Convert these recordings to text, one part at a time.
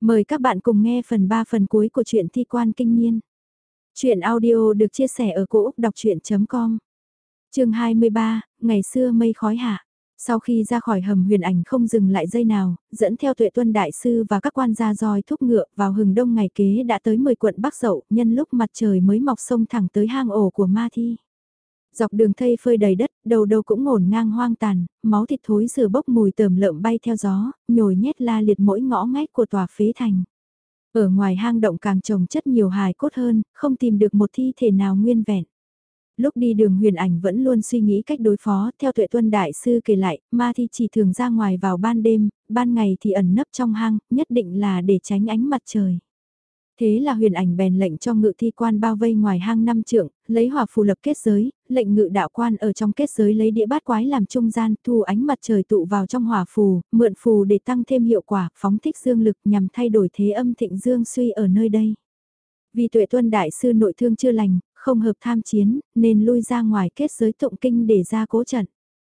Mời các bạn cùng nghe phần 3 phần cuối của truyện Thi Quan Kinh Niên. Chuyện audio được chia sẻ ở cỗ đọc chuyện.com. Chương 23, ngày xưa mây khói hạ. Sau khi ra khỏi hầm Huyền Ảnh không dừng lại giây nào, dẫn theo Tuệ Tuân đại sư và các quan gia roi thúc ngựa vào hừng đông ngày kế đã tới 10 quận Bắc Dậu, nhân lúc mặt trời mới mọc sông thẳng tới hang ổ của Ma Thi. Dọc đường thây phơi đầy đất, đầu đầu cũng ngổn ngang hoang tàn, máu thịt thối rửa bốc mùi tởm lợm bay theo gió, nhồi nhét la liệt mỗi ngõ ngách của tòa phế thành. Ở ngoài hang động càng trồng chất nhiều hài cốt hơn, không tìm được một thi thể nào nguyên vẹn. Lúc đi đường Huyền Ảnh vẫn luôn suy nghĩ cách đối phó, theo Tuệ Tuân đại sư kể lại, Ma Thi chỉ thường ra ngoài vào ban đêm, ban ngày thì ẩn nấp trong hang, nhất định là để tránh ánh mặt trời. Thế là Huyền Ảnh bèn lệnh cho ngự thi quan bao vây ngoài hang 5 trượng, lấy hỏa phù lập kết giới, lệnh ngự đạo quan ở trong kết giới lấy đĩa bát quái làm trung gian, thu ánh mặt trời tụ vào trong hỏa phù, mượn phù để tăng thêm hiệu quả, phóng thích dương lực nhằm thay đổi thế âm thịnh dương suy ở nơi đây. Vì Tuệ Tuân đại sư nội thương chưa lành, không hợp tham chiến, nên lui ra ngoài kết giới tụng kinh để ra cố trận.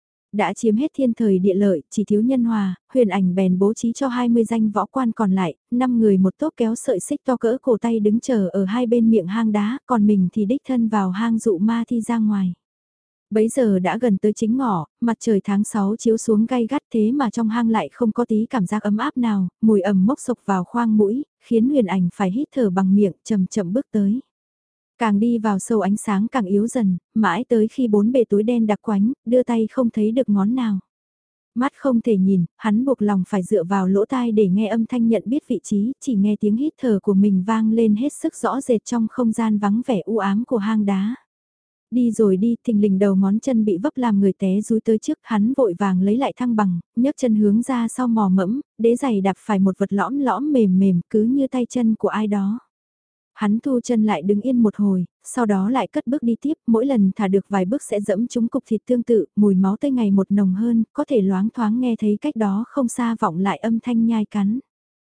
Đã chiếm hết thiên thời địa lợi, chỉ thiếu nhân hòa, Huyền Ảnh bèn bố trí cho 20 danh võ quan còn lại, 5 người một tốp kéo sợi xích to cỡ cổ tay đứng chờ ở hai bên miệng hang đá, còn mình thì đích thân vào hang dụ Ma Thi ra ngoài. Bấy giờ đã gần tới chính ngọ, mặt trời tháng 6 chiếu xuống gay gắt thế mà trong hang lại không có tí cảm giác ấm áp nào, mùi ẩm mốc sộc vào khoang mũi, khiến Huyền Ảnh phải hít thở bằng miệng, chậm chậm bước tới. Càng đi vào sâu ánh sáng càng yếu dần, mãi tới khi bốn bề tối đen đặc quánh, đưa tay không thấy được ngón nào. Mắt không thể nhìn, hắn buộc lòng phải dựa vào lỗ tai để nghe âm thanh nhận biết vị trí, chỉ nghe tiếng hít thở của mình vang lên hết sức rõ rệt trong không gian vắng vẻ u ám của hang đá. Đi rồi đi, thình lình đầu ngón chân bị vấp làm người té rúi tới trước, hắn vội vàng lấy lại thăng bằng, nhấc chân hướng ra sau mò mẫm, đế giày đạp phải một vật lõm lõm mềm mềm cứ như tay chân của ai đó. Hắn thu chân lại đứng yên một hồi, sau đó lại cất bước đi tiếp, mỗi lần thả được vài bước sẽ dẫm trúng cục thịt tương tự, mùi máu tươi ngày một nồng hơn, có thể loáng thoáng nghe thấy cách đó không xa vọng lại âm thanh nhai cắn.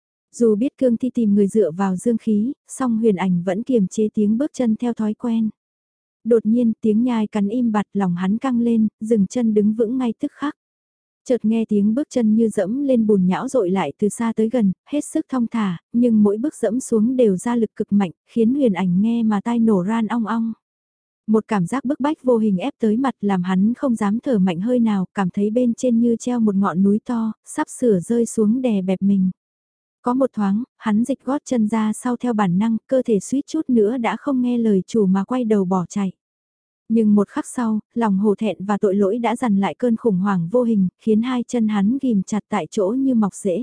Dù biết cương thi tìm người dựa vào dương khí, song Huyền Ảnh vẫn kiềm chế tiếng bước chân theo thói quen. Đột nhiên tiếng nhai cắn im bặt, lòng hắn căng lên, dừng chân đứng vững ngay tức khắc. Chợt nghe tiếng bước chân như dẫm lên bùn nhão dội lại từ xa tới gần, hết sức thong thả, nhưng mỗi bước dẫm xuống đều ra lực cực mạnh, khiến Huyền Ảnh nghe mà tai nổ ran ong ong. Một cảm giác bức bách vô hình ép tới mặt làm hắn không dám thở mạnh hơi nào, cảm thấy bên trên như treo một ngọn núi to, sắp sửa rơi xuống đè bẹp mình. Có một thoáng, hắn dịch gót chân ra sau theo bản năng, cơ thể suýt chút nữa đã không nghe lời chủ mà quay đầu bỏ chạy. Nhưng một khắc sau, lòng hổ thẹn và tội lỗi đã dằn lại cơn khủng hoảng vô hình, khiến hai chân hắn ghim chặt tại chỗ như mọc rễ.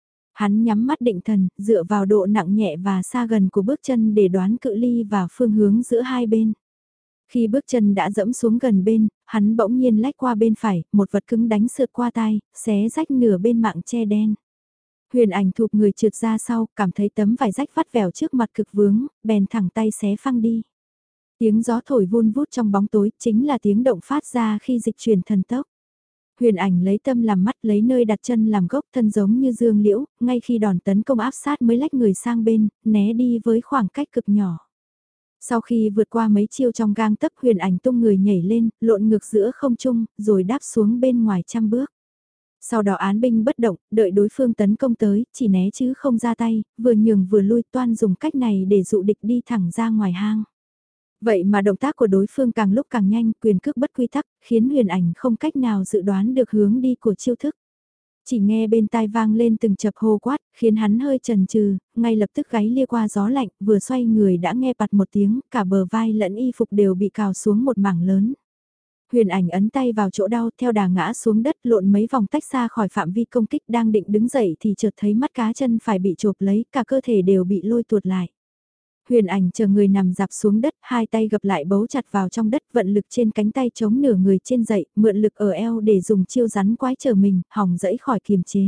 Hắn nhắm mắt định thần, dựa vào độ nặng nhẹ và xa gần của bước chân để đoán cự ly và phương hướng giữa hai bên. Khi bước chân đã dẫm xuống gần bên, hắn bỗng nhiên lách qua bên phải, một vật cứng đánh sượt qua tai, xé rách nửa bên mạng che đen. Huyền Ảnh thụp người trượt ra sau, cảm thấy tấm vải rách vắt vẻo trước mặt cực vướng, bèn thẳng tay xé phăng đi. Tiếng gió thổi vun vút trong bóng tối, chính là tiếng động phát ra khi dịch chuyển thần tốc. Huyền Ảnh lấy tâm làm mắt, lấy nơi đặt chân làm gốc, thân giống như dương liễu, ngay khi đòn tấn công áp sát mới lách người sang bên, né đi với khoảng cách cực nhỏ. Sau khi vượt qua mấy chiêu trong gang tấc, Huyền Ảnh tung người nhảy lên, lộn ngược giữa không trung, rồi đáp xuống bên ngoài trăm bước. Sau đó án binh bất động, đợi đối phương tấn công tới, chỉ né chứ không ra tay, vừa nhường vừa lui, toan dùng cách này để dụ địch đi thẳng ra ngoài hang. Vậy mà động tác của đối phương càng lúc càng nhanh, quyền cước bất quy tắc, khiến Huyền Ảnh không cách nào dự đoán được hướng đi của chiêu thức. Chỉ nghe bên tai vang lên từng chập hô quát, khiến hắn hơi chần chừ, ngay lập tức gáy lia qua gió lạnh, vừa xoay người đã nghe bạt một tiếng, cả bờ vai lẫn y phục đều bị cào xuống một mảng lớn. Huyền Ảnh ấn tay vào chỗ đau, theo đà ngã xuống đất, lộn mấy vòng tách xa khỏi phạm vi công kích, đang định đứng dậy thì chợt thấy mắt cá chân phải bị chộp lấy, cả cơ thể đều bị lôi tuột lại. Huyền Ảnh chờ người nằm dạp xuống đất, hai tay gập lại bấu chặt vào trong đất, vận lực trên cánh tay chống nửa người trên dậy, mượn lực ở eo để dùng chiêu rắn quái chờ mình, hòng dẫy khỏi kiềm chế.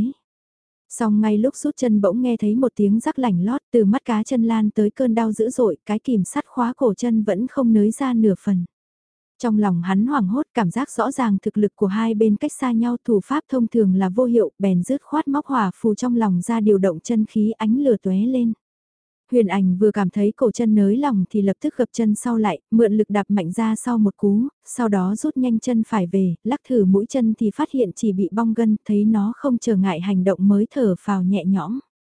Song ngay lúc rút chân bỗng nghe thấy một tiếng rắc lảnh lót, từ mắt cá chân lan tới cơn đau dữ dội, cái kìm sắt khóa cổ chân vẫn không nới ra nửa phần. Trong lòng hắn hoảng hốt, cảm giác rõ ràng thực lực của hai bên cách xa nhau, thủ pháp thông thường là vô hiệu, bèn rứt khoát móc hỏa phù trong lòng ra điều động chân khí, ánh lửa tóe lên. Huyền Ảnh vừa cảm thấy cổ chân nới lỏng thì lập tức gập chân sau lại, mượn lực đạp mạnh ra sau một cú, sau đó rút nhanh chân phải về, lắc thử mũi chân thì phát hiện chỉ bị bong gân, thấy nó không trở ngại hành động mới thở phào nhẹ nhõm.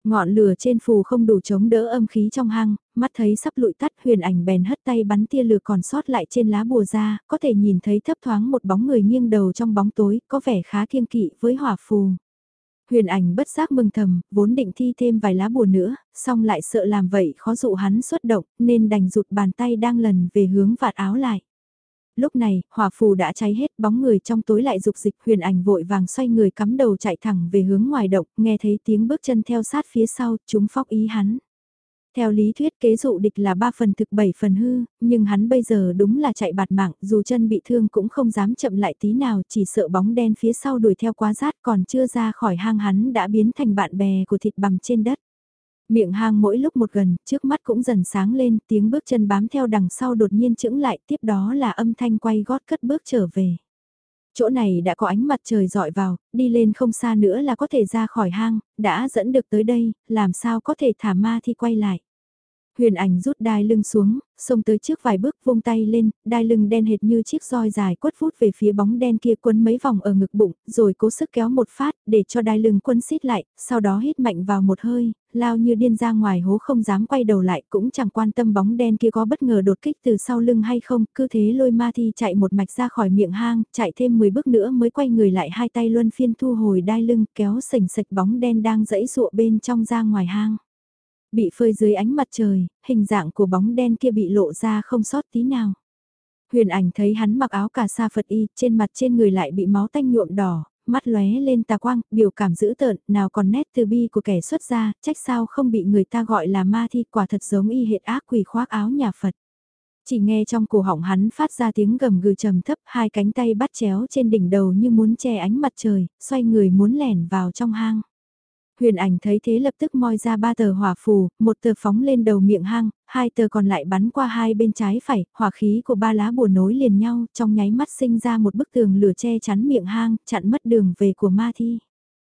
Ngọn lửa trên phù không đủ chống đỡ âm khí trong hang, mắt thấy sắp lụi tắt Huyền Ảnh bèn hất tay bắn tia lửa còn sót lại trên lá bùa ra, có thể nhìn thấy thấp thoáng một bóng người nghiêng đầu trong bóng tối, có vẻ khá kiêng kỵ với hỏa phù. Huyền Ảnh bất giác mừng thầm, vốn định thi thêm vài lá bùa nữa, song lại sợ làm vậy khó dụ hắn xuất động, nên đành rụt bàn tay đang lần về hướng vạt áo lại. Lúc này, hỏa phù đã cháy hết, bóng người trong tối lại dục dịch, Huyền Ảnh vội vàng xoay người cắm đầu chạy thẳng về hướng ngoài động, nghe thấy tiếng bước chân theo sát phía sau, chúng phóc ý hắn. Theo lý thuyết kế dụ địch là 3 phần thực 7 phần hư, nhưng hắn bây giờ đúng là chạy bạt mạng, dù chân bị thương cũng không dám chậm lại tí nào, chỉ sợ bóng đen phía sau đuổi theo quá rát, còn chưa ra khỏi hang hắn đã biến thành bạn bè của thịt bằm trên đất. Miệng hang mỗi lúc một gần, trước mắt cũng dần sáng lên, tiếng bước chân bám theo đằng sau đột nhiên chững lại, tiếp đó là âm thanh quay gót cất bước trở về. Chỗ này đã có ánh mặt trời dọi vào, đi lên không xa nữa là có thể ra khỏi hang, đã dẫn được tới đây, làm sao có thể thả ma thi quay lại. Huyền Ảnh rút đai lưng xuống, xông tới trước vài bước vung tay lên, đai lưng đen hệt như chiếc roi dài quất vút về phía bóng đen kia quấn mấy vòng ở ngực bụng, rồi cố sức kéo một phát để cho đai lưng quấn xít lại, sau đó hít mạnh vào một hơi, lao như điên ra ngoài hố không dám quay đầu lại cũng chẳng quan tâm bóng đen kia có bất ngờ đột kích từ sau lưng hay không, cứ thế lôi ma thi chạy một mạch ra khỏi miệng hang, chạy thêm 10 bước nữa mới quay người lại hai tay luân phiên thu hồi đai lưng kéo sềnh sạch bóng đen đang dẫy dụa bên trong ra ngoài hang. Bị phơi dưới ánh mặt trời, hình dạng của bóng đen kia bị lộ ra không sót tí nào. Huyền Ảnh thấy hắn mặc áo cà sa Phật y, trên mặt trên người lại bị máu tanh nhuộm đỏ, mắt lóe lên tà quang, biểu cảm dữ tợn, nào còn nét từ bi của kẻ xuất gia, trách sao không bị người ta gọi là ma thi, quả thật giống y hệt ác quỷ khoác áo nhà Phật. Chỉ nghe trong cổ họng hắn phát ra tiếng gầm gừ trầm thấp, hai cánh tay bắt chéo trên đỉnh đầu như muốn che ánh mặt trời, xoay người muốn lẻn vào trong hang. Huyền Ảnh thấy thế lập tức moi ra 3 tờ hỏa phù, một tờ phóng lên đầu miệng hang, 2 tờ còn lại bắn qua hai bên trái phải, hỏa khí của 3 lá bùa nối liền nhau, trong nháy mắt sinh ra một bức tường lửa che chắn miệng hang, chặn mất đường về của ma thi.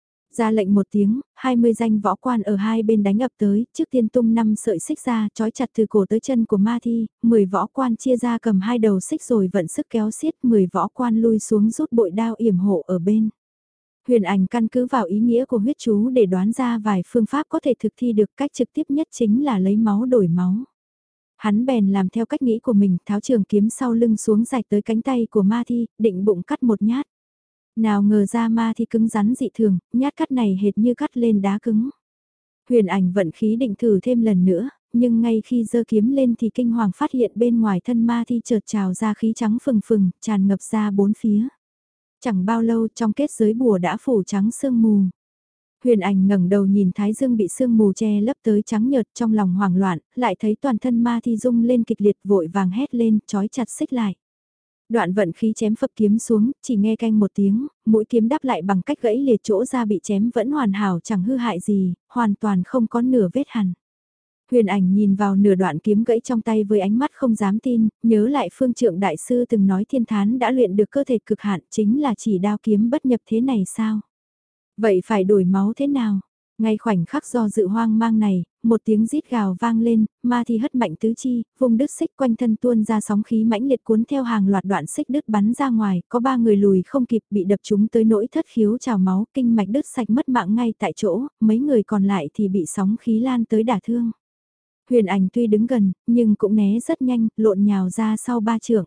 Ra lệnh một tiếng, 20 danh võ quan ở hai bên đánh ập tới, trước tiên tung 5 sợi xích ra, trói chặt từ cổ tới chân của ma thi, 10 võ quan chia ra cầm hai đầu xích rồi vận sức kéo xiết, 10 võ quan lui xuống rút bội đao yểm hộ ở bên. Huyền Ảnh căn cứ vào ý nghĩa của huyết chú để đoán ra vài phương pháp có thể thực thi được, cách trực tiếp nhất chính là lấy máu đổi máu. Hắn bèn làm theo cách nghĩ của mình, tháo trường kiếm sau lưng xuống rạch tới cánh tay của ma thi, định bụng cắt một nhát. Nào ngờ ra ma thi cứng rắn dị thường, nhát cắt này hệt như cắt lên đá cứng. Huyền Ảnh vận khí định thử thêm lần nữa, nhưng ngay khi giơ kiếm lên thì kinh hoàng phát hiện bên ngoài thân ma thi chợt trào ra khí trắng phừng phừng, tràn ngập ra bốn phía. Chẳng bao lâu trong kết giới bùa đã phủ trắng sương mù. Huyền Ảnh ngẩng đầu nhìn thái dương bị sương mù che lấp tới trắng nhợt, trong lòng hoảng loạn, lại thấy toàn thân ma thi rung lên kịch liệt, vội vàng hét lên, trói chặt xích lại. Đoạn vận khí chém phập kiếm xuống, chỉ nghe canh một tiếng, mũi kiếm đáp lại bằng cách gãy liệt chỗ ra bị chém vẫn hoàn hảo chẳng hư hại gì, hoàn toàn không có nửa vết hằn. Huyền Ảnh nhìn vào nửa đoạn kiếm gãy trong tay với ánh mắt không dám tin, nhớ lại phương trượng đại sư từng nói thiên thán đã luyện được cơ thể cực hạn, chính là chỉ đao kiếm bất nhập thế này sao? Vậy phải đổi máu thế nào? Ngay khoảnh khắc do dự hoang mang này, một tiếng rít gào vang lên, ma thi hất mạnh tứ chi, vùng đứt xích quanh thân tuôn ra sóng khí mãnh liệt cuốn theo hàng loạt đoạn xích đứt bắn ra ngoài, có 3 người lùi không kịp bị đập trúng tới nỗi thất khiếu trào máu, kinh mạch đứt sạch mất mạng ngay tại chỗ, mấy người còn lại thì bị sóng khí lan tới đả thương. Huyền Ảnh tuy đứng gần, nhưng cũng né rất nhanh, lộn nhào ra sau 3 trượng.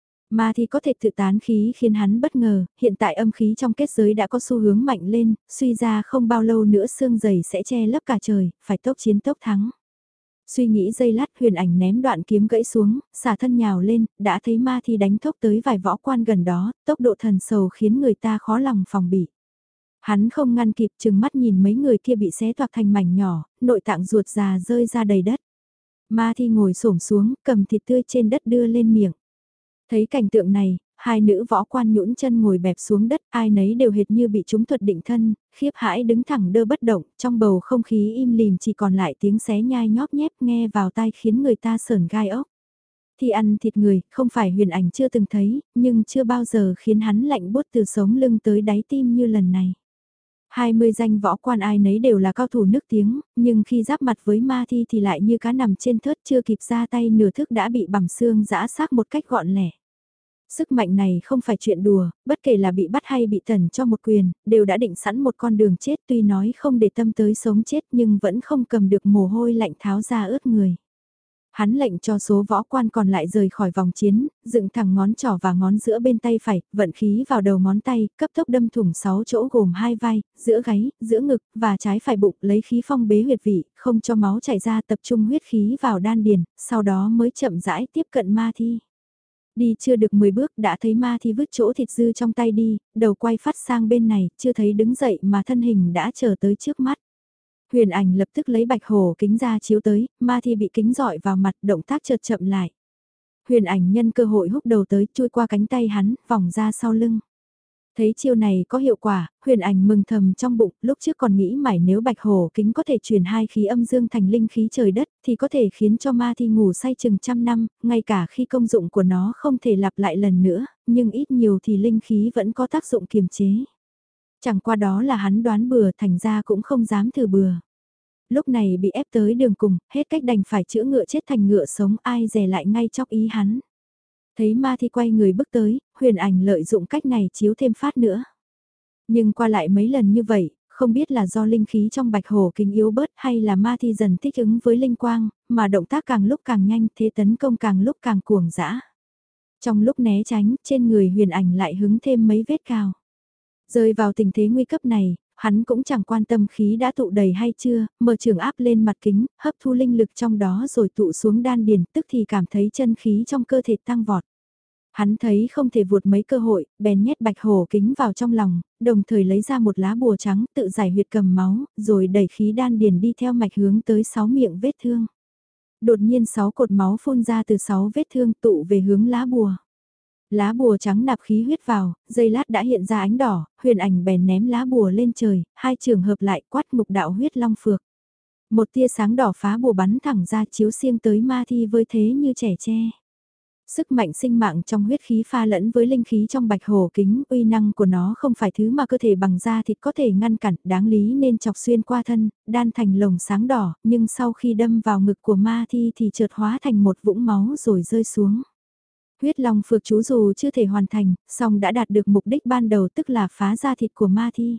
Ma thi có thể tự tán khí khiến hắn bất ngờ, hiện tại âm khí trong kết giới đã có xu hướng mạnh lên, suy ra không bao lâu nữa xương dày sẽ che lấp cả trời, phải tốc chiến tốc thắng. Suy nghĩ giây lát Huyền Ảnh ném đoạn kiếm gãy xuống, xả thân nhào lên, đã thấy ma thi đánh thốc tới vài võ quan gần đó, tốc độ thần sầu khiến người ta khó lòng phòng bị. Hắn không ngăn kịp chừng mắt nhìn mấy người kia bị xé toạc thành mảnh nhỏ, nội tạng ruột già rơi ra đầy đất. Ma thi ngồi xổm xuống, cầm thịt tươi trên đất đưa lên miệng. Thấy cảnh tượng này, hai nữ võ quan nhũn chân ngồi bẹp xuống đất, ai nấy đều hệt như bị trúng thuật định thân, khiếp hãi đứng thẳng đơ bất động, trong bầu không khí im lìm chỉ còn lại tiếng xé nhai nhóp nhép nghe vào tai khiến người ta sởn gai ốc. Thì ăn thịt người, không phải Huyền Ảnh chưa từng thấy, nhưng chưa bao giờ khiến hắn lạnh buốt từ sống lưng tới đáy tim như lần này. 20 danh võ quan ai nấy đều là cao thủ nức tiếng, nhưng khi giáp mặt với ma thi thì lại như cá nằm trên thớt chưa kịp ra tay nửa thức đã bị bằm xương giã xác một cách gọn lẻ. Sức mạnh này không phải chuyện đùa, bất kể là bị bắt hay bị tẩn cho một quyền, đều đã định sẵn một con đường chết, tuy nói không để tâm tới sống chết nhưng vẫn không cầm được mồ hôi lạnh tháo ra ướt người. Hắn lệnh cho số võ quan còn lại rời khỏi vòng chiến, dựng thẳng ngón trỏ và ngón giữa bên tay phải, vận khí vào đầu ngón tay, cấp tốc đâm thủng 6 chỗ gồm hai vai, giữa gáy, giữa ngực và trái phải bụng, lấy khí phong bế huyệt vị, không cho máu chảy ra, tập trung huyết khí vào đan điền, sau đó mới chậm rãi tiếp cận ma thi. Đi chưa được 10 bước đã thấy ma thi vứt chỗ thịt dư trong tay đi, đầu quay phát sang bên này, chưa thấy đứng dậy mà thân hình đã trở tới trước mắt. Huyền ảnh lập tức lấy bạch hổ kính ra chiếu tới, ma thi bị kính dọi vào mặt, động tác chợt chậm lại. Huyền ảnh nhân cơ hội húc đầu tới, chui qua cánh tay hắn, vòng ra sau lưng. Thấy chiêu này có hiệu quả, huyền ảnh mừng thầm trong bụng, lúc trước còn nghĩ mải nếu bạch hổ kính có thể truyền hai khí âm dương thành linh khí trời đất, thì có thể khiến cho ma thi ngủ say chừng trăm năm, ngay cả khi công dụng của nó không thể lặp lại lần nữa, nhưng ít nhiều thì linh khí vẫn có tác dụng kiềm chế. Chẳng qua đó là hắn đoán bừa, thành ra cũng không dám thử bừa. Lúc này bị ép tới đường cùng, hết cách đành phải chữa ngựa chết thành ngựa sống, ai dè lại ngay chóc ý hắn. Thấy ma thi quay người bước tới, huyền ảnh lợi dụng cách này chiếu thêm phát nữa. Nhưng qua lại mấy lần như vậy, không biết là do linh khí trong bạch hổ kính yếu bớt hay là ma thi dần thích ứng với linh quang, mà động tác càng lúc càng nhanh, thế tấn công càng lúc càng cuồng dã. Trong lúc né tránh, trên người huyền ảnh lại hứng thêm mấy vết cào. Rơi vào tình thế nguy cấp này, hắn cũng chẳng quan tâm khí đã tụ đầy hay chưa, mở trường áp lên mặt kính, hấp thu linh lực trong đó rồi tụ xuống đan điền, tức thì cảm thấy chân khí trong cơ thể tăng vọt. Hắn thấy không thể vụt mấy cơ hội, bèn nhét bạch hổ kính vào trong lòng, đồng thời lấy ra một lá bùa trắng tự giải huyệt cầm máu, rồi đẩy khí đan điền đi theo mạch hướng tới 6 miệng vết thương. Đột nhiên 6 cột máu phun ra từ 6 vết thương tụ về hướng lá bùa. Lá bùa trắng nạp khí huyết vào, giây lát đã hiện ra ánh đỏ, huyền ảnh bèn ném lá bùa lên trời, hai trường hợp lại quát ngục đạo huyết long phược. Một tia sáng đỏ phá bùa bắn thẳng ra chiếu xiêng tới ma thi với thế như trẻ tre. Sức mạnh sinh mạng trong huyết khí pha lẫn với linh khí trong bạch hổ kính, uy năng của nó không phải thứ mà cơ thể bằng da thịt có thể ngăn cản, đáng lý nên chọc xuyên qua thân, đan thành lồng sáng đỏ, nhưng sau khi đâm vào ngực của ma thi thì chợt hóa thành một vũng máu rồi rơi xuống. Huyết long phược chú dù chưa thể hoàn thành, song đã đạt được mục đích ban đầu tức là phá da thịt của ma thi.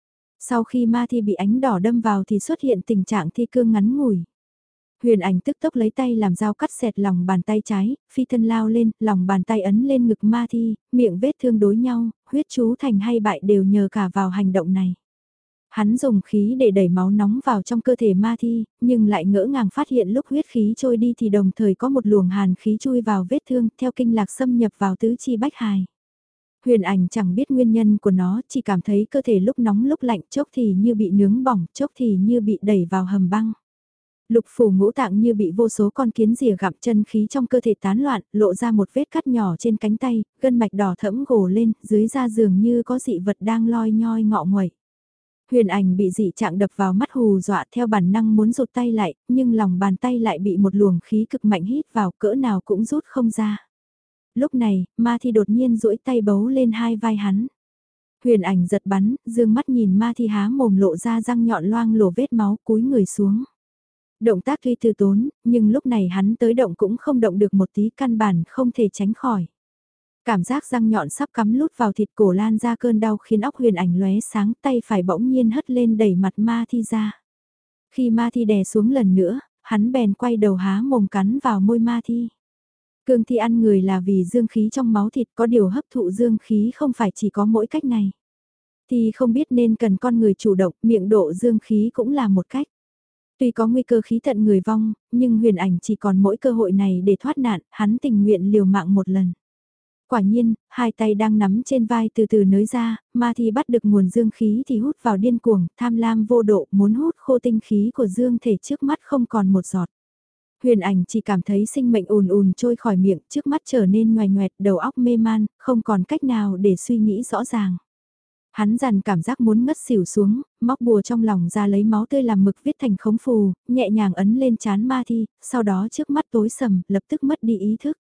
Sau khi ma thi bị ánh đỏ đâm vào thì xuất hiện tình trạng thi cương ngắn ngủi. Huyền ảnh tức tốc lấy tay làm dao cắt xẹt lòng bàn tay trái, phi thân lao lên, lòng bàn tay ấn lên ngực ma thi, miệng vết thương đối nhau, huyết chú thành hay bại đều nhờ cả vào hành động này. Hắn dùng khí để đẩy máu nóng vào trong cơ thể ma thi, nhưng lại ngỡ ngàng phát hiện lúc huyết khí trôi đi thì đồng thời có một luồng hàn khí chui vào vết thương theo kinh lạc xâm nhập vào tứ chi bách hài. Huyền ảnh chẳng biết nguyên nhân của nó, chỉ cảm thấy cơ thể lúc nóng lúc lạnh, chốc thì như bị nướng bỏng, chốc thì như bị đẩy vào hầm băng. Lục phủ ngũ tạng như bị vô số con kiến rìa gặm, chân khí trong cơ thể tán loạn, lộ ra một vết cắt nhỏ trên cánh tay, gân mạch đỏ thẫm gồ lên, dưới da dường như có dị vật đang loi nhoi ngọ nguậy. Huyền ảnh bị dị trạng đập vào mắt hù dọa theo bản năng muốn rụt tay lại, nhưng lòng bàn tay lại bị một luồng khí cực mạnh hít vào cỡ nào cũng rút không ra. Lúc này, ma thi đột nhiên duỗi tay bấu lên hai vai hắn. Huyền ảnh giật bắn, dương mắt nhìn ma thi há mồm lộ ra răng nhọn loang lổ vết máu cúi người xuống. Động tác tuy từ tốn, nhưng lúc này hắn tới động cũng không động được một tí, căn bản không thể tránh khỏi. Cảm giác răng nhọn sắp cắm lút vào thịt cổ lan ra cơn đau khiến óc huyền ảnh lóe sáng, tay phải bỗng nhiên hất lên đẩy mặt ma thi ra. Khi ma thi đè xuống lần nữa, hắn bèn quay đầu há mồm cắn vào môi ma thi. Cương thi ăn người là vì dương khí trong máu thịt, có điều hấp thụ dương khí không phải chỉ có mỗi cách này. Thì không biết nên cần con người chủ động, miệng độ dương khí cũng là một cách. Tuy có nguy cơ khí thận người vong, nhưng huyền ảnh chỉ còn mỗi cơ hội này để thoát nạn, hắn tình nguyện liều mạng một lần. Quả nhiên, hai tay đang nắm trên vai từ từ nới ra, ma thi bắt được nguồn dương khí thì hút vào điên cuồng, tham lam vô độ, muốn hút khô tinh khí của dương thể trước mắt không còn một giọt. Huyền ảnh chỉ cảm thấy sinh mệnh ùn ùn trôi khỏi miệng, trước mắt trở nên nhoài nhoẹt, đầu óc mê man, không còn cách nào để suy nghĩ rõ ràng. Hắn dằn cảm giác muốn ngất xỉu xuống, móc bùa trong lòng ra lấy máu tươi làm mực viết thành khống phù, nhẹ nhàng ấn lên trán ma thi, sau đó trước mắt tối sầm, lập tức mất đi ý thức.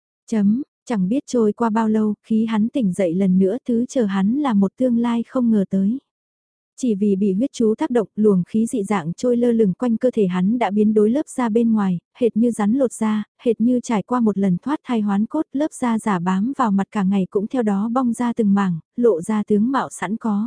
Chẳng biết trôi qua bao lâu, khi hắn tỉnh dậy lần nữa thứ chờ hắn là một tương lai không ngờ tới. Chỉ vì bị huyết chú tác động, luồng khí dị dạng trôi lơ lửng quanh cơ thể hắn đã biến đối lớp da bên ngoài, hệt như rắn lột da, hệt như trải qua một lần thoát thai hoán cốt, lớp da giả bám vào mặt cả ngày cũng theo đó bong ra từng mảng, lộ ra tướng mạo sẵn có.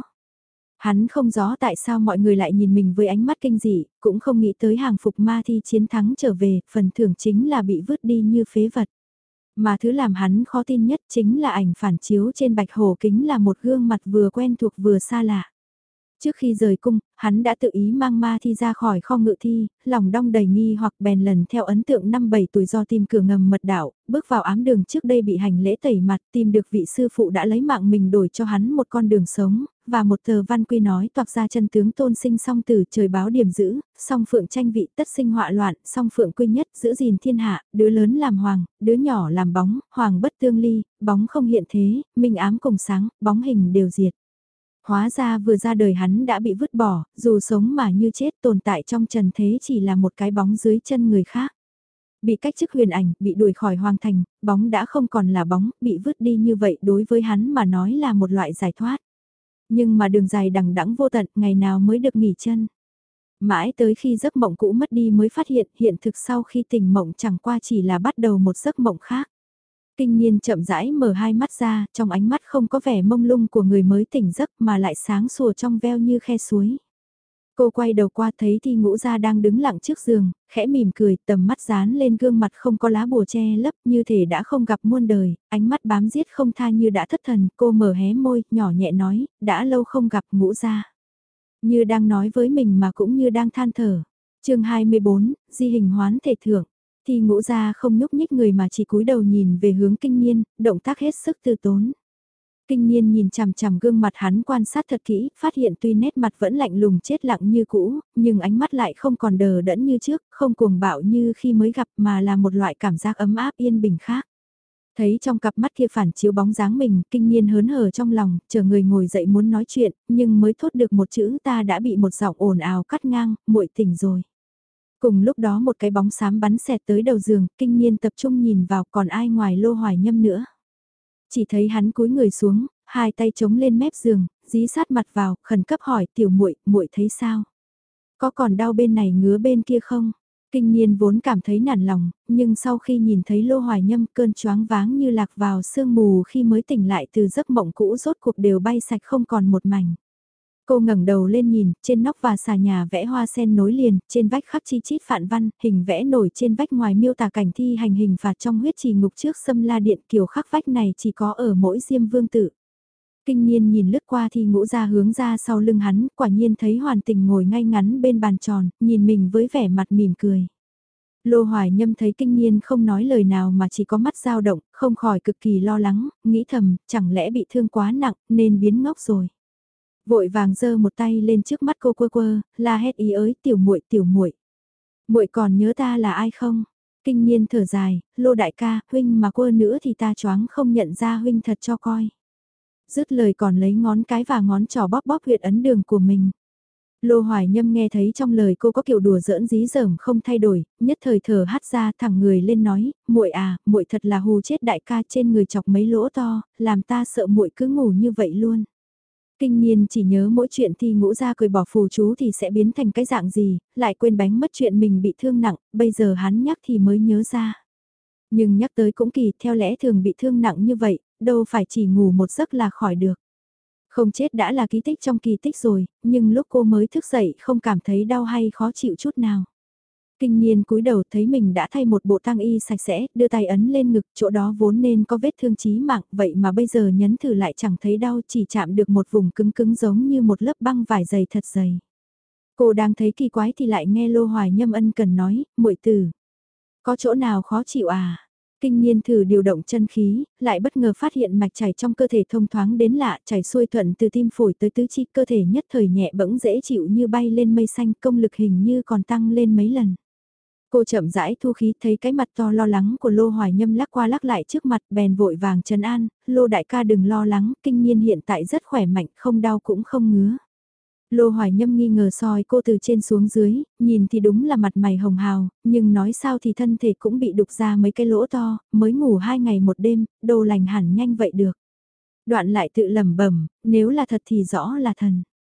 Hắn không rõ tại sao mọi người lại nhìn mình với ánh mắt kinh dị, cũng không nghĩ tới hàng phục ma thi chiến thắng trở về, phần thưởng chính là bị vứt đi như phế vật. Mà thứ làm hắn khó tin nhất chính là ảnh phản chiếu trên bạch hổ kính là một gương mặt vừa quen thuộc vừa xa lạ. Trước khi rời cung, hắn đã tự ý mang ma thi ra khỏi kho ngự thi, lòng đong đầy nghi hoặc bèn lần theo ấn tượng năm 7 tuổi do tìm cửa ngầm mật đạo, bước vào ám đường trước đây bị hành lễ tẩy mặt, tìm được vị sư phụ đã lấy mạng mình đổi cho hắn một con đường sống, và một tờ văn quy nói toạc ra chân tướng tôn sinh song tử trời báo điểm dữ, song phượng tranh vị tất sinh họa loạn, song phượng quy nhất giữ gìn thiên hạ, đứa lớn làm hoàng, đứa nhỏ làm bóng, hoàng bất tương ly, bóng không hiện thế, minh ám cùng sáng, bóng hình đều diệt. Hóa ra vừa ra đời hắn đã bị vứt bỏ, dù sống mà như chết tồn tại trong trần thế chỉ là một cái bóng dưới chân người khác. Bị cách chức huyền ảnh, bị đuổi khỏi hoàng thành, bóng đã không còn là bóng, bị vứt đi như vậy đối với hắn mà nói là một loại giải thoát. Nhưng mà đường dài đằng đẵng vô tận, ngày nào mới được nghỉ chân. Mãi tới khi giấc mộng cũ mất đi mới phát hiện hiện thực sau khi tỉnh mộng chẳng qua chỉ là bắt đầu một giấc mộng khác. Kinh Nhiên chậm rãi mở hai mắt ra, trong ánh mắt không có vẻ mông lung của người mới tỉnh giấc mà lại sáng sủa trong veo như khe suối. Cô quay đầu qua thấy Thi Ngũ Gia đang đứng lặng trước giường, khẽ mỉm cười, tầm mắt dán lên gương mặt không có lá bùa che lấp như thể đã không gặp muôn đời, ánh mắt bám giết không tha như đã thất thần, cô mở hé môi, nhỏ nhẹ nói, đã lâu không gặp Ngũ Gia. Như đang nói với mình mà cũng như đang than thở. Chương 24, di hình hoán thể thưởng. Thì Ngũ Gia không nhúc nhích người mà chỉ cúi đầu nhìn về hướng Kinh Nhiên, động tác hết sức từ tốn. Kinh Nhiên nhìn chằm chằm gương mặt hắn quan sát thật kỹ, phát hiện tuy nét mặt vẫn lạnh lùng chết lặng như cũ, nhưng ánh mắt lại không còn đờ đẫn như trước, không cuồng bạo như khi mới gặp mà là một loại cảm giác ấm áp yên bình khác. Thấy trong cặp mắt kia phản chiếu bóng dáng mình, Kinh Nhiên hớn hở trong lòng, chờ người ngồi dậy muốn nói chuyện, nhưng mới thốt được một chữ ta đã bị một giọng ồn ào cắt ngang, muội tỉnh rồi. Cùng lúc đó một cái bóng xám bắn xẹt tới đầu giường, Kinh Nhiên tập trung nhìn vào còn ai ngoài Lô Hoài Nhâm nữa. Chỉ thấy hắn cúi người xuống, hai tay chống lên mép giường, dí sát mặt vào, khẩn cấp hỏi tiểu muội, muội thấy sao? Có còn đau bên này ngứa bên kia không? Kinh Nhiên vốn cảm thấy nản lòng, nhưng sau khi nhìn thấy Lô Hoài Nhâm cơn choáng váng như lạc vào sương mù khi mới tỉnh lại từ giấc mộng cũ rốt cuộc đều bay sạch không còn một mảnh. Cô ngẩng đầu lên nhìn, trên nóc và xà nhà vẽ hoa sen nối liền, trên vách khắc chi chít phạn văn, hình vẽ nổi trên vách ngoài miêu tả cảnh thi hành hình phạt trong huyết trì ngục trước Xâm La Điện, kiểu khắc vách này chỉ có ở mỗi Diêm Vương Tử. Kinh Nhiên nhìn lướt qua thì Ngũ Gia hướng ra sau lưng hắn, quả nhiên thấy Hoàn Tình ngồi ngay ngắn bên bàn tròn, nhìn mình với vẻ mặt mỉm cười. Lô Hoài Nhâm thấy Kinh Nhiên không nói lời nào mà chỉ có mắt dao động, không khỏi cực kỳ lo lắng, nghĩ thầm, chẳng lẽ bị thương quá nặng nên biến ngốc rồi. Vội vàng giơ một tay lên trước mắt cô quơ quơ, la hét ý ới tiểu muội tiểu muội. Muội còn nhớ ta là ai không? Kinh Nhiên thở dài, Lô đại ca, huynh mà quơ nữa thì ta choáng không nhận ra huynh thật cho coi. Dứt lời còn lấy ngón cái và ngón trỏ bóp bóp huyệt ấn đường của mình. Lô Hoài Nhâm nghe thấy trong lời cô có kiểu đùa giỡn dí dởm không thay đổi, nhất thời thở hắt ra thẳng người lên nói, muội à, muội thật là hù chết đại ca trên người chọc mấy lỗ to, làm ta sợ muội cứ ngủ như vậy luôn. Kinh Nhiên chỉ nhớ mỗi chuyện Thi Ngũ Gia cười bỏ phù chú thì sẽ biến thành cái dạng gì, lại quên bánh mất chuyện mình bị thương nặng, bây giờ hắn nhắc thì mới nhớ ra. Nhưng nhắc tới cũng kỳ, theo lẽ thường bị thương nặng như vậy, đâu phải chỉ ngủ một giấc là khỏi được. Không chết đã là kỳ tích trong kỳ tích rồi, nhưng lúc cô mới thức dậy không cảm thấy đau hay khó chịu chút nào. Kinh Nhiên cúi đầu thấy mình đã thay một bộ tang y sạch sẽ, đưa tay ấn lên ngực, chỗ đó vốn nên có vết thương chí mạng, vậy mà bây giờ nhấn thử lại chẳng thấy đau, chỉ chạm được một vùng cứng cứng giống như một lớp băng vải dày thật dày. Cô đang thấy kỳ quái thì lại nghe Lô Hoài Nhâm ân cần nói, muội tử, có chỗ nào khó chịu à? Kinh Nhiên thử điều động chân khí, lại bất ngờ phát hiện mạch chảy trong cơ thể thông thoáng đến lạ, chảy xuôi thuận từ tim phổi tới tứ chi, cơ thể nhất thời nhẹ bẫng dễ chịu như bay lên mây xanh, công lực hình như còn tăng lên mấy lần. Cô chậm rãi thu khí thấy cái mặt to lo lắng của Lô Hoài Nhâm lắc qua lắc lại trước mặt bèn vội vàng trấn an, Lô đại ca đừng lo lắng, Kinh Nhiên hiện tại rất khỏe mạnh, không đau cũng không ngứa. Lô Hoài Nhâm nghi ngờ soi cô từ trên xuống dưới, nhìn thì đúng là mặt mày hồng hào, nhưng nói sao thì thân thể cũng bị đục ra mấy cái lỗ to, mới ngủ 2 ngày một đêm, đâu lành hẳn nhanh vậy được. Đoạn lại tự lẩm bẩm, nếu là thật thì rõ là thần.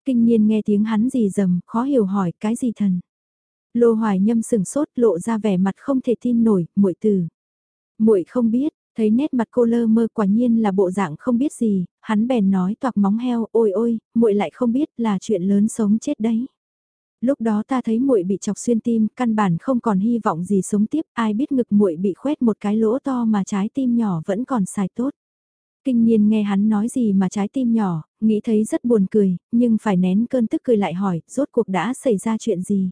Kinh Nhiên nghe tiếng hắn rì rầm, khó hiểu hỏi cái gì thần. Lô Hoài Nhâm sừng sốt lộ ra vẻ mặt không thể tin nổi, muội tử. Muội không biết, thấy nét mặt cô lơ mơ quả nhiên là bộ dạng không biết gì, hắn bèn nói toạc móng heo, ôi ôi, muội lại không biết là chuyện lớn sống chết đấy. Lúc đó ta thấy muội bị chọc xuyên tim, căn bản không còn hy vọng gì sống tiếp, ai biết ngực muội bị khoét một cái lỗ to mà trái tim nhỏ vẫn còn xài tốt. Kinh Nhiên nghe hắn nói gì mà trái tim nhỏ, nghĩ thấy rất buồn cười, nhưng phải nén cơn tức cười lại hỏi, rốt cuộc đã xảy ra chuyện gì?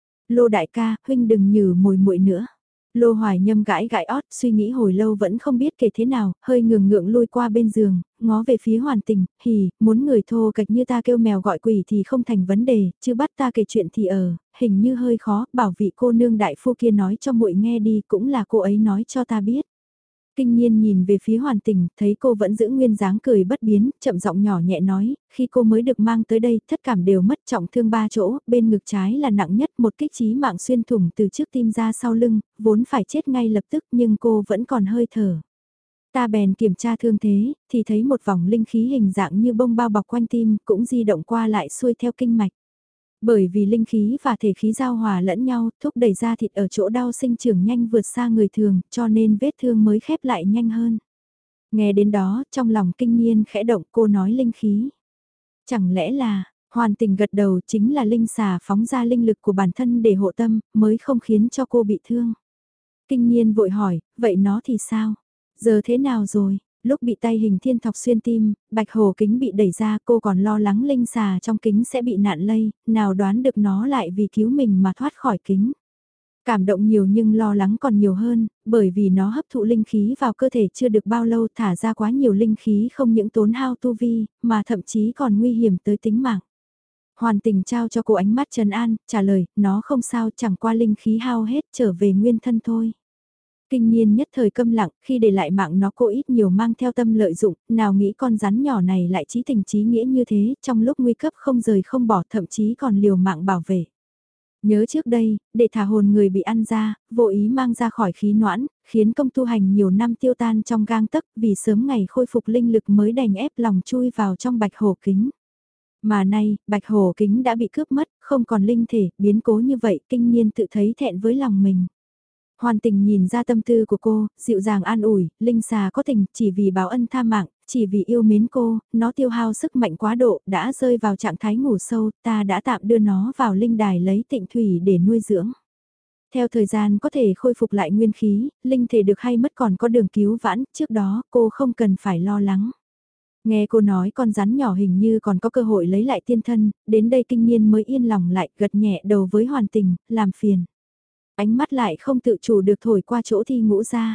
Lô đại ca, huynh đừng nhử mồi muội nữa. Lô Hoài Nhâm gãi gãi ót, suy nghĩ hồi lâu vẫn không biết kể thế nào, hơi ngường ngượng lui qua bên giường, ngó về phía Hoàn Tình, hì, muốn người thô kệch như ta kêu mèo gọi quỷ thì không thành vấn đề, chứ bắt ta kể chuyện thì hình như hơi khó, bảo vị cô nương đại phu kia nói cho muội nghe đi, cũng là cô ấy nói cho ta biết. Kinh Nhiên nhìn về phía Hoàn Tình, thấy cô vẫn giữ nguyên dáng cười bất biến, chậm giọng nhỏ nhẹ nói, khi cô mới được mang tới đây, thất cảm đều mất trọng thương 3 chỗ, bên ngực trái là nặng nhất, một kích chí mạng xuyên thủng từ trước tim ra sau lưng, vốn phải chết ngay lập tức nhưng cô vẫn còn hơi thở. Ta bèn kiểm tra thương thế, thì thấy một vòng linh khí hình dạng như bông bao bọc quanh tim, cũng di động qua lại xuôi theo kinh mạch. Bởi vì linh khí và thể khí giao hòa lẫn nhau, thúc đẩy ra thịt ở chỗ đau sinh trưởng nhanh vượt xa người thường, cho nên vết thương mới khép lại nhanh hơn. Nghe đến đó, trong lòng Kinh Nhiên khẽ động, cô nói linh khí. Chẳng lẽ là, Hoàn Tình gật đầu chính là linh xà phóng ra linh lực của bản thân để hộ tâm, mới không khiến cho cô bị thương. Kinh Nhiên vội hỏi, vậy nó thì sao? Giờ thế nào rồi? Lúc bị tay hình thiên thọc xuyên tim, bạch hồ kính bị đẩy ra cô còn lo lắng linh xà trong kính sẽ bị nạn lây, nào đoán được nó lại vì cứu mình mà thoát khỏi kính. Cảm động nhiều nhưng lo lắng còn nhiều hơn, bởi vì nó hấp thụ linh khí vào cơ thể chưa được bao lâu thả ra quá nhiều linh khí không những tốn hao tu vi, mà thậm chí còn nguy hiểm tới tính mạng. Hoàn Tình trao cho cô ánh mắt trấn an, trả lời, nó không sao chẳng qua linh khí hao hết trở về nguyên thân thôi. Kinh Nhiên nhất thời câm lặng, khi để lại mạng nó cô ít nhiều mang theo tâm lợi dụng, nào nghĩ con rắn nhỏ này lại chí tình chí nghĩa như thế, trong lúc nguy cấp không rời không bỏ thậm chí còn liều mạng bảo vệ. Nhớ trước đây, để thả hồn người bị ăn ra, vô ý mang ra khỏi khí noãn, khiến công tu hành nhiều năm tiêu tan trong gang tấc vì sớm ngày khôi phục linh lực mới đành ép lòng chui vào trong bạch hổ kính. Mà nay, bạch hổ kính đã bị cướp mất, không còn linh thể, biến cố như vậy, Kinh Nhiên tự thấy thẹn với lòng mình. Hoàn Tình nhìn ra tâm tư của cô, dịu dàng an ủi, linh xà có tình, chỉ vì báo ân tha mạng, chỉ vì yêu mến cô, nó tiêu hao sức mạnh quá độ, đã rơi vào trạng thái ngủ sâu, ta đã tạm đưa nó vào linh đài lấy tịnh thủy để nuôi dưỡng. Theo thời gian có thể khôi phục lại nguyên khí, linh thể được hay mất còn có đường cứu vãn, trước đó cô không cần phải lo lắng. Nghe cô nói con rắn nhỏ hình như còn có cơ hội lấy lại tiên thân, đến đây Kinh Nhiên mới yên lòng lại, gật nhẹ đầu với Hoàn Tình, làm phiền. Ánh mắt lại không tự chủ được thổi qua chỗ Thi Ngũ ra.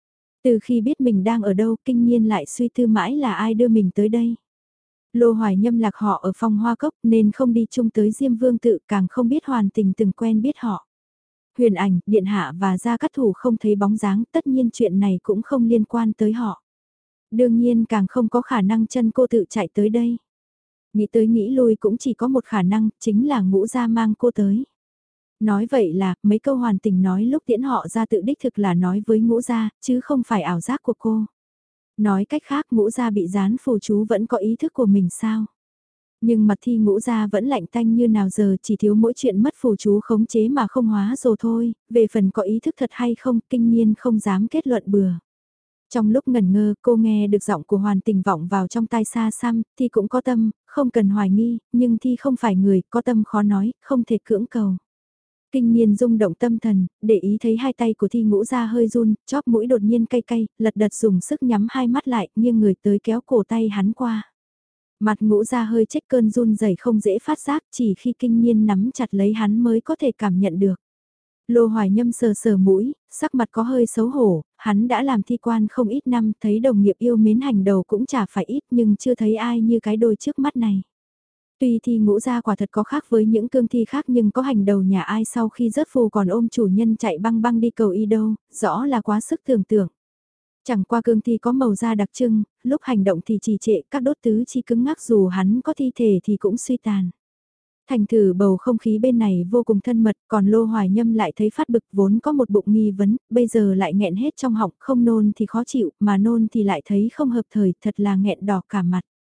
Từ khi biết mình đang ở đâu, Kinh Nhiên lại suy tư mãi là ai đưa mình tới đây. Lô Hoài Nhâm lạc họ ở Phong Hoa Cốc nên không đi chung tới Diêm Vương tự, càng không biết Hoàn Tình từng quen biết họ. Huyền Ảnh, Điện Hạ và Gia Cát Thủ không thấy bóng dáng, tất nhiên chuyện này cũng không liên quan tới họ. Đương nhiên càng không có khả năng chân cô tự chạy tới đây. Nghĩ tới nghĩ lui cũng chỉ có một khả năng, chính là Ngũ Gia mang cô tới. Nói vậy là, mấy câu Hoàn Tình nói lúc tiễn họ ra tự đích thực là nói với Ngũ Gia, chứ không phải ảo giác của cô. Nói cách khác Ngũ Gia bị gián phù chú vẫn có ý thức của mình sao? Nhưng mặt Thi Ngũ Gia vẫn lạnh tanh như nào giờ, chỉ thiếu mỗi chuyện mất phù chú khống chế mà không hóa rồi thôi, về phần có ý thức thật hay không, Kinh Nhiên không dám kết luận bừa. Trong lúc ngần ngơ, cô nghe được giọng của Hoàn Tình vọng vào trong tai xa xăm, Thi cũng có tâm, không cần hoài nghi, nhưng Thi không phải người, có tâm khó nói, không thể cưỡng cầu. Kinh Nhiên rung động tâm thần, để ý thấy hai tay của Thi Ngũ Gia hơi run, chóp mũi đột nhiên cay cay, lật đật dùng sức nhắm hai mắt lại, nghiêng người tới kéo cổ tay hắn qua. Mặt Ngũ Gia hơi trách cơn run rẩy không dễ phát giác, chỉ khi Kinh Nhiên nắm chặt lấy hắn mới có thể cảm nhận được. Lô Hoài Nhâm sờ sờ mũi, sắc mặt có hơi xấu hổ, hắn đã làm thi quan không ít năm, thấy đồng nghiệp yêu mến hành đầu cũng chả phải ít nhưng chưa thấy ai như cái đôi trước mắt này. Tuy Thi Ngũ Gia quả thật có khác với những cương thi khác nhưng có hành đầu nhà ai sau khi rớt phù còn ôm chủ nhân chạy băng băng đi cầu y đâu, rõ là quá sức tưởng tượng. Chẳng qua cương thi có màu da đặc trưng, lúc hành động thì trì trệ, các đốt tứ chi cứng ngắc dù hắn có thi thể thì cũng suy tàn. Thành thử bầu không khí bên này vô cùng thân mật, còn Lô Hoài Nhâm lại thấy phát bực vốn có một bụng nghi vấn, bây giờ lại nghẹn hết trong họng, không nôn thì khó chịu, mà nôn thì lại thấy không hợp thời, thật là nghẹn đỏ cả mặt.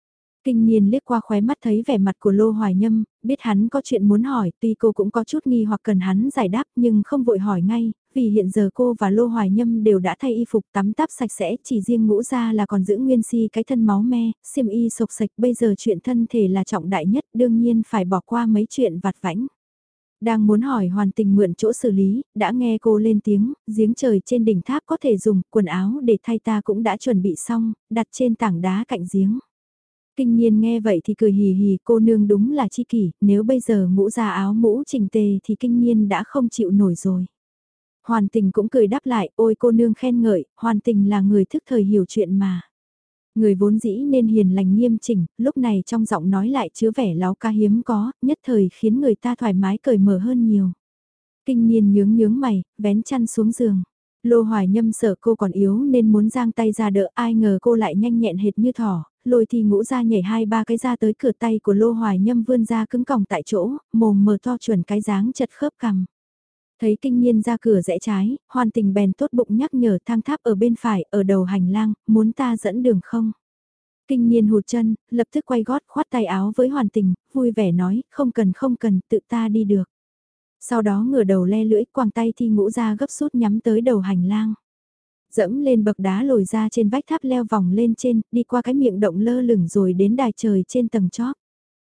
Kinh Niên liếc qua khóe mắt thấy vẻ mặt của Lô Hoài Nhâm, biết hắn có chuyện muốn hỏi, tuy cô cũng có chút nghi hoặc cần hắn giải đáp nhưng không vội hỏi ngay, vì hiện giờ cô và Lô Hoài Nhâm đều đã thay y phục tắm táp sạch sẽ, chỉ riêng Ngũ Gia là còn giữ nguyên si cái thân máu me, xiêm y sộc sạch, bây giờ chuyện thân thể là trọng đại nhất, đương nhiên phải bỏ qua mấy chuyện vặt vãnh. Đang muốn hỏi Hoàn Tình mượn chỗ xử lý, đã nghe cô lên tiếng, giếng trời trên đỉnh tháp có thể dùng, quần áo để thay ta cũng đã chuẩn bị xong, đặt trên tảng đá cạnh giếng. Kinh Nhiên nghe vậy thì cười hì hì, cô nương đúng là chi kỷ, nếu bây giờ Ngũ Gia áo mũ chỉnh tề thì Kinh Nhiên đã không chịu nổi rồi. Hoàn Tình cũng cười đáp lại, ôi cô nương khen ngợi, Hoàn Tình là người thức thời hiểu chuyện mà. Người vốn dĩ nên hiền lành nghiêm chỉnh, lúc này trong giọng nói lại chứa vẻ láo ca hiếm có, nhất thời khiến người ta thoải mái cởi mở hơn nhiều. Kinh Nhiên nhướng nhướng mày, vén chăn xuống giường. Lô Hoài Nhâm sợ cô còn yếu nên muốn giang tay ra đỡ, ai ngờ cô lại nhanh nhẹn hệt như thỏ, lôi thì Ngũ Gia nhảy 2-3 cái ra tới cửa, tay của Lô Hoài Nhâm vươn ra cứng còng tại chỗ, mồm mở to chuẩn cái dáng chật khớp cằm. Thấy Kinh Nhiên ra cửa rẽ trái, Hoàn Tình bèn tốt bụng nhắc nhở, thang tháp ở bên phải, ở đầu hành lang, muốn ta dẫn đường không? Kinh Nhiên hụt chân, lập tức quay gót khoát tay áo với Hoàn Tình, vui vẻ nói, không cần, tự ta đi được. Sau đó ngửa đầu le lưỡi, quàng tay Thi Ngũ Gia gấp rút nhắm tới đầu hành lang. Dẫm lên bậc đá lồi ra trên vách tháp, leo vòng lên trên, đi qua cái miệng động lơ lửng rồi đến đài trời trên tầng chóp.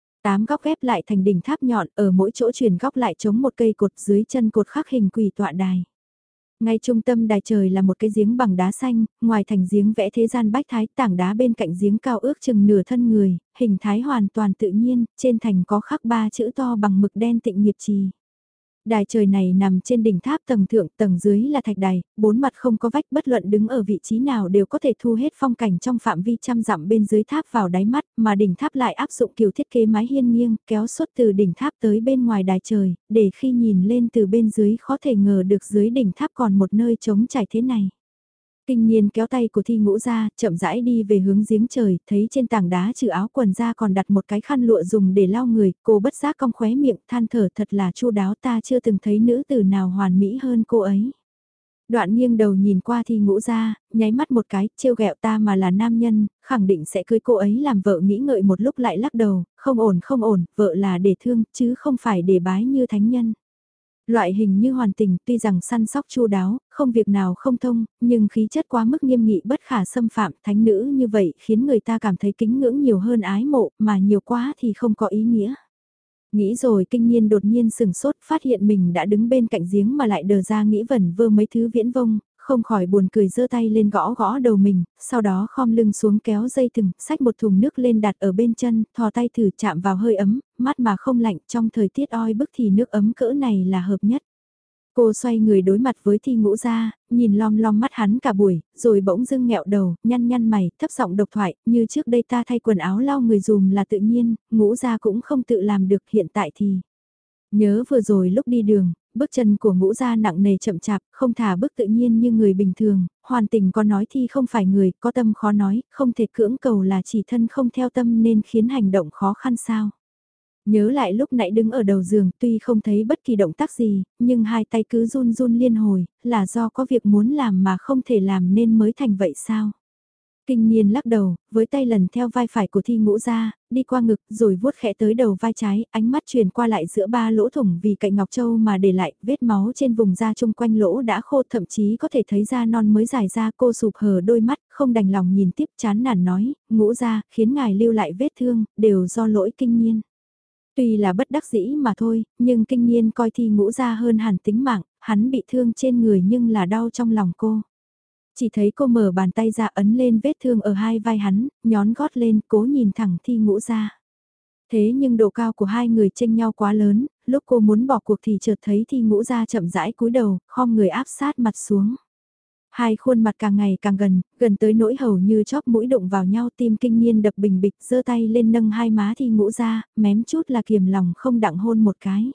8 góc ghép lại thành đỉnh tháp nhọn, ở mỗi chỗ chuyển góc lại chống một cây cột, dưới chân cột khắc hình quỷ tọa đài. Ngay trung tâm đài trời là một cái giếng bằng đá xanh, ngoài thành giếng vẽ thế gian bách thái, tảng đá bên cạnh giếng cao ước chừng nửa thân người, hình thái hoàn toàn tự nhiên, trên thành có khắc 3 chữ to bằng mực đen Tịnh Nghiệp Trì. Đài trời này nằm trên đỉnh tháp tầng thượng, tầng dưới là thạch đài, 4 mặt không có vách, bất luận đứng ở vị trí nào đều có thể thu hết phong cảnh trong phạm vi trăm dặm bên dưới tháp vào đáy mắt, mà đỉnh tháp lại áp dụng kiểu thiết kế mái hiên nghiêng, kéo suốt từ đỉnh tháp tới bên ngoài đài trời, để khi nhìn lên từ bên dưới khó thể ngờ được dưới đỉnh tháp còn một nơi trống trải thế này. Kinh Nhiên kéo tay của Thi Ngũ ra, chậm rãi đi về hướng giếng trời, thấy trên tảng đá trừ áo quần ra còn đặt một cái khăn lụa dùng để lau người, cô bất giác cong khóe miệng, than thở, thật là chu đáo, ta chưa từng thấy nữ tử nào hoàn mỹ hơn cô ấy. Đoạn nghiêng đầu nhìn qua Thi Ngũ ra, nháy mắt một cái, trêu ghẹo, ta mà là nam nhân, khẳng định sẽ cưới cô ấy làm vợ, nghĩ ngợi một lúc lại lắc đầu, không ổn, vợ là để thương, chứ không phải để bái như thánh nhân. Loại hình như Hoàn Tình tuy rằng săn sóc chu đáo, không việc nào không thông, nhưng khí chất quá mức nghiêm nghị bất khả xâm phạm, thánh nữ như vậy khiến người ta cảm thấy kính ngưỡng nhiều hơn ái mộ, mà nhiều quá thì không có ý nghĩa. Nghĩ rồi Kinh Nhiên đột nhiên sừng sốt, phát hiện mình đã đứng bên cạnh giếng mà lại đờ ra nghĩ vẩn vơ mấy thứ viễn vông, không khỏi buồn cười, giơ tay lên gõ gõ đầu mình, sau đó khom lưng xuống kéo dây thừng, xách một thùng nước lên đặt ở bên chân, thò tay thử chạm vào hơi ấm, mát mà không lạnh, trong thời tiết oi bức thì nước ấm cỡ này là hợp nhất. Cô xoay người đối mặt với Thi Ngũ ra, nhìn lom lom mắt hắn cả buổi, rồi bỗng dưng nghẹo đầu, nhăn nhăn mày, thấp giọng độc thoại, như trước đây ta thay quần áo lau người dùm là tự nhiên, Ngũ ra cũng không tự làm được, hiện tại thì. Nhớ vừa rồi lúc đi đường, bước chân của Ngũ ra nặng nề chậm chạp, không thả bước tự nhiên như người bình thường, Hoàn Tình có nói Thi không phải người, có tâm khó nói, không thể cưỡng cầu là chỉ thân không theo tâm nên khiến hành động khó khăn sao. Nhớ lại lúc nãy đứng ở đầu giường, tuy không thấy bất kỳ động tác gì, nhưng hai tay cứ run run liên hồi, là do có việc muốn làm mà không thể làm nên mới thành vậy sao? Kinh Nhiên lắc đầu, với tay lần theo vai phải của Thi Ngũ ra, đi qua ngực rồi vuốt khẽ tới đầu vai trái, ánh mắt truyền qua lại giữa ba lỗ thủng vì cạnh ngọc châu mà để lại, vết máu trên vùng da chung quanh lỗ đã khô, thậm chí có thể thấy da non mới dài ra. Cô sụp hờ đôi mắt, không đành lòng nhìn tiếp, chán nản nói, Ngũ ra, khiến ngài lưu lại vết thương, đều do lỗi Kinh Nhiên. Tuy là bất đắc dĩ mà thôi, nhưng Kinh Nhiên coi Thi Ngũ ra hơn hẳn tính mạng, hắn bị thương trên người nhưng là đau trong lòng cô. Chỉ thấy cô mở bàn tay ra ấn lên vết thương ở hai vai hắn, nhón gót lên, cố nhìn thẳng Thi Ngũ ra. Thế nhưng độ cao của hai người chênh nhau quá lớn, lúc cô muốn bỏ cuộc thì chợt thấy Thi Ngũ ra chậm rãi cúi đầu, khom người áp sát mặt xuống. Hai khuôn mặt càng ngày càng gần, gần tới nỗi hầu như chóp mũi đụng vào nhau, tim Kinh Nhiên đập bình bịch, giơ tay lên nâng hai má Thi Ngũ ra, mém chút là kiềm lòng không đặng hôn một cái.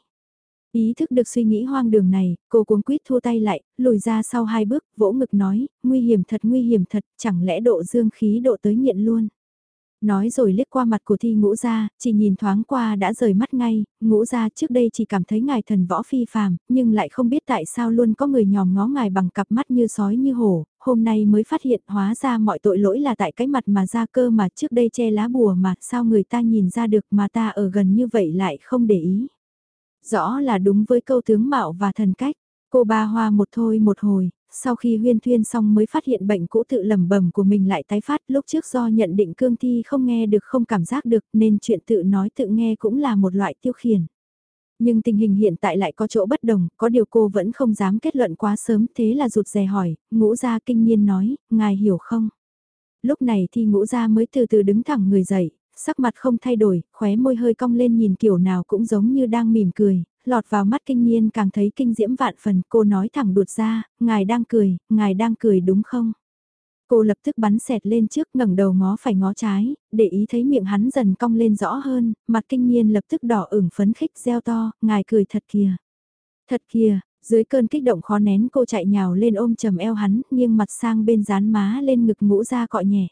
Ý thức được suy nghĩ hoang đường này, cô cuống quýt thua tay lại, lùi ra sau hai bước, vỗ ngực nói, nguy hiểm thật, chẳng lẽ độ dương khí độ tới nghiện luôn. Nói rồi liếc qua mặt của Thi Ngũ Gia, chỉ nhìn thoáng qua đã rời mắt ngay, Ngũ Gia trước đây chỉ cảm thấy ngài thần võ phi phàm, nhưng lại không biết tại sao luôn có người nhòm ngó ngài bằng cặp mắt như sói như hổ, hôm nay mới phát hiện hóa ra mọi tội lỗi là tại cái mặt mà ra cơ mà trước đây che lá bùa mà sao người ta nhìn ra được mà ta ở gần như vậy lại không để ý. Rõ là đúng với câu tướng mạo và thần cách, cô ba hoa một thôi một hồi, sau khi huyên thuyên xong mới phát hiện bệnh cũ tự lẩm bẩm của mình lại tái phát, lúc trước do nhận định cương thi không nghe được không cảm giác được nên chuyện tự nói tự nghe cũng là một loại tiêu khiển. Nhưng tình hình hiện tại lại có chỗ bất đồng, có điều cô vẫn không dám kết luận quá sớm, thế là rụt rè hỏi, Ngũ Gia kinh nhiên nói, ngài hiểu không? Lúc này thì Ngũ Gia mới từ từ đứng thẳng người dậy, sắc mặt không thay đổi, khóe môi hơi cong lên nhìn kiểu nào cũng giống như đang mỉm cười, lọt vào mắt kinh nhiên càng thấy kinh diễm vạn phần, cô nói thẳng đụt ra, ngài đang cười đúng không? Cô lập tức bắn xẹt lên trước ngẩng đầu ngó phải ngó trái, để ý thấy miệng hắn dần cong lên rõ hơn, mặt kinh nhiên lập tức đỏ ửng phấn khích reo to, ngài cười thật kìa. Thật kìa, dưới cơn kích động khó nén cô chạy nhào lên ôm chầm eo hắn, nghiêng mặt sang bên dán má lên ngực Ngũ Gia cọ nhẹ.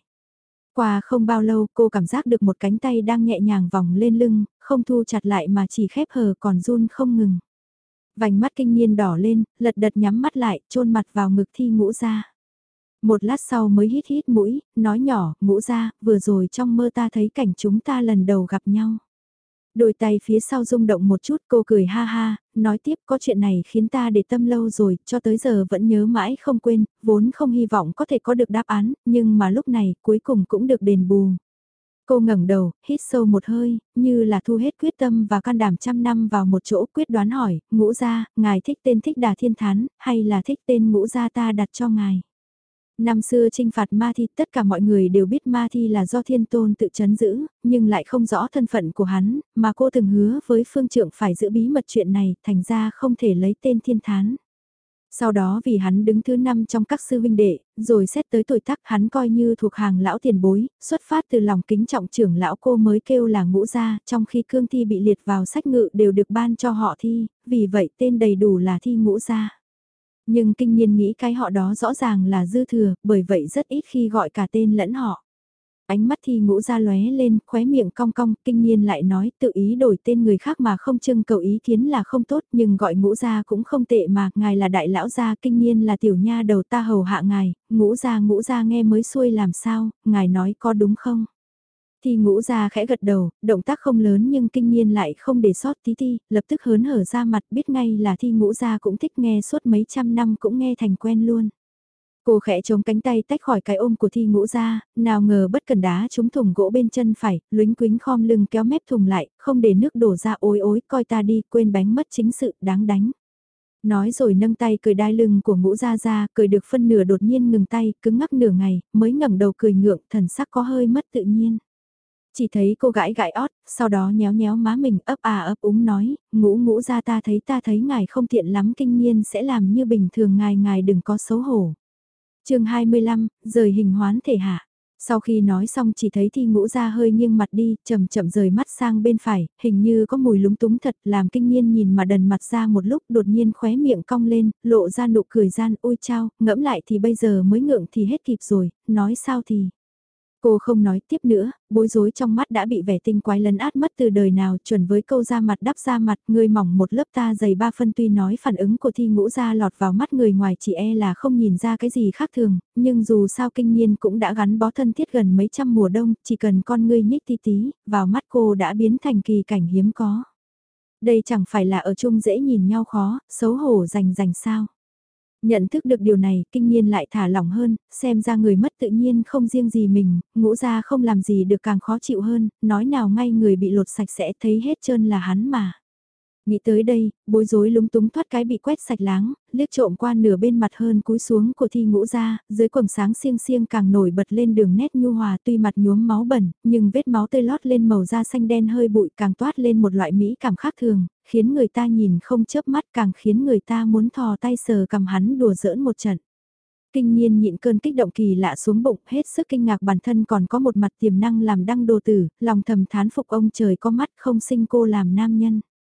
Qua không bao lâu cô cảm giác được một cánh tay đang nhẹ nhàng vòng lên lưng, không thu chặt lại mà chỉ khép hờ còn run không ngừng. Vành mắt kinh nhiên đỏ lên, lật đật nhắm mắt lại, chôn mặt vào ngực Thi Ngũ Gia. Một lát sau mới hít hít mũi, nói nhỏ, Ngũ Gia, vừa rồi trong mơ ta thấy cảnh chúng ta lần đầu gặp nhau. Đôi tay phía sau rung động một chút cô cười ha ha, nói tiếp có chuyện này khiến ta để tâm lâu rồi, cho tới giờ vẫn nhớ mãi không quên, vốn không hy vọng có thể có được đáp án, nhưng mà lúc này cuối cùng cũng được đền bù. Cô ngẩng đầu, hít sâu một hơi, như là thu hết quyết tâm và can đảm trăm năm vào một chỗ quyết đoán hỏi, Ngũ Gia, ngài thích tên Thích Đà Thiên Thán, hay là thích tên Ngũ Gia ta đặt cho ngài? Năm xưa trinh phạt Ma Thi, tất cả mọi người đều biết Ma Thi là do Thiên Tôn tự chấn giữ, nhưng lại không rõ thân phận của hắn, mà cô từng hứa với Phương Trượng phải giữ bí mật chuyện này, thành ra không thể lấy tên Thiên Thán. Sau đó vì hắn đứng thứ 5 trong các sư huynh đệ, rồi xét tới tuổi tác hắn coi như thuộc hàng lão tiền bối, xuất phát từ lòng kính trọng trưởng lão cô mới kêu là Ngũ Gia, trong khi cương thi bị liệt vào sách ngự đều được ban cho họ Thi, vì vậy tên đầy đủ là Thi Ngũ Gia. Nhưng kinh nhiên nghĩ cái họ đó rõ ràng là dư thừa, bởi vậy rất ít khi gọi cả tên lẫn họ. Ánh mắt Thi Ngũ Gia lóe lên, khóe miệng cong cong, kinh nhiên lại nói tự ý đổi tên người khác mà không trưng cầu ý kiến là không tốt, nhưng gọi Ngũ Gia cũng không tệ mà, ngài là đại lão gia, kinh nhiên là tiểu nha đầu ta hầu hạ ngài, Ngũ Gia nghe mới xuôi làm sao, ngài nói có đúng không? Thì Ngũ Gia khẽ gật đầu, động tác không lớn nhưng kinh nhiên lại không để sót tí ti, lập tức hớn hở ra mặt biết ngay là Thi Ngũ Gia cũng thích nghe suốt mấy trăm năm cũng nghe thành quen luôn. Cô khẽ chống cánh tay tách khỏi cái ôm của Thi Ngũ Gia, nào ngờ bất cần đá trúng thùng gỗ bên chân phải, luính quính khom lưng kéo mép thùng lại, không để nước đổ ra ối ối, coi ta đi, quên bánh mất chính sự, đáng đánh. Nói rồi nâng tay cười đai lưng của Ngũ Gia ra, cười được phân nửa đột nhiên ngừng tay, cứng ngắc nửa ngày, mới ngẩng đầu cười ngượng, thần sắc có hơi mất tự nhiên. Chỉ thấy cô gãi gãi ót, sau đó nhéo nhéo má mình ấp à ấp úng nói, Ngũ Gia ta thấy ngài không tiện lắm, kinh nhiên sẽ làm như bình thường, ngài đừng có xấu hổ. Chương 25, rời hình hoán thể hạ. Sau khi nói xong chỉ thấy Thi Ngũ Gia hơi nghiêng mặt đi, chậm chậm rời mắt sang bên phải, hình như có mùi lúng túng thật, làm kinh nhiên nhìn mà đần mặt ra một lúc, đột nhiên khóe miệng cong lên, lộ ra nụ cười gian, ôi chao, ngẫm lại thì bây giờ mới ngượng thì hết kịp rồi, nói sao thì. Cô không nói tiếp nữa, bối rối trong mắt đã bị vẻ tinh quái lấn át mất từ đời nào, chuẩn với câu ra mặt đắp ra mặt, người mỏng một lớp ta dày 3 phân, tuy nói phản ứng của Thi Ngũ Gia lọt vào mắt người ngoài chỉ e là không nhìn ra cái gì khác thường, nhưng dù sao kinh nhiên cũng đã gắn bó thân thiết gần mấy trăm mùa đông, chỉ cần con ngươi nhích tí tí, vào mắt cô đã biến thành kỳ cảnh hiếm có. Đây chẳng phải là ở chung dễ nhìn nhau khó, xấu hổ rành sao. Nhận thức được điều này, kinh nhiên lại thả lỏng hơn, xem ra người mất tự nhiên không riêng gì mình, Ngũ Gia không làm gì được càng khó chịu hơn, nói nào ngay người bị lột sạch sẽ thấy hết trơn là hắn mà. Nghĩ tới đây, bối rối lúng túng thoát cái bị quét sạch láng, liếc trộm qua nửa bên mặt hơn cúi xuống của Thi Ngũ Gia, dưới quầng sáng xiêng xiêng càng nổi bật lên đường nét nhu hòa, tuy mặt nhuốm máu bẩn, nhưng vết máu tươi lót lên màu da xanh đen hơi bụi càng toát lên một loại mỹ cảm khác thường, khiến người ta nhìn không chớp mắt, càng khiến người ta muốn thò tay sờ cầm hắn đùa giỡn một trận. Kinh nhiên nhịn cơn kích động kỳ lạ xuống bụng, hết sức kinh ngạc bản thân còn có một mặt tiềm năng làm đăng đồ tử, lòng thầm thán phục ông trời có mắt không sinh cô làm nam nhân.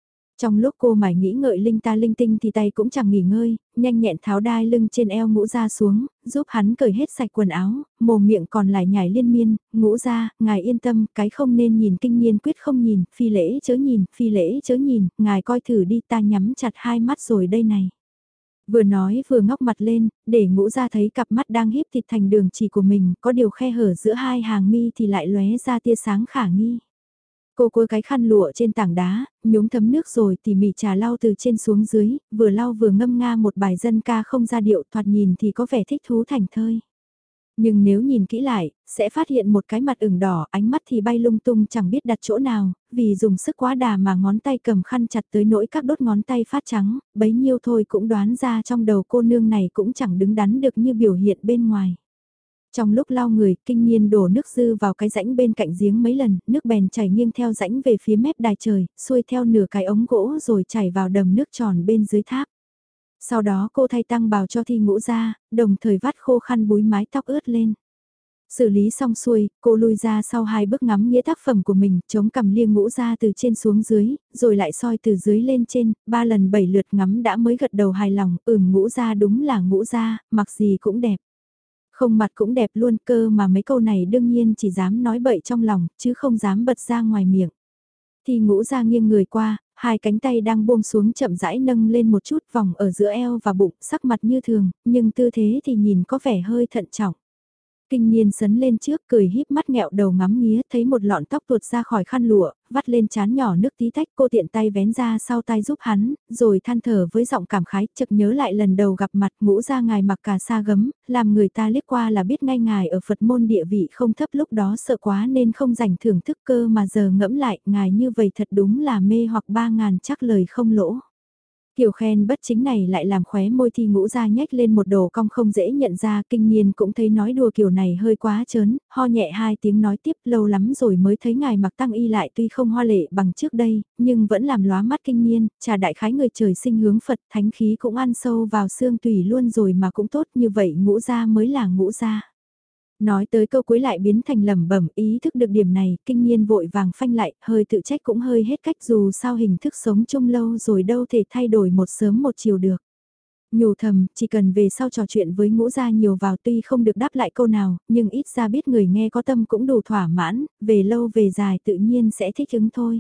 Trong lúc cô mải nghĩ ngợi linh ta linh tinh thì tay cũng chẳng nghỉ ngơi, nhanh nhẹn tháo đai lưng trên eo Ngũ Gia xuống, giúp hắn cởi hết sạch quần áo, mồm miệng còn lại nhảy liên miên, Ngũ Gia, ngài yên tâm, cái không nên nhìn kinh niên quyết không nhìn, phi lễ chớ nhìn, phi lễ chớ nhìn, ngài coi thử đi ta nhắm chặt hai mắt rồi đây này. Vừa nói vừa ngóc mặt lên, để Ngũ Gia thấy cặp mắt đang híp thịt thành đường chỉ của mình, có điều khe hở giữa hai hàng mi thì lại lóe ra tia sáng khả nghi. Cô cua cái khăn lụa trên tảng đá, nhúng thấm nước rồi tỉ mỉ trà lau từ trên xuống dưới, vừa lau vừa ngâm nga một bài dân ca không ra điệu, thoạt nhìn thì có vẻ thích thú thành thơi. Nhưng nếu nhìn kỹ lại, sẽ phát hiện một cái mặt ửng đỏ, ánh mắt thì bay lung tung chẳng biết đặt chỗ nào, vì dùng sức quá đà mà ngón tay cầm khăn chặt tới nỗi các đốt ngón tay phát trắng, bấy nhiêu thôi cũng đoán ra trong đầu cô nương này cũng chẳng đứng đắn được như biểu hiện bên ngoài. Trong lúc lau người, kinh nhiên đổ nước dư vào cái rãnh bên cạnh giếng mấy lần, nước bèn chảy nghiêng theo rãnh về phía mép đài trời, xuôi theo nửa cái ống gỗ rồi chảy vào đầm nước tròn bên dưới tháp. Sau đó cô thay tăng bào cho Thi Ngũ ra, đồng thời vắt khô khăn búi mái tóc ướt lên. Xử lý xong xuôi, cô lui ra sau 2 bước ngắm nghĩa tác phẩm của mình, chống cằm liêng Ngũ ra từ trên xuống dưới, rồi lại soi từ dưới lên trên, 3 lần 7 lượt ngắm đã mới gật đầu hài lòng, Ngũ ra đúng là Ngũ ra, mặc gì cũng đẹp. Không mặt cũng đẹp luôn cơ mà mấy câu này đương nhiên chỉ dám nói bậy trong lòng, chứ không dám bật ra ngoài miệng. Thì Ngũ ra nghiêng người qua, hai cánh tay đang buông xuống chậm rãi nâng lên một chút vòng ở giữa eo và bụng, sắc mặt như thường, nhưng tư thế thì nhìn có vẻ hơi thận trọng. Kinh niên sấn lên trước cười híp mắt nghẹo đầu ngắm nghía thấy một lọn tóc tuột ra khỏi khăn lụa, vắt lên trán nhỏ nước tí tách cô tiện tay vén ra sau tay giúp hắn, rồi than thở với giọng cảm khái chợt nhớ lại lần đầu gặp mặt Ngũ ra ngài mặc cà sa gấm, làm người ta liếc qua là biết ngay ngài ở Phật môn địa vị không thấp lúc đó sợ quá nên không dành thưởng thức cơ mà giờ ngẫm lại ngài như vậy thật đúng là mê hoặc 3.000 chắc lời không lỗ. Kiểu khen bất chính này lại làm khóe môi Thi Ngũ ra nhếch lên một đồ cong không dễ nhận ra, kinh niên cũng thấy nói đùa kiểu này hơi quá trớn, ho nhẹ 2 tiếng nói tiếp lâu lắm rồi mới thấy ngài mặc tăng y lại tuy không hoa lệ bằng trước đây, nhưng vẫn làm lóa mắt kinh niên, trà đại khái người trời sinh hướng Phật thánh khí cũng ăn sâu vào xương tùy luôn rồi mà cũng tốt như vậy Ngũ ra mới là Ngũ ra. Nói tới câu cuối lại biến thành lẩm bẩm ý thức được điểm này, kinh niên vội vàng phanh lại, hơi tự trách cũng hơi hết cách dù sao hình thức sống chung lâu rồi đâu thể thay đổi một sớm một chiều được. Nhủ thầm, chỉ cần về sau trò chuyện với Ngũ gia nhiều vào tuy không được đáp lại câu nào, nhưng ít ra biết người nghe có tâm cũng đủ thỏa mãn, về lâu về dài tự nhiên sẽ thích ứng thôi.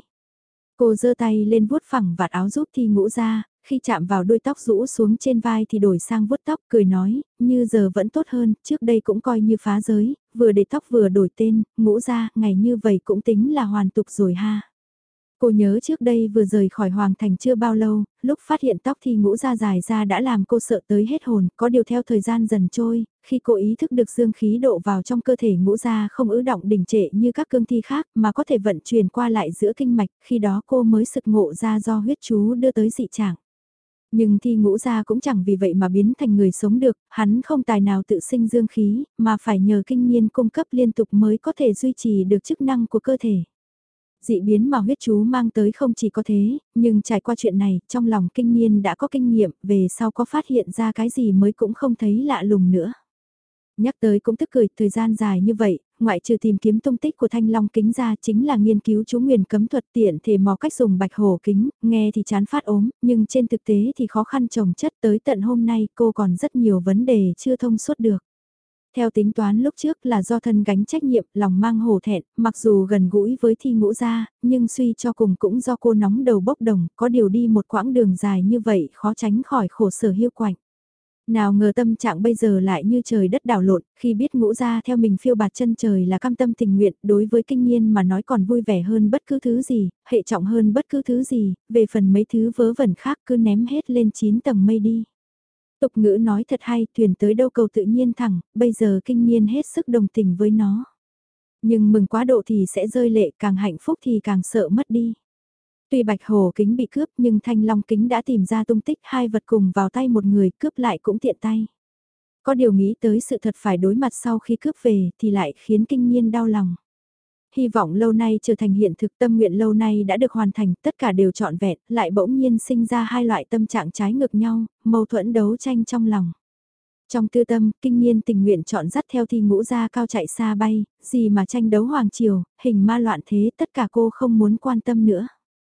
Cô giơ tay lên vuốt phẳng vạt áo giúp Thi Ngũ ra, khi chạm vào đuôi tóc rũ xuống trên vai thì đổi sang vuốt tóc cười nói, như giờ vẫn tốt hơn, trước đây cũng coi như phá giới, vừa để tóc vừa đổi tên, Ngũ ra, ngày như vậy cũng tính là hoàn tục rồi ha. Cô nhớ trước đây vừa rời khỏi Hoàng Thành chưa bao lâu, lúc phát hiện tóc Thi Ngũ ra dài ra đã làm cô sợ tới hết hồn, có điều theo thời gian dần trôi, khi cô ý thức được dương khí độ vào trong cơ thể Ngũ ra không ứ động đình trệ như các cương thi khác mà có thể vận chuyển qua lại giữa kinh mạch, khi đó cô mới sực ngộ ra do huyết chú đưa tới dị trạng. Nhưng Thi Ngũ ra cũng chẳng vì vậy mà biến thành người sống được, hắn không tài nào tự sinh dương khí, mà phải nhờ kinh niên cung cấp liên tục mới có thể duy trì được chức năng của cơ thể. Dị biến mà huyết chú mang tới không chỉ có thế, nhưng trải qua chuyện này, trong lòng kinh niên đã có kinh nghiệm, về sau có phát hiện ra cái gì mới cũng không thấy lạ lùng nữa. Nhắc tới cũng tức cười, thời gian dài như vậy, ngoại trừ tìm kiếm tung tích của thanh long kính ra chính là nghiên cứu chú nguyền cấm thuật tiện thể mò cách dùng bạch hổ kính, nghe thì chán phát ốm, nhưng trên thực tế thì khó khăn chồng chất tới tận hôm nay cô còn rất nhiều vấn đề chưa thông suốt được. Theo tính toán lúc trước là do thân gánh trách nhiệm, lòng mang hổ thẹn, mặc dù gần gũi với Thi Ngũ ra, nhưng suy cho cùng cũng do cô nóng đầu bốc đồng, có điều đi một quãng đường dài như vậy khó tránh khỏi khổ sở hiu quạnh. Nào ngờ tâm trạng bây giờ lại như trời đất đảo lộn, khi biết Ngũ ra theo mình phiêu bạt chân trời là cam tâm tình nguyện, đối với kinh niên mà nói còn vui vẻ hơn bất cứ thứ gì, hệ trọng hơn bất cứ thứ gì, về phần mấy thứ vớ vẩn khác cứ ném hết lên 9 tầng mây đi. Tục ngữ nói thật hay, thuyền tới đâu cầu tự nhiên thẳng, bây giờ kinh niên hết sức đồng tình với nó. Nhưng mừng quá độ thì sẽ rơi lệ, càng hạnh phúc thì càng sợ mất đi. Tuy bạch hổ kính bị cướp nhưng thanh long kính đã tìm ra tung tích hai vật cùng vào tay một người cướp lại cũng tiện tay. Có điều nghĩ tới sự thật phải đối mặt sau khi cướp về thì lại khiến kinh niên đau lòng. Hy vọng lâu nay trở thành hiện thực tâm nguyện lâu nay đã được hoàn thành, tất cả đều trọn vẹn, lại bỗng nhiên sinh ra hai loại tâm trạng trái ngược nhau, mâu thuẫn đấu tranh trong lòng. Trong tư tâm, kinh niên tình nguyện chọn dắt theo Thi Ngũ ra cao chạy xa bay, gì mà tranh đấu hoàng triều, hình ma loạn thế tất cả cô không muốn quan tâm nữa.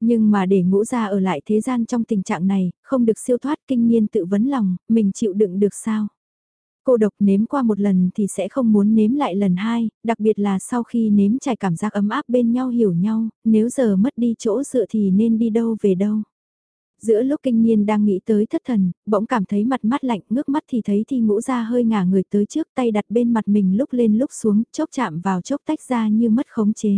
Nhưng mà để ngũ gia ở lại thế gian trong tình trạng này, không được siêu thoát kinh niên tự vấn lòng, mình chịu đựng được sao? Cô độc nếm qua một lần thì sẽ không muốn nếm lại lần hai, đặc biệt là sau khi nếm trải cảm giác ấm áp bên nhau hiểu nhau, nếu giờ mất đi chỗ dựa thì nên đi đâu về đâu. Giữa lúc kinh niên đang nghĩ tới thất thần, bỗng cảm thấy mặt mát lạnh, ngước mắt thì thấy Thi Ngũ Gia hơi ngả người tới trước, tay đặt bên mặt mình lúc lên lúc xuống, chốc chạm vào chốc tách ra như mất khống chế.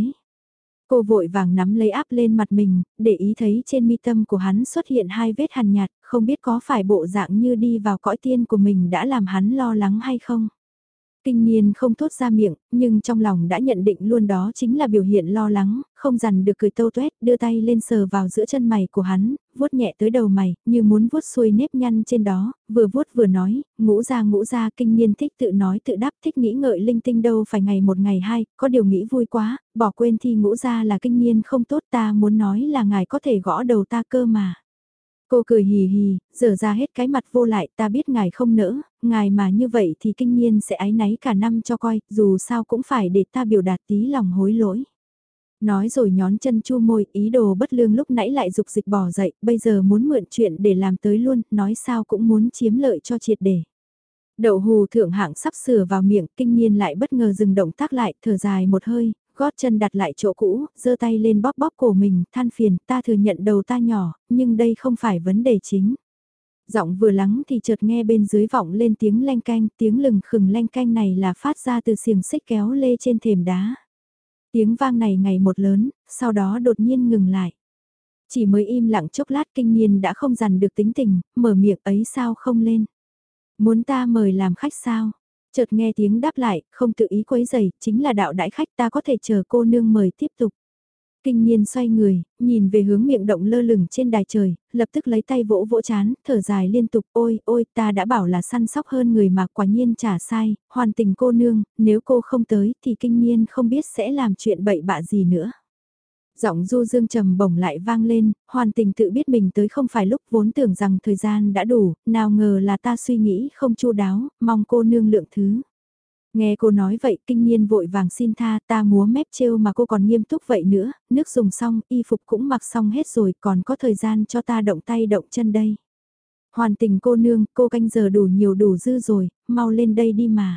Cô vội vàng nắm lấy áp lên mặt mình, để ý thấy trên mi tâm của hắn xuất hiện hai vết hằn nhạt, không biết có phải bộ dạng như đi vào cõi tiên của mình đã làm hắn lo lắng hay không. Kinh niên không thốt ra miệng, nhưng trong lòng đã nhận định luôn đó chính là biểu hiện lo lắng, không dằn được cười tâu tuét, đưa tay lên sờ vào giữa chân mày của hắn, vuốt nhẹ tới đầu mày, như muốn vuốt xuôi nếp nhăn trên đó, vừa vuốt vừa nói, ngũ ra, kinh niên thích tự nói tự đáp, thích nghĩ ngợi linh tinh đâu phải ngày một ngày hai, có điều nghĩ vui quá, bỏ quên thi ngũ ra là kinh niên không tốt, ta muốn nói là ngài có thể gõ đầu ta cơ mà. Cô cười hì hì, dở ra hết cái mặt vô lại, ta biết ngài không nỡ, ngài mà như vậy thì kinh niên sẽ áy náy cả năm cho coi, dù sao cũng phải để ta biểu đạt tí lòng hối lỗi. Nói rồi nhón chân chu môi, ý đồ bất lương lúc nãy lại dục dịch bỏ dậy, bây giờ muốn mượn chuyện để làm tới luôn, nói sao cũng muốn chiếm lợi cho triệt để. Đậu hù thượng hạng sắp sửa vào miệng, kinh niên lại bất ngờ dừng động tác lại, thở dài một hơi, gót chân đặt lại chỗ cũ, giơ tay lên bóp bóp cổ mình, than phiền, ta thừa nhận đầu ta nhỏ, nhưng đây không phải vấn đề chính. Giọng vừa lắng thì chợt nghe bên dưới vọng lên tiếng leng canh, tiếng lừng khừng leng canh này là phát ra từ xiềng xích kéo lê trên thềm đá. Tiếng vang này ngày một lớn, sau đó đột nhiên ngừng lại. Chỉ mới im lặng chốc lát kinh niên đã không dằn được tính tình, mở miệng ấy sao không lên. Muốn ta mời làm khách sao? Chợt nghe tiếng đáp lại, không tự ý quấy giày, chính là đạo đãi khách ta có thể chờ cô nương mời tiếp tục. Kinh niên xoay người, nhìn về hướng miệng động lơ lửng trên đài trời, lập tức lấy tay vỗ vỗ chán, thở dài liên tục, ôi, ôi, ta đã bảo là săn sóc hơn người mà quả nhiên trả sai, hoàn tình cô nương, nếu cô không tới thì kinh niên không biết sẽ làm chuyện bậy bạ gì nữa. Giọng du dương trầm bổng lại vang lên, hoàn tình tự biết mình tới không phải lúc vốn tưởng rằng thời gian đã đủ, nào ngờ là ta suy nghĩ không chu đáo, mong cô nương lượng thứ. Nghe cô nói vậy kinh niên vội vàng xin tha ta múa mép trêu mà cô còn nghiêm túc vậy nữa, nước dùng xong, y phục cũng mặc xong hết rồi còn có thời gian cho ta động tay động chân đây. Hoàn tình cô nương, cô canh giờ đủ nhiều đủ dư rồi, mau lên đây đi mà.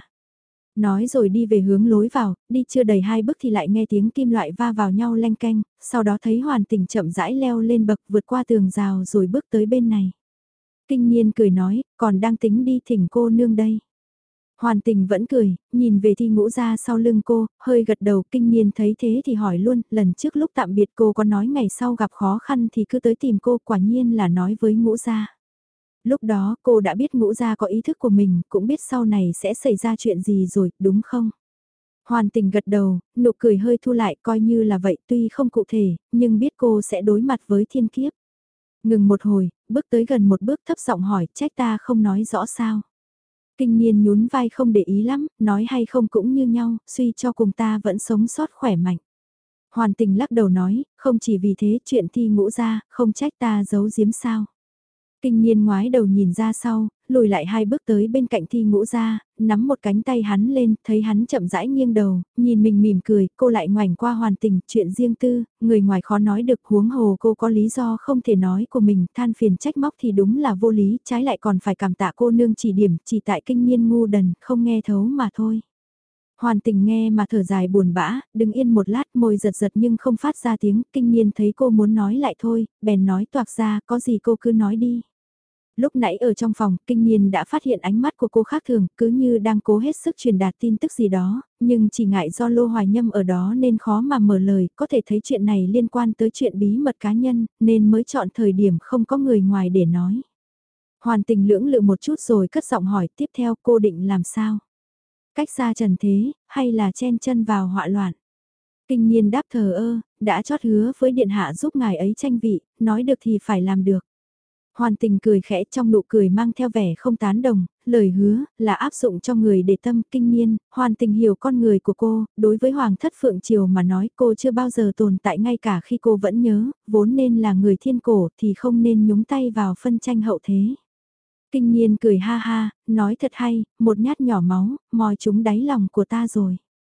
Nói rồi đi về hướng lối vào, đi chưa đầy 2 bước thì lại nghe tiếng kim loại va vào nhau leng keng, sau đó thấy hoàn tình chậm rãi leo lên bậc vượt qua tường rào rồi bước tới bên này. Kinh niên cười nói, còn đang tính đi thỉnh cô nương đây. Hoàn tình vẫn cười, nhìn về Thi Ngũ ra sau lưng cô, hơi gật đầu kinh niên thấy thế thì hỏi luôn, lần trước lúc tạm biệt cô có nói ngày sau gặp khó khăn thì cứ tới tìm cô, quả nhiên là nói với Ngũ gia. Lúc đó cô đã biết Ngũ gia có ý thức của mình, cũng biết sau này sẽ xảy ra chuyện gì rồi, đúng không? Hoàn tình gật đầu, nụ cười hơi thu lại coi như là vậy tuy không cụ thể, nhưng biết cô sẽ đối mặt với thiên kiếp. Ngừng một hồi, bước tới gần một bước thấp giọng hỏi, trách ta không nói rõ sao? Kinh niên nhún vai không để ý lắm, nói hay không cũng như nhau, suy cho cùng ta vẫn sống sót khỏe mạnh. Hoàn tình lắc đầu nói, không chỉ vì thế chuyện Thi Ngũ ra, không trách ta giấu giếm sao. Kinh niên ngoái đầu nhìn ra sau, lùi lại 2 bước tới bên cạnh Thi Ngũ ra, nắm một cánh tay hắn lên, thấy hắn chậm rãi nghiêng đầu, nhìn mình mỉm cười, cô lại ngoảnh qua hoàn tình, chuyện riêng tư, người ngoài khó nói được huống hồ cô có lý do không thể nói của mình, than phiền trách móc thì đúng là vô lý, trái lại còn phải cảm tạ cô nương chỉ điểm, chỉ tại kinh niên ngu đần, không nghe thấu mà thôi. Hoàn tình nghe mà thở dài buồn bã, đứng yên một lát môi giật giật nhưng không phát ra tiếng, kinh niên thấy cô muốn nói lại thôi, bèn nói toạc ra, có gì cô cứ nói đi. Lúc nãy ở trong phòng, kinh niên đã phát hiện ánh mắt của cô khác thường, cứ như đang cố hết sức truyền đạt tin tức gì đó, nhưng chỉ ngại do Lô Hoài Nhâm ở đó nên khó mà mở lời, có thể thấy chuyện này liên quan tới chuyện bí mật cá nhân, nên mới chọn thời điểm không có người ngoài để nói. Hoàn tình lưỡng lự một chút rồi cất giọng hỏi tiếp theo cô định làm sao? Cách xa trần thế, hay là chen chân vào họa loạn? Kinh niên đáp thờ ơ, đã chót hứa với điện hạ giúp ngài ấy tranh vị, nói được thì phải làm được. Hoàn tình cười khẽ trong nụ cười mang theo vẻ không tán đồng, lời hứa là áp dụng cho người để tâm kinh niên, hoàn tình hiểu con người của cô, đối với Hoàng thất Phượng Triều mà nói cô chưa bao giờ tồn tại ngay cả khi cô vẫn nhớ, vốn nên là người thiên cổ thì không nên nhúng tay vào phân tranh hậu thế. Kinh niên cười ha ha, nói thật hay, một nhát nhỏ máu, mòi trúng đáy lòng của ta rồi.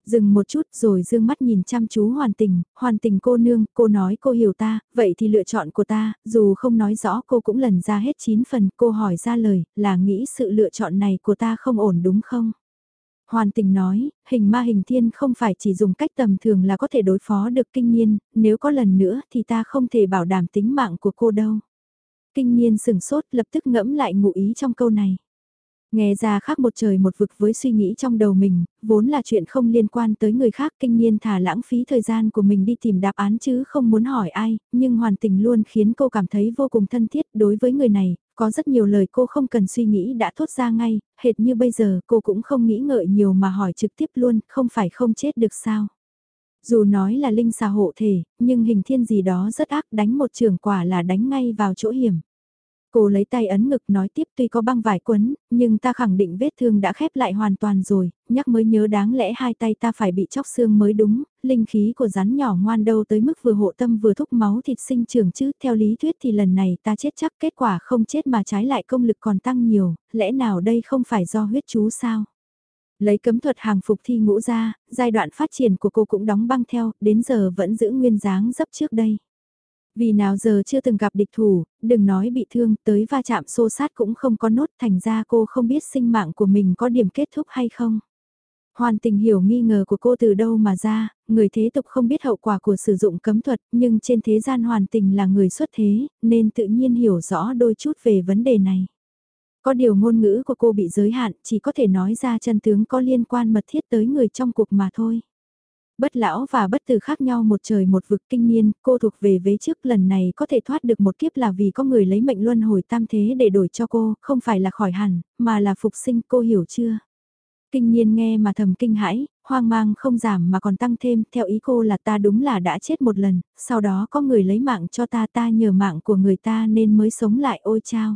Dừng một chút rồi dương mắt nhìn chăm chú Hoàn Tình cô nương, cô nói cô hiểu ta, vậy thì lựa chọn của ta, dù không nói rõ cô cũng lần ra hết 9 phần, cô hỏi ra lời, là nghĩ sự lựa chọn này của ta không ổn đúng không? Hoàn Tình nói, hình ma hình thiên không phải chỉ dùng cách tầm thường là có thể đối phó được Kinh Niên, nếu có lần nữa thì ta không thể bảo đảm tính mạng của cô đâu. Kinh Niên sừng sốt lập tức ngẫm lại ngụ ý trong câu này. Nghe ra khác một trời một vực với suy nghĩ trong đầu mình, vốn là chuyện không liên quan tới người khác, Kinh Niên thà lãng phí thời gian của mình đi tìm đáp án chứ không muốn hỏi ai, nhưng Hoàn Tình luôn khiến cô cảm thấy vô cùng thân thiết đối với người này, có rất nhiều lời cô không cần suy nghĩ đã thốt ra ngay, hệt như bây giờ cô cũng không nghĩ ngợi nhiều mà hỏi trực tiếp luôn, không phải không chết được sao. Dù nói là linh xà hộ thể, nhưng hình thiên gì đó rất ác, đánh một trường quả là đánh ngay vào chỗ hiểm. Cô lấy tay ấn ngực nói tiếp, tuy có băng vải quấn, nhưng ta khẳng định vết thương đã khép lại hoàn toàn rồi, nhắc mới nhớ đáng lẽ hai tay ta phải bị chóc xương mới đúng, linh khí của rắn nhỏ ngoan đâu tới mức vừa hộ tâm vừa thúc máu thịt sinh trưởng chứ, theo lý thuyết thì lần này ta chết chắc, kết quả không chết mà trái lại công lực còn tăng nhiều, lẽ nào đây không phải do huyết chú sao? Lấy cấm thuật hàng phục thi ngũ ra, giai đoạn phát triển của cô cũng đóng băng theo, đến giờ vẫn giữ nguyên dáng dấp trước đây. Vì nào giờ chưa từng gặp địch thủ, đừng nói bị thương, tới va chạm xô sát cũng không có nốt, thành ra cô không biết sinh mạng của mình có điểm kết thúc hay không. Hoàn Tình hiểu nghi ngờ của cô từ đâu mà ra, người thế tục không biết hậu quả của sử dụng cấm thuật, nhưng trên thế gian Hoàn Tình là người xuất thế, nên tự nhiên hiểu rõ đôi chút về vấn đề này. Có điều ngôn ngữ của cô bị giới hạn, chỉ có thể nói ra chân tướng có liên quan mật thiết tới người trong cuộc mà thôi. Bất lão và bất tử khác nhau một trời một vực, Kinh Niên, cô thuộc về vế trước, lần này có thể thoát được một kiếp là vì có người lấy mệnh luân hồi tam thế để đổi cho cô, không phải là khỏi hẳn, mà là phục sinh, cô hiểu chưa? Kinh Niên nghe mà thầm kinh hãi, hoang mang không giảm mà còn tăng thêm, theo ý cô là ta đúng là đã chết một lần, sau đó có người lấy mạng cho ta, ta nhờ mạng của người ta nên mới sống lại, ôi chao.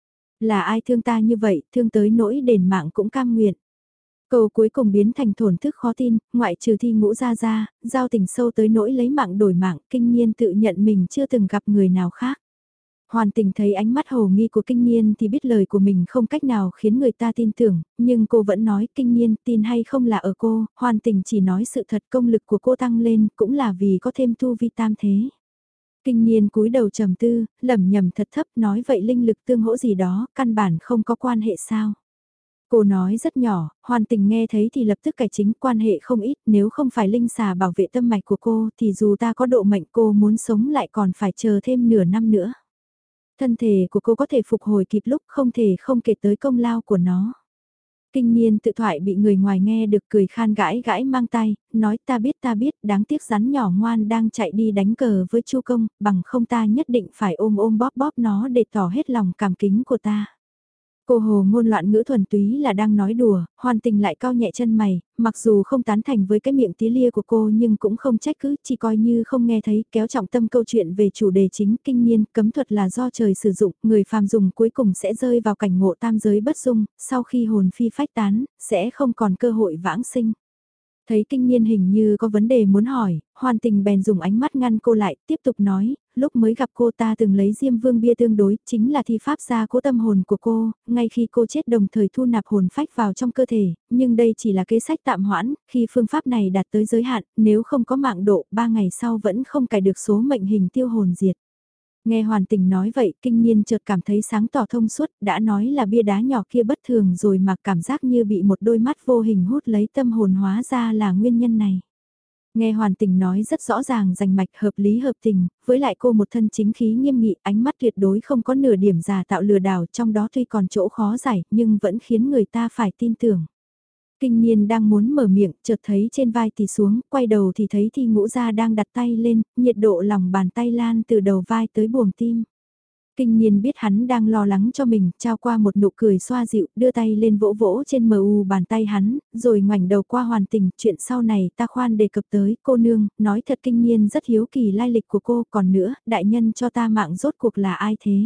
Là ai thương ta như vậy, thương tới nỗi đền mạng cũng cam nguyện. Câu cuối cùng biến thành thổn thức khó tin, ngoại trừ thi ngũ ra, giao tình sâu tới nỗi lấy mạng đổi mạng, Kinh Niên tự nhận mình chưa từng gặp người nào khác. Hoàn Tình thấy ánh mắt hồ nghi của Kinh Niên thì biết lời của mình không cách nào khiến người ta tin tưởng, nhưng cô vẫn nói Kinh Niên tin hay không là ở cô, Hoàn Tình chỉ nói sự thật, công lực của cô tăng lên cũng là vì có thêm tu vi tam thế. Kinh Niên cúi đầu trầm tư, lẩm nhẩm thật thấp nói vậy linh lực tương hỗ gì đó, căn bản không có quan hệ sao. Cô nói rất nhỏ, Hoàn Tình nghe thấy thì lập tức cải chính, quan hệ không ít, nếu không phải linh xà bảo vệ tâm mạch của cô thì dù ta có độ mệnh cô muốn sống lại còn phải chờ thêm nửa năm nữa. Thân thể của cô có thể phục hồi kịp lúc, không thể không kể tới công lao của nó. Kinh Niên tự thoại bị người ngoài nghe được, cười khan gãi gãi mang tay, nói ta biết, đáng tiếc rắn nhỏ ngoan đang chạy đi đánh cờ với Chu Công, bằng không ta nhất định phải ôm ôm bóp bóp nó để tỏ hết lòng cảm kính của ta. Cô hồ ngôn loạn ngữ thuần túy là đang nói đùa, Hoàn Tình lại cau nhẹ chân mày, mặc dù không tán thành với cái miệng tí lia của cô nhưng cũng không trách cứ, chỉ coi như không nghe thấy, kéo trọng tâm câu chuyện về chủ đề chính. Kinh Niên, cấm thuật là do trời sử dụng, người phàm dùng cuối cùng sẽ rơi vào cảnh ngộ tam giới bất dung, sau khi hồn phi phách tán, sẽ không còn cơ hội vãng sinh. Thấy Kinh Niên hình như có vấn đề muốn hỏi, Hoàn Tình bèn dùng ánh mắt ngăn cô lại, tiếp tục nói, lúc mới gặp cô ta từng lấy Diêm Vương bia tương đối, chính là thi pháp gia cố tâm hồn của cô, ngay khi cô chết đồng thời thu nạp hồn phách vào trong cơ thể, nhưng đây chỉ là kế sách tạm hoãn, khi phương pháp này đạt tới giới hạn, nếu không có mạng độ, 3 ngày sau vẫn không cài được số mệnh hình tiêu hồn diệt. Nghe Hoàn Tình nói vậy, Kinh Niên chợt cảm thấy sáng tỏ thông suốt, đã nói là bia đá nhỏ kia bất thường rồi mà cảm giác như bị một đôi mắt vô hình hút lấy tâm hồn, hóa ra là nguyên nhân này. Nghe Hoàn Tình nói rất rõ ràng rành mạch, hợp lý hợp tình, với lại cô một thân chính khí nghiêm nghị, ánh mắt tuyệt đối không có nửa điểm giả tạo lừa đảo, trong đó tuy còn chỗ khó giải nhưng vẫn khiến người ta phải tin tưởng. Kinh Niên đang muốn mở miệng, chợt thấy trên vai thì xuống, quay đầu thì thấy Thi Ngũ Gia đang đặt tay lên, nhiệt độ lòng bàn tay lan từ đầu vai tới buồng tim. Kinh Niên biết hắn đang lo lắng cho mình, trao qua một nụ cười xoa dịu, đưa tay lên vỗ vỗ trên mu bàn tay hắn, rồi ngoảnh đầu qua Hoàn Tình, chuyện sau này ta khoan đề cập tới, cô nương, nói thật Kinh Niên rất hiếu kỳ lai lịch của cô, còn nữa, đại nhân cho ta mạng rốt cuộc là ai thế?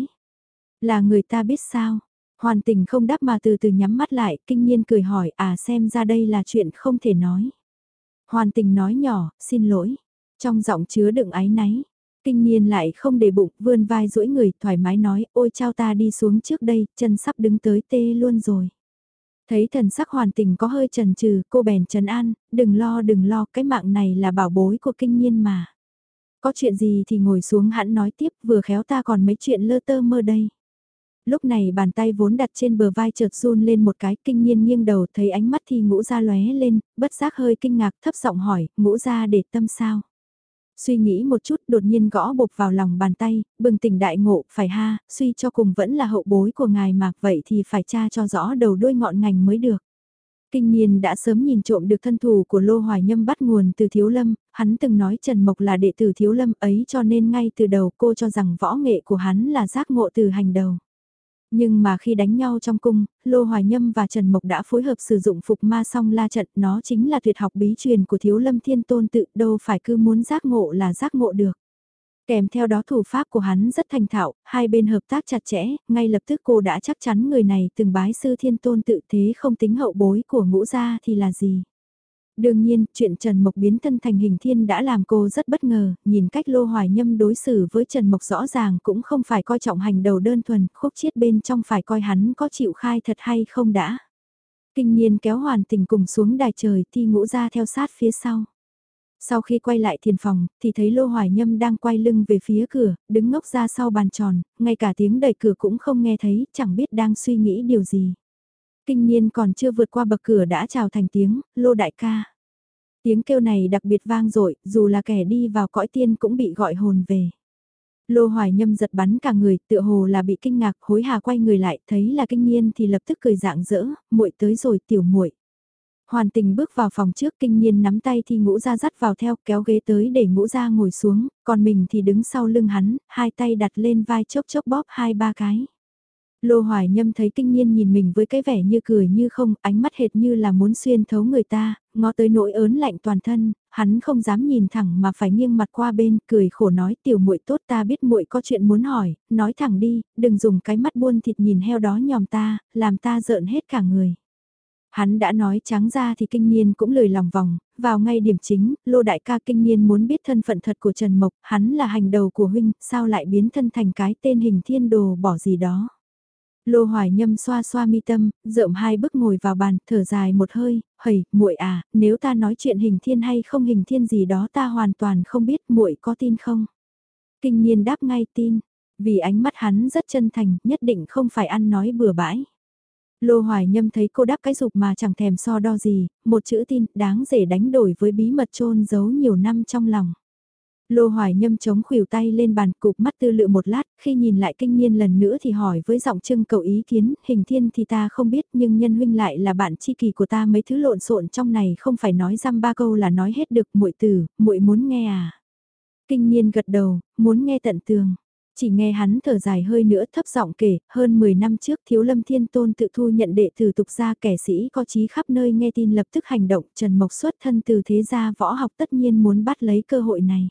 Là người ta biết sao? Hoàn Tình không đáp mà từ từ nhắm mắt lại, Kinh Niên cười hỏi, xem ra đây là chuyện không thể nói. Hoàn Tình nói nhỏ, xin lỗi, trong giọng chứa đựng áy náy. Kinh Niên lại không để bụng, vươn vai duỗi người, thoải mái nói, ôi chao ta đi xuống trước đây, chân sắp đứng tới tê luôn rồi. Thấy thần sắc Hoàn Tình có hơi chần chừ, cô bèn trấn an, đừng lo, cái mạng này là bảo bối của Kinh Nhiên mà. Có chuyện gì thì ngồi xuống hẵng nói tiếp, vừa khéo ta còn mấy chuyện lơ tơ mơ đây. Lúc này bàn tay vốn đặt trên bờ vai chợt run lên một cái, Kinh Nhiên nghiêng đầu thấy ánh mắt Thi Ngũ Gia lóe lên, bất giác hơi kinh ngạc thấp giọng hỏi, Ngũ Gia để tâm sao? Suy nghĩ một chút đột nhiên gõ bộp vào lòng bàn tay, bừng tỉnh đại ngộ, phải ha, suy cho cùng vẫn là hậu bối của ngài mà, vậy thì phải tra cho rõ đầu đuôi ngọn ngành mới được. Kinh Nhiên đã sớm nhìn trộm được thân thủ của Lô Hoài Nhâm bắt nguồn từ Thiếu Lâm, hắn từng nói Trần Mộc là đệ tử Thiếu Lâm ấy cho nên ngay từ đầu cô cho rằng võ nghệ của hắn là giác ngộ từ hành đầu. Nhưng mà khi đánh nhau trong cung, Lô Hoài Nhâm và Trần Mộc đã phối hợp sử dụng phục ma song la trận, nó chính là tuyệt học bí truyền của Thiếu Lâm Thiên Tôn tự, đâu phải cứ muốn giác ngộ là giác ngộ được. Kèm theo đó thủ pháp của hắn rất thành thạo, hai bên hợp tác chặt chẽ, ngay lập tức cô đã chắc chắn người này từng bái sư Thiên Tôn tự, thế không tính hậu bối của Ngũ gia thì là gì. Đương nhiên, chuyện Trần Mộc biến thân thành hình thiên đã làm cô rất bất ngờ, nhìn cách Lô Hoài Nhâm đối xử với Trần Mộc rõ ràng cũng không phải coi trọng hành đầu đơn thuần, khúc chiết bên trong phải coi hắn có chịu khai thật hay không đã. Kinh Nhiên kéo Hoàn Tình cùng xuống đài trời, Thi Ngũ Gia theo sát phía sau. Sau khi quay lại thiền phòng, thì thấy Lô Hoài Nhâm đang quay lưng về phía cửa, đứng ngốc ra sau bàn tròn, ngay cả tiếng đẩy cửa cũng không nghe thấy, chẳng biết đang suy nghĩ điều gì. Kinh Nhiên còn chưa vượt qua bậc cửa đã chào thành tiếng, Lô đại ca. Tiếng kêu này đặc biệt vang dội, dù là kẻ đi vào cõi tiên cũng bị gọi hồn về. Lô Hoài Nhâm giật bắn cả người, tựa hồ là bị kinh ngạc, hối hả quay người lại, thấy là Kinh Nhiên thì lập tức cười rạng rỡ, muội tới rồi tiểu muội. Hoàn Tình bước vào phòng trước, Kinh Nhiên nắm tay Thi Ngũ Gia dắt vào theo, kéo ghế tới để Ngũ Gia ngồi xuống, còn mình thì đứng sau lưng hắn, hai tay đặt lên vai chốc chốc bóp hai ba cái. Lô Hoài Nhâm thấy Kinh Nhiên nhìn mình với cái vẻ như cười như không, ánh mắt hệt như là muốn xuyên thấu người ta, ngó tới nỗi ớn lạnh toàn thân, hắn không dám nhìn thẳng mà phải nghiêng mặt qua bên, cười khổ nói tiểu muội tốt, ta biết muội có chuyện muốn hỏi, nói thẳng đi, đừng dùng cái mắt buôn thịt nhìn heo đó nhòm ta, làm ta rợn hết cả người. Hắn đã nói trắng ra thì Kinh Nhiên cũng lười lòng vòng, vào ngay điểm chính, Lô đại ca Kinh Nhiên muốn biết thân phận thật của Trần Mộc, hắn là hành đầu của huynh, sao lại biến thân thành cái tên hình thiên đồ bỏ gì đó. Lô Hoài Nhâm xoa xoa mi tâm, rợm hai bước ngồi vào bàn, thở dài một hơi, hầy, muội à, nếu ta nói chuyện hình thiên hay không hình thiên gì đó ta hoàn toàn không biết, muội có tin không? Kinh Nhiên đáp ngay tin, vì ánh mắt hắn rất chân thành, nhất định không phải ăn nói bừa bãi. Lô Hoài Nhâm thấy cô đáp cái dục mà chẳng thèm so đo gì, một chữ tin, đáng để đánh đổi với bí mật chôn giấu nhiều năm trong lòng. Lô Hoài Nhâm chống khuỷu tay lên bàn, cụp mắt tư lự một lát, khi nhìn lại Kinh Nhiên lần nữa thì hỏi với giọng trưng cầu ý kiến, hình thiên thì ta không biết nhưng nhân huynh lại là bạn tri kỷ của ta, mấy thứ lộn xộn trong này không phải nói dăm ba câu là nói hết được, muội tử, muội muốn nghe à? Kinh Nhiên gật đầu, muốn nghe tận tường. Chỉ nghe hắn thở dài hơi nữa thấp giọng kể, hơn 10 năm trước Thiếu Lâm Thiên Tôn tự thu nhận đệ tử tục gia, kẻ sĩ có chí khắp nơi nghe tin lập tức hành động, Trần Mộc xuất thân từ thế gia võ học tất nhiên muốn bắt lấy cơ hội này.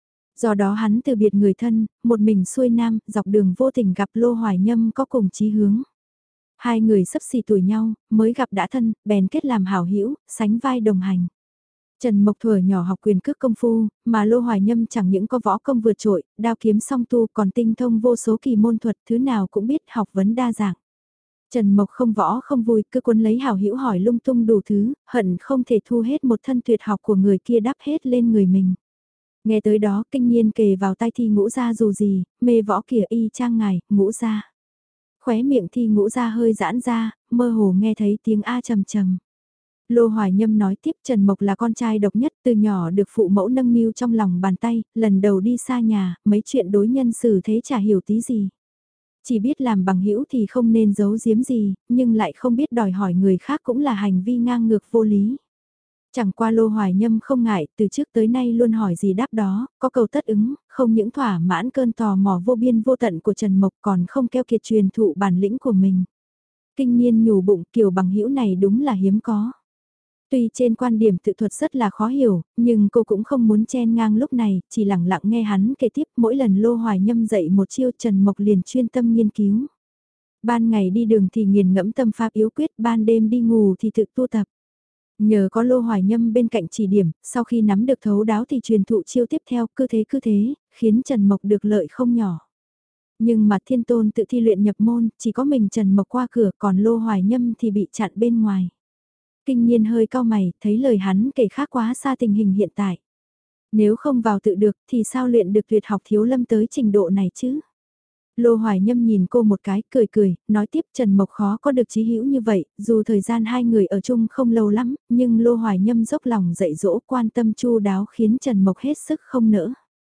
Do đó hắn từ biệt người thân, một mình xuôi nam, dọc đường vô tình gặp Lô Hoài Nhâm có cùng chí hướng. Hai người sắp xỉ tuổi nhau, mới gặp đã thân, bèn kết làm hảo hữu, sánh vai đồng hành. Trần Mộc thuở nhỏ học quyền cước công phu, mà Lô Hoài Nhâm chẳng những có võ công vượt trội, đao kiếm song tu còn tinh thông vô số kỳ môn thuật, thứ nào cũng biết, học vấn đa dạng. Trần Mộc không võ không vui, cứ cuốn lấy hảo hữu hỏi lung tung đủ thứ, hận không thể thu hết một thân tuyệt học của người kia đắp hết lên người mình. Nghe tới đó Kinh Nhiên kề vào tai Thi Ngũ Gia dù gì, mê võ kìa y chang ngài, Ngũ Gia. Khóe miệng Thi Ngũ Gia hơi giãn ra, mơ hồ nghe thấy tiếng A trầm trầm. Lô Hoài Nhâm nói tiếp, Trần Mộc là con trai độc nhất, từ nhỏ được phụ mẫu nâng niu trong lòng bàn tay, lần đầu đi xa nhà, mấy chuyện đối nhân xử thế chả hiểu tí gì. Chỉ biết làm bằng hữu thì không nên giấu giếm gì, nhưng lại không biết đòi hỏi người khác cũng là hành vi ngang ngược vô lý. Chẳng qua Lô Hoài Nhâm không ngại, từ trước tới nay luôn hỏi gì đáp đó, có câu tất ứng, không những thỏa mãn cơn tò mò vô biên vô tận của Trần Mộc còn không keo kiệt truyền thụ bản lĩnh của mình. Kinh Nhiên nhủ bụng kiểu bằng hữu này đúng là hiếm có. Tuy trên quan điểm tự thuật rất là khó hiểu, nhưng cô cũng không muốn chen ngang lúc này, chỉ lặng lặng nghe hắn kể tiếp, mỗi lần Lô Hoài Nhâm dạy một chiêu Trần Mộc liền chuyên tâm nghiên cứu. Ban ngày đi đường thì nghiền ngẫm tâm pháp yếu quyết, ban đêm đi ngủ thì tự tu tập. Nhờ có Lô Hoài Nhâm bên cạnh chỉ điểm, sau khi nắm được thấu đáo thì truyền thụ chiêu tiếp theo, cứ thế, khiến Trần Mộc được lợi không nhỏ. Nhưng mà Thiên Tôn tự thi luyện nhập môn, chỉ có mình Trần Mộc qua cửa, còn Lô Hoài Nhâm thì bị chặn bên ngoài. Kinh Nhiên hơi cau mày, thấy lời hắn kể khác quá xa tình hình hiện tại. Nếu không vào tự được thì sao luyện được tuyệt học thiếu lâm tới trình độ này chứ? Lô Hoài Nhâm nhìn cô một cái, cười cười, nói tiếp Trần Mộc khó có được chí hữu như vậy, dù thời gian hai người ở chung không lâu lắm, nhưng Lô Hoài Nhâm dốc lòng dạy dỗ quan tâm chu đáo khiến Trần Mộc hết sức không nỡ.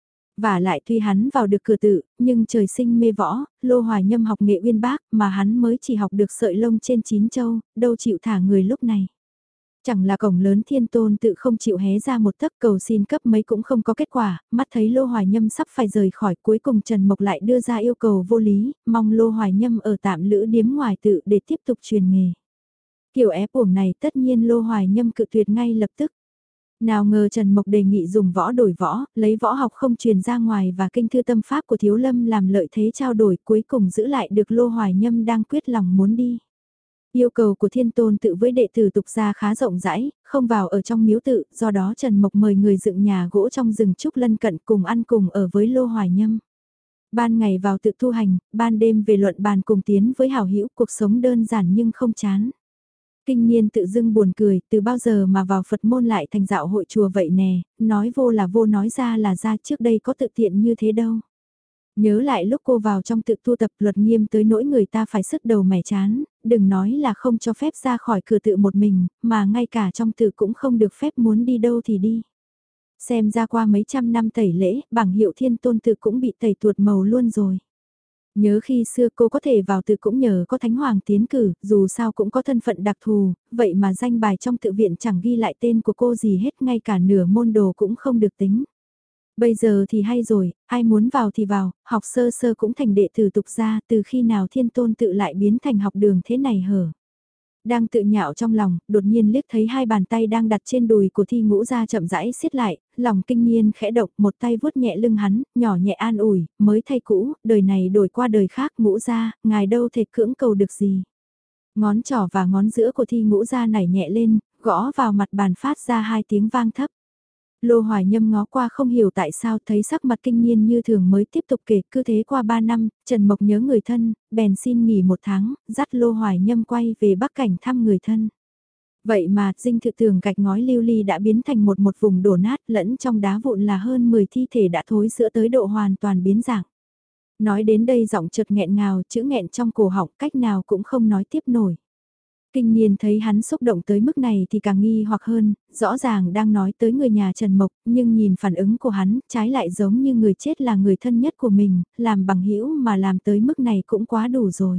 Và lại tuy hắn vào được cửa tự, nhưng trời sinh mê võ, Lô Hoài Nhâm học nghệ uyên bác mà hắn mới chỉ học được sợi lông trên 9 châu, đâu chịu thả người lúc này. Chẳng là cổng lớn Thiên Tôn tự không chịu hé ra một tấc, cầu xin cấp mấy cũng không có kết quả, mắt thấy Lô Hoài Nhâm sắp phải rời khỏi, cuối cùng Trần Mộc lại đưa ra yêu cầu vô lý, mong Lô Hoài Nhâm ở tạm lữ điếm ngoài tự để tiếp tục truyền nghề. Kiểu ép uổng này tất nhiên Lô Hoài Nhâm cự tuyệt ngay lập tức. Nào ngờ Trần Mộc đề nghị dùng võ đổi võ, lấy võ học không truyền ra ngoài và kinh thư tâm pháp của Thiếu Lâm làm lợi thế trao đổi, cuối cùng giữ lại được Lô Hoài Nhâm đang quyết lòng muốn đi. Yêu cầu của Thiên Tôn tự với đệ tử tục gia khá rộng rãi, không vào ở trong miếu tự, do đó Trần Mộc mời người dựng nhà gỗ trong rừng trúc lân cận cùng ăn cùng ở với Lô Hoài Nhâm. Ban ngày vào tự tu hành, ban đêm về luận bàn cùng tiến với hảo hữu, cuộc sống đơn giản nhưng không chán. Kinh Nhiên tự dưng buồn cười, từ bao giờ mà vào Phật môn lại thành dạo hội chùa vậy nè, nói vô là vô nói ra là ra, trước đây có tự tiện như thế đâu. Nhớ lại lúc cô vào trong tự tu tập luật nghiêm tới nỗi người ta phải sứt đầu mẻ chán, đừng nói là không cho phép ra khỏi cửa tự một mình, mà ngay cả trong tự cũng không được phép muốn đi đâu thì đi. Xem ra qua mấy trăm năm tẩy lễ, bảng hiệu Thiên Tôn tự cũng bị tẩy tuột màu luôn rồi. Nhớ khi xưa cô có thể vào tự cũng nhờ có Thánh Hoàng tiến cử, dù sao cũng có thân phận đặc thù, vậy mà danh bài trong tự viện chẳng ghi lại tên của cô gì hết, ngay cả nửa môn đồ cũng không được tính. Bây giờ thì hay rồi, ai muốn vào thì vào, học sơ sơ cũng thành đệ tử tục gia, từ khi nào Thiên Tôn tự lại biến thành học đường thế này hở. Đang tự nhạo trong lòng, đột nhiên liếc thấy hai bàn tay đang đặt trên đùi của Thi Ngũ Gia chậm rãi siết lại, lòng Kinh Nhiên khẽ động, một tay vuốt nhẹ lưng hắn, nhỏ nhẹ an ủi, mới thay cũ, đời này đổi qua đời khác, Ngũ Gia, ngài đâu thể cưỡng cầu được gì. Ngón trỏ và ngón giữa của Thi Ngũ Gia nảy nhẹ lên, gõ vào mặt bàn phát ra hai tiếng vang thấp. Lô Hoài Nhâm ngó qua không hiểu tại sao thấy sắc mặt Kinh Nhiên như thường mới tiếp tục kể, cứ thế qua 3 năm, Trần Mộc nhớ người thân, bèn xin nghỉ 1 tháng, dắt Lô Hoài Nhâm quay về Bắc Cảnh thăm người thân. Vậy mà, dinh thự tường gạch ngói lưu ly đã biến thành một vùng đổ nát, lẫn trong đá vụn là hơn 10 thi thể đã thối rữa tới độ hoàn toàn biến dạng. Nói đến đây giọng chợt nghẹn ngào, chữ nghẹn trong cổ họng, cách nào cũng không nói tiếp nổi. Kinh Nhiên thấy hắn xúc động tới mức này thì càng nghi hoặc hơn, rõ ràng đang nói tới người nhà Trần Mộc, nhưng nhìn phản ứng của hắn, trái lại giống như người chết là người thân nhất của mình, làm bằng hữu mà làm tới mức này cũng quá đủ rồi.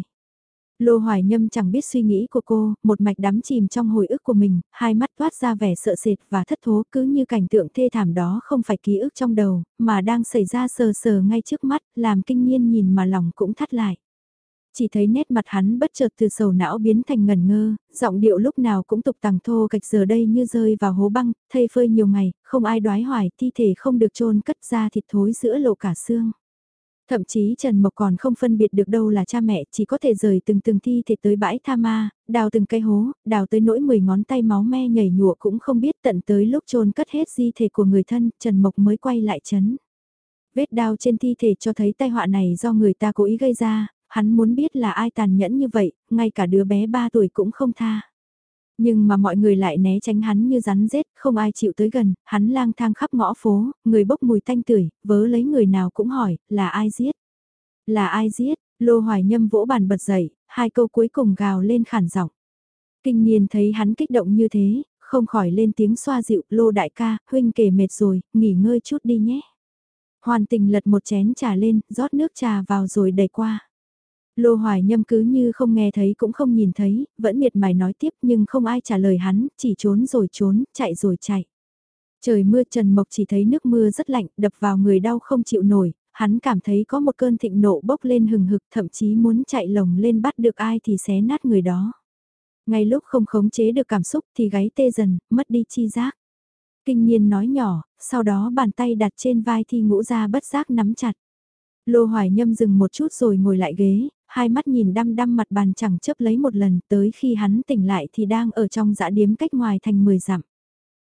Lô Hoài Nhâm chẳng biết suy nghĩ của cô, một mạch đắm chìm trong hồi ức của mình, hai mắt toát ra vẻ sợ sệt và thất thố, cứ như cảnh tượng thê thảm đó không phải ký ức trong đầu, mà đang xảy ra sờ sờ ngay trước mắt, làm Kinh Nhiên nhìn mà lòng cũng thắt lại. Chỉ thấy nét mặt hắn bất chợt từ sầu não biến thành ngẩn ngơ, giọng điệu lúc nào cũng tục tằng thô kịch, giờ đây như rơi vào hố băng, thây phơi nhiều ngày, không ai đoái hoài, thi thể không được chôn cất ra thịt thối giữa lộ cả xương. Thậm chí Trần Mộc còn không phân biệt được đâu là cha mẹ, chỉ có thể rời từng thi thể tới bãi tha ma, đào từng cái hố, đào tới nỗi 10 ngón tay máu me nhảy nhụa cũng không biết, tận tới lúc chôn cất hết di thể của người thân, Trần Mộc mới quay lại chấn. Vết đao trên thi thể cho thấy tai họa này do người ta cố ý gây ra, hắn muốn biết là ai tàn nhẫn như vậy, ngay cả đứa bé 3 tuổi cũng không tha. Nhưng mà mọi người lại né tránh hắn như rắn rết, không ai chịu tới gần, hắn lang thang khắp ngõ phố, người bốc mùi tanh tưởi, vớ lấy người nào cũng hỏi, là ai giết? Là ai giết? Lô Hoài Nhâm vỗ bàn bật dậy, hai câu cuối cùng gào lên khản giọng. Kinh Nhiên thấy hắn kích động như thế, không khỏi lên tiếng xoa dịu, Lô đại ca, huynh kể mệt rồi, nghỉ ngơi chút đi nhé. Hoàn Tình lật một chén trà lên, rót nước trà vào rồi đẩy qua. Lô Hoài Nhâm cứ như không nghe thấy cũng không nhìn thấy, vẫn miệt mài nói tiếp nhưng không ai trả lời hắn, chỉ trốn rồi trốn, chạy rồi chạy. Trời mưa Trần Mộc chỉ thấy nước mưa rất lạnh, đập vào người đau không chịu nổi, hắn cảm thấy có một cơn thịnh nộ bốc lên hừng hực, thậm chí muốn chạy lồng lên bắt được ai thì xé nát người đó. Ngay lúc không khống chế được cảm xúc thì gáy tê dần, mất đi chi giác. Kinh Nhiên nói nhỏ, sau đó bàn tay đặt trên vai Thi Ngũ Gia bất giác nắm chặt. Lô Hoài Nhâm dừng một chút rồi ngồi lại ghế, hai mắt nhìn đăm đăm mặt bàn chẳng chớp lấy một lần, tới khi hắn tỉnh lại thì đang ở trong dã điếm cách ngoài thành 10 dặm.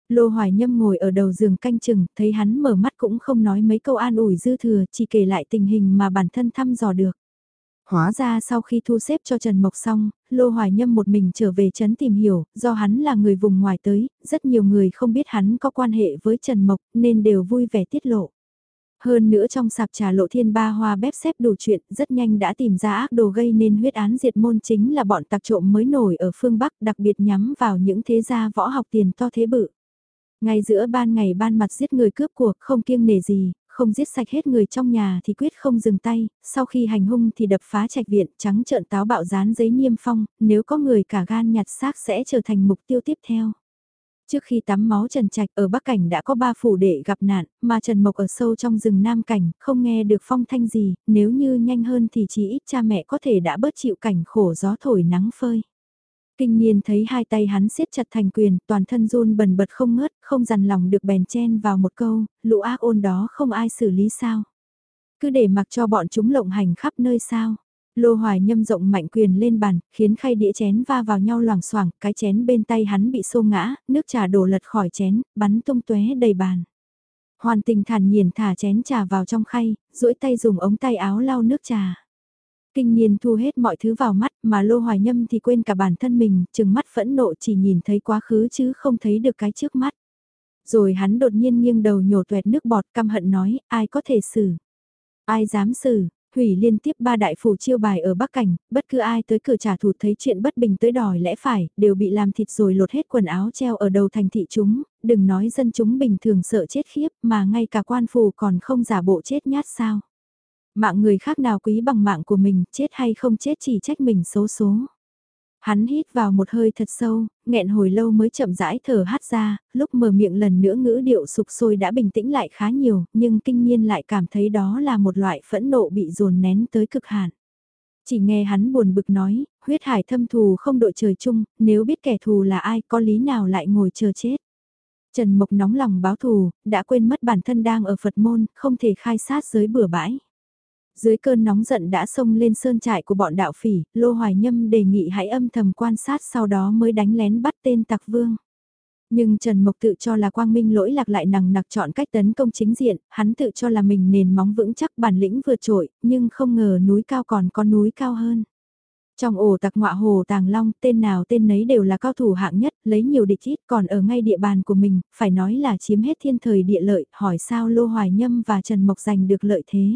Lô Hoài Nhâm ngồi ở đầu giường canh chừng, thấy hắn mở mắt cũng không nói mấy câu an ủi dư thừa, chỉ kể lại tình hình mà bản thân thăm dò được. Hóa ra sau khi thu xếp cho Trần Mộc xong, Lô Hoài Nhâm một mình trở về trấn tìm hiểu, do hắn là người vùng ngoài tới, rất nhiều người không biết hắn có quan hệ với Trần Mộc nên đều vui vẻ tiết lộ. Hơn nữa trong sạp trà Lộ Thiên Ba Hoa bếp xếp đủ chuyện, rất nhanh đã tìm ra ác đồ gây nên huyết án diệt môn chính là bọn tặc trộm mới nổi ở phương Bắc, đặc biệt nhắm vào những thế gia võ học tiền to thế bự. Ngay giữa ban ngày ban mặt giết người cướp của, không kiêng nể gì, không giết sạch hết người trong nhà thì quyết không dừng tay, sau khi hành hung thì đập phá trạch viện, trắng trợn táo bạo dán giấy niêm phong, nếu có người cả gan nhặt xác sẽ trở thành mục tiêu tiếp theo. Trước khi tắm máu Trần Trạch ở Bắc Cảnh đã có 3 phủ đệ gặp nạn, mà Trần Mộc ở sâu trong rừng Nam Cảnh, không nghe được phong thanh gì, nếu như nhanh hơn thì chỉ ít cha mẹ có thể đã bớt chịu cảnh khổ gió thổi nắng phơi. Kinh niên thấy hai tay hắn siết chặt thành quyền, toàn thân run bần bật không ngớt, không dằn lòng được bèn chen vào một câu, lũ ác ôn đó không ai xử lý sao. Cứ để mặc cho bọn chúng lộng hành khắp nơi sao. Lô Hoài Nhâm rộng mạnh quyền lên bàn, khiến khay đĩa chén va vào nhau loảng xoảng, cái chén bên tay hắn bị xô ngã, nước trà đổ lật khỏi chén, bắn tung tóe đầy bàn. Hoàn Tình thản nhiên thả chén trà vào trong khay, duỗi tay dùng ống tay áo lau nước trà. Kinh niên thu hết mọi thứ vào mắt mà Lô Hoài Nhâm thì quên cả bản thân mình, chừng mắt phẫn nộ chỉ nhìn thấy quá khứ chứ không thấy được cái trước mắt. Rồi hắn đột nhiên nghiêng đầu nhổ tuẹt nước bọt căm hận nói, ai có thể xử, ai dám xử, hủy liên tiếp 3 đại phủ chiêu bài ở Bắc Cảnh, bất cứ ai tới cửa trả thù thấy chuyện bất bình tới đòi lẽ phải, đều bị làm thịt rồi lột hết quần áo treo ở đầu thành thị chúng, đừng nói dân chúng bình thường sợ chết khiếp mà ngay cả quan phủ còn không giả bộ chết nhát sao. Mạng người khác nào quý bằng mạng của mình, chết hay không chết chỉ trách mình xấu số. Hắn hít vào một hơi thật sâu, nghẹn hồi lâu mới chậm rãi thở hắt ra, lúc mở miệng lần nữa ngữ điệu sục sôi đã bình tĩnh lại khá nhiều, nhưng kinh niên lại cảm thấy đó là một loại phẫn nộ bị dồn nén tới cực hạn. Chỉ nghe hắn buồn bực nói, huyết hải thâm thù không đội trời chung, nếu biết kẻ thù là ai có lý nào lại ngồi chờ chết. Trần Mộc nóng lòng báo thù, đã quên mất bản thân đang ở Phật môn, không thể khai sát giới bừa bãi. Dưới cơn nóng giận đã xông lên sơn trại của bọn đạo phỉ, Lô Hoài Nhâm đề nghị hãy âm thầm quan sát sau đó mới đánh lén bắt tên tặc vương. Nhưng Trần Mộc tự cho là quang minh lỗi lạc lại nằng nặc chọn cách tấn công chính diện, hắn tự cho là mình nền móng vững chắc bản lĩnh vượt trội, nhưng không ngờ núi cao còn có núi cao hơn. Trong ổ tặc ngọa hồ Tàng Long, tên nào tên nấy đều là cao thủ hạng nhất, lấy nhiều địch ít còn ở ngay địa bàn của mình, phải nói là chiếm hết thiên thời địa lợi, hỏi sao Lô Hoài Nhâm và Trần Mộc giành được lợi thế.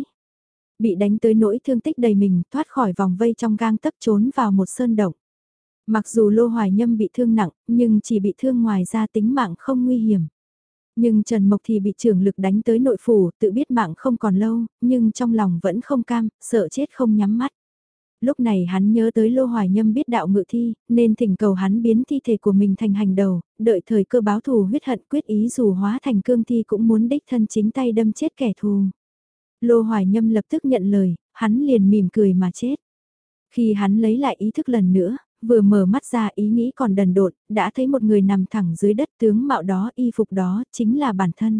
Bị đánh tới nỗi thương tích đầy mình, thoát khỏi vòng vây trong gang tấc trốn vào một sơn động. Mặc dù Lô Hoài Nhâm bị thương nặng, nhưng chỉ bị thương ngoài ra tính mạng không nguy hiểm. Nhưng Trần Mộc thì bị trưởng lực đánh tới nội phủ, tự biết mạng không còn lâu, nhưng trong lòng vẫn không cam, sợ chết không nhắm mắt. Lúc này hắn nhớ tới Lô Hoài Nhâm biết đạo ngự thi, nên thỉnh cầu hắn biến thi thể của mình thành hành đầu, đợi thời cơ báo thù huyết hận quyết ý dù hóa thành cương thi cũng muốn đích thân chính tay đâm chết kẻ thù. Lô Hoài Nhâm lập tức nhận lời, hắn liền mỉm cười mà chết. Khi hắn lấy lại ý thức lần nữa, vừa mở mắt ra ý nghĩ còn đần độn, đã thấy một người nằm thẳng dưới đất tướng mạo đó y phục đó chính là bản thân.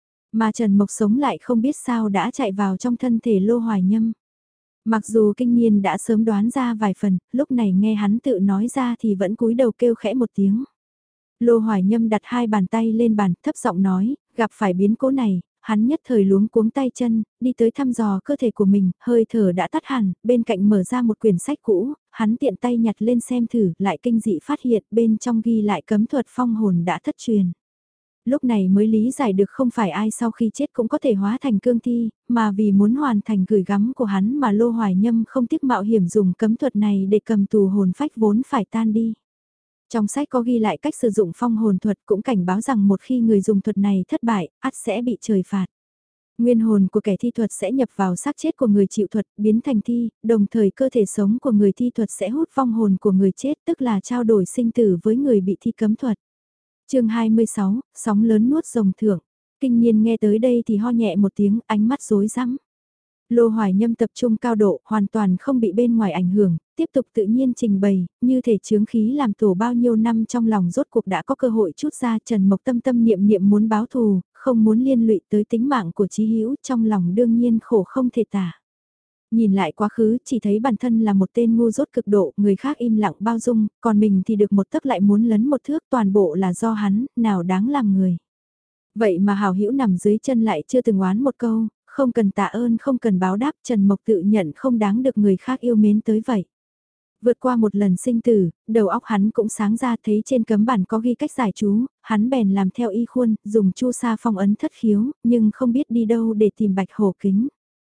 Mà Trần Mộc sống lại không biết sao đã chạy vào trong thân thể Lô Hoài Nhâm. Mặc dù kinh niên đã sớm đoán ra vài phần, lúc này nghe hắn tự nói ra thì vẫn cúi đầu kêu khẽ một tiếng. Lô Hoài Nhâm đặt hai bàn tay lên bàn, thấp giọng nói, gặp phải biến cố này, hắn nhất thời luống cuống tay chân, đi tới thăm dò cơ thể của mình, hơi thở đã tắt hẳn, bên cạnh mở ra một quyển sách cũ, hắn tiện tay nhặt lên xem thử, lại kinh dị phát hiện bên trong ghi lại cấm thuật phong hồn đã thất truyền. Lúc này mới lý giải được không phải ai sau khi chết cũng có thể hóa thành cương thi, mà vì muốn hoàn thành gửi gắm của hắn mà Lô Hoài Nhâm không tiếc mạo hiểm dùng cấm thuật này để cầm tù hồn phách vốn phải tan đi. Trong sách có ghi lại cách sử dụng phong hồn thuật cũng cảnh báo rằng một khi người dùng thuật này thất bại, ắt sẽ bị trời phạt. Nguyên hồn của kẻ thi thuật sẽ nhập vào xác chết của người chịu thuật, biến thành thi, đồng thời cơ thể sống của người thi thuật sẽ hút vong hồn của người chết, tức là trao đổi sinh tử với người bị thi cấm thuật. Chương 26, sóng lớn nuốt rồng thưởng. Kinh niên nghe tới đây thì ho nhẹ một tiếng, ánh mắt rối rắm. Lô Hoài Nhâm tập trung cao độ, hoàn toàn không bị bên ngoài ảnh hưởng, tiếp tục tự nhiên trình bày, như thể chướng khí làm tổ bao nhiêu năm trong lòng rốt cuộc đã có cơ hội chút ra. Trần Mộc tâm tâm niệm niệm muốn báo thù, không muốn liên lụy tới tính mạng của Chí Hữu, trong lòng đương nhiên khổ không thể tả. Nhìn lại quá khứ, chỉ thấy bản thân là một tên ngu dốt cực độ, người khác im lặng bao dung, còn mình thì được một tấc lại muốn lấn một thước, toàn bộ là do hắn, nào đáng làm người. Vậy mà hào hữu nằm dưới chân lại chưa từng oán một câu, không cần tạ ơn không cần báo đáp, Trần Mộc tự nhận không đáng được người khác yêu mến tới vậy. Vượt qua một lần sinh tử, đầu óc hắn cũng sáng ra, thấy trên cấm bản có ghi cách giải chú, hắn bèn làm theo y khuôn, dùng chu sa phong ấn thất khiếu, nhưng không biết đi đâu để tìm bạch hổ kính.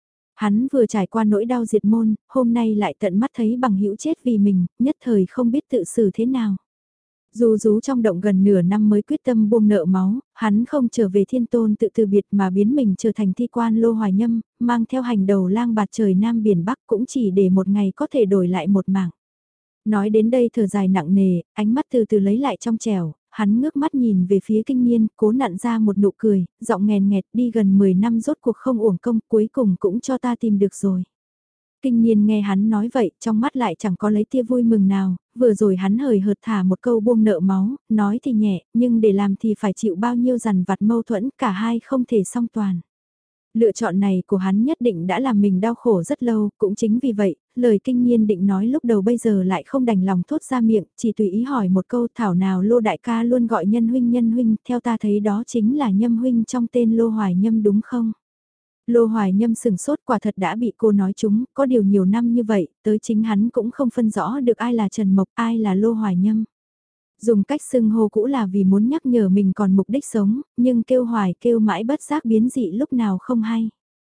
Hắn vừa trải qua nỗi đau diệt môn, hôm nay lại tận mắt thấy bằng hữu chết vì mình, nhất thời không biết tự xử thế nào. Dù rú trong động gần nửa năm mới quyết tâm buông nợ máu, hắn không trở về thiên tôn tự từ biệt mà biến mình trở thành thi quan Lô Hoài Nhâm, mang theo hành đầu lang bạt trời Nam Biển Bắc cũng chỉ để một ngày có thể đổi lại một mạng. Nói đến đây thở dài nặng nề, ánh mắt từ từ lấy lại trong trẻo, hắn ngước mắt nhìn về phía kinh niên, cố nặn ra một nụ cười, giọng nghèn nghẹt đi gần 10 năm rốt cuộc không uổng công, cuối cùng cũng cho ta tìm được rồi. Kinh niên nghe hắn nói vậy, trong mắt lại chẳng có lấy tia vui mừng nào, vừa rồi hắn hời hợt thả một câu buông nợ máu, nói thì nhẹ, nhưng để làm thì phải chịu bao nhiêu dằn vặt mâu thuẫn, cả hai không thể song toàn. Lựa chọn này của hắn nhất định đã làm mình đau khổ rất lâu, cũng chính vì vậy, lời kinh niên định nói lúc đầu bây giờ lại không đành lòng thốt ra miệng, chỉ tùy ý hỏi một câu thảo nào Lô đại ca luôn gọi nhân huynh, theo ta thấy đó chính là Nhâm huynh trong tên Lô Hoài Nhâm đúng không? Lô Hoài Nhâm sừng sốt quả thật đã bị cô nói trúng, có điều nhiều năm như vậy, tới chính hắn cũng không phân rõ được ai là Trần Mộc, ai là Lô Hoài Nhâm. Dùng cách xưng hô cũ là vì muốn nhắc nhở mình còn mục đích sống, nhưng kêu hoài kêu mãi bất giác biến dị lúc nào không hay.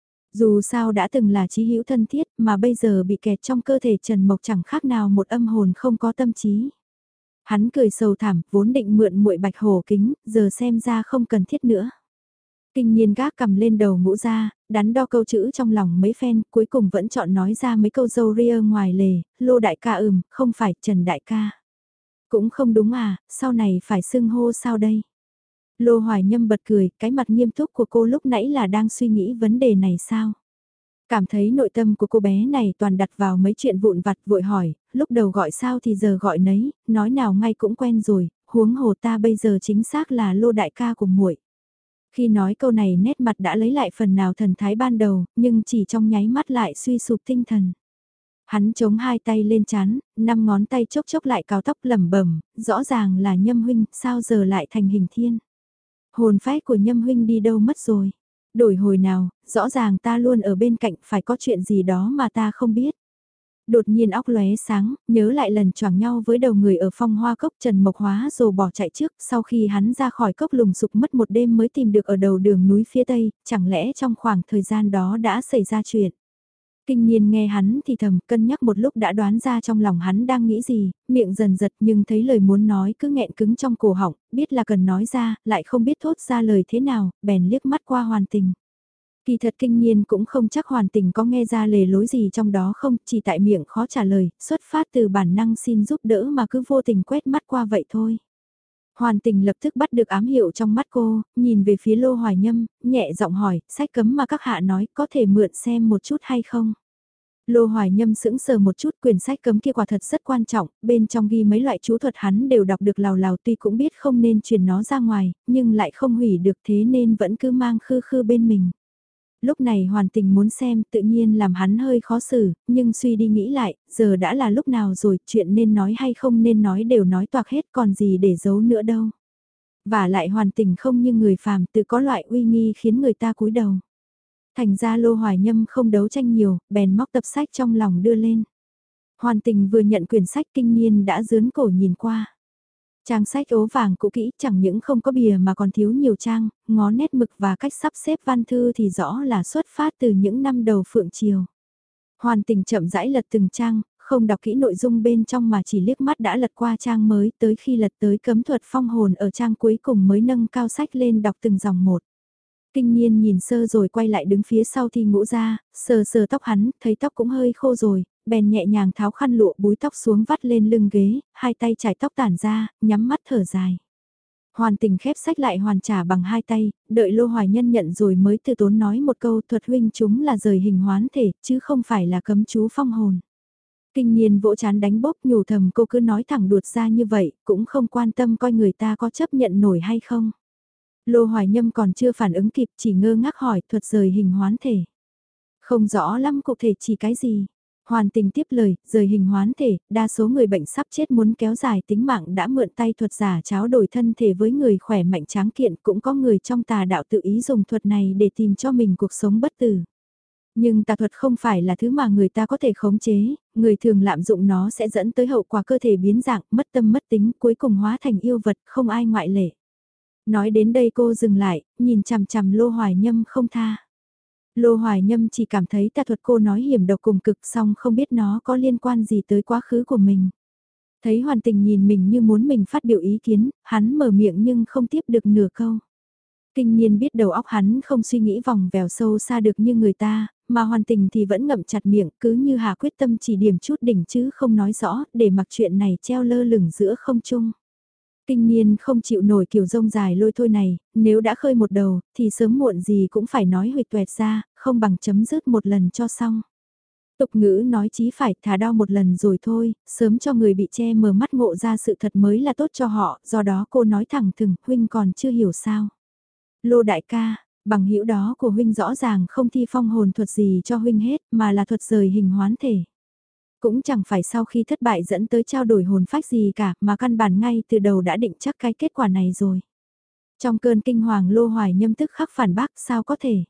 Dù sao đã từng là chí hữu thân thiết mà bây giờ bị kẹt trong cơ thể Trần Mộc chẳng khác nào một âm hồn không có tâm trí. Hắn cười sầu thảm, vốn định mượn muội bạch hổ kính, giờ xem ra không cần thiết nữa. Kinh niên gác cầm lên đầu ngũ ra, đắn đo câu chữ trong lòng mấy phen, cuối cùng vẫn chọn nói ra mấy câu dâu ria ngoài lề, Lô đại ca không phải Trần đại ca. Cũng không đúng à, sau này phải xưng hô sao đây? Lô Hoài Nhâm bật cười, cái mặt nghiêm túc của cô lúc nãy là đang suy nghĩ vấn đề này sao? Cảm thấy nội tâm của cô bé này toàn đặt vào mấy chuyện vụn vặt vội hỏi, lúc đầu gọi sao thì giờ gọi nấy, nói nào ngay cũng quen rồi, huống hồ ta bây giờ chính xác là Lô đại ca của muội. Khi nói câu này nét mặt đã lấy lại phần nào thần thái ban đầu, nhưng chỉ trong nháy mắt lại suy sụp tinh thần. Hắn chống hai tay lên chán, 5 ngón tay chốc chốc lại cào tóc lẩm bẩm, rõ ràng là Nhâm huynh, sao giờ lại thành Hình Thiên. Hồn phách của Nhâm huynh đi đâu mất rồi? Đổi hồi nào, rõ ràng ta luôn ở bên cạnh, phải có chuyện gì đó mà ta không biết. Đột nhiên óc lóe sáng, nhớ lại lần choảng nhau với đầu người ở Phong Hoa Cốc, Trần Mộc hóa rồi bỏ chạy trước, sau khi hắn ra khỏi cốc lùng sục mất một đêm mới tìm được ở đầu đường núi phía tây, chẳng lẽ trong khoảng thời gian đó đã xảy ra chuyện. Kinh niên nghe hắn thì thầm, cân nhắc một lúc đã đoán ra trong lòng hắn đang nghĩ gì, miệng dần giật nhưng thấy lời muốn nói cứ nghẹn cứng trong cổ họng, biết là cần nói ra, lại không biết thốt ra lời thế nào, bèn liếc mắt qua Hoàn Tình. Kỳ thật kinh niên cũng không chắc Hoàn Tình có nghe ra lề lối gì trong đó không, chỉ tại miệng khó trả lời, xuất phát từ bản năng xin giúp đỡ mà cứ vô tình quét mắt qua vậy thôi. Hoàn Tình lập tức bắt được ám hiệu trong mắt cô, nhìn về phía Lô Hoài Nhâm, nhẹ giọng hỏi, sách cấm mà các hạ nói có thể mượn xem một chút hay không? Lô Hoài Nhâm sững sờ một chút, quyển sách cấm kia quả thật rất quan trọng, bên trong ghi mấy loại chú thuật hắn đều đọc được lào lào, tuy cũng biết không nên truyền nó ra ngoài, nhưng lại không hủy được, thế nên vẫn cứ mang khư khư bên mình. Lúc này Hoàn Tình muốn xem tự nhiên làm hắn hơi khó xử, nhưng suy đi nghĩ lại, giờ đã là lúc nào rồi, chuyện nên nói hay không nên nói đều nói toạc hết, còn gì để giấu nữa đâu. Và lại Hoàn Tình không như người phàm, tự có loại uy nghi khiến người ta cúi đầu. Thành ra Lô Hoài Nhâm không đấu tranh nhiều, bèn móc tập sách trong lòng đưa lên. Hoàn Tình vừa nhận quyển sách kinh niên đã dướn cổ nhìn qua. Trang sách ố vàng cũ kỹ chẳng những không có bìa mà còn thiếu nhiều trang, ngó nét mực và cách sắp xếp văn thư thì rõ là xuất phát từ những năm đầu Phượng Triều. Hoàn Tình chậm rãi lật từng trang, không đọc kỹ nội dung bên trong mà chỉ liếc mắt đã lật qua trang mới, tới khi lật tới cấm thuật phong hồn ở trang cuối cùng mới nâng cao sách lên đọc từng dòng một. Kinh niên nhìn sơ rồi quay lại đứng phía sau Thi Ngũ ra, sờ sờ tóc hắn, thấy tóc cũng hơi khô rồi, bèn nhẹ nhàng tháo khăn lụa búi tóc xuống vắt lên lưng ghế, hai tay chải tóc tản ra, nhắm mắt thở dài. Hoàn Tình khép sách lại hoàn trả bằng hai tay, đợi Lô Hoài Nhân nhận rồi mới từ tốn nói một câu thuật huynh chúng là rời hình hoán thể, chứ không phải là cấm chú phong hồn. Kinh niên vỗ chán đánh bốc nhủ thầm cô cứ nói thẳng đuột ra như vậy, cũng không quan tâm coi người ta có chấp nhận nổi hay không. Lô Hoài Nhâm còn chưa phản ứng kịp chỉ ngơ ngác hỏi thuật rời hình hoán thể. Không rõ lắm cụ thể chỉ cái gì. Hoàn Tình tiếp lời, rời hình hoán thể, đa số người bệnh sắp chết muốn kéo dài tính mạng đã mượn tay thuật giả tráo đổi thân thể với người khỏe mạnh tráng kiện, cũng có người trong tà đạo tự ý dùng thuật này để tìm cho mình cuộc sống bất tử. Nhưng tà thuật không phải là thứ mà người ta có thể khống chế, người thường lạm dụng nó sẽ dẫn tới hậu quả cơ thể biến dạng, mất tâm mất tính, cuối cùng hóa thành yêu vật, không ai ngoại lệ. Nói đến đây cô dừng lại, nhìn chằm chằm Lô Hoài Nhâm không tha. Lô Hoài Nhâm chỉ cảm thấy tà thuật cô nói hiểm độc cùng cực, song không biết nó có liên quan gì tới quá khứ của mình. Thấy Hoàn Tình nhìn mình như muốn mình phát biểu ý kiến, hắn mở miệng nhưng không tiếp được nửa câu. Kinh nhiên biết đầu óc hắn không suy nghĩ vòng vèo sâu xa được như người ta, mà Hoàn Tình thì vẫn ngậm chặt miệng, cứ như hà quyết tâm chỉ điểm chút đỉnh chứ không nói rõ, để mặc chuyện này treo lơ lửng giữa không trung. Kinh nhiên không chịu nổi kiểu rông dài lôi thôi này, nếu đã khơi một đầu, thì sớm muộn gì cũng phải nói huỵch tuẹt ra, không bằng chấm dứt một lần cho xong. Tục ngữ nói chí phải thả đau một lần rồi thôi, sớm cho người bị che mờ mắt ngộ ra sự thật mới là tốt cho họ, do đó cô nói thẳng thừng, huynh còn chưa hiểu sao. Lô đại ca, bằng hữu đó của huynh rõ ràng không thi phong hồn thuật gì cho huynh hết, mà là thuật rời hình hoán thể. Cũng chẳng phải sau khi thất bại dẫn tới trao đổi hồn phách gì cả, mà căn bản ngay từ đầu đã định chắc cái kết quả này rồi. Trong cơn kinh hoàng Lô Hoài Nhâm tức khắc phản bác sao có thể.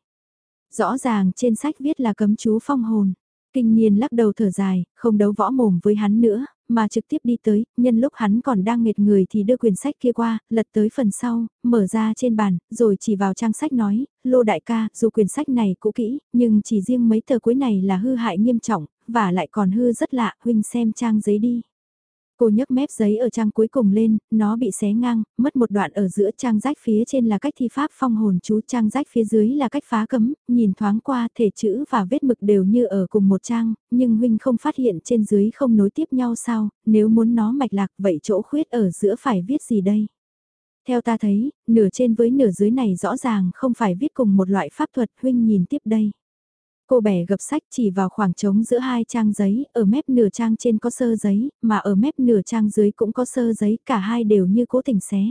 Rõ ràng trên sách viết là cấm chú phong hồn. Kinh nhiên lắc đầu thở dài, không đấu võ mồm với hắn nữa, mà trực tiếp đi tới, nhân lúc hắn còn đang nghệt người thì đưa quyển sách kia qua, lật tới phần sau, mở ra trên bàn, rồi chỉ vào trang sách nói, Lô đại ca, dù quyển sách này cũ kỹ, nhưng chỉ riêng mấy tờ cuối này là hư hại nghiêm trọng, và lại còn hư rất lạ, huynh xem trang giấy đi. Cô nhấc mép giấy ở trang cuối cùng lên, nó bị xé ngang, mất một đoạn ở giữa trang rách phía trên là cách thi pháp phong hồn chú, trang rách phía dưới là cách phá cấm, nhìn thoáng qua thể chữ và vết mực đều như ở cùng một trang, nhưng huynh không phát hiện trên dưới không nối tiếp nhau sao, nếu muốn nó mạch lạc vậy chỗ khuyết ở giữa phải viết gì đây? Theo ta thấy, nửa trên với nửa dưới này rõ ràng không phải viết cùng một loại pháp thuật, huynh nhìn tiếp đây. Cô bẻ gập sách chỉ vào khoảng trống giữa hai trang giấy, ở mép nửa trang trên có sơ giấy, mà ở mép nửa trang dưới cũng có sơ giấy, cả hai đều như cố tình xé.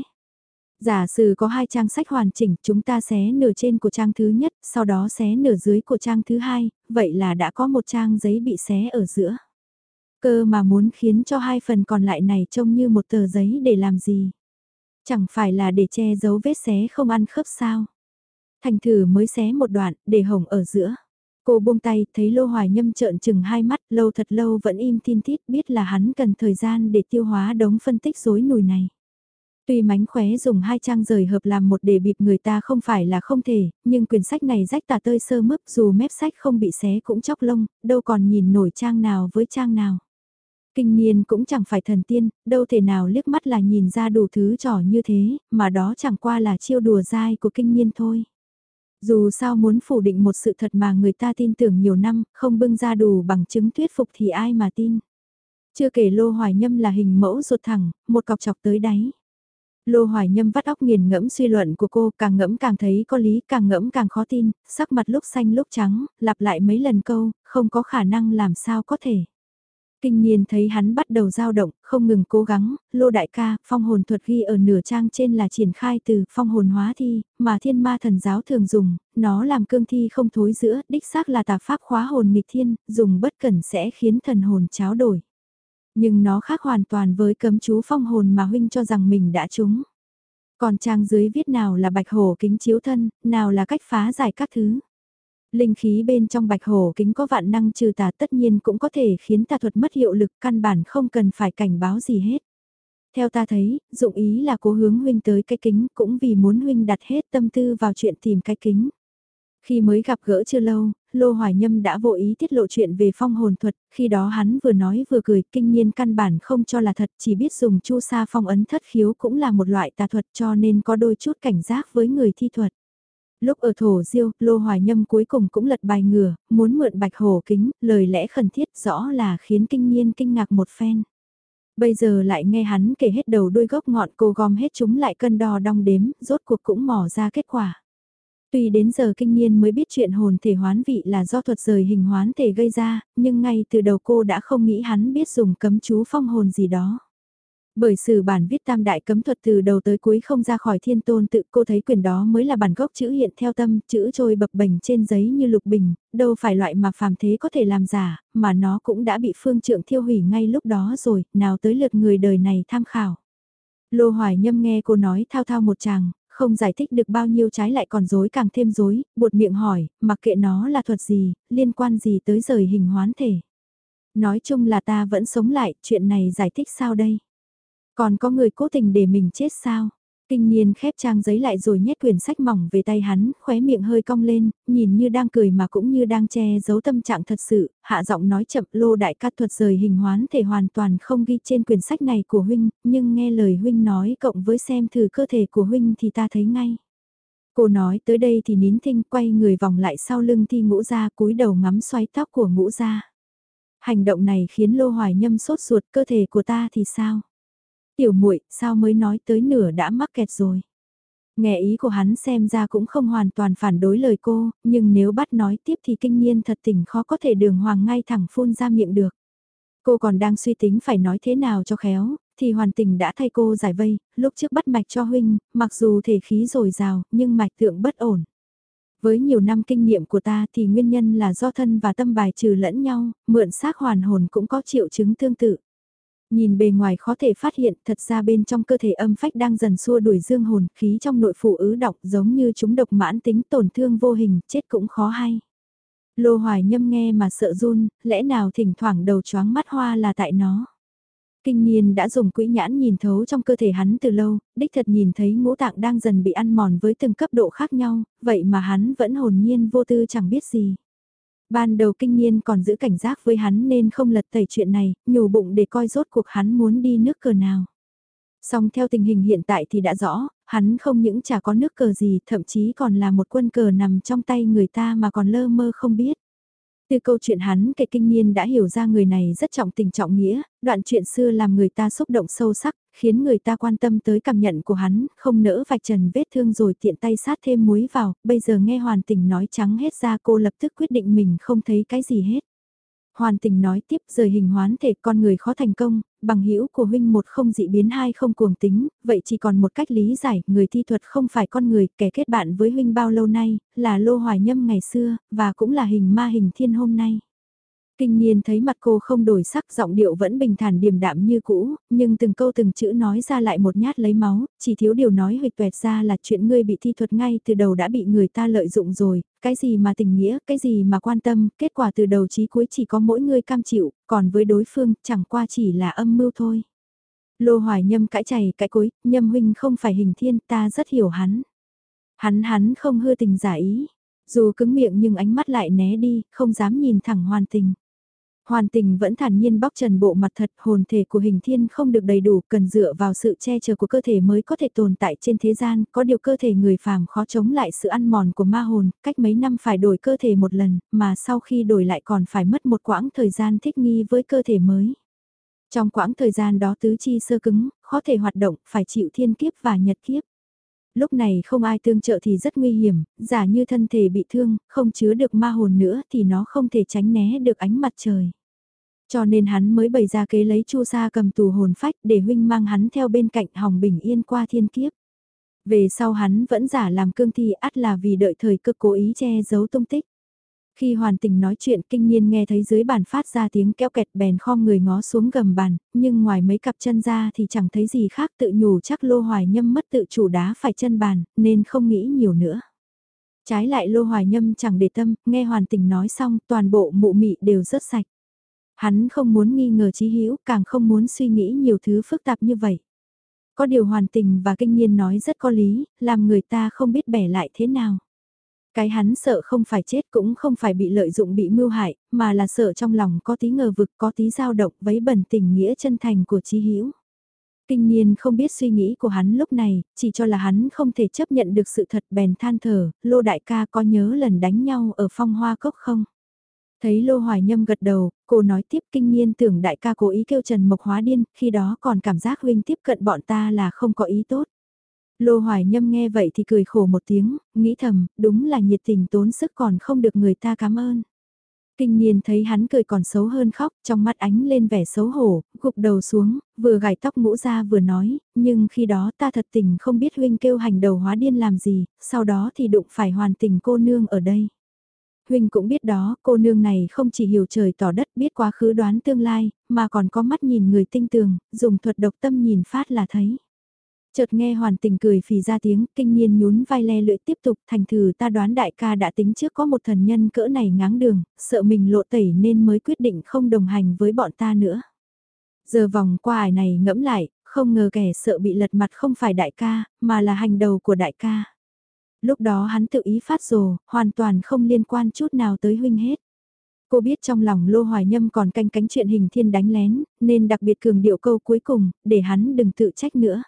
Giả sử có hai trang sách hoàn chỉnh, chúng ta xé nửa trên của trang thứ nhất, sau đó xé nửa dưới của trang thứ hai, vậy là đã có một trang giấy bị xé ở giữa. Cơ mà muốn khiến cho hai phần còn lại này trông như một tờ giấy để làm gì? Chẳng phải là để che giấu vết xé không ăn khớp sao? Thành thử mới xé một đoạn, để hồng ở giữa. Cô buông tay, thấy Lô Hoài Nhâm trợn trừng hai mắt, lâu thật lâu vẫn im tin tít, biết là hắn cần thời gian để tiêu hóa đống phân tích rối nùi này. Tuy mánh khóe dùng hai trang rời hợp làm một để bịp người ta không phải là không thể, nhưng quyển sách này rách tả tơi sơ mướp dù mép sách không bị xé cũng chóc lông, đâu còn nhìn nổi trang nào với trang nào. Kinh niên cũng chẳng phải thần tiên, đâu thể nào liếc mắt là nhìn ra đủ thứ trò như thế, mà đó chẳng qua là chiêu đùa dai của kinh niên thôi. Dù sao muốn phủ định một sự thật mà người ta tin tưởng nhiều năm, không bưng ra đủ bằng chứng thuyết phục thì ai mà tin. Chưa kể Lô Hoài Nhâm là hình mẫu ruột thẳng, một cọc chọc tới đáy. Lô Hoài Nhâm vắt óc nghiền ngẫm suy luận của cô, càng ngẫm càng thấy có lý, càng ngẫm càng khó tin, sắc mặt lúc xanh lúc trắng, lặp lại mấy lần câu, không có khả năng làm sao có thể. Kinh nhiên thấy hắn bắt đầu dao động, không ngừng cố gắng, Lô đại ca, phong hồn thuật ghi ở nửa trang trên là triển khai từ phong hồn hóa thi, mà thiên ma thần giáo thường dùng, nó làm cương thi không thối giữa, đích xác là tà pháp khóa hồn nghịch thiên, dùng bất cẩn sẽ khiến thần hồn cháo đổi. Nhưng nó khác hoàn toàn với cấm chú phong hồn mà huynh cho rằng mình đã trúng. Còn trang dưới viết nào là bạch hổ kính chiếu thân, nào là cách phá giải các thứ. Linh khí bên trong bạch hổ kính có vạn năng trừ tà tất nhiên cũng có thể khiến tà thuật mất hiệu lực, căn bản không cần phải cảnh báo gì hết. Theo ta thấy, dụng ý là cố hướng huynh tới cái kính cũng vì muốn huynh đặt hết tâm tư vào chuyện tìm cái kính. Khi mới gặp gỡ chưa lâu, Lô Hoài Nhâm đã vô ý tiết lộ chuyện về phong hồn thuật, khi đó hắn vừa nói vừa cười, kinh nhiên căn bản không cho là thật, chỉ biết dùng chu sa phong ấn thất khiếu cũng là một loại tà thuật cho nên có đôi chút cảnh giác với người thi thuật. Lúc ở Thổ Diêu, Lô Hoài Nhâm cuối cùng cũng lật bài ngửa, muốn mượn bạch hổ kính, lời lẽ khẩn thiết rõ là khiến kinh nhiên kinh ngạc một phen. Bây giờ lại nghe hắn kể hết đầu đuôi gốc ngọn, cô gom hết chúng lại cân đo đong đếm, rốt cuộc cũng mò ra kết quả. Tuy đến giờ kinh nhiên mới biết chuyện hồn thể hoán vị là do thuật rời hình hoán thể gây ra, nhưng ngay từ đầu cô đã không nghĩ hắn biết dùng cấm chú phong hồn gì đó. Bởi sử bản viết tam đại cấm thuật từ đầu tới cuối không ra khỏi thiên tôn tự, cô thấy quyền đó mới là bản gốc chữ hiện theo tâm, chữ trôi bập bềnh trên giấy như lục bình, đâu phải loại mà phàm thế có thể làm giả, mà nó cũng đã bị phương trượng thiêu hủy ngay lúc đó rồi, nào tới lượt người đời này tham khảo. Lô Hoài Nhâm nghe cô nói thao thao một tràng, không giải thích được bao nhiêu, trái lại còn dối càng thêm dối, buột miệng hỏi, mặc kệ nó là thuật gì, liên quan gì tới rời hình hoán thể. Nói chung là ta vẫn sống lại, chuyện này giải thích sao đây? Còn có người cố tình để mình chết sao? Kinh Niên khép trang giấy lại rồi nhét quyển sách mỏng về tay hắn, khóe miệng hơi cong lên, nhìn như đang cười mà cũng như đang che giấu tâm trạng thật sự, hạ giọng nói chậm, Lô đại ca thuật rời hình hoán thể hoàn toàn không ghi trên quyển sách này của huynh, nhưng nghe lời huynh nói cộng với xem thử cơ thể của huynh thì ta thấy ngay. Cô nói tới đây thì nín thinh, quay người vòng lại sau lưng Thi Ngũ Gia, cúi đầu ngắm xoáy tóc của Ngũ Gia. Hành động này khiến Lô Hoài Nhâm sốt ruột, cơ thể của ta thì sao? Tiểu muội, sao mới nói tới nửa đã mắc kẹt rồi? Nghe ý của hắn xem ra cũng không hoàn toàn phản đối lời cô, nhưng nếu bắt nói tiếp thì Kinh Niên thật tình khó có thể đường hoàng ngay thẳng phun ra miệng được. Cô còn đang suy tính phải nói thế nào cho khéo, thì Hoàn Tình đã thay cô giải vây, lúc trước bắt mạch cho huynh, mặc dù thể khí dồi dào, nhưng mạch tượng bất ổn. Với nhiều năm kinh nghiệm của ta thì nguyên nhân là do thân và tâm bài trừ lẫn nhau, mượn xác hoàn hồn cũng có triệu chứng tương tự. Nhìn bề ngoài khó thể phát hiện, thật ra bên trong cơ thể âm phách đang dần xua đuổi dương hồn, khí trong nội phủ ứ đọng giống như chúng độc mãn tính, tổn thương vô hình, chết cũng khó hay. Lô Hoài Nhâm nghe mà sợ run, lẽ nào thỉnh thoảng đầu choáng mắt hoa là tại nó. Kinh Niên đã dùng quỹ nhãn nhìn thấu trong cơ thể hắn từ lâu, đích thật nhìn thấy ngũ tạng đang dần bị ăn mòn với từng cấp độ khác nhau, vậy mà hắn vẫn hồn nhiên vô tư chẳng biết gì. Ban đầu Kinh Niên còn giữ cảnh giác với hắn nên không lật tẩy chuyện này, nhủ bụng để coi rốt cuộc hắn muốn đi nước cờ nào. Song theo tình hình hiện tại thì đã rõ, hắn không những chả có nước cờ gì, thậm chí còn là một quân cờ nằm trong tay người ta mà còn lơ mơ không biết. Từ câu chuyện hắn kể Kinh Niên đã hiểu ra người này rất trọng tình trọng nghĩa, đoạn chuyện xưa làm người ta xúc động sâu sắc, khiến người ta quan tâm tới cảm nhận của hắn, không nỡ vạch trần vết thương rồi tiện tay sát thêm muối vào, bây giờ nghe Hoàn Tình nói trắng hết ra cô lập tức quyết định mình không thấy cái gì hết. Hoàn Tình nói tiếp, rời hình hoán thể con người khó thành công, bằng hữu của huynh một không dị biến hai không cuồng tính, vậy chỉ còn một cách lý giải, người thi thuật không phải con người, kẻ kết bạn với huynh bao lâu nay, là Lô Hoài Nhâm ngày xưa, và cũng là hình ma hình thiên hôm nay. Kinh Niên thấy mặt cô không đổi sắc, giọng điệu vẫn bình thản điềm đạm như cũ, nhưng từng câu từng chữ nói ra lại một nhát lấy máu, chỉ thiếu điều nói huỵch toẹt ra là chuyện ngươi bị thi thuật ngay từ đầu đã bị người ta lợi dụng rồi, cái gì mà tình nghĩa, cái gì mà quan tâm, kết quả từ đầu chí cuối chỉ có mỗi ngươi cam chịu, còn với đối phương chẳng qua chỉ là âm mưu thôi. Lô Hoài Nhâm cãi chày cãi cối, Nhâm huynh không phải hình thiên, ta rất hiểu hắn. Hắn không hư tình giả ý, dù cứng miệng nhưng ánh mắt lại né đi, không dám nhìn thẳng Hoàn Tình. Hoàn Tình vẫn thản nhiên bóc trần bộ mặt thật, hồn thể của hình thiên không được đầy đủ, cần dựa vào sự che chở của cơ thể mới có thể tồn tại trên thế gian, có điều cơ thể người phàm khó chống lại sự ăn mòn của ma hồn, cách mấy năm phải đổi cơ thể một lần, mà sau khi đổi lại còn phải mất một quãng thời gian thích nghi với cơ thể mới. Trong quãng thời gian đó tứ chi sơ cứng, khó thể hoạt động, phải chịu thiên kiếp và nhật kiếp. Lúc này không ai tương trợ thì rất nguy hiểm, giả như thân thể bị thương, không chứa được ma hồn nữa thì nó không thể tránh né được ánh mặt trời. Cho nên hắn mới bày ra kế lấy Chu Sa cầm tù hồn phách để huynh mang hắn theo bên cạnh hòng bình yên qua thiên kiếp. Về sau hắn vẫn giả làm cương thi ắt là vì đợi thời cơ cố ý che giấu tung tích. Khi Hoàn Tình nói chuyện Kinh Niên nghe thấy dưới bàn phát ra tiếng kéo kẹt bèn khom người ngó xuống gầm bàn, nhưng ngoài mấy cặp chân ra thì chẳng thấy gì khác, tự nhủ chắc Lô Hoài Nhâm mất tự chủ đá phải chân bàn, nên không nghĩ nhiều nữa. Trái lại Lô Hoài Nhâm chẳng để tâm, nghe Hoàn Tình nói xong toàn bộ mụ mị đều rớt sạch. Hắn không muốn nghi ngờ Chí Hữu, càng không muốn suy nghĩ nhiều thứ phức tạp như vậy. Có điều Hoàn Tình và Kinh Niên nói rất có lý, làm người ta không biết bẻ lại thế nào. Cái hắn sợ không phải chết cũng không phải bị lợi dụng bị mưu hại, mà là sợ trong lòng có tí ngờ vực, có tí dao động vấy bẩn tình nghĩa chân thành của Chí Hữu. Kinh Niên không biết suy nghĩ của hắn lúc này, chỉ cho là hắn không thể chấp nhận được sự thật bèn than thở, Lô đại ca có nhớ lần đánh nhau ở Phong Hoa Cốc không? Thấy Lô Hoài Nhâm gật đầu, cô nói tiếp Kinh Niên tưởng đại ca cố ý kêu Trần Mộc hóa điên, khi đó còn cảm giác huynh tiếp cận bọn ta là không có ý tốt. Lô Hoài Nhâm nghe vậy thì cười khổ một tiếng, nghĩ thầm, đúng là nhiệt tình tốn sức còn không được người ta cảm ơn. Kinh niên thấy hắn cười còn xấu hơn khóc, trong mắt ánh lên vẻ xấu hổ, gục đầu xuống, vừa gài tóc Ngũ Gia vừa nói, nhưng khi đó ta thật tình không biết huynh kêu hành đầu hóa điên làm gì, sau đó thì đụng phải hoàn tình cô nương ở đây. Huynh cũng biết đó, cô nương này không chỉ hiểu trời tỏ đất biết quá khứ đoán tương lai, mà còn có mắt nhìn người tinh tường, dùng thuật độc tâm nhìn phát là thấy. Chợt nghe hoàn tình cười phì ra tiếng, kinh niên nhún vai le lưỡi tiếp tục, thành thử ta đoán đại ca đã tính trước có một thần nhân cỡ này ngáng đường, sợ mình lộ tẩy nên mới quyết định không đồng hành với bọn ta nữa. Giờ vòng qua ải này ngẫm lại, không ngờ kẻ sợ bị lật mặt không phải đại ca, mà là hành đầu của đại ca. Lúc đó hắn tự ý phát rồ, hoàn toàn không liên quan chút nào tới huynh hết. Cô biết trong lòng Lô Hoài Nhâm còn canh cánh chuyện hình thiên đánh lén, nên đặc biệt cường điệu câu cuối cùng, để hắn đừng tự trách nữa.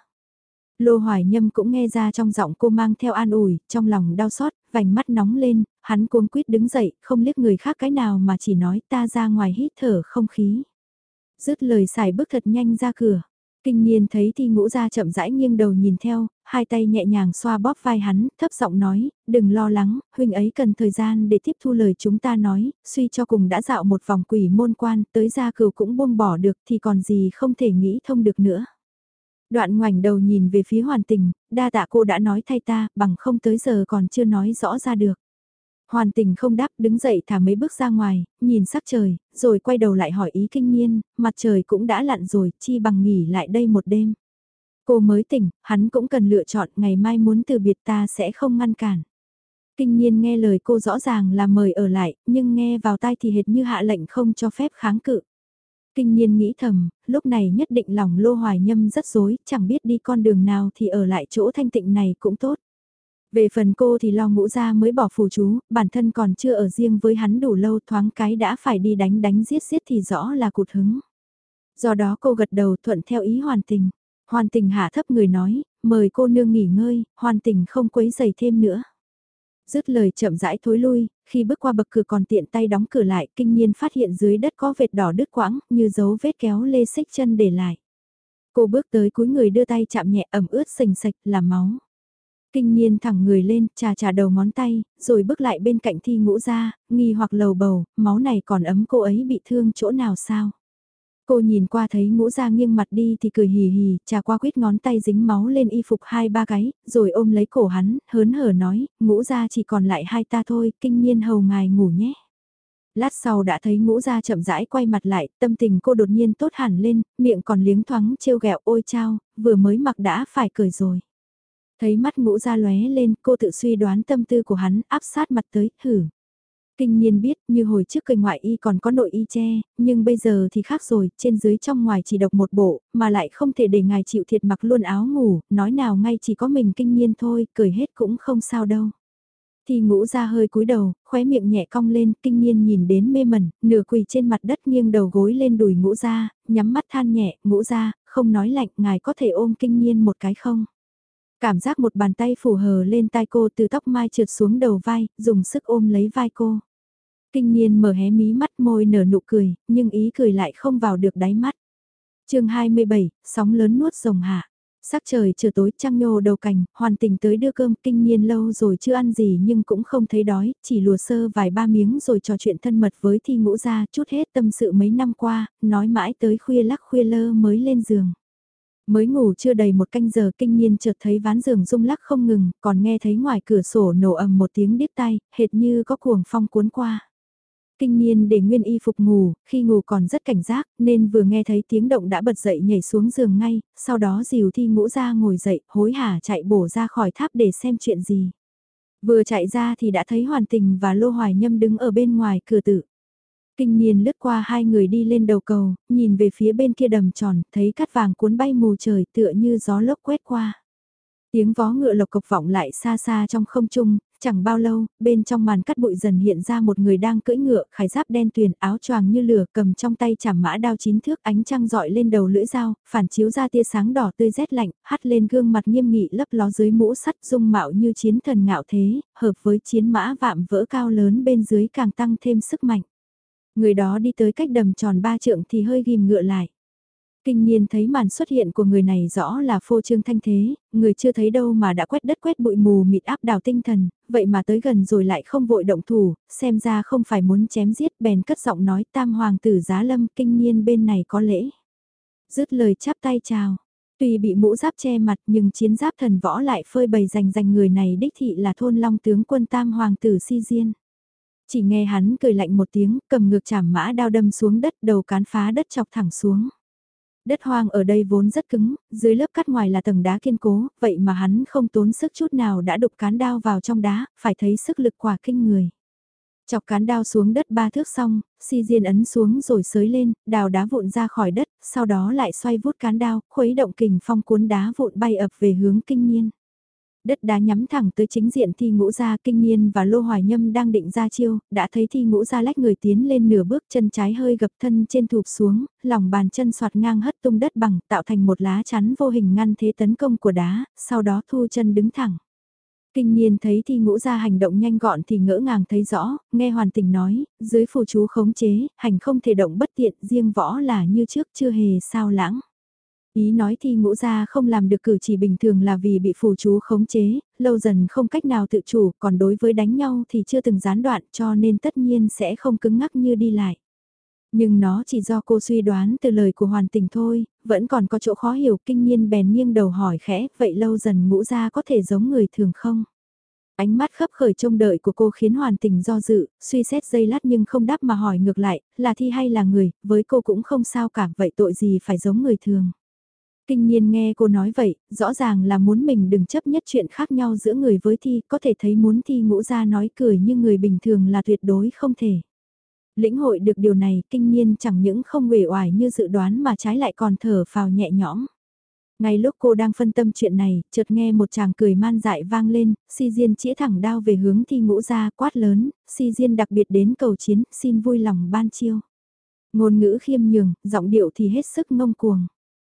Lô Hoài Nhâm cũng nghe ra trong giọng cô mang theo an ủi, trong lòng đau xót, vành mắt nóng lên, hắn cuống quýt đứng dậy, không liếc người khác cái nào mà chỉ nói ta ra ngoài hít thở không khí. Dứt lời xài bước thật nhanh ra cửa. Kinh niên thấy Thi Ngũ Gia chậm rãi nghiêng đầu nhìn theo, hai tay nhẹ nhàng xoa bóp vai hắn, thấp giọng nói, đừng lo lắng, huynh ấy cần thời gian để tiếp thu lời chúng ta nói, suy cho cùng đã dạo một vòng quỷ môn quan, tới gia cừu cũng buông bỏ được thì còn gì không thể nghĩ thông được nữa. Đoạn ngoảnh đầu nhìn về phía hoàn tình, đa tạ cô đã nói thay ta, bằng không tới giờ còn chưa nói rõ ra được. Hoàn tình không đáp đứng dậy thả mấy bước ra ngoài, nhìn sắc trời, rồi quay đầu lại hỏi ý kinh niên, mặt trời cũng đã lặn rồi, chi bằng nghỉ lại đây một đêm. Cô mới tỉnh, hắn cũng cần lựa chọn, ngày mai muốn từ biệt ta sẽ không ngăn cản. Kinh niên nghe lời cô rõ ràng là mời ở lại, nhưng nghe vào tai thì hệt như hạ lệnh không cho phép kháng cự. Kinh niên nghĩ thầm, lúc này nhất định lòng Lô Hoài Nhâm rất rối, chẳng biết đi con đường nào thì ở lại chỗ thanh tịnh này cũng tốt. Về phần cô thì lo Ngũ Gia mới bỏ phù chú, bản thân còn chưa ở riêng với hắn đủ lâu thoáng cái đã phải đi đánh giết thì rõ là cụt hứng. Do đó cô gật đầu thuận theo ý hoàn tình. Hoàn tình hạ thấp người nói, mời cô nương nghỉ ngơi, hoàn tình không quấy giày thêm nữa. Dứt lời chậm rãi thối lui, khi bước qua bậc cửa còn tiện tay đóng cửa lại, kinh nhiên phát hiện dưới đất có vệt đỏ đứt quãng, như dấu vết kéo lê xích chân để lại. Cô bước tới cúi người đưa tay chạm nhẹ ẩm ướt sình sạch là máu. Kinh nhiên thẳng người lên, chà đầu ngón tay, rồi bước lại bên cạnh Thi Ngũ Gia, nghi hoặc lầu bầu, máu này còn ấm cô ấy bị thương chỗ nào sao? Cô nhìn qua thấy Ngũ Gia nghiêng mặt đi thì cười hì hì, chà qua quýt ngón tay dính máu lên y phục 2-3 cái, rồi ôm lấy cổ hắn, hớn hở nói, Ngũ Gia chỉ còn lại hai ta thôi, kinh nhiên hầu ngài ngủ nhé. Lát sau đã thấy Ngũ Gia chậm rãi quay mặt lại, tâm tình cô đột nhiên tốt hẳn lên, miệng còn liếng thoáng trêu ghẹo ôi chao, vừa mới mặc đã phải cười rồi. Thấy mắt Ngũ Gia lóe lên, cô tự suy đoán tâm tư của hắn, áp sát mặt tới, thử. Kinh nhiên biết, như hồi trước cười ngoại y còn có nội y che, nhưng bây giờ thì khác rồi, trên dưới trong ngoài chỉ độc một bộ, mà lại không thể để ngài chịu thiệt mặc luôn áo ngủ, nói nào ngay chỉ có mình kinh nhiên thôi, cười hết cũng không sao đâu. Thì Ngũ Gia hơi cúi đầu, khóe miệng nhẹ cong lên, kinh nhiên nhìn đến mê mẩn, nửa quỳ trên mặt đất nghiêng đầu gối lên đùi Ngũ Gia, nhắm mắt than nhẹ, Ngũ Gia, không nói lạnh, ngài có thể ôm kinh nhiên một cái không? Cảm giác một bàn tay phủ hờ lên tai cô từ tóc mai trượt xuống đầu vai, dùng sức ôm lấy vai cô. Kinh nhiên mở hé mí mắt môi nở nụ cười, nhưng ý cười lại không vào được đáy mắt. chương 27, sóng lớn nuốt rồng hạ. Sắc trời chiều tối trăng nhô đầu cành, hoàn tình tới đưa cơm, kinh nhiên lâu rồi chưa ăn gì nhưng cũng không thấy đói, chỉ lùa sơ vài ba miếng rồi trò chuyện thân mật với Thi Ngũ Gia, chút hết tâm sự mấy năm qua, nói mãi tới khuya lắc khuya lơ mới lên giường. Mới ngủ chưa đầy một canh giờ kinh nhiên chợt thấy ván giường rung lắc không ngừng, còn nghe thấy ngoài cửa sổ nổ ầm một tiếng điếc tai, hệt như có cuồng phong cuốn qua. Kinh nhiên để nguyên y phục ngủ, khi ngủ còn rất cảnh giác, nên vừa nghe thấy tiếng động đã bật dậy nhảy xuống giường ngay, sau đó dìu Thi Ngũ Gia ngồi dậy, hối hả chạy bổ ra khỏi tháp để xem chuyện gì. Vừa chạy ra thì đã thấy Hoàn Tình và Lô Hoài Nhâm đứng ở bên ngoài cửa tử. Kinh niên lướt qua hai người đi lên đầu cầu, nhìn về phía bên kia đầm tròn, thấy cát vàng cuốn bay mù trời tựa như gió lốc quét qua. Tiếng vó ngựa lộc cộc vọng lại xa xa trong không trung, chẳng bao lâu, bên trong màn cát bụi dần hiện ra một người đang cưỡi ngựa, khải giáp đen tuyền, áo choàng như lửa, cầm trong tay chảm mã đao 9 thước, ánh trăng dọi lên đầu lưỡi dao, phản chiếu ra tia sáng đỏ tươi rét lạnh, hắt lên gương mặt nghiêm nghị lấp ló dưới mũ sắt dung mạo như chiến thần ngạo thế, hợp với chiến mã vạm vỡ cao lớn bên dưới càng tăng thêm sức mạnh. Người đó đi tới cách đầm tròn 3 trượng thì hơi ghim ngựa lại. Kinh Niên thấy màn xuất hiện của người này rõ là phô trương thanh thế, người chưa thấy đâu mà đã quét đất quét bụi mù mịt áp đảo tinh thần, vậy mà tới gần rồi lại không vội động thủ, xem ra không phải muốn chém giết, bèn cất giọng nói: Tam hoàng tử Giá Lâm, Kinh Niên bên này có lễ. Dứt lời chắp tay chào. Tuy bị mũ giáp che mặt nhưng chiến giáp thần võ lại phơi bày rành người này đích thị là thôn long tướng quân Tam hoàng tử Si Diên. Chỉ nghe hắn cười lạnh một tiếng, cầm ngược chảm mã đao đâm xuống đất, đầu cán phá đất chọc thẳng xuống. Đất hoang ở đây vốn rất cứng, dưới lớp cát ngoài là tầng đá kiên cố, vậy mà hắn không tốn sức chút nào đã đục cán đao vào trong đá, phải thấy sức lực quả kinh người. Chọc cán đao xuống đất 3 thước xong, Si Diên ấn xuống rồi xới lên, đào đá vụn ra khỏi đất, sau đó lại xoay vút cán đao, khuấy động kình phong cuốn đá vụn bay ập về hướng Kinh Niên. Đất đá nhắm thẳng tới chính diện Thi Ngũ Gia, Kinh Niên và Lô Hoài Nhâm đang định ra chiêu, đã thấy Thi Ngũ Gia lách người tiến lên nửa bước, chân trái hơi gập thân trên thụp xuống, lòng bàn chân xoạt ngang hất tung đất bằng, tạo thành một lá chắn vô hình ngăn thế tấn công của đá, sau đó thu chân đứng thẳng. Kinh Niên thấy Thi Ngũ Gia hành động nhanh gọn thì ngỡ ngàng thấy rõ, nghe Hoàn Tình nói, dưới phù chú khống chế, hành không thể động bất tiện, riêng võ là như trước chưa hề sao lãng. Ý nói Thi Ngũ Gia không làm được cử chỉ bình thường là vì bị phù chú khống chế, lâu dần không cách nào tự chủ, còn đối với đánh nhau thì chưa từng gián đoạn cho nên tất nhiên sẽ không cứng ngắc như đi lại. Nhưng nó chỉ do cô suy đoán từ lời của Hoàn Tình thôi, vẫn còn có chỗ khó hiểu. Kinh Niên bèn nghiêng đầu hỏi khẽ, vậy lâu dần Ngũ Gia có thể giống người thường không? Ánh mắt khấp khởi trông đợi của cô khiến Hoàn Tình do dự, suy xét giây lát nhưng không đáp mà hỏi ngược lại, là thi hay là người, với cô cũng không sao cả, vậy tội gì phải giống người thường. Kinh Niên nghe cô nói vậy, rõ ràng là muốn mình đừng chấp nhất chuyện khác nhau giữa người với thi, có thể thấy muốn Thi Ngũ Gia nói cười như người bình thường là tuyệt đối không thể. Lĩnh hội được điều này, Kinh Niên chẳng những không uể oải như dự đoán mà trái lại còn thở phào nhẹ nhõm. Ngay lúc cô đang phân tâm chuyện này, chợt nghe một chàng cười man dại vang lên, Si Diên chĩa thẳng đao về hướng Thi Ngũ Gia, quát lớn: Si Diên đặc biệt đến cầu chiến, xin vui lòng ban chiêu. Ngôn ngữ khiêm nhường, giọng điệu thì hết sức ngông cuồng.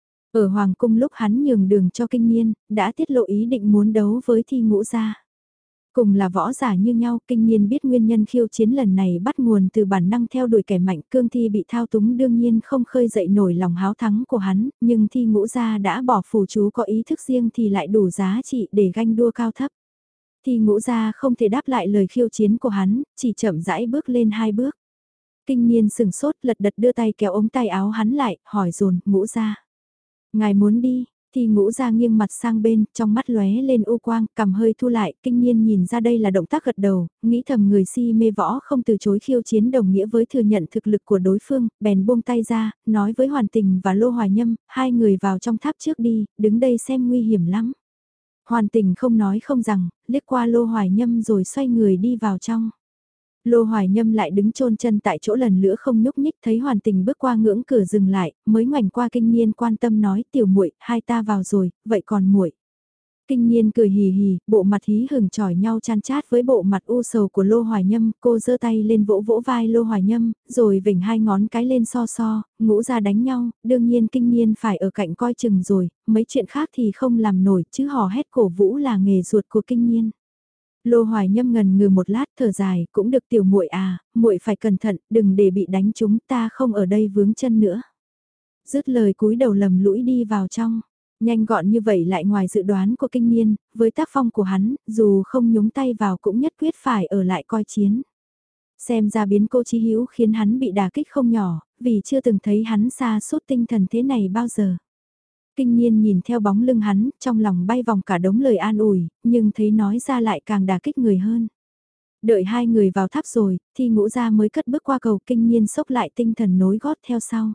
Ở Hoàng cung lúc hắn nhường đường cho Kinh Niên, đã tiết lộ ý định muốn đấu với Thi Ngũ Gia. Cùng là võ giả như nhau, Kinh Niên biết nguyên nhân khiêu chiến lần này bắt nguồn từ bản năng theo đuổi kẻ mạnh, cương thi bị thao túng đương nhiên không khơi dậy nổi lòng háo thắng của hắn, nhưng Thi Ngũ Gia đã bỏ phù chú có ý thức riêng thì lại đủ giá trị để ganh đua cao thấp. Thi Ngũ Gia không thể đáp lại lời khiêu chiến của hắn, chỉ chậm rãi bước lên 2 bước. Kinh Niên sừng sốt, lật đật đưa tay kéo ống tay áo hắn lại, hỏi dồn: Ngũ Gia, ngài muốn đi? Thì Ngũ Gia nghiêng mặt sang bên, trong mắt lóe lên u quang, cằm hơi thu lại, Kinh Niên nhìn ra đây là động tác gật đầu, nghĩ thầm người si mê võ không từ chối khiêu chiến đồng nghĩa với thừa nhận thực lực của đối phương, bèn buông tay ra, nói với Hoàn Tình và Lô Hoài Nhâm, hai người vào trong tháp trước đi, đứng đây xem nguy hiểm lắm. Hoàn Tình không nói không rằng, liếc qua Lô Hoài Nhâm rồi xoay người đi vào trong. Lô Hoài Nhâm lại đứng chôn chân tại chỗ lần nữa không nhúc nhích, thấy Hoàn Tình bước qua ngưỡng cửa dừng lại, mới ngoảnh qua Kinh Niên quan tâm nói: "Tiểu muội, hai ta vào rồi, vậy còn muội?" Kinh Niên cười hì hì, bộ mặt hí hửng chỏi nhau chan chát với bộ mặt u sầu của Lô Hoài Nhâm, cô giơ tay lên vỗ vỗ vai Lô Hoài Nhâm, rồi vểnh hai ngón cái lên so so, Ngũ Gia đánh nhau, đương nhiên Kinh Niên phải ở cạnh coi chừng rồi, mấy chuyện khác thì không làm nổi, chứ hò hét cổ vũ là nghề ruột của Kinh Niên. Lô Hoài Nhâm ngần ngừ một lát thở dài, cũng được tiểu muội à, muội phải cẩn thận, đừng để bị đánh chúng, ta không ở đây vướng chân nữa. Dứt lời cúi đầu lầm lũi đi vào trong, nhanh gọn như vậy lại ngoài dự đoán của Kinh Niên, với tác phong của hắn, dù không nhúng tay vào cũng nhất quyết phải ở lại coi chiến. Xem ra biến cô Chí Hữu khiến hắn bị đả kích không nhỏ, vì chưa từng thấy hắn sa sút tinh thần thế này bao giờ. Kinh Niên nhìn theo bóng lưng hắn, trong lòng bay vòng cả đống lời an ủi, nhưng thấy nói ra lại càng đả kích người hơn. Đợi hai người vào tháp rồi, thì Ngũ Gia mới cất bước qua cầu, Kinh Niên xốc lại tinh thần nối gót theo sau.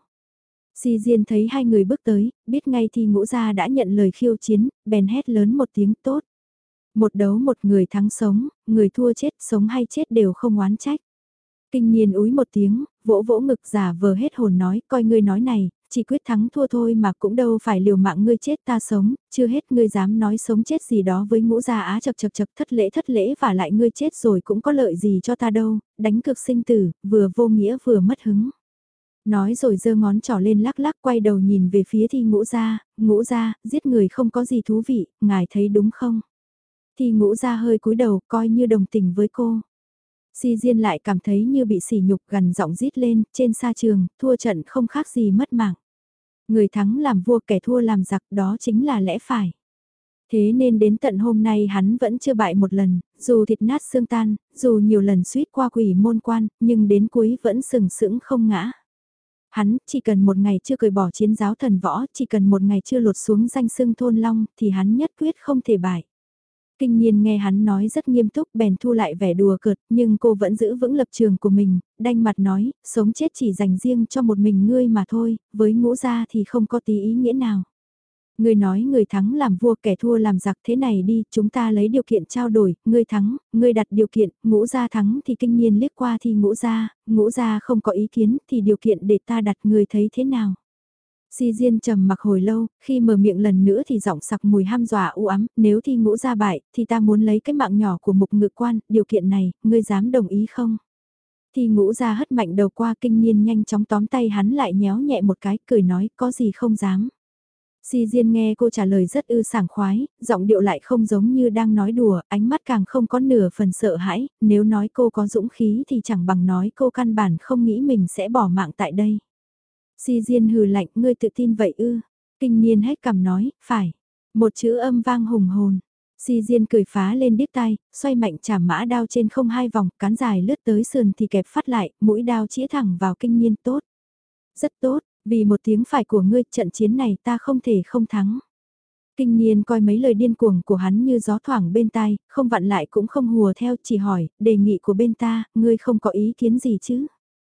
Si Diên thấy hai người bước tới, biết ngay thì Ngũ Gia đã nhận lời khiêu chiến, bèn hét lớn một tiếng tốt. Một đấu một người thắng sống, người thua chết, sống hay chết đều không oán trách. Kinh Niên úi một tiếng, vỗ vỗ ngực giả vờ hết hồn nói, coi ngươi nói này, chỉ quyết thắng thua thôi mà cũng đâu phải liều mạng ngươi chết ta sống, chưa hết ngươi dám nói sống chết gì đó với Ngũ Gia á, chật chật chật, thất lễ và lại ngươi chết rồi cũng có lợi gì cho ta đâu, đánh cực sinh tử, vừa vô nghĩa vừa mất hứng. Nói rồi giơ ngón trỏ lên lắc lắc, quay đầu nhìn về phía Thi Ngũ Gia, giết người không có gì thú vị, ngài thấy đúng không? Thi Ngũ Gia hơi cúi đầu, coi như đồng tình với cô. Si Diên lại cảm thấy như bị sỉ nhục, gần giọng rít lên, trên sa trường, thua trận không khác gì mất mạng. Người thắng làm vua, kẻ thua làm giặc, đó chính là lẽ phải. Thế nên đến tận hôm nay hắn vẫn chưa bại một lần, dù thịt nát xương tan, dù nhiều lần suýt qua quỷ môn quan, nhưng đến cuối vẫn sừng sững không ngã. Hắn chỉ cần một ngày chưa cởi bỏ chiến giáo thần võ, chỉ cần một ngày chưa lột xuống danh xưng thôn long, thì hắn nhất quyết không thể bại. Kinh Nhiên nghe hắn nói rất nghiêm túc, bèn thu lại vẻ đùa cợt, nhưng cô vẫn giữ vững lập trường của mình, đanh mặt nói, sống chết chỉ dành riêng cho một mình ngươi mà thôi, với Ngũ gia thì không có tí ý nghĩa nào. Ngươi nói người thắng làm vua, kẻ thua làm giặc, thế này đi, chúng ta lấy điều kiện trao đổi, ngươi thắng, ngươi đặt điều kiện, Ngũ gia thắng thì Kinh Nhiên liếc qua thì Ngũ gia không có ý kiến thì điều kiện để ta đặt, ngươi thấy thế nào? Si Diên trầm mặc hồi lâu, khi mở miệng lần nữa thì giọng sặc mùi ham dọa u ám, nếu thi Ngũ gia bại, thì ta muốn lấy cái mạng nhỏ của Mục Ngự Quan, điều kiện này, ngươi dám đồng ý không? Thì Ngũ gia hất mạnh đầu qua, Kinh Nhiên nhanh chóng tóm tay hắn lại nhéo nhẹ một cái, cười nói, có gì không dám. Si Diên nghe cô trả lời rất sảng khoái, giọng điệu lại không giống như đang nói đùa, ánh mắt càng không có nửa phần sợ hãi, nếu nói cô có dũng khí thì chẳng bằng nói cô căn bản không nghĩ mình sẽ bỏ mạng tại đây. Si Diên hừ lạnh, ngươi tự tin vậy ư? Kinh Niên hết cằm nói, phải. Một chữ âm vang hùng hồn. Si Diên cười phá lên điếc tai, xoay mạnh chảm mã đao trên không hai vòng, cán dài lướt tới sườn thì kẹp phát lại, mũi đao chĩa thẳng vào Kinh Niên. Tốt. Rất tốt, vì một tiếng phải của ngươi, trận chiến này ta không thể không thắng. Kinh Niên coi mấy lời điên cuồng của hắn như gió thoảng bên tai, không vặn lại cũng không hùa theo, chỉ hỏi, đề nghị của bên ta, ngươi không có ý kiến gì chứ?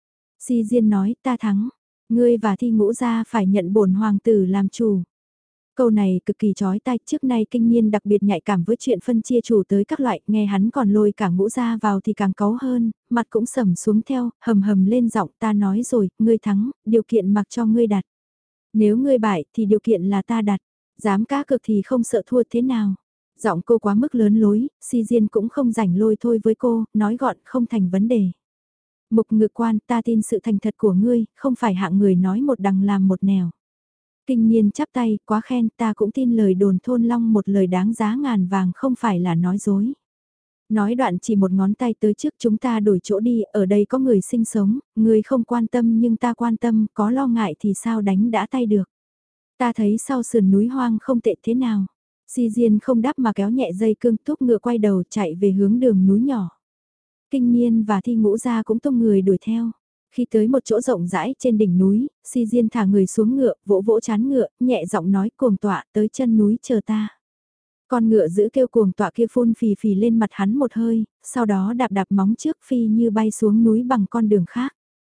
Si Diên nói, ta thắng. Ngươi và Thi Ngũ gia phải nhận bổn hoàng tử làm chủ. Câu này cực kỳ chói tai, trước nay Kinh Nhiên đặc biệt nhạy cảm với chuyện phân chia chủ tới các loại, nghe hắn còn lôi cả Ngũ gia vào thì càng cáu hơn, mặt cũng sầm xuống theo, hầm hầm lên giọng, ta nói rồi, ngươi thắng, điều kiện mặc cho ngươi đặt. Nếu ngươi bại thì điều kiện là ta đặt, dám cá cược thì không sợ thua thế nào. Giọng cô quá mức lớn lối, Si Diên cũng không rảnh lôi thôi với cô, nói gọn không thành vấn đề. Mục Ngự Quan, ta tin sự thành thật của ngươi, không phải hạng người nói một đằng làm một nẻo. Kinh Nhiên chắp tay, quá khen, ta cũng tin lời đồn thôn long một lời đáng giá ngàn vàng không phải là nói dối. Nói đoạn chỉ một ngón tay tới trước, chúng ta đổi chỗ đi, ở đây có người sinh sống, người không quan tâm nhưng ta quan tâm, có lo ngại thì sao đánh đã tay được. Ta thấy sau sườn núi hoang không tệ thế nào. Si Diên không đáp mà kéo nhẹ dây cương, thúc ngựa quay đầu chạy về hướng đường núi nhỏ. Kinh Niên và Thi Ngũ gia cũng tung người đuổi theo. Khi tới một chỗ rộng rãi trên đỉnh núi, Si Diên thả người xuống ngựa, vỗ vỗ chán ngựa, nhẹ giọng nói, cuồng tọa tới chân núi chờ ta. Con ngựa giữ kêu cuồng tọa kia phun phì phì lên mặt hắn một hơi, sau đó đạp đạp móng trước phi như bay xuống núi bằng con đường khác.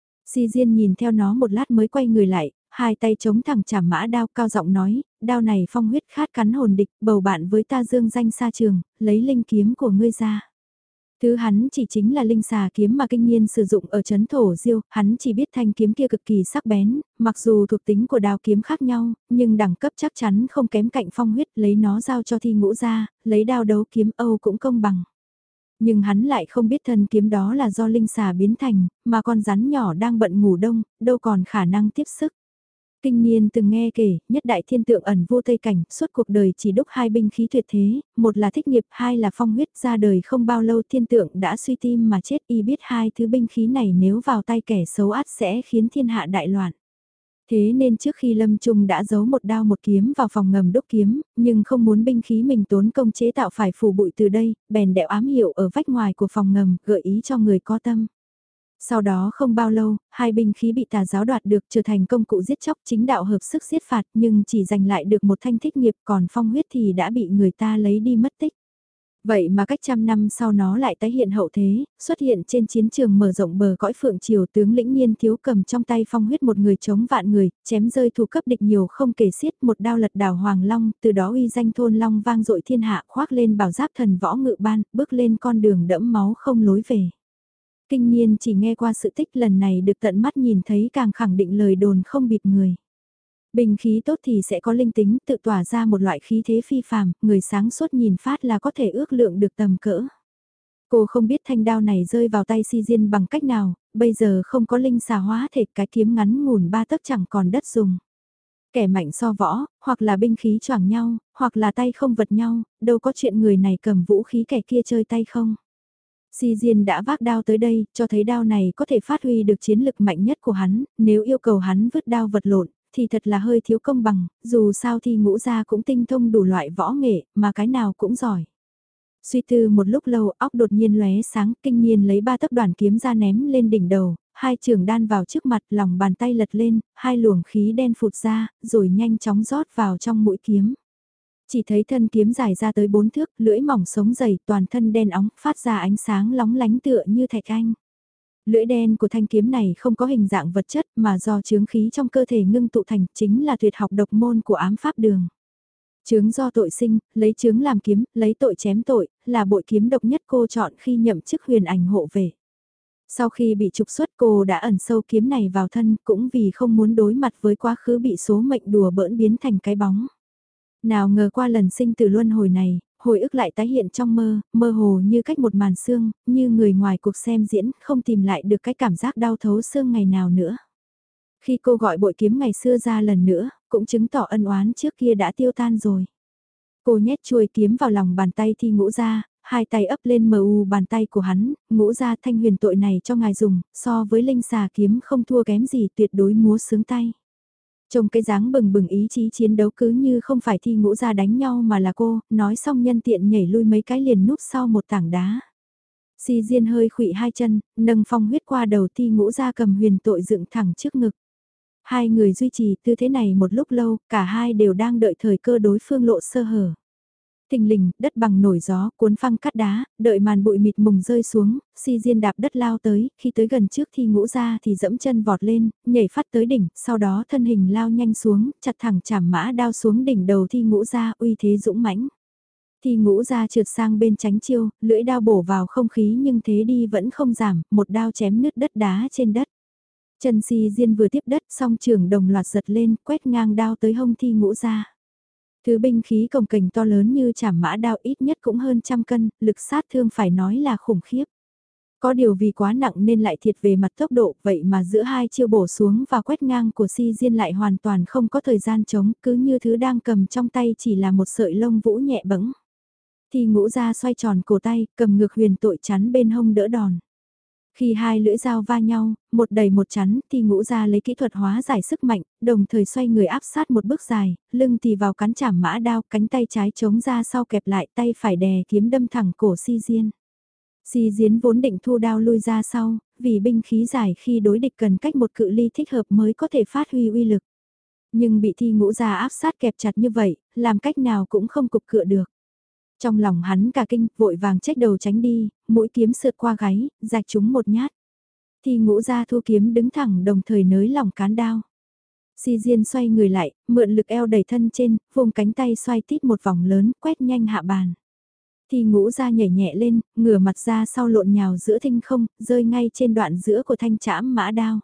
Si Diên nhìn theo nó một lát mới quay người lại, hai tay chống thẳng chảm mã đao, cao giọng nói, đao này phong huyết khát cắn hồn địch, bầu bạn với ta dương danh xa trường, lấy linh kiếm của ngươi ra. Thứ hắn chỉ chính là linh xà kiếm mà Kinh Nhiên sử dụng ở chấn thổ diêu, hắn chỉ biết thanh kiếm kia cực kỳ sắc bén, mặc dù thuộc tính của đao kiếm khác nhau, nhưng đẳng cấp chắc chắn không kém cạnh phong huyết, lấy nó giao cho Thi Ngũ gia, lấy đao đấu kiếm Âu cũng công bằng. Nhưng hắn lại không biết thân kiếm đó là do linh xà biến thành, mà con rắn nhỏ đang bận ngủ đông, đâu còn khả năng tiếp sức. Kinh Niên từng nghe kể, nhất đại thiên tượng ẩn vô Tây Cảnh, suốt cuộc đời chỉ đúc hai binh khí tuyệt thế, một là thích nghiệp, hai là phong huyết, ra đời không bao lâu thiên tượng đã suy tim mà chết, y biết hai thứ binh khí này nếu vào tay kẻ xấu át sẽ khiến thiên hạ đại loạn. Thế nên trước khi Lâm Trung đã giấu một đao một kiếm vào phòng ngầm đúc kiếm, nhưng không muốn binh khí mình tốn công chế tạo phải phủ bụi từ đây, bèn đẽo ám hiệu ở vách ngoài của phòng ngầm, gợi ý cho người có tâm. Sau đó không bao lâu, hai binh khí bị tà giáo đoạt được trở thành công cụ giết chóc chính đạo hợp sức giết phạt nhưng chỉ giành lại được một thanh thích nghiệp còn phong huyết thì đã bị người ta lấy đi mất tích. Vậy mà cách trăm năm sau nó lại tái hiện hậu thế, xuất hiện trên chiến trường mở rộng bờ cõi phượng triều tướng lĩnh Niên Thiếu cầm trong tay phong huyết một người chống vạn người, chém rơi thủ cấp địch nhiều không kể xiết một đao lật đảo Hoàng Long, từ đó uy danh thôn Long vang dội thiên hạ khoác lên bảo giáp thần võ ngự ban, bước lên con đường đẫm máu không lối về. Kinh Niên chỉ nghe qua sự tích lần này được tận mắt nhìn thấy càng khẳng định lời đồn không bịp người. Bình khí tốt thì sẽ có linh tính tự tỏa ra một loại khí thế phi phàm, người sáng suốt nhìn phát là có thể ước lượng được tầm cỡ. Cô không biết thanh đao này rơi vào tay Si Diên bằng cách nào, bây giờ không có linh xà hóa thể cái kiếm ngắn ngủn ba tấc chẳng còn đất dùng. Kẻ mạnh so võ, hoặc là binh khí choảng nhau, hoặc là tay không vật nhau, đâu có chuyện người này cầm vũ khí kẻ kia chơi tay không. Si Diên đã vác đao tới đây, cho thấy đao này có thể phát huy được chiến lực mạnh nhất của hắn, nếu yêu cầu hắn vứt đao vật lộn, thì thật là hơi thiếu công bằng, dù sao thì ngũ gia cũng tinh thông đủ loại võ nghệ, mà cái nào cũng giỏi. Suy tư một lúc lâu, óc đột nhiên lóe sáng, kinh niên lấy 3 tấc đoàn kiếm ra ném lên đỉnh đầu, hai trường đan vào trước mặt, lòng bàn tay lật lên, hai luồng khí đen phụt ra, rồi nhanh chóng rót vào trong mũi kiếm. Chỉ thấy thân kiếm dài ra tới 4 thước, lưỡi mỏng sống dày, toàn thân đen óng, phát ra ánh sáng lóng lánh tựa như thạch anh. Lưỡi đen của thanh kiếm này không có hình dạng vật chất mà do chướng khí trong cơ thể ngưng tụ thành, chính là tuyệt học độc môn của ám pháp đường. Chướng do tội sinh, lấy chướng làm kiếm, lấy tội chém tội, là bội kiếm độc nhất cô chọn khi nhậm chức huyền ảnh hộ vệ. Sau khi bị trục xuất cô đã ẩn sâu kiếm này vào thân cũng vì không muốn đối mặt với quá khứ bị số mệnh đùa bỡn biến thành cái bóng. Nào ngờ qua lần sinh từ luân hồi này, hồi ức lại tái hiện trong mơ, mơ hồ như cách một màn xương, như người ngoài cuộc xem diễn không tìm lại được cái cảm giác đau thấu xương ngày nào nữa. Khi cô gọi bội kiếm ngày xưa ra lần nữa, cũng chứng tỏ ân oán trước kia đã tiêu tan rồi. Cô nhét chuôi kiếm vào lòng bàn tay Thi Ngũ Gia, hai tay ấp lên mờ u bàn tay của hắn, Ngũ Gia thanh huyền tội này cho ngài dùng, so với linh xà kiếm không thua kém gì, tuyệt đối múa sướng tay. Trông cái dáng bừng bừng ý chí chiến đấu cứ như không phải Thi Ngũ Gia đánh nhau mà là cô, nói xong nhân tiện nhảy lui mấy cái liền núp sau một tảng đá. Si Diên hơi khuỵu hai chân, nâng phong huyết qua đầu Thi Ngũ Gia cầm huyền tội dựng thẳng trước ngực. Hai người duy trì tư thế này một lúc lâu, cả hai đều đang đợi thời cơ đối phương lộ sơ hở. Thình lình, đất bằng nổi gió, cuốn phăng cắt đá, đợi màn bụi mịt mùng rơi xuống, Si Diên đạp đất lao tới, khi tới gần trước Thi Ngũ Gia thì dẫm chân vọt lên, nhảy phát tới đỉnh, sau đó thân hình lao nhanh xuống, chặt thẳng chảm mã đao xuống đỉnh đầu Thi Ngũ Gia, uy thế dũng mãnh. Thi Ngũ Gia trượt sang bên tránh chiêu, lưỡi đao bổ vào không khí nhưng thế đi vẫn không giảm, một đao chém nứt đất đá trên đất. Trần Si Diên vừa tiếp đất song trường đồng loạt giật lên, quét ngang đao tới hông Thi Ngũ Gia. Thứ binh khí cồng kềnh to lớn như chảm mã đao ít nhất cũng hơn 100 cân, lực sát thương phải nói là khủng khiếp. Có điều vì quá nặng nên lại thiệt về mặt tốc độ, vậy mà giữa hai chiêu bổ xuống và quét ngang của Si Diên lại hoàn toàn không có thời gian chống, cứ như thứ đang cầm trong tay chỉ là một sợi lông vũ nhẹ bẫng. Thì Ngũ Gia xoay tròn cổ tay, cầm ngược huyền tội chắn bên hông đỡ đòn. Khi hai lưỡi dao va nhau, một đầy một chắn, thì Ngũ Gia lấy kỹ thuật hóa giải sức mạnh, đồng thời xoay người áp sát một bước dài, lưng thì vào cắn chảm mã đao, cánh tay trái chống ra sau kẹp lại, tay phải đè kiếm đâm thẳng cổ Si Diên. Si Diên vốn định thu đao lui ra sau, vì binh khí dài khi đối địch cần cách một cự ly thích hợp mới có thể phát huy uy lực. Nhưng bị Thi Ngũ Gia áp sát kẹp chặt như vậy, làm cách nào cũng không cục cựa được. Trong lòng hắn cả kinh, vội vàng trách đầu tránh đi, mũi kiếm sượt qua gáy, rạch chúng một nhát. Thì Ngũ Gia thu kiếm đứng thẳng đồng thời nới lỏng cán đao. Si Diên xoay người lại, mượn lực eo đẩy thân trên, vùng cánh tay xoay tít một vòng lớn, quét nhanh hạ bàn. Thì Ngũ Gia nhảy nhẹ lên, ngửa mặt ra sau lộn nhào giữa thinh không, rơi ngay trên đoạn giữa của thanh trảm mã đao.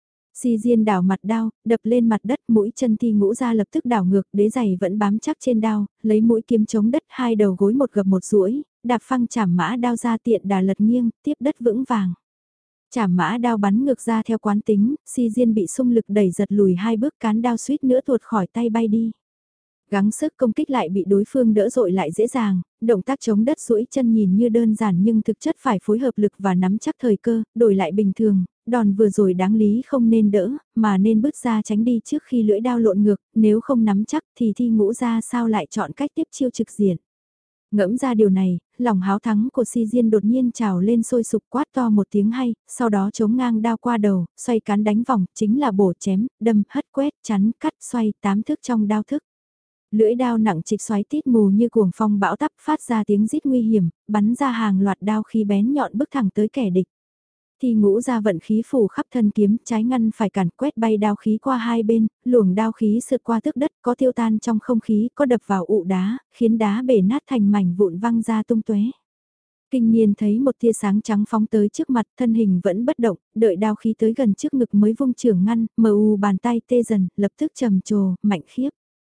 Si Diên đảo mặt đao, đập lên mặt đất, mũi chân Thi Ngũ Gia lập tức đảo ngược, đế giày vẫn bám chắc trên đao, lấy mũi kiếm chống đất, hai đầu gối một gập một duỗi, đạp phăng chảm mã đao ra tiện đà lật nghiêng, tiếp đất vững vàng. Chảm mã đao bắn ngược ra theo quán tính, Si Diên bị xung lực đẩy giật lùi hai bước, cán đao suýt nữa tuột khỏi tay bay đi. Gắng sức công kích lại bị đối phương đỡ dội lại dễ dàng, động tác chống đất duỗi chân nhìn như đơn giản nhưng thực chất phải phối hợp lực và nắm chắc thời cơ, đổi lại bình thường, đòn vừa rồi đáng lý không nên đỡ, mà nên bước ra tránh đi trước khi lưỡi đao lộn ngược, nếu không nắm chắc thì Thi Ngũ Gia sao lại chọn cách tiếp chiêu trực diện. Ngẫm ra điều này, lòng háo thắng của Si Diên đột nhiên trào lên sôi sục quát to một tiếng hay, sau đó chống ngang đao qua đầu, xoay cán đánh vòng, chính là bổ chém, đâm, hất quét, chắn, cắt, xoay, tám thức trong đao thức. Lưỡi đao nặng trịch xoáy tít mù như cuồng phong bão tắp phát ra tiếng rít nguy hiểm, bắn ra hàng loạt đao khí bén nhọn bước thẳng tới kẻ địch. Thì Ngũ Gia vận khí phủ khắp thân kiếm, trái ngăn phải cản quét bay đao khí qua hai bên, luồng đao khí sượt qua tước đất, có tiêu tan trong không khí, có đập vào ụ đá, khiến đá bể nát thành mảnh vụn văng ra tung tóe. Kinh Niên thấy một tia sáng trắng phóng tới trước mặt, thân hình vẫn bất động, đợi đao khí tới gần trước ngực mới vung chưởng ngăn, mờ u bàn tay tê dần, lập tức trầm trồ, mạnh khiếp.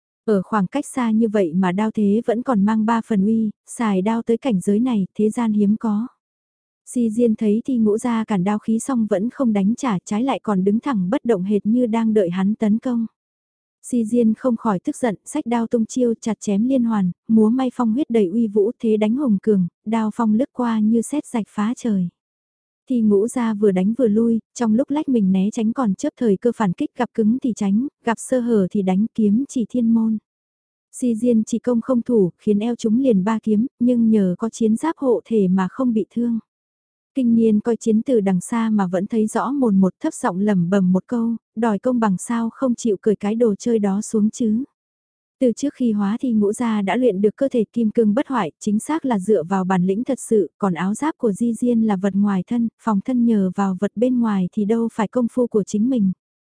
Ở khoảng cách xa như vậy mà đao thế vẫn còn mang 3 phần uy, xài đao tới cảnh giới này, thế gian hiếm có. Si Diên thấy Thi Ngũ Gia cản đao khí xong vẫn không đánh trả, trái lại còn đứng thẳng bất động hệt như đang đợi hắn tấn công. Si Diên không khỏi tức giận, xách đao tung chiêu chặt chém liên hoàn, múa may phong huyết đầy uy vũ thế đánh hùng cường, đao phong lướt qua như sét rạch phá trời. Thi Ngũ Gia vừa đánh vừa lui, trong lúc lách mình né tránh còn chớp thời cơ phản kích, gặp cứng thì tránh, gặp sơ hở thì đánh, kiếm chỉ thiên môn. Si Diên chỉ công không thủ, khiến eo chúng liền ba kiếm, nhưng nhờ có chiến giáp hộ thể mà không bị thương. Kinh Niên coi chiến từ đằng xa mà vẫn thấy rõ mồn một, thấp giọng lẩm bẩm một câu, đòi công bằng sao không chịu cởi cái đồ chơi đó xuống chứ. Từ trước khi hóa Thi Ngũ Gia đã luyện được cơ thể kim cương bất hoại, chính xác là dựa vào bản lĩnh thật sự, còn áo giáp của Di Diên là vật ngoài thân, phòng thân nhờ vào vật bên ngoài thì đâu phải công phu của chính mình.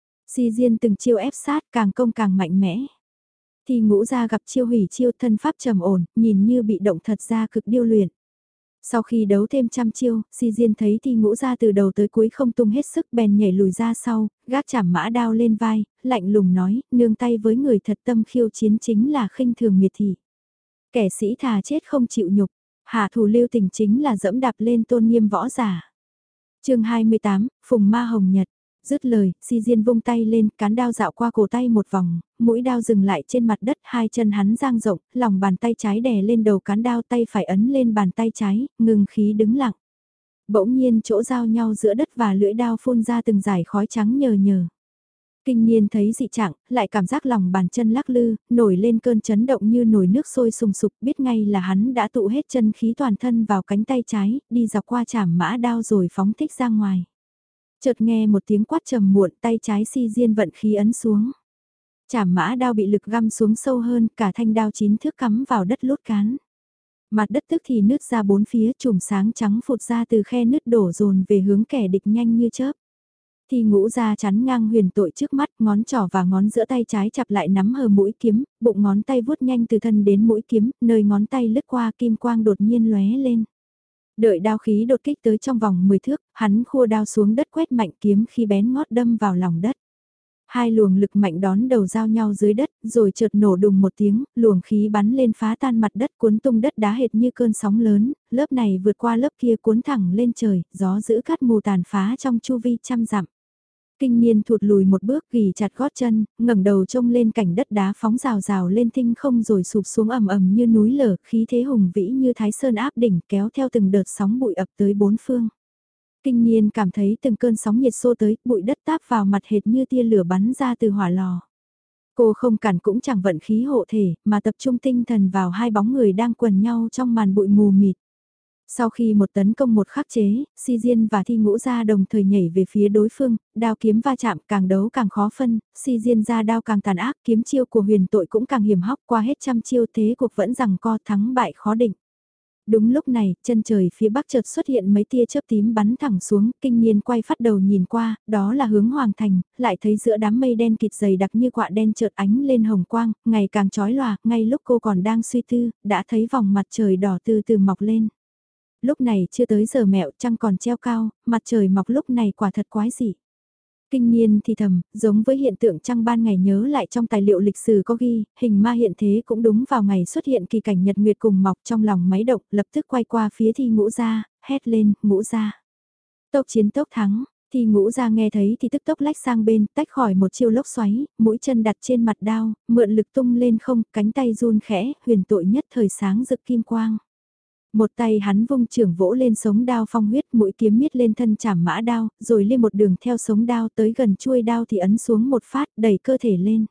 Di Diên từng chiêu ép sát, càng công càng mạnh mẽ. Thi Ngũ Gia gặp chiêu hủy chiêu, thân pháp trầm ổn, nhìn như bị động thật ra cực điêu luyện. Sau khi đấu thêm trăm chiêu, Si Diên thấy Thi Ngũ Gia từ đầu tới cuối không tung hết sức, bèn nhảy lùi ra sau, gác chảm mã đao lên vai, lạnh lùng nói, nương tay với người thật tâm khiêu chiến chính là khinh thường miệt thị. Kẻ sĩ thà chết không chịu nhục, hạ thủ lưu tình chính là dẫm đạp lên tôn nghiêm võ giả. Chương 28, Phùng Ma Hồng Nhật. Dứt lời, Si Diên vung tay lên, cán đao dạo qua cổ tay một vòng, mũi đao dừng lại trên mặt đất, hai chân hắn dang rộng, lòng bàn tay trái đè lên đầu cán đao, tay phải ấn lên bàn tay trái, ngừng khí đứng lặng. Bỗng nhiên chỗ giao nhau giữa đất và lưỡi đao phun ra từng dải khói trắng nhờ nhờ. Kinh Niên thấy dị trạng, lại cảm giác lòng bàn chân lắc lư, nổi lên cơn chấn động như nồi nước sôi sùng sục, biết ngay là hắn đã tụ hết chân khí toàn thân vào cánh tay trái, đi dọc qua chảm mã đao rồi phóng thích ra ngoài. Chợt nghe một tiếng quát trầm muộn, tay trái Si Diên vận khí ấn xuống. Chảm mã đao bị lực găm xuống sâu hơn, cả thanh đao 9 thước cắm vào đất lốt cán. Mặt đất tức thì nứt ra bốn phía, chùm sáng trắng phụt ra từ khe nứt đổ dồn về hướng kẻ địch nhanh như chớp. Thi Ngũ Gia chắn ngang huyền tội trước mắt, ngón trỏ và ngón giữa tay trái chặp lại nắm hờ mũi kiếm, bụng ngón tay vuốt nhanh từ thân đến mũi kiếm, nơi ngón tay lướt qua kim quang đột nhiên lóe lên. Đợi đao khí đột kích tới trong vòng 10 thước, hắn khua đao xuống đất quét mạnh kiếm khi bén ngót đâm vào lòng đất. Hai luồng lực mạnh đón đầu giao nhau dưới đất, rồi chợt nổ đùng một tiếng, luồng khí bắn lên phá tan mặt đất cuốn tung đất đá hệt như cơn sóng lớn, lớp này vượt qua lớp kia cuốn thẳng lên trời, gió giữ cát mù tàn phá trong chu vi trăm dặm. Kinh Niên thụt lùi một bước gỉ chặt gót chân, ngẩng đầu trông lên cảnh đất đá phóng rào rào lên thinh không rồi sụp xuống ầm ầm như núi lở, khí thế hùng vĩ như thái sơn áp đỉnh kéo theo từng đợt sóng bụi ập tới bốn phương. Kinh Niên cảm thấy từng cơn sóng nhiệt xô tới, bụi đất táp vào mặt hệt như tia lửa bắn ra từ hỏa lò. Cô không cản cũng chẳng vận khí hộ thể, mà tập trung tinh thần vào hai bóng người đang quần nhau trong màn bụi mù mịt. Sau khi một tấn công một khắc chế, Si Diên và Thi Ngũ Gia đồng thời nhảy về phía đối phương, đao kiếm va chạm càng đấu càng khó phân, Si Diên ra đao càng tàn ác, kiếm chiêu của huyền tội cũng càng hiểm hóc, qua hết trăm chiêu thế cuộc vẫn giằng co, thắng bại khó định. Đúng lúc này, chân trời phía bắc chợt xuất hiện mấy tia chớp tím bắn thẳng xuống, Kinh Niên quay phát đầu nhìn qua, đó là hướng Hoàng Thành, lại thấy giữa đám mây đen kịt dày đặc như quạ đen chợt ánh lên hồng quang, ngày càng chói lòa, ngay lúc cô còn đang suy tư, đã thấy vòng mặt trời đỏ từ từ mọc lên. Lúc này chưa tới giờ mẹo, trăng còn treo cao, mặt trời mọc lúc này quả thật quái dị. Kinh Niên thì thầm, giống với hiện tượng trăng ban ngày, nhớ lại trong tài liệu lịch sử có ghi, hình ma hiện thế cũng đúng vào ngày xuất hiện kỳ cảnh nhật nguyệt cùng mọc, trong lòng máy động, lập tức quay qua phía Thi Ngũ Gia, hét lên, Ngũ Gia. Tốc chiến tốc thắng, Thi Ngũ Gia nghe thấy thì tức tốc lách sang bên, tách khỏi một chiêu lốc xoáy, mũi chân đặt trên mặt đao, mượn lực tung lên không, cánh tay run khẽ, huyền tội nhất thời sáng rực kim quang. Một tay hắn vung trưởng vỗ lên sống đao phong huyết, mũi kiếm miết lên thân chảm mã đao, rồi lên một đường theo sống đao tới gần chuôi đao thì ấn xuống một phát, đẩy cơ thể lên.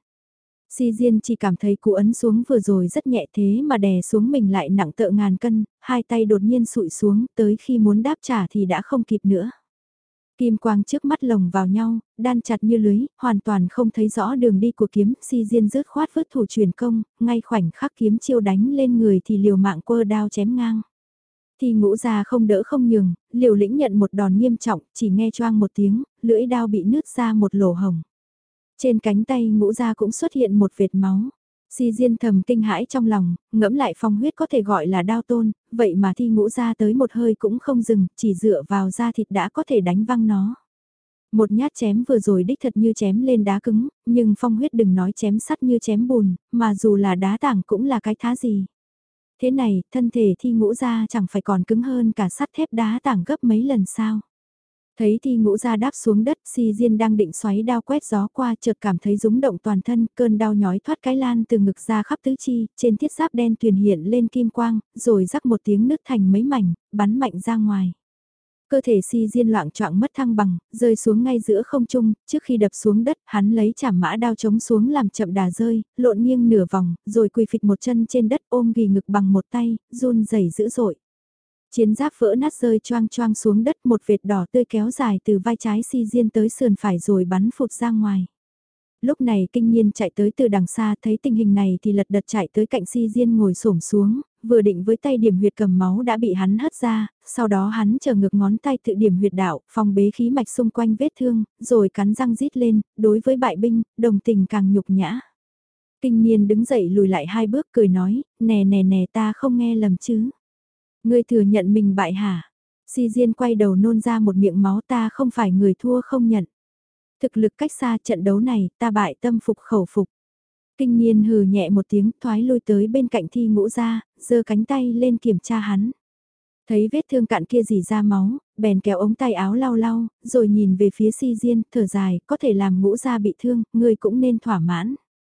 Si Diên chỉ cảm thấy cú ấn xuống vừa rồi rất nhẹ thế mà đè xuống mình lại nặng tợ ngàn cân, hai tay đột nhiên sụi xuống, tới khi muốn đáp trả thì đã không kịp nữa. Kim quang trước mắt lồng vào nhau, đan chặt như lưới, hoàn toàn không thấy rõ đường đi của kiếm, Si Diên rớt khoát vứt thủ truyền công, ngay khoảnh khắc kiếm chiêu đánh lên người thì liều mạng quơ đao chém ngang. Thì Ngũ Gia không đỡ không nhường, liều lĩnh nhận một đòn nghiêm trọng, chỉ nghe choang một tiếng, lưỡi đao bị nứt ra một lỗ hồng. Trên cánh tay Ngũ Gia cũng xuất hiện một vệt máu. Si Diên thầm kinh hãi trong lòng, ngẫm lại phong huyết có thể gọi là đao tôn, vậy mà Thi Ngũ Gia tới một hơi cũng không dừng, chỉ dựa vào da thịt đã có thể đánh văng nó. Một nhát chém vừa rồi đích thật như chém lên đá cứng, nhưng phong huyết đừng nói chém sắt như chém bùn, mà dù là đá tảng cũng là cái thá gì. Thế này, thân thể Thi Ngũ Gia chẳng phải còn cứng hơn cả sắt thép đá tảng gấp mấy lần sao. Thấy Thi Ngũ Gia đáp xuống đất, Si Diên đang định xoáy đao quét gió qua, chợt cảm thấy rúng động toàn thân, cơn đau nhói thoát cái lan từ ngực ra khắp tứ chi, trên thiết giáp đen tuyền hiện lên kim quang, rồi rắc một tiếng nứt thành mấy mảnh, bắn mạnh ra ngoài. Cơ thể Si Diên loạng choạng mất thăng bằng, rơi xuống ngay giữa không trung, trước khi đập xuống đất, hắn lấy chảm mã đao chống xuống làm chậm đà rơi, lộn nghiêng nửa vòng, rồi quỳ phịch một chân trên đất ôm ghì ngực bằng một tay, run rẩy dữ dội. Chiến giáp vỡ nát rơi choang choang xuống đất, một vệt đỏ tươi kéo dài từ vai trái Si Diên tới sườn phải rồi bắn phụt ra ngoài. Lúc này Kinh Nhiên chạy tới từ đằng xa, thấy tình hình này thì lật đật chạy tới cạnh Si Diên ngồi xổm xuống, vừa định với tay điểm huyệt cầm máu đã bị hắn hất ra, sau đó hắn chờ ngược ngón tay tự điểm huyệt đạo, phòng bế khí mạch xung quanh vết thương, rồi cắn răng rít lên, đối với bại binh, đồng tình càng nhục nhã. Kinh Nhiên đứng dậy lùi lại 2 bước cười nói, nè nè nè ta không nghe lầm chứ. Ngươi thừa nhận mình bại hả? Si Diên quay đầu nôn ra một miệng máu, ta không phải người thua không nhận. Thực lực cách xa trận đấu này, ta bại tâm phục khẩu phục. Kinh Nhiên hừ nhẹ một tiếng, thoái lui tới bên cạnh Thi Ngũ ra, giơ cánh tay lên kiểm tra hắn. Thấy vết thương cạn kia dì ra máu, bèn kéo ống tay áo lau lau, rồi nhìn về phía Si Diên, thở dài, có thể làm Ngũ ra bị thương, ngươi cũng nên thỏa mãn.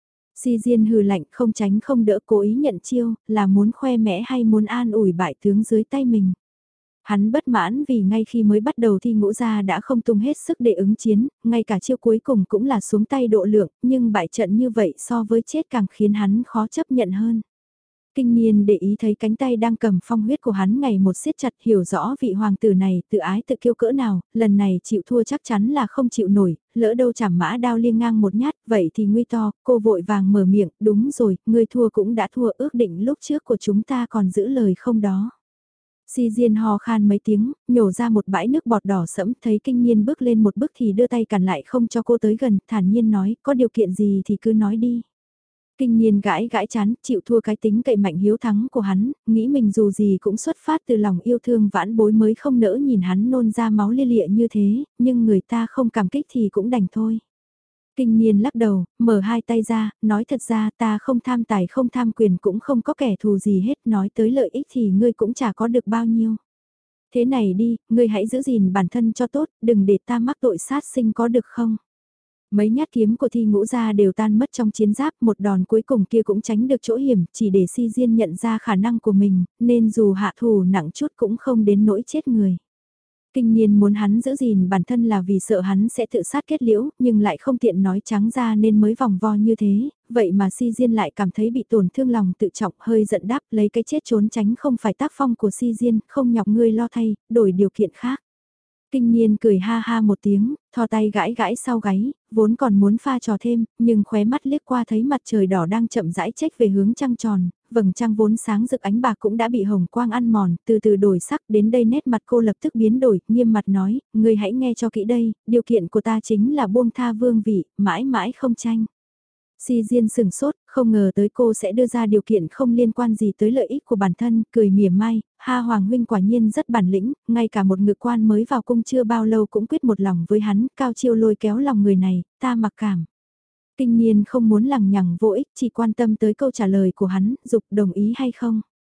Si Diên hừ lạnh, không tránh không đỡ, cố ý nhận chiêu, là muốn khoe mẽ hay muốn an ủi bại tướng dưới tay mình. Hắn bất mãn vì ngay khi mới bắt đầu thi Ngũ ra đã không tung hết sức để ứng chiến, ngay cả chiêu cuối cùng cũng là xuống tay độ lượng, nhưng bại trận như vậy so với chết càng khiến hắn khó chấp nhận hơn. Kinh Nhiên để ý thấy cánh tay đang cầm phong huyết của hắn ngày một siết chặt, hiểu rõ vị hoàng tử này tự ái tự kiêu cỡ nào, lần này chịu thua chắc chắn là không chịu nổi, lỡ đâu chảm mã đao liêng ngang một nhát, vậy thì nguy to, cô vội vàng mở miệng, đúng rồi, ngươi thua cũng đã thua, ước định lúc trước của chúng ta còn giữ lời không đó. Si Diên ho khan mấy tiếng, nhổ ra một bãi nước bọt đỏ sẫm, thấy Kinh Nhiên bước lên một bước thì đưa tay cản lại không cho cô tới gần, thản nhiên nói, có điều kiện gì thì cứ nói đi. Kinh Nhiên gãi gãi chán, chịu thua cái tính cậy mạnh hiếu thắng của hắn, nghĩ mình dù gì cũng xuất phát từ lòng yêu thương vãn bối mới không nỡ nhìn hắn nôn ra máu lia lịa như thế, nhưng người ta không cảm kích thì cũng đành thôi. Kinh Nhiên lắc đầu, mở hai tay ra, nói thật ra ta không tham tài không tham quyền cũng không có kẻ thù gì hết, nói tới lợi ích thì ngươi cũng chả có được bao nhiêu. Thế này đi, ngươi hãy giữ gìn bản thân cho tốt, đừng để ta mắc tội sát sinh có được không? Mấy nhát kiếm của Thi Ngũ ra đều tan mất trong chiến giáp, một đòn cuối cùng kia cũng tránh được chỗ hiểm, chỉ để Si Diên nhận ra khả năng của mình, nên dù hạ thủ nặng chút cũng không đến nỗi chết người. Kinh Nhiên muốn hắn giữ gìn bản thân là vì sợ hắn sẽ tự sát kết liễu, nhưng lại không tiện nói trắng ra nên mới vòng vo như thế, vậy mà Si Diên lại cảm thấy bị tổn thương lòng tự trọng, hơi giận đáp, lấy cái chết trốn tránh không phải tác phong của Si Diên, không nhọc ngươi lo thay, đổi điều kiện khác. Kinh Nhiên cười ha ha một tiếng, thò tay gãi gãi sau gáy, vốn còn muốn pha trò thêm, nhưng khóe mắt liếc qua thấy mặt trời đỏ đang chậm rãi chếch về hướng trăng tròn, vầng trăng vốn sáng rực ánh bạc cũng đã bị hồng quang ăn mòn, từ từ đổi sắc, đến đây nét mặt cô lập tức biến đổi, nghiêm mặt nói, ngươi hãy nghe cho kỹ đây, điều kiện của ta chính là buông tha vương vị, mãi mãi không tranh. Si Diên sừng sốt, không ngờ tới cô sẽ đưa ra điều kiện không liên quan gì tới lợi ích của bản thân, cười mỉa mai, ha Hoàng huynh quả nhiên rất bản lĩnh, ngay cả một ngự quan mới vào cung chưa bao lâu cũng quyết một lòng với hắn, cao chiêu lôi kéo lòng người này, ta mặc cảm. Kinh Nhiên không muốn lằng nhằng vô ích, chỉ quan tâm tới câu trả lời của hắn, dục đồng ý hay không.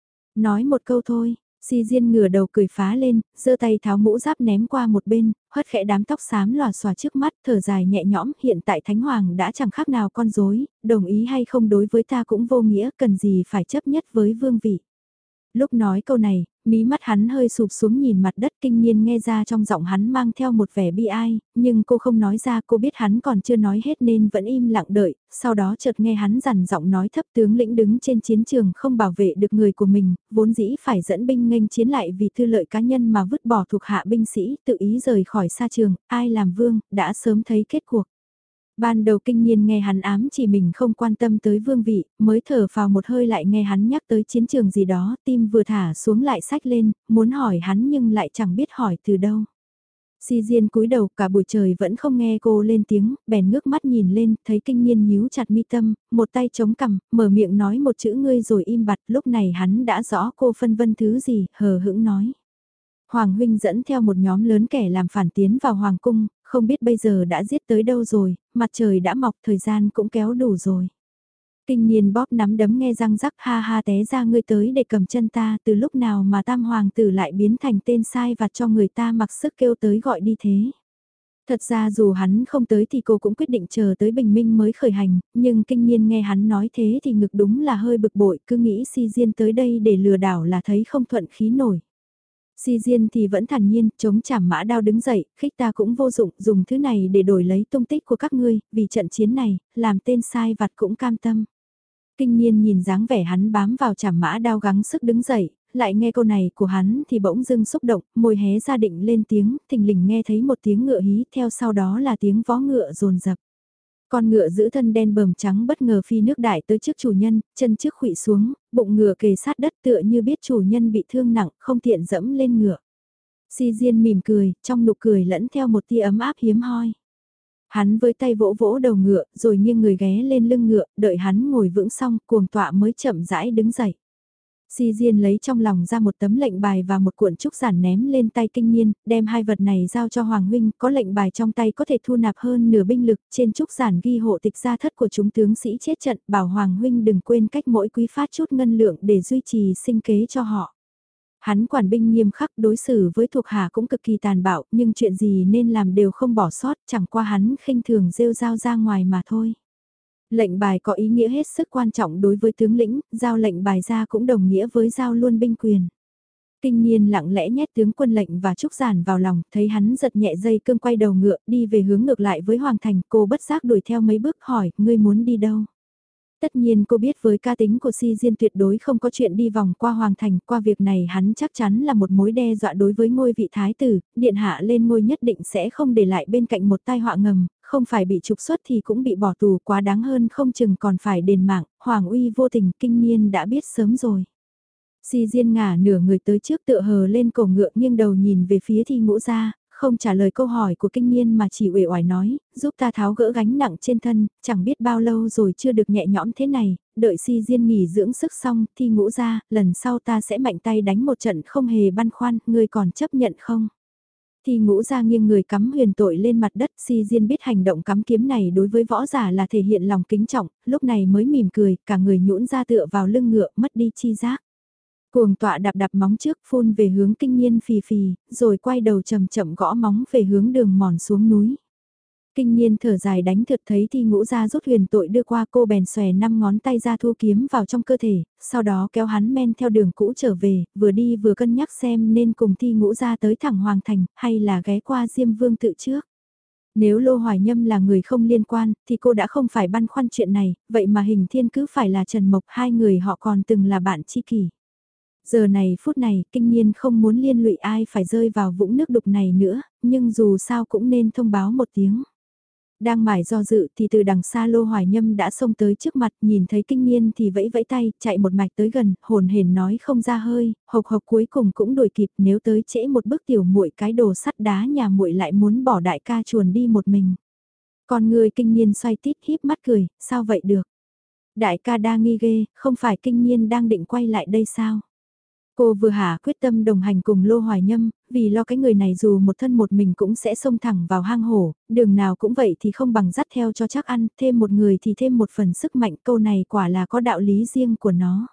Nói một câu thôi, Si Diên ngửa đầu cười phá lên, giơ tay tháo mũ giáp ném qua một bên, hất khẽ đám tóc xám lòa xòa trước mắt, thở dài nhẹ nhõm, hiện tại Thánh Hoàng đã chẳng khác nào con rối, đồng ý hay không đối với ta cũng vô nghĩa, cần gì phải chấp nhất với vương vị. Lúc nói câu này, mí mắt hắn hơi sụp xuống nhìn mặt đất, Kinh Nhiên nghe ra trong giọng hắn mang theo một vẻ bi ai, nhưng cô không nói ra, cô biết hắn còn chưa nói hết nên vẫn im lặng đợi, sau đó chợt nghe hắn dằn giọng nói thấp, tướng lĩnh đứng trên chiến trường không bảo vệ được người của mình, vốn dĩ phải dẫn binh nghênh chiến lại vì tư lợi cá nhân mà vứt bỏ thuộc hạ binh sĩ, tự ý rời khỏi xa trường, ai làm vương, đã sớm thấy kết cuộc. Ban đầu Kinh Nhiên nghe hắn ám chỉ mình không quan tâm tới vương vị, mới thở vào một hơi lại nghe hắn nhắc tới chiến trường gì đó, tim vừa thả xuống lại sách lên, muốn hỏi hắn nhưng lại chẳng biết hỏi từ đâu. Si Diên cúi đầu cả buổi trời vẫn không nghe cô lên tiếng, bèn ngước mắt nhìn lên, thấy Kinh Nhiên nhíu chặt mi tâm, một tay chống cằm, mở miệng nói một chữ ngươi rồi im bặt, lúc này hắn đã rõ cô phân vân thứ gì, hờ hững nói. Hoàng huynh dẫn theo một nhóm lớn kẻ làm phản tiến vào Hoàng cung, không biết bây giờ đã giết tới đâu rồi, mặt trời đã mọc thời gian cũng kéo đủ rồi. Kinh Nhiên bóp nắm đấm nghe răng rắc ha ha té ra ngươi tới để cầm chân ta từ lúc nào mà tam hoàng tử lại biến thành tên sai vặt cho người ta mặc sức kêu tới gọi đi thế. Thật ra dù hắn không tới thì cô cũng quyết định chờ tới bình minh mới khởi hành, nhưng Kinh Nhiên nghe hắn nói thế thì ngực đúng là hơi bực bội, cứ nghĩ Si Diên tới đây để lừa đảo là thấy không thuận khí nổi. Si Diên thì vẫn thản nhiên, chống chảm mã đao đứng dậy, khích ta cũng vô dụng, dùng thứ này để đổi lấy tung tích của các ngươi, vì trận chiến này, làm tên sai vặt cũng cam tâm. Kinh Nhiên nhìn dáng vẻ hắn bám vào chảm mã đao gắng sức đứng dậy, lại nghe câu này của hắn thì bỗng dưng xúc động, môi hé ra định lên tiếng, thình lình nghe thấy một tiếng ngựa hí, theo sau đó là tiếng vó ngựa rồn rập. Con ngựa giữ thân đen bờm trắng bất ngờ phi nước đại tới trước chủ nhân, chân trước khuỵu xuống, bụng ngựa kề sát đất tựa như biết chủ nhân bị thương nặng, không tiện dẫm lên ngựa. Si Diên mỉm cười, trong nụ cười lẫn theo một tia ấm áp hiếm hoi. Hắn với tay vỗ vỗ đầu ngựa, rồi nghiêng người ghé lên lưng ngựa, đợi hắn ngồi vững xong, cuồng tọa mới chậm rãi đứng dậy. Si Diên lấy trong lòng ra một tấm lệnh bài và một cuộn trúc giản ném lên tay Kinh Nhiên, đem hai vật này giao cho Hoàng Huynh, có lệnh bài trong tay có thể thu nạp hơn nửa binh lực, trên trúc giản ghi hộ tịch gia thất của chúng tướng sĩ chết trận, bảo Hoàng Huynh đừng quên cách mỗi quý phát chút ngân lượng để duy trì sinh kế cho họ. Hắn quản binh nghiêm khắc, đối xử với thuộc hạ cũng cực kỳ tàn bạo, nhưng chuyện gì nên làm đều không bỏ sót, chẳng qua hắn khinh thường rêu rao ra ngoài mà thôi. Lệnh bài có ý nghĩa hết sức quan trọng đối với tướng lĩnh, giao lệnh bài ra cũng đồng nghĩa với giao luôn binh quyền. Kinh Nhiên lặng lẽ nhét tướng quân lệnh và trúc giản vào lòng, thấy hắn giật nhẹ dây cương quay đầu ngựa, đi về hướng ngược lại với Hoàng Thành, cô bất giác đuổi theo mấy bước hỏi, ngươi muốn đi đâu? Tất nhiên cô biết với ca tính của Si Diên tuyệt đối không có chuyện đi vòng qua Hoàng Thành, qua việc này hắn chắc chắn là một mối đe dọa đối với ngôi vị thái tử, điện hạ lên ngôi nhất định sẽ không để lại bên cạnh một tai họa ngầm, không phải bị trục xuất thì cũng bị bỏ tù, quá đáng hơn không chừng còn phải đền mạng, Hoàng uy vô tình Kinh Nhiên đã biết sớm rồi. Si Diên ngả nửa người tới trước tựa hờ lên cổ ngựa nghiêng đầu nhìn về phía Thi Ngũ Gia, không trả lời câu hỏi của Kinh Nhiên mà chỉ uể oải nói, giúp ta tháo gỡ gánh nặng trên thân, chẳng biết bao lâu rồi chưa được nhẹ nhõm thế này, đợi Si Diên nghỉ dưỡng sức xong, Thi Ngũ Gia, lần sau ta sẽ mạnh tay đánh một trận không hề băn khoăn, ngươi còn chấp nhận không? Thì Ngũ Gia nghiêng người cắm huyền tội lên mặt đất, Si Diên biết hành động cắm kiếm này đối với võ giả là thể hiện lòng kính trọng, lúc này mới mỉm cười, cả người nhũn ra tựa vào lưng ngựa, mất đi chi giác. Cuồng tọa đạp đạp móng trước phun về hướng Kinh Nhiên phì phì, rồi quay đầu chậm chậm gõ móng về hướng đường mòn xuống núi. Kinh Nhiên thở dài đánh thực thấy Thi Ngũ Gia rút huyền tội đưa qua, cô bèn xòe 5 ngón tay ra thu kiếm vào trong cơ thể, sau đó kéo hắn men theo đường cũ trở về, vừa đi vừa cân nhắc xem nên cùng Thi Ngũ Gia tới thẳng Hoàng Thành, hay là ghé qua Diêm Vương tự trước. Nếu Lô Hoài Nhâm là người không liên quan, thì cô đã không phải băn khoăn chuyện này, vậy mà Hình Thiên cứ phải là Trần Mộc, hai người họ còn từng là bạn tri kỷ. Giờ này phút này, Kinh Nhiên không muốn liên lụy ai phải rơi vào vũng nước đục này nữa, nhưng dù sao cũng nên thông báo một tiếng. Đang mải do dự thì từ đằng xa Lô Hoài Nhâm đã xông tới trước mặt, nhìn thấy Kinh Nhiên thì vẫy vẫy tay, chạy một mạch tới gần, hồn hển nói không ra hơi, hộc hộc cuối cùng cũng đuổi kịp, nếu tới trễ một bước tiểu muội cái đồ sắt đá nhà muội lại muốn bỏ đại ca chuồn đi một mình. Còn người Kinh Nhiên xoay tít híp mắt cười, sao vậy được? Đại ca đa nghi ghê, không phải Kinh Nhiên đang định quay lại đây sao? Cô vừa hạ quyết tâm đồng hành cùng Lô Hoài Nhâm, vì lo cái người này dù một thân một mình cũng sẽ xông thẳng vào hang hổ, đường nào cũng vậy thì không bằng dắt theo cho chắc ăn, thêm một người thì thêm một phần sức mạnh, câu này quả là có đạo lý riêng của nó.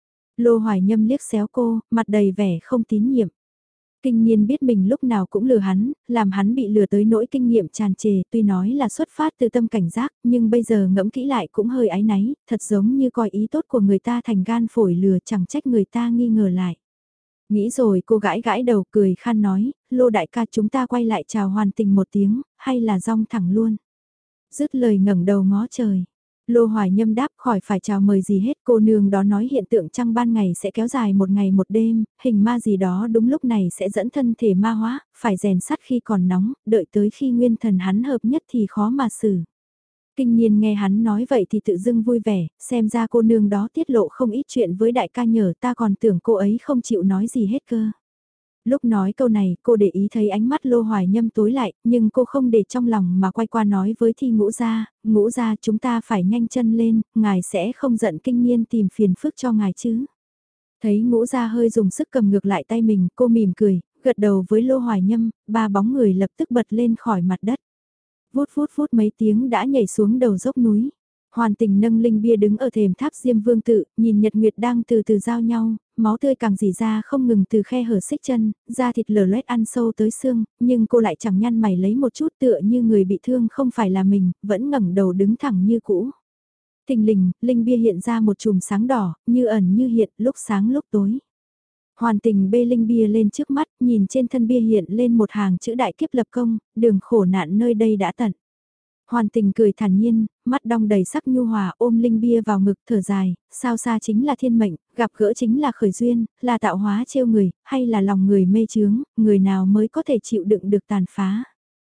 Lô Hoài Nhâm liếc xéo cô, mặt đầy vẻ không tín nhiệm. Kinh Nhiên biết mình lúc nào cũng lừa hắn, làm hắn bị lừa tới nỗi kinh nghiệm tràn trề, tuy nói là xuất phát từ tâm cảnh giác, nhưng bây giờ ngẫm kỹ lại cũng hơi áy náy, thật giống như coi ý tốt của người ta thành gan phổi lừa, chẳng trách người ta nghi ngờ lại. Nghĩ rồi cô gãi gãi đầu cười khan nói, Lô đại ca chúng ta quay lại chào hoàn tình một tiếng, hay là rong thẳng luôn. Dứt lời ngẩng đầu ngó trời. Lô Hoài Nhâm đáp khỏi phải chào mời gì hết, cô nương đó nói hiện tượng trăng ban ngày sẽ kéo dài một ngày một đêm, hình ma gì đó đúng lúc này sẽ dẫn thân thể ma hóa, phải rèn sắt khi còn nóng, đợi tới khi nguyên thần hắn hợp nhất thì khó mà xử. Kinh Nhiên nghe hắn nói vậy thì tự dưng vui vẻ, xem ra cô nương đó tiết lộ không ít chuyện với đại ca nhờ, ta còn tưởng cô ấy không chịu nói gì hết cơ. Lúc nói câu này, cô để ý thấy ánh mắt Lô Hoài Nhâm tối lại, nhưng cô không để trong lòng mà quay qua nói với Thi Ngũ Gia chúng ta phải nhanh chân lên, ngài sẽ không giận Kinh Nhiên tìm phiền phức cho ngài chứ. Thấy Ngũ Gia hơi dùng sức cầm ngược lại tay mình, cô mỉm cười, gật đầu với Lô Hoài Nhâm, ba bóng người lập tức bật lên khỏi mặt đất. Vút vút vút mấy tiếng đã nhảy xuống đầu dốc núi. Hoàn Tình nâng linh bia đứng ở thềm tháp Diêm Vương tự, nhìn nhật nguyệt đang từ từ giao nhau, máu tươi càng rỉ ra không ngừng từ khe hở xích chân, da thịt lở loét ăn sâu tới xương, nhưng cô lại chẳng nhăn mày lấy một chút tựa như người bị thương không phải là mình, vẫn ngẩng đầu đứng thẳng như cũ. Thình lình, linh bia hiện ra một chùm sáng đỏ, như ẩn như hiện, lúc sáng lúc tối. Hoàn Tình bê linh bia lên trước mắt, nhìn trên thân bia hiện lên một hàng chữ đại kiếp lập công, đường khổ nạn nơi đây đã tận. Hoàn Tình cười thản nhiên, mắt đong đầy sắc nhu hòa ôm linh bia vào ngực thở dài, sao xa chính là thiên mệnh, gặp gỡ chính là khởi duyên, là tạo hóa trêu người, hay là lòng người mê chướng, người nào mới có thể chịu đựng được tàn phá.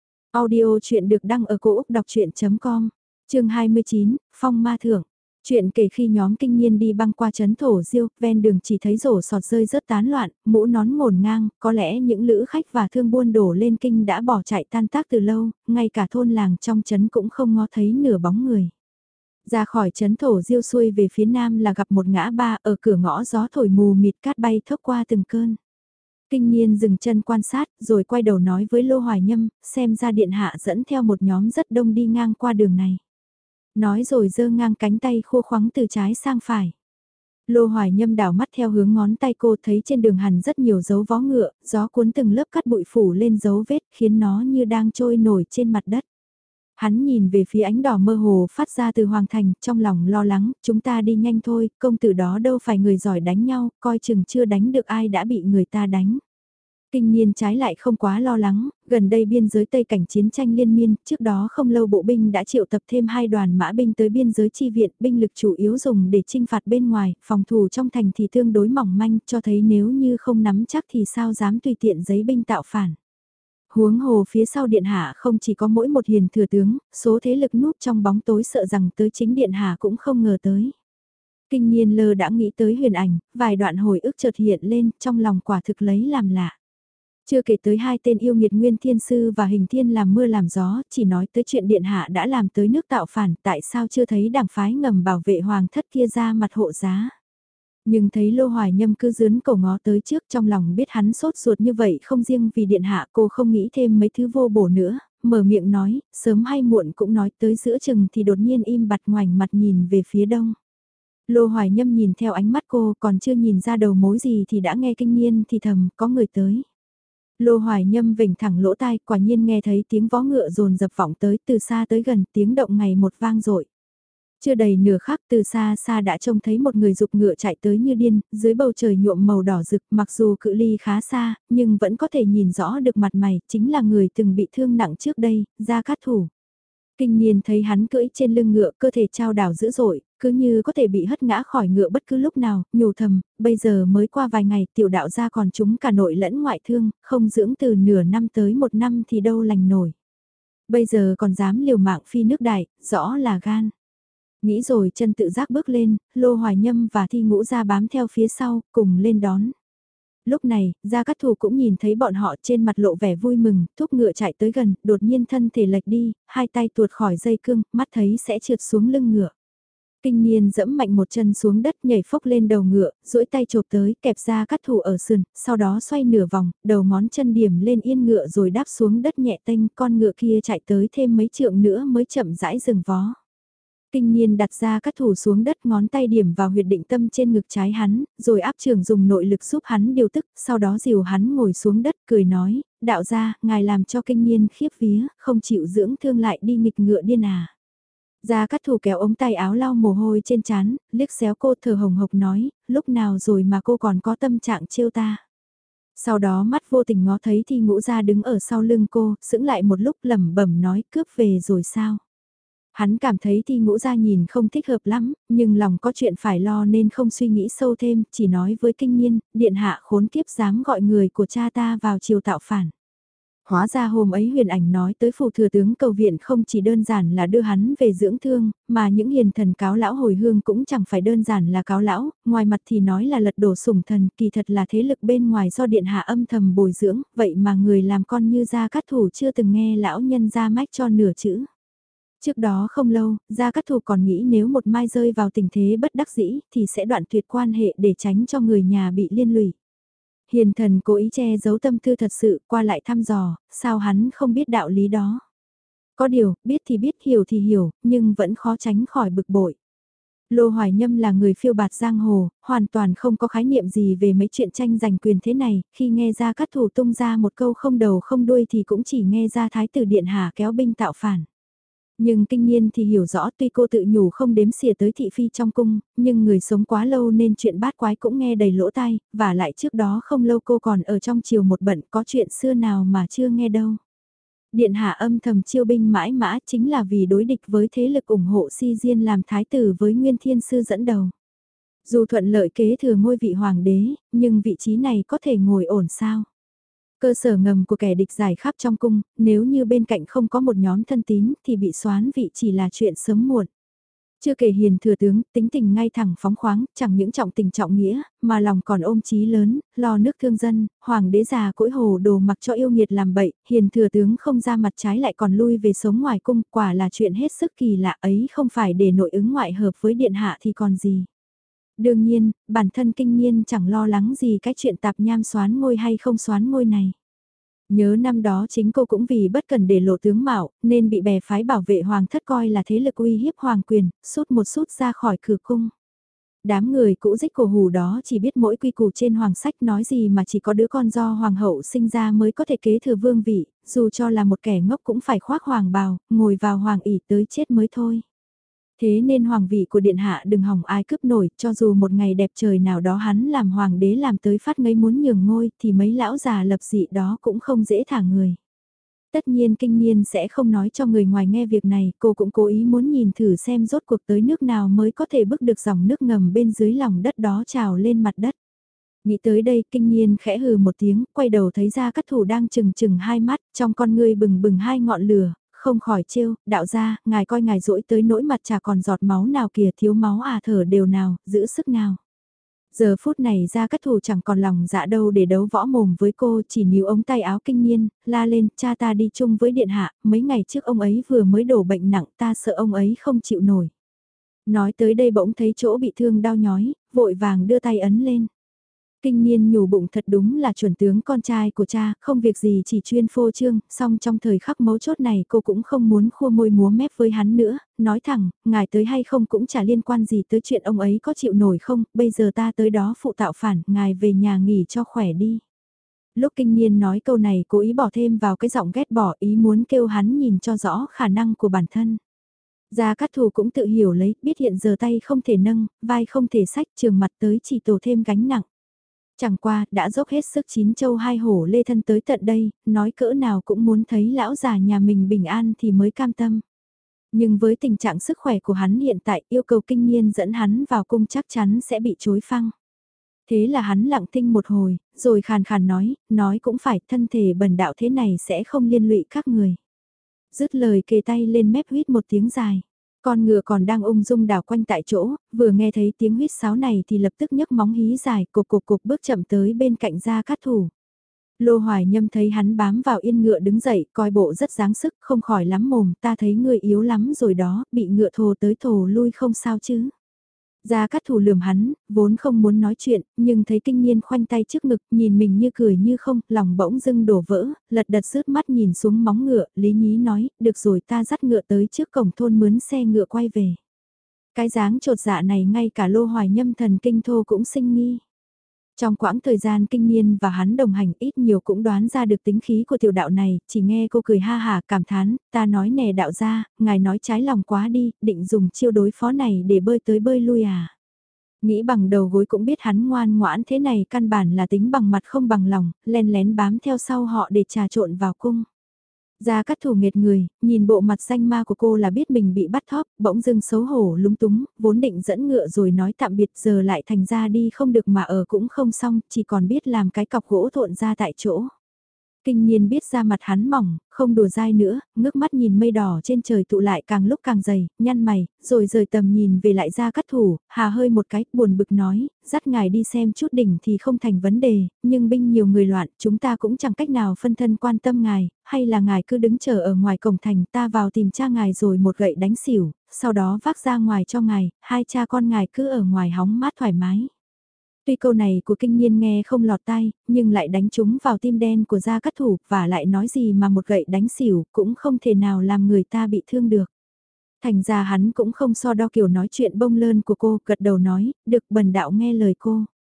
Audio chuyện được đăng ở cổ Úc đọc chuyện.com, chương 29, Phong Ma Thưởng. Chuyện kể khi nhóm kinh niên đi băng qua trấn Thổ Diêu, ven đường chỉ thấy rổ sọt rơi rớt tán loạn, mũ nón ngổn ngang, có lẽ những lữ khách và thương buôn đổ lên kinh đã bỏ chạy tan tác từ lâu, ngay cả thôn làng trong trấn cũng không ngó thấy nửa bóng người. Ra khỏi trấn Thổ Diêu xuôi về phía nam là gặp một ngã ba ở cửa ngõ gió thổi mù mịt cát bay thốc qua từng cơn. Kinh niên dừng chân quan sát rồi quay đầu nói với Lô Hoài Nhâm, xem ra điện hạ dẫn theo một nhóm rất đông đi ngang qua đường này. Nói rồi giơ ngang cánh tay khô khoắng từ trái sang phải. Lô Hoài Nhâm đảo mắt theo hướng ngón tay cô thấy trên đường hằn rất nhiều dấu vó ngựa, gió cuốn từng lớp cát bụi phủ lên dấu vết khiến nó như đang trôi nổi trên mặt đất. Hắn nhìn về phía ánh đỏ mơ hồ phát ra từ Hoàng Thành, trong lòng lo lắng, chúng ta đi nhanh thôi, công tử đó đâu phải người giỏi đánh nhau, coi chừng chưa đánh được ai đã bị người ta đánh. Kinh niên trái lại không quá lo lắng, gần đây biên giới Tây cảnh chiến tranh liên miên, trước đó không lâu bộ binh đã triệu tập thêm 2 đoàn mã binh tới biên giới chi viện, binh lực chủ yếu dùng để chinh phạt bên ngoài, phòng thủ trong thành thì tương đối mỏng manh, cho thấy nếu như không nắm chắc thì sao dám tùy tiện giấy binh tạo phản. Huống hồ phía sau điện hạ không chỉ có mỗi một hiền thừa tướng, số thế lực núp trong bóng tối sợ rằng tới chính điện hạ cũng không ngờ tới. Kinh niên lơ đã nghĩ tới huyền ảnh, vài đoạn hồi ức chợt hiện lên, trong lòng quả thực lấy làm lạ. Chưa kể tới 2 tên yêu nghiệt Nguyên Thiên Sư và Hình Thiên làm mưa làm gió, chỉ nói tới chuyện Điện Hạ đã làm tới nước tạo phản, tại sao chưa thấy đảng phái ngầm bảo vệ hoàng thất kia ra mặt hộ giá. Nhưng thấy Lô Hoài Nhâm cứ dướn cổ ngó tới trước trong lòng biết hắn sốt ruột như vậy không riêng vì Điện Hạ cô không nghĩ thêm mấy thứ vô bổ nữa, mở miệng nói, sớm hay muộn cũng nói tới giữa chừng thì đột nhiên im bặt ngoảnh mặt nhìn về phía đông. Lô Hoài Nhâm nhìn theo ánh mắt cô còn chưa nhìn ra đầu mối gì thì đã nghe kinh niên thì thầm có người tới. Lô Hoài Nhâm vểnh thẳng lỗ tai, quả nhiên nghe thấy tiếng vó ngựa dồn dập vọng tới từ xa tới gần, tiếng động ngày một vang dội. Chưa đầy nửa khắc từ xa xa đã trông thấy một người dục ngựa chạy tới như điên, dưới bầu trời nhuộm màu đỏ rực, mặc dù cự ly khá xa, nhưng vẫn có thể nhìn rõ được mặt mày, chính là người từng bị thương nặng trước đây, Gia Cát Thủ. Kinh niên thấy hắn cưỡi trên lưng ngựa, cơ thể trao đảo dữ dội, cứ như có thể bị hất ngã khỏi ngựa bất cứ lúc nào, nhủ thầm, bây giờ mới qua vài ngày tiểu đạo gia còn chúng cả nội lẫn ngoại thương, không dưỡng từ nửa năm tới 1 năm thì đâu lành nổi. Bây giờ còn dám liều mạng phi nước đại, rõ là gan. Nghĩ rồi chân tự giác bước lên, Lô Hoài Nhâm và Thi Ngũ Gia bám theo phía sau, cùng lên đón. Lúc này, Gia Cát Thủ cũng nhìn thấy bọn họ trên mặt lộ vẻ vui mừng, thúc ngựa chạy tới gần, đột nhiên thân thể lệch đi, hai tay tuột khỏi dây cương, mắt thấy sẽ trượt xuống lưng ngựa. Kinh niên dẫm mạnh một chân xuống đất nhảy phốc lên đầu ngựa, duỗi tay chộp tới, kẹp Gia Cát Thủ ở sườn, sau đó xoay nửa vòng, đầu ngón chân điểm lên yên ngựa rồi đáp xuống đất nhẹ tênh, con ngựa kia chạy tới thêm mấy trượng nữa mới chậm rãi dừng vó. Kinh niên đặt ra các thủ xuống đất ngón tay điểm vào huyệt định tâm trên ngực trái hắn, rồi áp trường dùng nội lực giúp hắn điều tức, sau đó dìu hắn ngồi xuống đất cười nói, đạo gia, ngài làm cho kinh niên khiếp vía, không chịu dưỡng thương lại đi nghịch ngựa điên à. Gia Cát Thủ kéo ống tay áo lau mồ hôi trên trán, liếc xéo cô thở hồng hộc nói, lúc nào rồi mà cô còn có tâm trạng trêu ta. Sau đó mắt vô tình ngó thấy Thi Ngũ Gia đứng ở sau lưng cô, sững lại một lúc lẩm bẩm nói cướp về rồi sao. Hắn cảm thấy Thi Ngũ Gia nhìn không thích hợp lắm, nhưng lòng có chuyện phải lo nên không suy nghĩ sâu thêm, chỉ nói với kinh niên, điện hạ khốn kiếp dám gọi người của cha ta vào triều tạo phản. Hóa ra hôm ấy huyền ảnh nói tới phủ thừa tướng cầu viện không chỉ đơn giản là đưa hắn về dưỡng thương, mà những hiền thần cáo lão hồi hương cũng chẳng phải đơn giản là cáo lão, ngoài mặt thì nói là lật đổ sủng thần, kỳ thật là thế lực bên ngoài do điện hạ âm thầm bồi dưỡng, vậy mà người làm con như Gia Cát Thủ chưa từng nghe lão nhân ra mách cho nửa chữ. Trước đó không lâu, Gia Cát Thủ còn nghĩ nếu một mai rơi vào tình thế bất đắc dĩ thì sẽ đoạn tuyệt quan hệ để tránh cho người nhà bị liên lụy. Hiền thần cố ý che giấu tâm tư thật sự, qua lại thăm dò, sao hắn không biết đạo lý đó. Có điều, biết thì biết, hiểu thì hiểu, nhưng vẫn khó tránh khỏi bực bội. Lô Hoài Nhâm là người phiêu bạt giang hồ, hoàn toàn không có khái niệm gì về mấy chuyện tranh giành quyền thế này, khi nghe Gia Cát Thủ tung ra một câu không đầu không đuôi thì cũng chỉ nghe ra Thái tử Điện Hạ kéo binh tạo phản. Nhưng kinh niên thì hiểu rõ tuy cô tự nhủ không đếm xỉa tới thị phi trong cung, nhưng người sống quá lâu nên chuyện bát quái cũng nghe đầy lỗ tai, và lại trước đó không lâu cô còn ở trong triều một bận có chuyện xưa nào mà chưa nghe đâu. Điện hạ âm thầm chiêu binh mãi mã chính là vì đối địch với thế lực ủng hộ Si Diên làm thái tử với Nguyên Thiên Sư dẫn đầu. Dù thuận lợi kế thừa ngôi vị hoàng đế, nhưng vị trí này có thể ngồi ổn sao? Cơ sở ngầm của kẻ địch giải khắp trong cung, nếu như bên cạnh không có một nhóm thân tín thì bị soán vị chỉ là chuyện sớm muộn. Chưa kể hiền thừa tướng, tính tình ngay thẳng phóng khoáng, chẳng những trọng tình trọng nghĩa, mà lòng còn ôm chí lớn, lo nước thương dân, hoàng đế già cỗi hồ đồ mặc cho yêu nghiệt làm bậy, hiền thừa tướng không ra mặt trái lại còn lui về sống ngoài cung, quả là chuyện hết sức kỳ lạ ấy không phải để nội ứng ngoại hợp với điện hạ thì còn gì. Đương nhiên, bản thân kinh niên chẳng lo lắng gì cái chuyện tạp nham soán ngôi hay không soán ngôi này. Nhớ năm đó chính cô cũng vì bất cần để lộ tướng mạo, nên bị bè phái bảo vệ hoàng thất coi là thế lực uy hiếp hoàng quyền, sút một sút ra khỏi cửa cung. Đám người cũ dích cổ hủ đó chỉ biết mỗi quy củ trên hoàng sách nói gì mà chỉ có đứa con do hoàng hậu sinh ra mới có thể kế thừa vương vị, dù cho là một kẻ ngốc cũng phải khoác hoàng bào, ngồi vào hoàng ỷ tới chết mới thôi. Thế nên hoàng vị của điện hạ đừng hỏng ai cướp nổi, cho dù một ngày đẹp trời nào đó hắn làm hoàng đế làm tới phát ngấy muốn nhường ngôi thì mấy lão già lập dị đó cũng không dễ thả người. Tất nhiên kinh niên sẽ không nói cho người ngoài nghe việc này, cô cũng cố ý muốn nhìn thử xem rốt cuộc tới nước nào mới có thể bức được dòng nước ngầm bên dưới lòng đất đó trào lên mặt đất. Nghĩ tới đây kinh niên khẽ hừ một tiếng, quay đầu thấy ra các thủ đang chừng chừng hai mắt, trong con ngươi bừng bừng hai ngọn lửa, không khỏi trêu, đạo gia, ngài coi ngài dỗi tới nỗi mặt chả còn giọt máu nào kìa, thiếu máu à, thở đều nào, giữ sức nào. Giờ phút này ra các thủ chẳng còn lòng dạ đâu để đấu võ mồm với cô, chỉ níu ống tay áo kinh niên, la lên, cha ta đi chung với điện hạ, mấy ngày trước ông ấy vừa mới đổ bệnh nặng, ta sợ ông ấy không chịu nổi. Nói tới đây bỗng thấy chỗ bị thương đau nhói, vội vàng đưa tay ấn lên. Kinh niên nhủ bụng thật đúng là chuẩn tướng con trai của cha, không việc gì chỉ chuyên phô trương, song trong thời khắc mấu chốt này cô cũng không muốn khua môi múa mép với hắn nữa, nói thẳng, ngài tới hay không cũng chả liên quan gì tới chuyện ông ấy có chịu nổi không, bây giờ ta tới đó phụ tạo phản, ngài về nhà nghỉ cho khỏe đi. Lúc kinh niên nói câu này cố ý bỏ thêm vào cái giọng ghét bỏ ý muốn kêu hắn nhìn cho rõ khả năng của bản thân. Gia Cát Thù cũng tự hiểu lấy, biết hiện giờ tay không thể nâng, vai không thể sách, trường mặt tới chỉ tổ thêm gánh nặng. Chẳng qua, đã dốc hết sức chín châu hai hổ lê thân tới tận đây, nói cỡ nào cũng muốn thấy lão già nhà mình bình an thì mới cam tâm. Nhưng với tình trạng sức khỏe của hắn hiện tại yêu cầu kinh niên dẫn hắn vào cung chắc chắn sẽ bị chối phăng. Thế là hắn lặng thinh một hồi, rồi khàn khàn nói cũng phải thân thể bần đạo thế này sẽ không liên lụy các người. Dứt lời kề tay lên mép huýt một tiếng dài. Con ngựa còn đang ung dung đảo quanh tại chỗ, vừa nghe thấy tiếng huýt sáo này thì lập tức nhấc móng hí dài cục bước chậm tới bên cạnh Gia Cát Thủ. Lô Hoài Nhâm thấy hắn bám vào yên ngựa đứng dậy, coi bộ rất dáng sức, không khỏi lắm mồm, ta thấy ngươi yếu lắm rồi đó, bị ngựa thồ tới thồ lui không sao chứ. Gia Cát Thủ lườm hắn, vốn không muốn nói chuyện, nhưng thấy kinh niên khoanh tay trước ngực, nhìn mình như cười như không, lòng bỗng dưng đổ vỡ, lật đật rứt mắt nhìn xuống móng ngựa, Lý Nhí nói, được rồi ta dắt ngựa tới trước cổng thôn mướn xe ngựa quay về. Cái dáng trột dạ này ngay cả Lô Hoài Nhâm thần kinh thô cũng sinh nghi. Trong quãng thời gian kinh niên và hắn đồng hành ít nhiều cũng đoán ra được tính khí của tiểu đạo này, chỉ nghe cô cười ha hà cảm thán, ta nói nè đạo gia, ngài nói trái lòng quá đi, định dùng chiêu đối phó này để bơi tới bơi lui à. Nghĩ bằng đầu gối cũng biết hắn ngoan ngoãn thế này căn bản là tính bằng mặt không bằng lòng, len lén bám theo sau họ để trà trộn vào cung. Gia Cát Thủ nghệt người, nhìn bộ mặt danh ma của cô là biết mình bị bắt thóp, bỗng dưng xấu hổ lúng túng, vốn định dẫn ngựa rồi nói tạm biệt giờ lại thành ra đi không được mà ở cũng không xong, chỉ còn biết làm cái cọc gỗ thộn ra tại chỗ. Kinh niên biết ra mặt hắn mỏng, không đùa dai nữa, ngước mắt nhìn mây đỏ trên trời tụ lại càng lúc càng dày, nhăn mày, rồi rời tầm nhìn về lại Gia Cát Thủ, hà hơi một cái, buồn bực nói, dắt ngài đi xem chút đỉnh thì không thành vấn đề, nhưng binh nhiều người loạn, chúng ta cũng chẳng cách nào phân thân quan tâm ngài, hay là ngài cứ đứng chờ ở ngoài cổng thành ta vào tìm cha ngài rồi một gậy đánh xỉu, sau đó vác ra ngoài cho ngài, hai cha con ngài cứ ở ngoài hóng mát thoải mái. Tuy câu này của kinh niên nghe không lọt tai, nhưng lại đánh trúng vào tim đen của Gia Cát Thủ, và lại nói gì mà một gậy đánh xỉu, cũng không thể nào làm người ta bị thương được. Thành ra hắn cũng không so đo kiểu nói chuyện bông lơn của cô, gật đầu nói, được bần đạo nghe lời cô.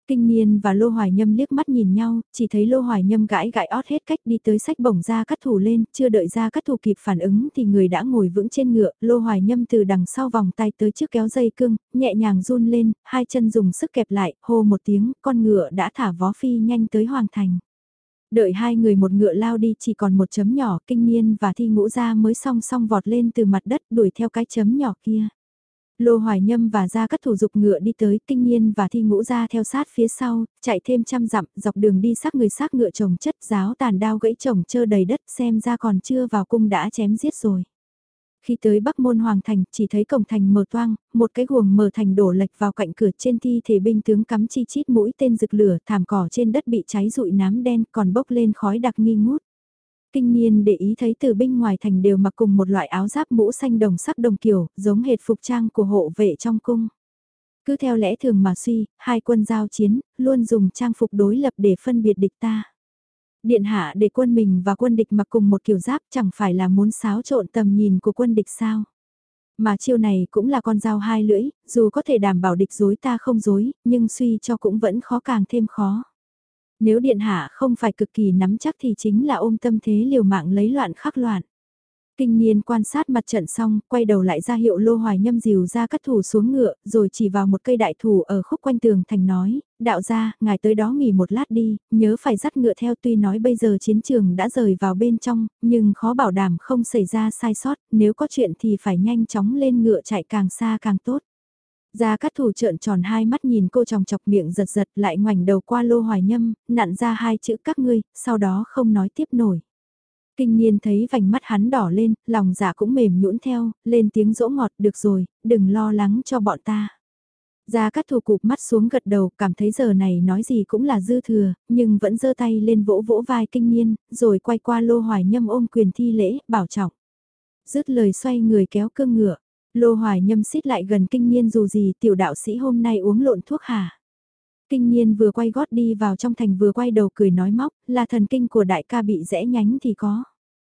Kinh Niên và Lô Hoài Nhâm liếc mắt nhìn nhau, chỉ thấy Lô Hoài Nhâm gãi gãi ót hết cách đi tới xách bổng Gia Cát Thủ lên, chưa đợi Gia Cát Thủ kịp phản ứng thì người đã ngồi vững trên ngựa, Lô Hoài Nhâm từ đằng sau vòng tay tới trước kéo dây cương, nhẹ nhàng run lên, hai chân dùng sức kẹp lại, hô một tiếng, con ngựa đã thả vó phi nhanh tới Hoàng Thành. Đợi hai người một ngựa lao đi chỉ còn một chấm nhỏ, Kinh Niên và Thi Ngũ Gia mới song song vọt lên từ mặt đất đuổi theo cái chấm nhỏ kia. Lô Hoài Nhâm và Gia Cát Thủ dục ngựa đi tới, Kinh Niên và Thi Ngũ Gia theo sát phía sau, chạy thêm trăm dặm, dọc đường đi xác người xác ngựa chồng chất giáo tàn đao gãy chồng chơ đầy đất, xem ra còn chưa vào cung đã chém giết rồi. Khi tới Bắc Môn Hoàng Thành, chỉ thấy cổng thành mở toang, một cái guồng mở thành đổ lệch vào cạnh cửa, trên thi thể binh tướng cắm chi chít mũi tên rực lửa, thảm cỏ trên đất bị cháy rụi nám đen còn bốc lên khói đặc nghi ngút. Kinh Niên để ý thấy từ binh ngoài thành đều mặc cùng một loại áo giáp mũ xanh đồng sắc đồng kiểu, giống hệt phục trang của hộ vệ trong cung. Cứ theo lẽ thường mà suy, hai quân giao chiến, luôn dùng trang phục đối lập để phân biệt địch ta. Điện hạ để quân mình và quân địch mặc cùng một kiểu giáp chẳng phải là muốn xáo trộn tầm nhìn của quân địch sao. Mà chiêu này cũng là con dao hai lưỡi, dù có thể đảm bảo địch dối ta không dối, nhưng suy cho cũng vẫn khó càng thêm khó. Nếu điện hạ không phải cực kỳ nắm chắc thì chính là ôm tâm thế liều mạng lấy loạn khắc loạn. Kinh Niên quan sát mặt trận xong, quay đầu lại ra hiệu Lô Hoài Nhâm dìu Gia Cát Thủ xuống ngựa, rồi chỉ vào một cây đại thụ ở khúc quanh tường thành nói, đạo gia, ngài tới đó nghỉ một lát đi, nhớ phải dắt ngựa theo, tuy nói bây giờ chiến trường đã rời vào bên trong, nhưng khó bảo đảm không xảy ra sai sót, nếu có chuyện thì phải nhanh chóng lên ngựa chạy càng xa càng tốt. Gia Cát Thủ trợn tròn hai mắt nhìn cô chòng chọc miệng giật giật lại ngoảnh đầu qua Lô Hoài Nhâm, nặn ra hai chữ các ngươi, sau đó không nói tiếp nổi. Kinh Niên thấy vành mắt hắn đỏ lên, lòng dạ cũng mềm nhũn theo, lên tiếng dỗ ngọt, được rồi, đừng lo lắng cho bọn ta. Gia Cát Thủ cụp mắt xuống gật đầu, cảm thấy giờ này nói gì cũng là dư thừa, nhưng vẫn giơ tay lên vỗ vỗ vai Kinh Niên, rồi quay qua Lô Hoài Nhâm ôm quyền thi lễ, bảo trọng. Dứt lời xoay người kéo cương ngựa, Lô Hoài Nhâm xít lại gần Kinh Niên dù gì tiểu đạo sĩ hôm nay uống lộn thuốc hả. Kinh Niên vừa quay gót đi vào trong thành vừa quay đầu cười nói móc, là thần kinh của đại ca bị rẽ nhánh thì có.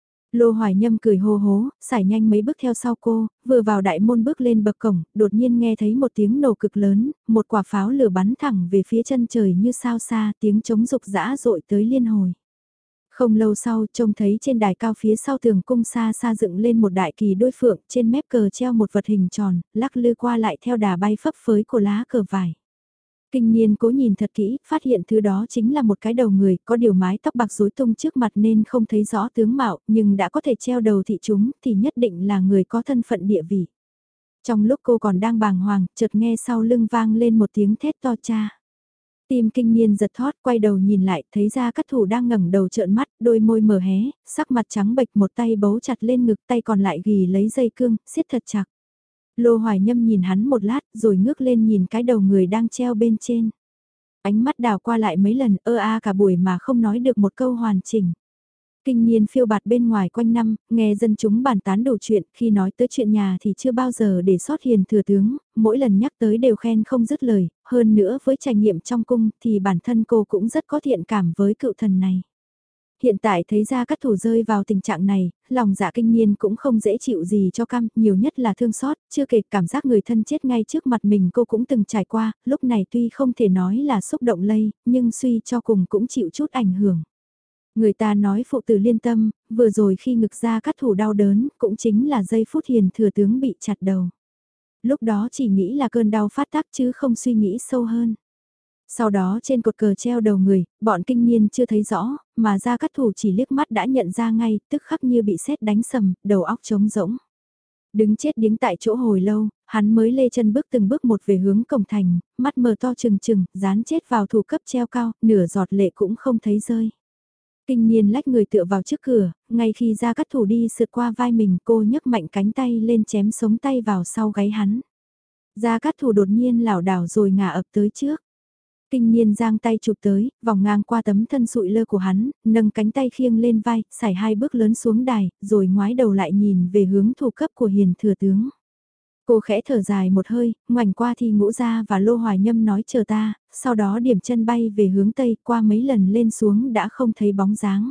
Lô Hoài Nhâm cười hô hố, sải nhanh mấy bước theo sau cô, vừa vào đại môn bước lên bậc cổng, đột nhiên nghe thấy một tiếng nổ cực lớn, một quả pháo lửa bắn thẳng về phía chân trời như sao xa, tiếng trống rục rã rội tới liên hồi. Không lâu sau, trông thấy trên đài cao phía sau tường cung xa xa dựng lên một đại kỳ đôi phượng, trên mép cờ treo một vật hình tròn, lắc lư qua lại theo đà bay phấp phới của lá cờ vải. Kinh Niên cố nhìn thật kỹ, phát hiện thứ đó chính là một cái đầu người, có điều mái tóc bạc rối tung trước mặt nên không thấy rõ tướng mạo, nhưng đã có thể treo đầu thị chúng thì nhất định là người có thân phận địa vị. Trong lúc cô còn đang bàng hoàng, chợt nghe sau lưng vang lên một tiếng thét to cha. Tim Kinh Niên giật thót, quay đầu nhìn lại, thấy Gia Cát Thủ đang ngẩng đầu trợn mắt, đôi môi mở hé, sắc mặt trắng bệch, một tay bấu chặt lên ngực, tay còn lại ghì lấy dây cương, siết thật chặt. Lô Hoài Nhâm nhìn hắn một lát, rồi ngước lên nhìn cái đầu người đang treo bên trên. Ánh mắt đào qua lại mấy lần, cả buổi mà không nói được một câu hoàn chỉnh. Kinh Niên phiêu bạt bên ngoài quanh năm, nghe dân chúng bàn tán đủ chuyện, khi nói tới chuyện nhà thì chưa bao giờ để sót hiền thừa tướng, mỗi lần nhắc tới đều khen không dứt lời, hơn nữa với trải nghiệm trong cung thì bản thân cô cũng rất có thiện cảm với cựu thần này. Hiện tại thấy Gia Cát Thủ rơi vào tình trạng này, lòng dạ Kinh Niên cũng không dễ chịu gì cho cam, nhiều nhất là thương xót, chưa kể cảm giác người thân chết ngay trước mặt mình cô cũng từng trải qua, lúc này tuy không thể nói là xúc động lây, nhưng suy cho cùng cũng chịu chút ảnh hưởng. Người ta nói phụ tử liên tâm, vừa rồi khi ngực Gia Cát Thủ đau đớn, cũng chính là giây phút hiền thừa tướng bị chặt đầu. Lúc đó chỉ nghĩ là cơn đau phát tác chứ không suy nghĩ sâu hơn. Sau đó trên cột cờ treo đầu người, bọn Kinh Niên chưa thấy rõ, mà Gia Cát Thủ chỉ liếc mắt đã nhận ra ngay, tức khắc như bị sét đánh sầm, đầu óc trống rỗng. Đứng chết điếng tại chỗ hồi lâu, hắn mới lê chân bước từng bước một về hướng cổng thành, mắt mở to trừng trừng, dán chết vào thủ cấp treo cao, nửa giọt lệ cũng không thấy rơi. Kinh Niên lách người tựa vào trước cửa, ngay khi Gia Cát Thủ đi sượt qua vai mình, cô nhấc mạnh cánh tay lên chém sống tay vào sau gáy hắn. Gia Cát Thủ đột nhiên lảo đảo rồi ngả ập tới trước. Kinh Niên giang tay chụp tới, vòng ngang qua tấm thân sụi lơ của hắn, nâng cánh tay khiêng lên vai, sải hai bước lớn xuống đài, rồi ngoái đầu lại nhìn về hướng thủ cấp của hiền thừa tướng. Cô khẽ thở dài một hơi, ngoảnh qua Thi Ngũ Gia và Lô Hoài Nhâm nói chờ ta, sau đó điểm chân bay về hướng Tây, qua mấy lần lên xuống đã không thấy bóng dáng.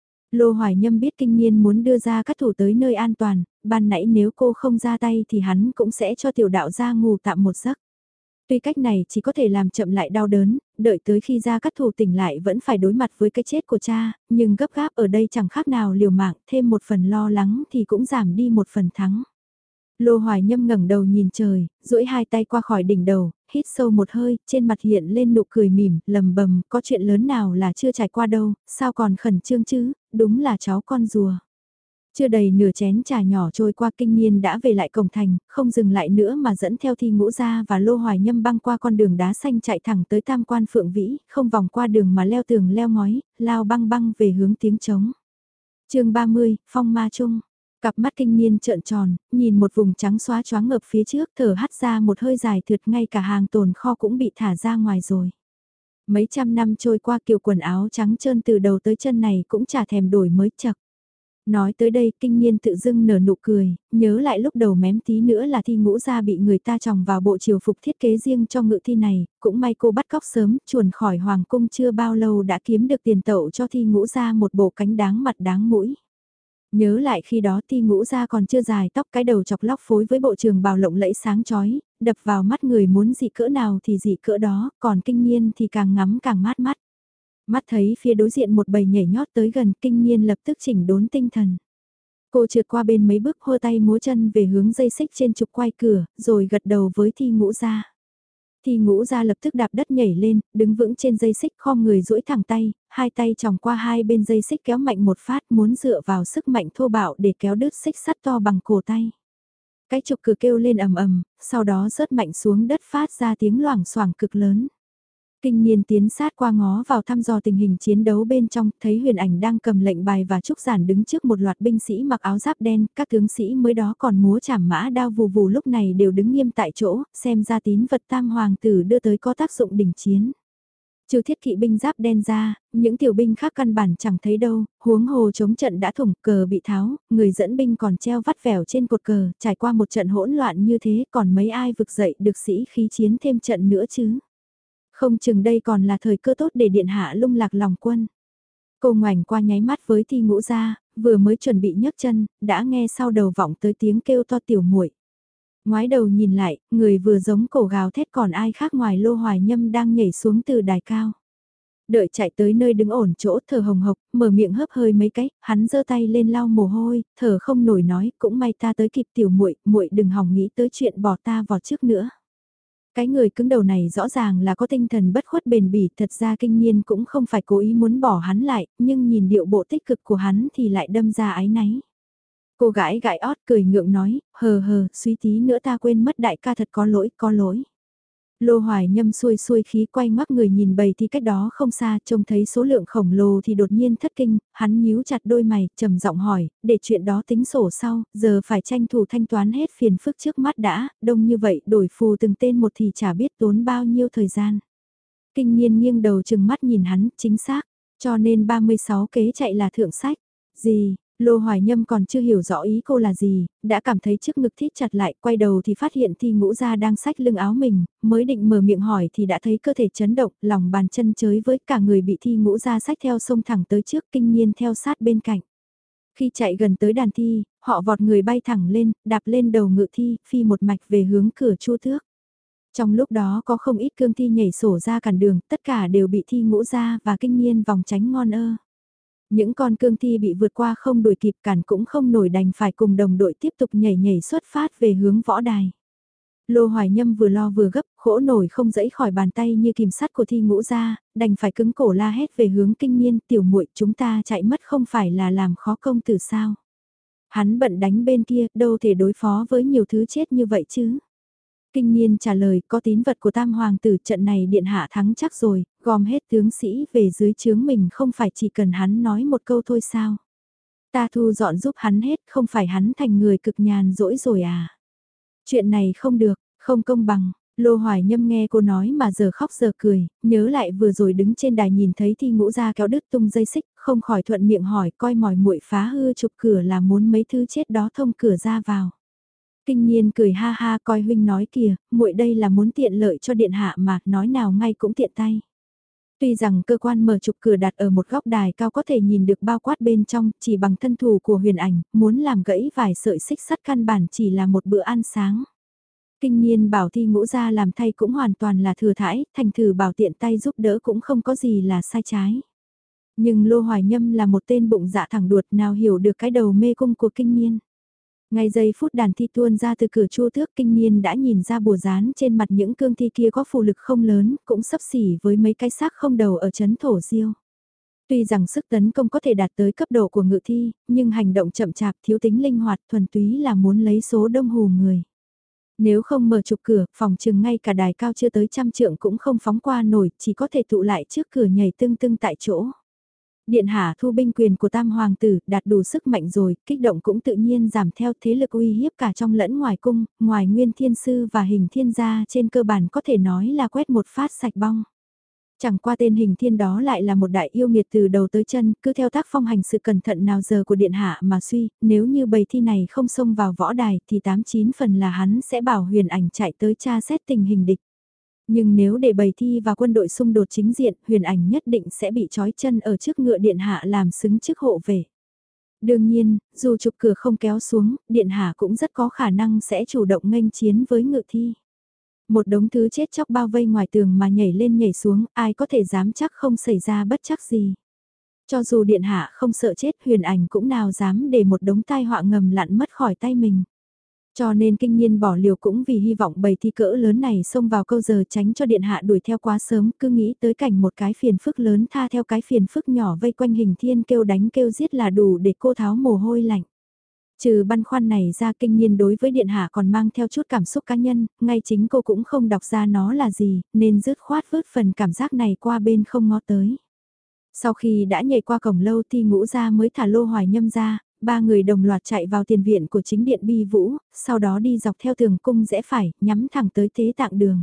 Lô Hoài Nhâm biết Kinh Niên muốn đưa Gia Cát Thủ tới nơi an toàn, ban nãy nếu cô không ra tay thì hắn cũng sẽ cho tiểu đạo gia ngủ tạm một giấc. Tuy cách này chỉ có thể làm chậm lại đau đớn, đợi tới khi Gia Cát Thủ tỉnh lại vẫn phải đối mặt với cái chết của cha, nhưng gấp gáp ở đây chẳng khác nào liều mạng, thêm một phần lo lắng thì cũng giảm đi một phần thắng. Lô Hoài Nhâm ngẩng đầu nhìn trời, duỗi hai tay qua khỏi đỉnh đầu, hít sâu một hơi, trên mặt hiện lên nụ cười mỉm, lầm bầm, có chuyện lớn nào là chưa trải qua đâu, sao còn khẩn trương chứ, đúng là cháu con rùa. Chưa đầy nửa chén trà nhỏ trôi qua, Kinh Niên đã về lại cổng thành, không dừng lại nữa mà dẫn theo Thi Ngũ Gia và Lô Hoài Nhâm băng qua con đường đá xanh chạy thẳng tới Tam Quan Phượng Vĩ, không vòng qua đường mà leo tường leo ngói, lao băng băng về hướng tiếng trống. chương 30, Phong Ma Trung. Cặp mắt Kinh Niên trợn tròn, nhìn một vùng trắng xóa choáng ngập phía trước, thở hắt ra một hơi dài thượt, ngay cả hàng tồn kho cũng bị thả ra ngoài rồi. Mấy trăm năm trôi qua, kiểu quần áo trắng trơn từ đầu tới chân này cũng chả thèm đổi mới chật. Nói tới đây, Kinh Niên tự dưng nở nụ cười, nhớ lại lúc đầu mém tí nữa là Thi Ngũ Gia bị người ta tròng vào bộ triều phục thiết kế riêng cho ngự thi này, cũng may cô bắt cóc sớm, chuồn khỏi hoàng cung chưa bao lâu đã kiếm được tiền tậu cho Thi Ngũ Gia một bộ cánh đáng mặt đáng mũi. Nhớ lại khi đó Thi Ngũ Gia còn chưa dài tóc, cái đầu chọc lóc phối với bộ trường bào lộng lẫy sáng chói, đập vào mắt người muốn dị cỡ nào thì dị cỡ đó, còn Kinh Niên thì càng ngắm càng mát mắt. Mắt thấy phía đối diện một bầy nhảy nhót tới gần, Kinh Niên lập tức chỉnh đốn tinh thần. Cô trượt qua bên mấy bước, hô tay múa chân về hướng dây xích trên trục quay cửa, rồi gật đầu với Thi Ngũ Gia. Thi Ngũ Gia lập tức đạp đất nhảy lên, đứng vững trên dây xích, khom người duỗi thẳng tay, hai tay chòng qua hai bên dây xích kéo mạnh một phát, muốn dựa vào sức mạnh thô bạo để kéo đứt xích sắt to bằng cổ tay. Cái trục cửa kêu lên ầm ầm, sau đó rớt mạnh xuống đất phát ra tiếng loảng xoảng cực lớn. Kinh Niên tiến sát qua ngó vào thăm dò tình hình chiến đấu bên trong, thấy Huyền Ảnh đang cầm lệnh bài và trúc giản đứng trước một loạt binh sĩ mặc áo giáp đen, các tướng sĩ mới đó còn múa chảm mã đao vù vù lúc này đều đứng nghiêm tại chỗ, xem ra tín vật Tam Hoàng tử đưa tới có tác dụng đỉnh chiến. Trừ thiết kỵ binh giáp đen ra, những tiểu binh khác căn bản chẳng thấy đâu, huống hồ chống trận đã thủng, cờ bị tháo, người dẫn binh còn treo vắt vẻo trên cột cờ, trải qua một trận hỗn loạn như thế còn mấy ai vực dậy được sĩ khí chiến thêm trận nữa chứ. Không chừng đây còn là thời cơ tốt để điện hạ lung lạc lòng quân. Cô ngoảnh qua nháy mắt với Thi Ngũ Gia, vừa mới chuẩn bị nhấc chân, đã nghe sau đầu vọng tới tiếng kêu to tiểu muội. Ngoái đầu nhìn lại, người vừa giống cổ gào thét còn ai khác ngoài Lô Hoài Nhâm đang nhảy xuống từ đài cao. Đợi chạy tới nơi đứng ổn chỗ thở hồng hộc, mở miệng hớp hơi mấy cái, hắn giơ tay lên lau mồ hôi, thở không nổi nói, cũng may ta tới kịp tiểu muội, muội đừng hòng nghĩ tới chuyện bỏ ta vào trước nữa. Cái người cứng đầu này rõ ràng là có tinh thần bất khuất bền bỉ, thật ra Kinh Niên cũng không phải cố ý muốn bỏ hắn lại, nhưng nhìn điệu bộ tích cực của hắn thì lại đâm ra áy náy. Cô gái gãi ót cười ngượng nói, hờ hờ, suy tí nữa ta quên mất đại ca thật có lỗi, có lỗi. Lô Hoài Nhâm xuôi xuôi khí quay ngoắc người nhìn bầy thì cách đó không xa, trông thấy số lượng khổng lồ thì đột nhiên thất kinh, hắn nhíu chặt đôi mày, trầm giọng hỏi, để chuyện đó tính sổ sau, giờ phải tranh thủ thanh toán hết phiền phức trước mắt đã, đông như vậy đổi phù từng tên một thì chả biết tốn bao nhiêu thời gian. Kinh Niên nghiêng đầu chừng mắt nhìn hắn, chính xác, cho nên 36 kế chạy là thượng sách. Gì? Lô Hoài Nhâm còn chưa hiểu rõ ý cô là gì, đã cảm thấy trước ngực thít chặt lại, quay đầu thì phát hiện Thi Ngũ Gia đang xách lưng áo mình, mới định mở miệng hỏi thì đã thấy cơ thể chấn động, lòng bàn chân chới với cả người bị Thi Ngũ Gia xách theo sông thẳng tới trước, Kinh Niên theo sát bên cạnh. Khi chạy gần tới đàn thi, họ vọt người bay thẳng lên, đạp lên đầu ngự thi, phi một mạch về hướng cửa Chu Thước. Trong lúc đó có không ít cương thi nhảy sổ ra cản đường, tất cả đều bị Thi Ngũ Gia và Kinh Niên vòng tránh ngon ơ. Những con cương thi bị vượt qua không đuổi kịp cản cũng không nổi đành phải cùng đồng đội tiếp tục nhảy nhảy xuất phát về hướng võ đài. Lô Hoài Nhâm vừa lo vừa gấp, khổ nổi không dẫy khỏi bàn tay như kìm sắt của Thi Ngũ Gia, đành phải cứng cổ la hét về hướng Kinh Niên, tiểu muội chúng ta chạy mất không phải là làm khó công tử sao. Hắn bận đánh bên kia, đâu thể đối phó với nhiều thứ chết như vậy chứ. Kinh Niên trả lời, có tín vật của Tam Hoàng tử, trận này điện hạ thắng chắc rồi, gom hết tướng sĩ về dưới trướng mình không phải chỉ cần hắn nói một câu thôi sao. Ta thu dọn giúp hắn hết, không phải hắn thành người cực nhàn rỗi rồi à. Chuyện này không được, không công bằng. Lô Hoài Nhâm nghe cô nói mà giờ khóc giờ cười, nhớ lại vừa rồi đứng trên đài nhìn thấy Thi Ngũ Gia kéo đứt tung dây xích, không khỏi thuận miệng hỏi coi mỏi muội phá hư trục cửa là muốn mấy thứ chết đó thông cửa ra vào. Kinh Niên cười ha ha coi huynh nói kìa, muội đây là muốn tiện lợi cho điện hạ mà, nói nào ngay cũng tiện tay. Tuy rằng cơ quan mở trục cửa đặt ở một góc đài cao có thể nhìn được bao quát bên trong, chỉ bằng thân thủ của Huyền Ảnh, muốn làm gãy vài sợi xích sắt căn bản chỉ là một bữa ăn sáng. Kinh niên bảo thi ngũ ra làm thay cũng hoàn toàn là thừa thãi, thành thử bảo tiện tay giúp đỡ cũng không có gì là sai trái. Nhưng Lô Hoài Nhâm là một tên bụng dạ thẳng đuột nào hiểu được cái đầu mê cung của kinh niên. Ngay giây phút đàn thi tuôn ra từ cửa chu tước kinh niên đã nhìn ra bùa dán trên mặt những cương thi kia có phù lực không lớn, cũng sấp xỉ với mấy cái xác không đầu ở chấn thổ diêu. Tuy rằng sức tấn công có thể đạt tới cấp độ của ngự thi, nhưng hành động chậm chạp thiếu tính linh hoạt thuần túy là muốn lấy số đông hù người. Nếu không mở trục cửa, phòng chừng ngay cả đài cao chưa tới 100 trượng cũng không phóng qua nổi, chỉ có thể tụ lại trước cửa nhảy tưng tưng tại chỗ. Điện hạ thu binh quyền của tam hoàng tử đạt đủ sức mạnh rồi, kích động cũng tự nhiên giảm theo thế lực uy hiếp cả trong lẫn ngoài cung, ngoài nguyên thiên sư và hình thiên gia trên cơ bản có thể nói là quét một phát sạch bong. Chẳng qua tên hình thiên đó lại là một đại yêu nghiệt từ đầu tới chân, cứ theo tác phong hành sự cẩn thận nào giờ của điện hạ mà suy, nếu như bầy thi này không xông vào võ đài thì 89 phần là hắn sẽ bảo huyền ảnh chạy tới tra xét tình hình địch. Nhưng nếu để bầy thi và quân đội xung đột chính diện, huyền ảnh nhất định sẽ bị trói chân ở trước ngựa điện hạ làm xứng chức hộ về. Đương nhiên, dù trục cửa không kéo xuống, điện hạ cũng rất có khả năng sẽ chủ động nghênh chiến với ngự thi. Một đống thứ chết chóc bao vây ngoài tường mà nhảy lên nhảy xuống, ai có thể dám chắc không xảy ra bất chắc gì. Cho dù điện hạ không sợ chết, huyền ảnh cũng nào dám để một đống tai họa ngầm lặn mất khỏi tay mình. Cho nên kinh nhiên bỏ liều cũng vì hy vọng bầy thi cỡ lớn này xông vào câu giờ tránh cho điện hạ đuổi theo quá sớm, cứ nghĩ tới cảnh một cái phiền phức lớn tha theo cái phiền phức nhỏ vây quanh hình thiên kêu đánh kêu giết là đủ để cô tháo mồ hôi lạnh. Trừ băn khoăn này ra kinh nhiên đối với điện hạ còn mang theo chút cảm xúc cá nhân, ngay chính cô cũng không đọc ra nó là gì, nên dứt khoát vứt phần cảm giác này qua bên không ngó tới. Sau khi đã nhảy qua cổng lâu thì ngũ ra mới thả Lô Hoài Nhâm ra, ba người đồng loạt chạy vào tiền viện của chính điện Bi Vũ, sau đó đi dọc theo tường cung rẽ phải, nhắm thẳng tới Tế Tạng Đường.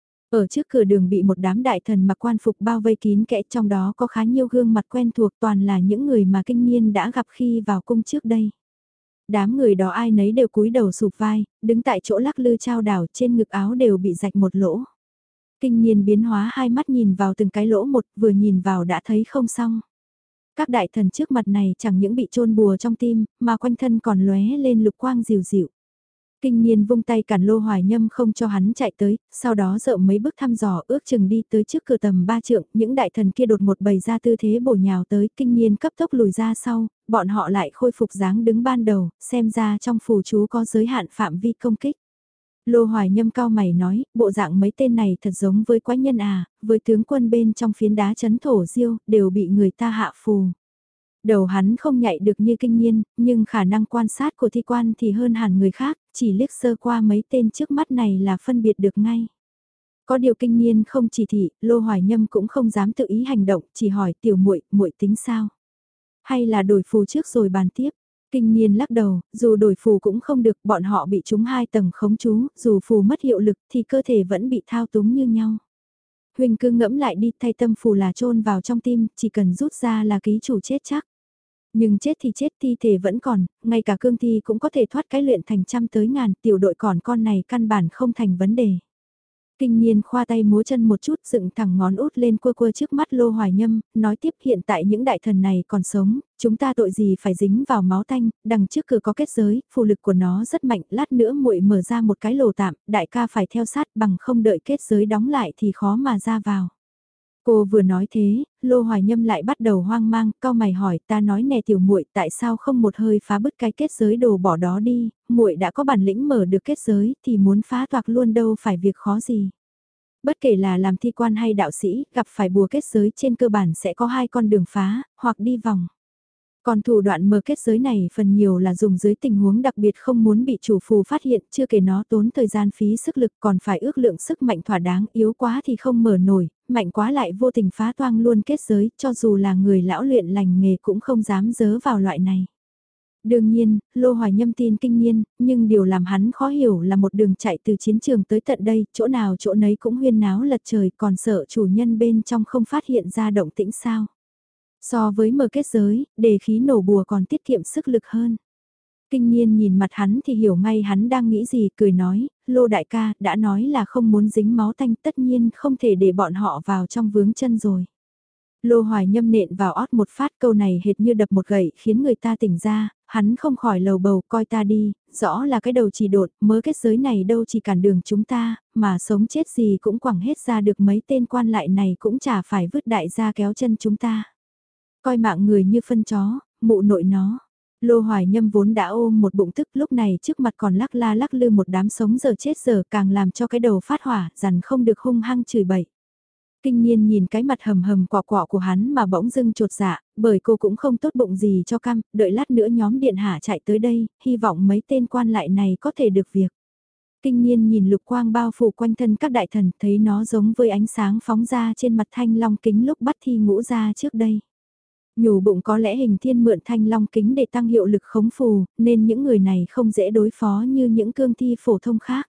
Ở trước cửa đường bị một đám đại thần mặc quan phục bao vây kín kẽ, trong đó có khá nhiều gương mặt quen thuộc, toàn là những người mà kinh niên đã gặp khi vào cung trước đây. Đám người đó ai nấy đều cúi đầu sụp vai, đứng tại chỗ lắc lư chao đảo, trên ngực áo đều bị rạch một lỗ. Kinh niên biến hóa hai mắt nhìn vào từng cái lỗ một, vừa nhìn vào đã thấy không xong. Các đại thần trước mặt này chẳng những bị chôn bùa trong tim, mà quanh thân còn lóe lên lục quang dịu dịu. Kinh niên vung tay cản Lô Hoài Nhâm không cho hắn chạy tới, sau đó dợ mấy bước thăm dò ước chừng đi tới trước cửa tầm 3 trượng, những đại thần kia đột một bày ra tư thế bổ nhào tới, kinh niên cấp tốc lùi ra sau, bọn họ lại khôi phục dáng đứng ban đầu, xem ra trong phù chú có giới hạn phạm vi công kích. Lô Hoài Nhâm cao mày nói, bộ dạng mấy tên này thật giống với quái nhân à, với tướng quân bên trong phiến đá chấn thổ diêu, đều bị người ta hạ phù. Đầu hắn không nhạy được như kinh niên, nhưng khả năng quan sát của thi quan thì hơn hẳn người khác, chỉ liếc sơ qua mấy tên trước mắt này là phân biệt được ngay. Có điều kinh niên không chỉ thị, Lô Hoài Nhâm cũng không dám tự ý hành động, chỉ hỏi tiểu muội, muội tính sao? Hay là đổi phù trước rồi bàn tiếp? Kinh niên lắc đầu, dù đổi phù cũng không được, bọn họ bị trúng 2 tầng khống chú, dù phù mất hiệu lực thì cơ thể vẫn bị thao túng như nhau. Huỳnh cứ ngẫm lại đi, thay tâm phù là chôn vào trong tim, chỉ cần rút ra là ký chủ chết chắc. Nhưng chết thì chết, thi thể vẫn còn, ngay cả cương thi cũng có thể thoát cái luyện thành trăm tới ngàn, tiểu đội còn con này căn bản không thành vấn đề. Kinh niên khoa tay múa chân một chút, dựng thẳng ngón út lên quơ quơ trước mắt Lô Hoài Nhâm, nói tiếp hiện tại những đại thần này còn sống, chúng ta tội gì phải dính vào máu tanh, đằng trước cửa có kết giới, phù lực của nó rất mạnh, lát nữa muội mở ra một cái lồ tạm, đại ca phải theo sát bằng không đợi kết giới đóng lại thì khó mà ra vào. Cô vừa nói thế, Lô Hoài Nhâm lại bắt đầu hoang mang, cau mày hỏi, ta nói nè tiểu muội, tại sao không một hơi phá bứt cái kết giới đồ bỏ đó đi, muội đã có bản lĩnh mở được kết giới thì muốn phá toạc luôn đâu phải việc khó gì. Bất kể là làm thi quan hay đạo sĩ, gặp phải bùa kết giới trên cơ bản sẽ có 2 con đường phá, hoặc đi vòng. Còn thủ đoạn mở kết giới này phần nhiều là dùng dưới tình huống đặc biệt không muốn bị chủ phù phát hiện, chưa kể nó tốn thời gian phí sức lực còn phải ước lượng sức mạnh thỏa đáng, yếu quá thì không mở nổi, mạnh quá lại vô tình phá toang luôn kết giới, cho dù là người lão luyện lành nghề cũng không dám dớ vào loại này. Đương nhiên, Lô Hoài Nhâm tin kinh niên, nhưng điều làm hắn khó hiểu là một đường chạy từ chiến trường tới tận đây, chỗ nào chỗ nấy cũng huyên náo lật trời, còn sợ chủ nhân bên trong không phát hiện ra động tĩnh sao. So với mở kết giới, đề khí nổ bùa còn tiết kiệm sức lực hơn. Kinh niên nhìn mặt hắn thì hiểu ngay hắn đang nghĩ gì, cười nói, Lô đại ca, đã nói là không muốn dính máu tanh, tất nhiên không thể để bọn họ vào trong vướng chân rồi. Lô Hoài Nhâm nện vào ót một phát, câu này hệt như đập một gậy khiến người ta tỉnh ra, hắn không khỏi lầu bầu coi ta đi, rõ là cái đầu chỉ đột, mớ kết giới này đâu chỉ cản đường chúng ta, mà sống chết gì cũng quẳng hết ra được mấy tên quan lại này cũng chả phải vứt đại gia kéo chân chúng ta. Coi mạng người như phân chó, mụ nội nó. Lô Hoài Nhâm vốn đã ôm một bụng tức lúc này trước mặt còn lắc la lắc lư một đám sống giờ chết giờ càng làm cho cái đầu phát hỏa, dằn không được hung hăng chửi bậy. Kinh Nhiên nhìn cái mặt hầm hầm quọ quọ của hắn mà bỗng dưng chột dạ, bởi cô cũng không tốt bụng gì cho cam, đợi lát nữa nhóm điện hạ chạy tới đây, hy vọng mấy tên quan lại này có thể được việc. Kinh Nhiên nhìn lục quang bao phủ quanh thân các đại thần, thấy nó giống với ánh sáng phóng ra trên mặt thanh long kính lúc bắt thi ngũ ra trước đây. Nhủ bụng có lẽ hình thiên mượn thanh long kính để tăng hiệu lực khống phù, nên những người này không dễ đối phó như những cương thi phổ thông khác.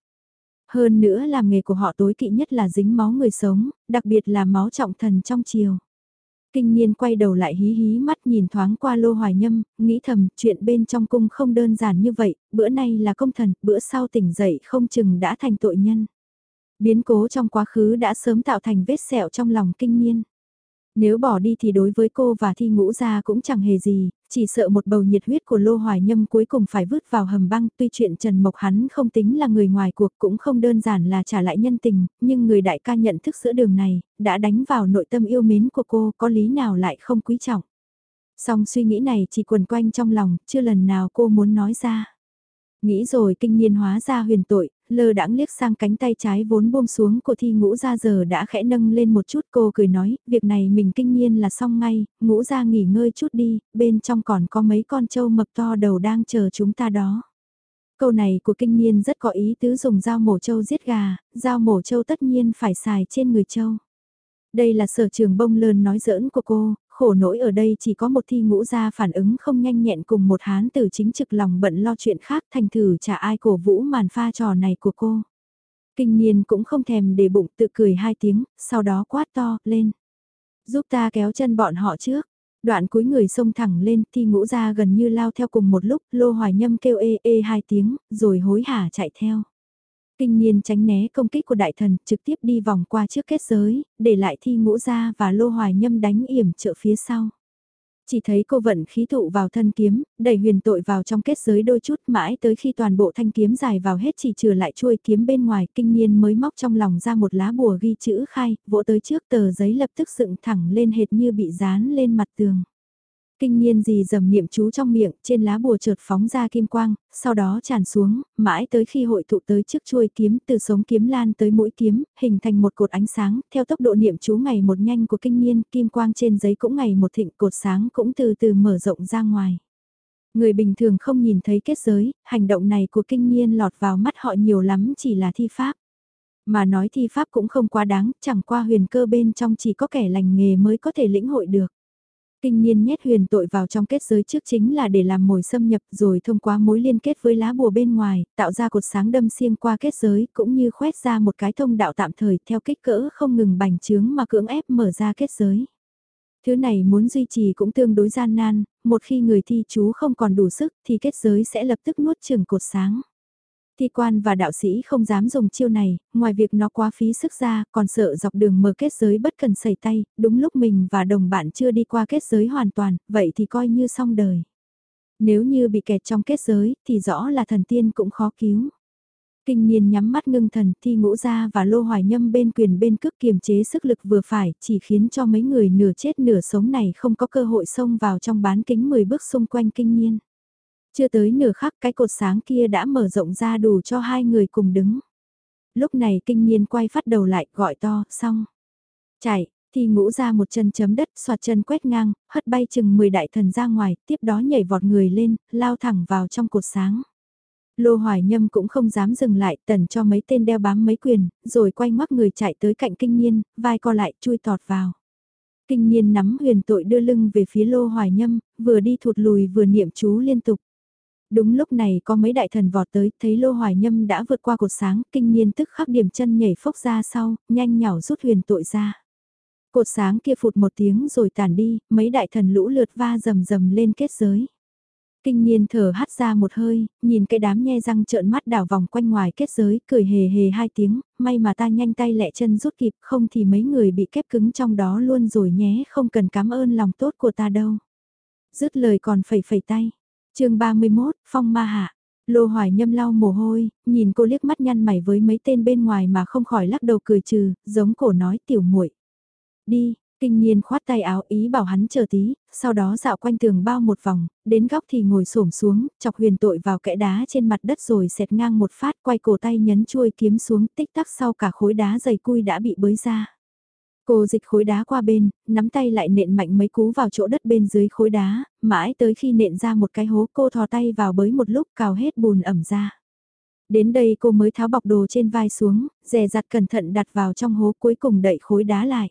Hơn nữa làm nghề của họ tối kỵ nhất là dính máu người sống, đặc biệt là máu trọng thần trong triều. Kinh Nhiên quay đầu lại hí hí mắt nhìn thoáng qua Lô Hoài Nhâm, nghĩ thầm chuyện bên trong cung không đơn giản như vậy, bữa nay là công thần, bữa sau tỉnh dậy không chừng đã thành tội nhân. Biến cố trong quá khứ đã sớm tạo thành vết sẹo trong lòng Kinh Nhiên. Nếu bỏ đi thì đối với cô và Thi Ngũ Gia cũng chẳng hề gì, chỉ sợ một bầu nhiệt huyết của Lô Hoài Nhâm cuối cùng phải vứt vào hầm băng. Tuy chuyện Trần Mộc hắn không tính là người ngoài cuộc cũng không đơn giản là trả lại nhân tình, nhưng người đại ca nhận thức giữa đường này, đã đánh vào nội tâm yêu mến của cô, có lý nào lại không quý trọng. Song suy nghĩ này chỉ quần quanh trong lòng, chưa lần nào cô muốn nói ra. Nghĩ rồi Kinh Nhiên hóa ra huyền tội, lơ đãng liếc sang cánh tay trái vốn buông xuống của Thi Ngũ Gia giờ đã khẽ nâng lên một chút. Cô cười nói, việc này mình Kinh Nhiên là xong ngay, Ngũ Gia nghỉ ngơi chút đi, bên trong còn có mấy con trâu mập to đầu đang chờ chúng ta đó. Câu này của Kinh Nhiên rất có ý tứ dùng dao mổ trâu giết gà, dao mổ trâu tất nhiên phải xài trên người trâu. Đây là Sở Trường Bông Lơn nói giỡn của cô, khổ nỗi ở đây chỉ có một Thi Ngũ Gia phản ứng không nhanh nhẹn cùng một hán tử chính trực lòng bận lo chuyện khác, thành thử chả ai cổ vũ màn pha trò này của cô. Kinh Nhiên cũng không thèm để bụng, tự cười hai tiếng, sau đó quát to, lên. Giúp ta kéo chân bọn họ trước. Đoạn cuối người xông thẳng lên, Thi Ngũ Gia gần như lao theo cùng một lúc, Lô Hoài Nhâm kêu ê ê hai tiếng, rồi hối hả chạy theo. Kinh Nhiên tránh né công kích của đại thần, trực tiếp đi vòng qua trước kết giới, để lại Thi Ngũ Gia và Lô Hoài Nhâm đánh yểm trợ phía sau. Chỉ thấy cô vận khí tụ vào thân kiếm, đẩy huyền tội vào trong kết giới đôi chút mãi tới khi toàn bộ thanh kiếm dài vào hết chỉ trừ lại chuôi kiếm bên ngoài. Kinh Nhiên mới móc trong lòng ra một lá bùa ghi chữ khai, vỗ tới trước tờ giấy lập tức dựng thẳng lên hệt như bị dán lên mặt tường. Kinh Nhiên gì dầm niệm chú trong miệng, trên lá bùa chợt phóng ra kim quang, sau đó tràn xuống, mãi tới khi hội tụ tới trước chuôi kiếm, từ sống kiếm lan tới mũi kiếm, hình thành một cột ánh sáng, theo tốc độ niệm chú ngày một nhanh của Kinh Nhiên, kim quang trên giấy cũng ngày một thịnh, cột sáng cũng từ từ mở rộng ra ngoài. Người bình thường không nhìn thấy kết giới, hành động này của Kinh Nhiên lọt vào mắt họ nhiều lắm chỉ là thi pháp. Mà nói thi pháp cũng không quá đáng, chẳng qua huyền cơ bên trong chỉ có kẻ lành nghề mới có thể lĩnh hội được. Kinh Nhiên nhét huyền tội vào trong kết giới trước chính là để làm mồi xâm nhập rồi thông qua mối liên kết với lá bùa bên ngoài, tạo ra cột sáng đâm xiên qua kết giới cũng như khoét ra một cái thông đạo tạm thời theo kích cỡ không ngừng bành trướng mà cưỡng ép mở ra kết giới. Thứ này muốn duy trì cũng tương đối gian nan, một khi người thi chú không còn đủ sức thì kết giới sẽ lập tức nuốt chửng cột sáng. Thi quan và đạo sĩ không dám dùng chiêu này, ngoài việc nó quá phí sức ra, còn sợ dọc đường mở kết giới bất cần sẩy tay, đúng lúc mình và đồng bạn chưa đi qua kết giới hoàn toàn, vậy thì coi như xong đời. Nếu như bị kẹt trong kết giới, thì rõ là thần tiên cũng khó cứu. Kinh Nhiên nhắm mắt ngưng thần, Thi Ngũ Gia và Lô Hoài Nhâm bên quyền bên cước kiềm chế sức lực vừa phải, chỉ khiến cho mấy người nửa chết nửa sống này không có cơ hội xông vào trong bán kính 10 bước xung quanh Kinh Nhiên. Chưa tới nửa khắc cái cột sáng kia đã mở rộng ra đủ cho hai người cùng đứng. Lúc này Kinh Nhiên quay phát đầu lại gọi to, xong. Chạy, thì Ngũ Ra một chân chấm đất, xoạt chân quét ngang, hất bay chừng 10 đại thần ra ngoài, tiếp đó nhảy vọt người lên, lao thẳng vào trong cột sáng. Lô Hoài Nhâm cũng không dám dừng lại, tần cho mấy tên đeo bám mấy quyền, rồi quay ngoắc người chạy tới cạnh Kinh Nhiên, vai co lại chui tọt vào. Kinh Nhiên nắm huyền tội đưa lưng về phía Lô Hoài Nhâm, vừa đi thụt lùi vừa niệm chú liên tục. Đúng lúc này có mấy đại thần vọt tới, thấy Lô Hoài Nhâm đã vượt qua cột sáng, Kinh Nhiên tức khắc điểm chân nhảy phốc ra sau, nhanh nhảu rút huyền tội ra. Cột sáng kia phụt một tiếng rồi tàn đi, mấy đại thần lũ lượt va rầm rầm lên kết giới. Kinh Nhiên thở hắt ra một hơi, nhìn cái đám nhe răng trợn mắt đảo vòng quanh ngoài kết giới, cười hề hề hai tiếng, may mà ta nhanh tay lẹ chân rút kịp, không thì mấy người bị kép cứng trong đó luôn rồi nhé, không cần cảm ơn lòng tốt của ta đâu. Dứt lời còn phẩy phẩy tay. chương 31, Phong Ma Hạ. Lô Hoài Nhâm lau mồ hôi, nhìn cô liếc mắt nhăn mày với mấy tên bên ngoài mà không khỏi lắc đầu cười trừ, giống cổ nói tiểu muội. Đi, Kinh Nhiên khoát tay áo ý bảo hắn chờ tí, sau đó dạo quanh tường bao một vòng, đến góc thì ngồi xổm xuống, chọc Huyền Tội vào kẽ đá trên mặt đất rồi xẹt ngang một phát, quay cổ tay nhấn chuôi kiếm xuống, tích tắc sau cả khối đá dày cui đã bị bới ra. Cô dịch khối đá qua bên, nắm tay lại nện mạnh mấy cú vào chỗ đất bên dưới khối đá, mãi tới khi nện ra một cái hố cô thò tay vào bới một lúc cào hết bùn ẩm ra. Đến đây cô mới tháo bọc đồ trên vai xuống, dè dặt cẩn thận đặt vào trong hố cuối cùng đậy khối đá lại.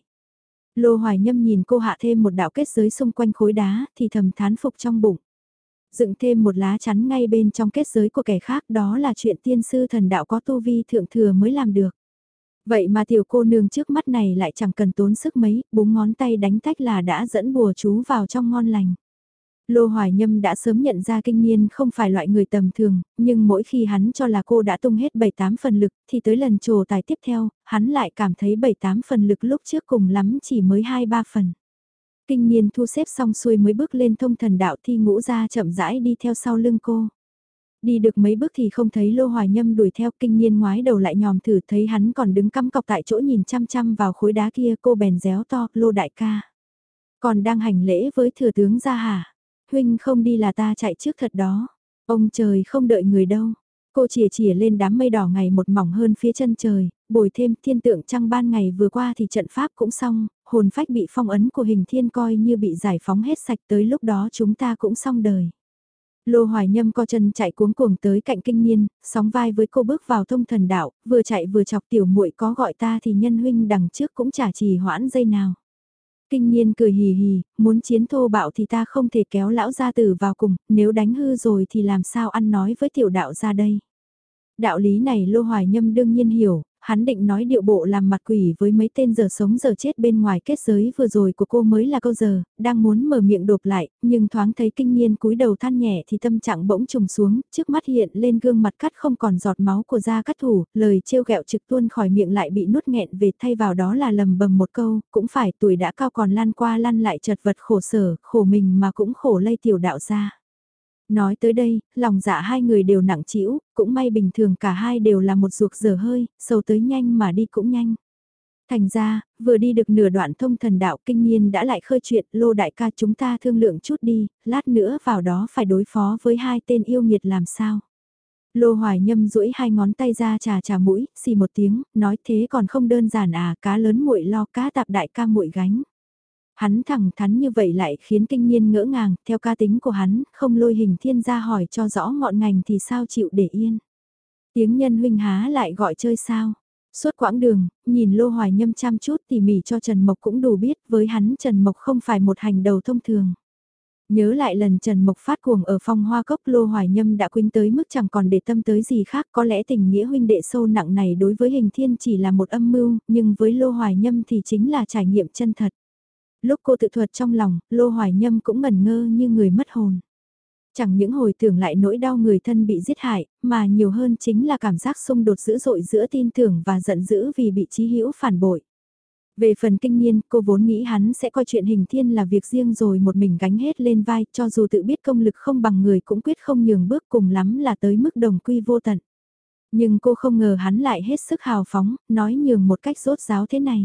Lô Hoài Nhâm nhìn cô hạ thêm một đạo kết giới xung quanh khối đá thì thầm thán phục trong bụng. Dựng thêm một lá chắn ngay bên trong kết giới của kẻ khác đó là chuyện tiên sư thần đạo có tu vi thượng thừa mới làm được. Vậy mà tiểu cô nương trước mắt này lại chẳng cần tốn sức mấy, búng ngón tay đánh tách là đã dẫn bùa chú vào trong ngon lành. Lô Hoài Nhâm đã sớm nhận ra Kinh Nhiên không phải loại người tầm thường, nhưng mỗi khi hắn cho là cô đã tung hết 7-8 phần lực thì tới lần trồ tài tiếp theo, hắn lại cảm thấy 7-8 phần lực lúc trước cùng lắm chỉ mới 2-3 phần. Kinh Nhiên thu xếp xong xuôi mới bước lên thông thần đạo Thi Ngũ ra chậm rãi đi theo sau lưng cô. Đi được mấy bước thì không thấy Lô Hoài Nhâm đuổi theo, Kinh Nhiên ngoái đầu lại nhòm thử thấy hắn còn đứng cắm cọc tại chỗ nhìn chăm chăm vào khối đá kia, cô bèn réo to, Lô đại ca. Còn đang hành lễ với thừa tướng gia hả? Huynh không đi là ta chạy trước thật đó. Ông trời không đợi người đâu. Cô chìa lên đám mây đỏ ngày một mỏng hơn phía chân trời, bồi thêm thiên tượng trăng ban ngày vừa qua thì trận pháp cũng xong, hồn phách bị phong ấn của hình thiên coi như bị giải phóng hết sạch, tới lúc đó chúng ta cũng xong đời. Lô Hoài Nhâm co chân chạy cuống cuồng tới cạnh Kinh Nhiên, sóng vai với cô bước vào thông thần đạo, vừa chạy vừa chọc tiểu muội có gọi ta thì nhân huynh đằng trước cũng chả trì hoãn giây nào. Kinh Nhiên cười hì hì, muốn chiến thô bạo thì ta không thể kéo lão gia tử vào cùng, nếu đánh hư rồi thì làm sao ăn nói với tiểu đạo gia đây. Đạo lý này Lô Hoài Nhâm đương nhiên hiểu, hắn định nói điệu bộ làm mặt quỷ với mấy tên giờ sống giờ chết bên ngoài kết giới vừa rồi của cô mới là câu giờ, đang muốn mở miệng đột lại, nhưng thoáng thấy Kinh Nhiên cúi đầu than nhẹ thì tâm trạng bỗng trùng xuống, trước mắt hiện lên gương mặt cắt không còn giọt máu của da cắt thủ, lời trêu ghẹo trực tuôn khỏi miệng lại bị nuốt nghẹn về, thay vào đó là lầm bầm một câu, cũng phải tuổi đã cao còn lăn qua lăn lại chật vật khổ sở, khổ mình mà cũng khổ lây tiểu đạo gia. Nói tới đây, lòng dạ hai người đều nặng trĩu, cũng may bình thường cả hai đều là một ruột dở hơi, sâu tới nhanh mà đi cũng nhanh. Thành ra, vừa đi được nửa đoạn thông thần đạo Kinh Nhiên đã lại khơi chuyện, Lô đại ca chúng ta thương lượng chút đi, lát nữa vào đó phải đối phó với hai tên yêu nghiệt làm sao. Lô Hoài Nhâm duỗi hai ngón tay ra chà mũi, xì một tiếng, nói thế còn không đơn giản à, cá lớn muội lo cá tạp đại ca muội gánh. Hắn thẳng thắn như vậy lại khiến Kinh Nhiên ngỡ ngàng, theo ca tính của hắn, không lôi Hình Thiên ra hỏi cho rõ ngọn ngành thì sao chịu để yên. Tiếng nhân huynh há lại gọi chơi sao. Suốt quãng đường, nhìn Lô Hoài Nhâm chăm chút tỉ mỉ cho Trần Mộc cũng đủ biết với hắn Trần Mộc không phải một hành đầu thông thường. Nhớ lại lần Trần Mộc phát cuồng ở Phong Hoa Cốc, Lô Hoài Nhâm đã quyến tới mức chẳng còn để tâm tới gì khác, có lẽ tình nghĩa huynh đệ sâu nặng này đối với Hình Thiên chỉ là một âm mưu, nhưng với Lô Hoài Nhâm thì chính là trải nghiệm chân thật. Lúc cô tự thuật trong lòng, Lô Hoài Nhâm cũng ngẩn ngơ như người mất hồn. Chẳng những hồi tưởng lại nỗi đau người thân bị giết hại, mà nhiều hơn chính là cảm giác xung đột dữ dội giữa tin tưởng và giận dữ vì bị Chí Hữu phản bội. Về phần Kinh Nhiên, cô vốn nghĩ hắn sẽ coi chuyện Hình Thiên là việc riêng rồi một mình gánh hết lên vai, cho dù tự biết công lực không bằng người cũng quyết không nhường bước, cùng lắm là tới mức đồng quy vô tận. Nhưng cô không ngờ hắn lại hết sức hào phóng, nói nhường một cách rốt ráo thế này.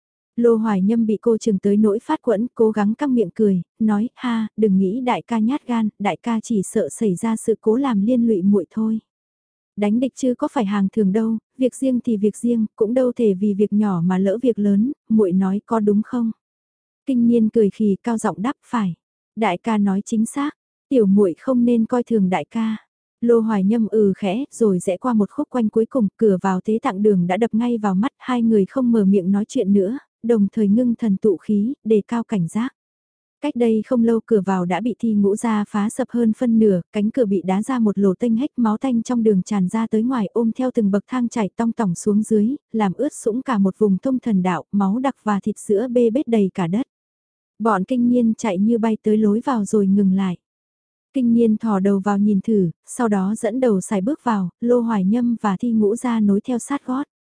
Lô Hoài Nhâm bị cô chừng tới nỗi phát quẫn, cố gắng căng miệng cười, nói, ha, đừng nghĩ đại ca nhát gan, đại ca chỉ sợ xảy ra sự cố làm liên lụy muội thôi. Đánh địch chứ có phải hàng thường đâu, việc riêng thì việc riêng, cũng đâu thể vì việc nhỏ mà lỡ việc lớn, muội nói có đúng không? Kinh Nhiên cười khì cao giọng đáp phải. Đại ca nói chính xác, tiểu muội không nên coi thường đại ca. Lô Hoài Nhâm khẽ, rồi rẽ qua một khúc quanh cuối cùng, cửa vào tế tạng đường đã đập ngay vào mắt, hai người không mở miệng nói chuyện nữa, đồng thời ngưng thần tụ khí, đề cao cảnh giác. Cách đây không lâu cửa vào đã bị Thi Ngũ ra phá sập hơn phân nửa, cánh cửa bị đá ra một lỗ tênh hách, máu tanh trong đường tràn ra tới ngoài, ôm theo từng bậc thang chảy tong tỏng xuống dưới, làm ướt sũng cả một vùng thông thần đạo, máu đặc và thịt sữa bê bết đầy cả đất. Bọn Kinh Nhiên chạy như bay tới lối vào rồi ngừng lại. Kinh Nhiên thò đầu vào nhìn thử, sau đó dẫn đầu xài bước vào, Lô Hoài Nhâm và Thi Ngũ ra nối theo sát gót.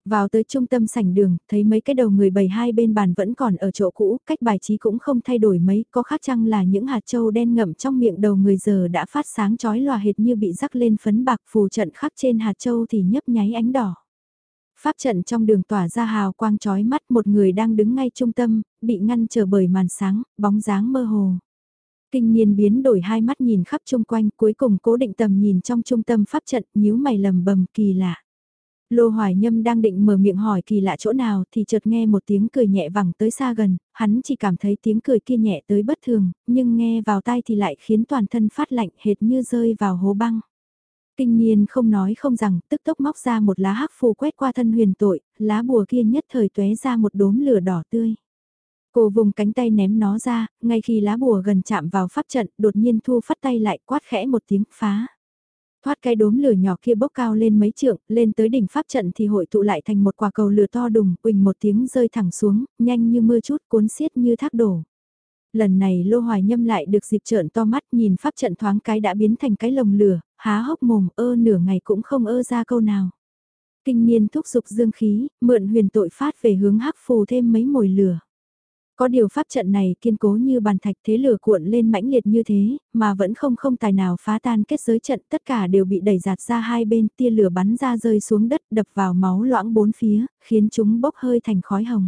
Vào tới trung tâm sảnh đường, thấy mấy cái đầu người bày hai bên bàn vẫn còn ở chỗ cũ, cách bài trí cũng không thay đổi mấy, có khác chăng là những hạt châu đen ngậm trong miệng đầu người giờ đã phát sáng chói lòa hệt như bị rắc lên phấn bạc, phù trận khắc trên hạt châu thì nhấp nháy ánh đỏ. Pháp trận trong đường tỏa ra hào quang chói mắt, một người đang đứng ngay trung tâm, bị ngăn trở bởi màn sáng, bóng dáng mơ hồ. Kinh Niên biến đổi hai mắt nhìn khắp chung quanh, cuối cùng cố định tầm nhìn trong trung tâm pháp trận, nhíu mày lầm bầm kỳ lạ. Lô Hoài Nhâm đang định mở miệng hỏi kỳ lạ chỗ nào thì chợt nghe một tiếng cười nhẹ vẳng tới xa gần, hắn chỉ cảm thấy tiếng cười kia nhẹ tới bất thường, nhưng nghe vào tai thì lại khiến toàn thân phát lạnh hệt như rơi vào hố băng. Kinh Niên không nói không rằng, tức tốc móc ra một lá hắc phù quét qua thân huyền tội, lá bùa kia nhất thời tóe ra một đốm lửa đỏ tươi. Cô vùng cánh tay ném nó ra, ngay khi lá bùa gần chạm vào pháp trận, đột nhiên thu phát tay lại quát khẽ một tiếng phá. Thoát cái đốm lửa nhỏ kia bốc cao lên mấy trượng, lên tới đỉnh pháp trận thì hội tụ lại thành một quả cầu lửa to đùng, uỳnh một tiếng rơi thẳng xuống, nhanh như mưa chút cuốn xiết như thác đổ. Lần này Lô Hoài Nhâm lại được dịp trợn to mắt nhìn pháp trận thoáng cái đã biến thành cái lồng lửa, há hốc mồm nửa ngày cũng không ra câu nào. Kinh Niên thúc giục dương khí, mượn huyền tội phát về hướng hắc phù thêm mấy mồi lửa. Có điều pháp trận này kiên cố như bàn thạch thế lửa cuộn lên mãnh liệt như thế, mà vẫn không tài nào phá tan kết giới trận, tất cả đều bị đẩy giạt ra hai bên, tia lửa bắn ra rơi xuống đất đập vào máu loãng bốn phía, khiến chúng bốc hơi thành khói hồng.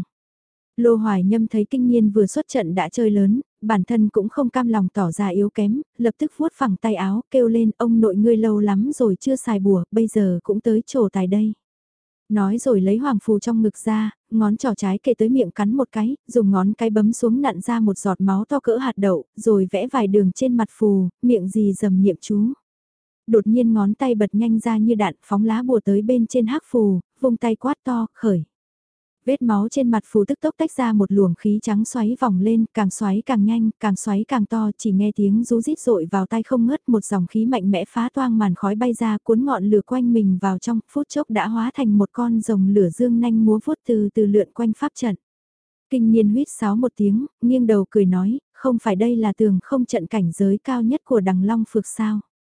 Lô Hoài Nhâm thấy Kinh Niên vừa xuất trận đã chơi lớn, bản thân cũng không cam lòng tỏ ra yếu kém, lập tức vuốt phẳng tay áo, kêu lên ông nội ngươi lâu lắm rồi chưa xài bùa, bây giờ cũng tới trổ tài đây. Nói rồi lấy hoàng phù trong ngực ra, ngón trỏ trái kề tới miệng cắn một cái, dùng ngón cái bấm xuống nặn ra một giọt máu to cỡ hạt đậu, rồi vẽ vài đường trên mặt phù, miệng gì dầm niệm chú. Đột nhiên ngón tay bật nhanh ra như đạn phóng lá bùa tới bên trên hắc phù, vung tay quát to, khởi. Vết máu trên mặt phù tức tốc tách ra một luồng khí trắng xoáy vòng lên, càng xoáy càng nhanh, càng xoáy càng to, chỉ nghe tiếng rú rít rội vào tai không ngớt, một dòng khí mạnh mẽ phá toang màn khói bay ra, cuốn ngọn lửa quanh mình vào trong, phút chốc đã hóa thành một con rồng lửa dương nanh múa vuốt từ từ lượn quanh pháp trận. Kinh Niên huýt sáo một tiếng, nghiêng đầu cười nói, không phải đây là tường không trận cảnh giới cao nhất của Đằng Long Phược sao?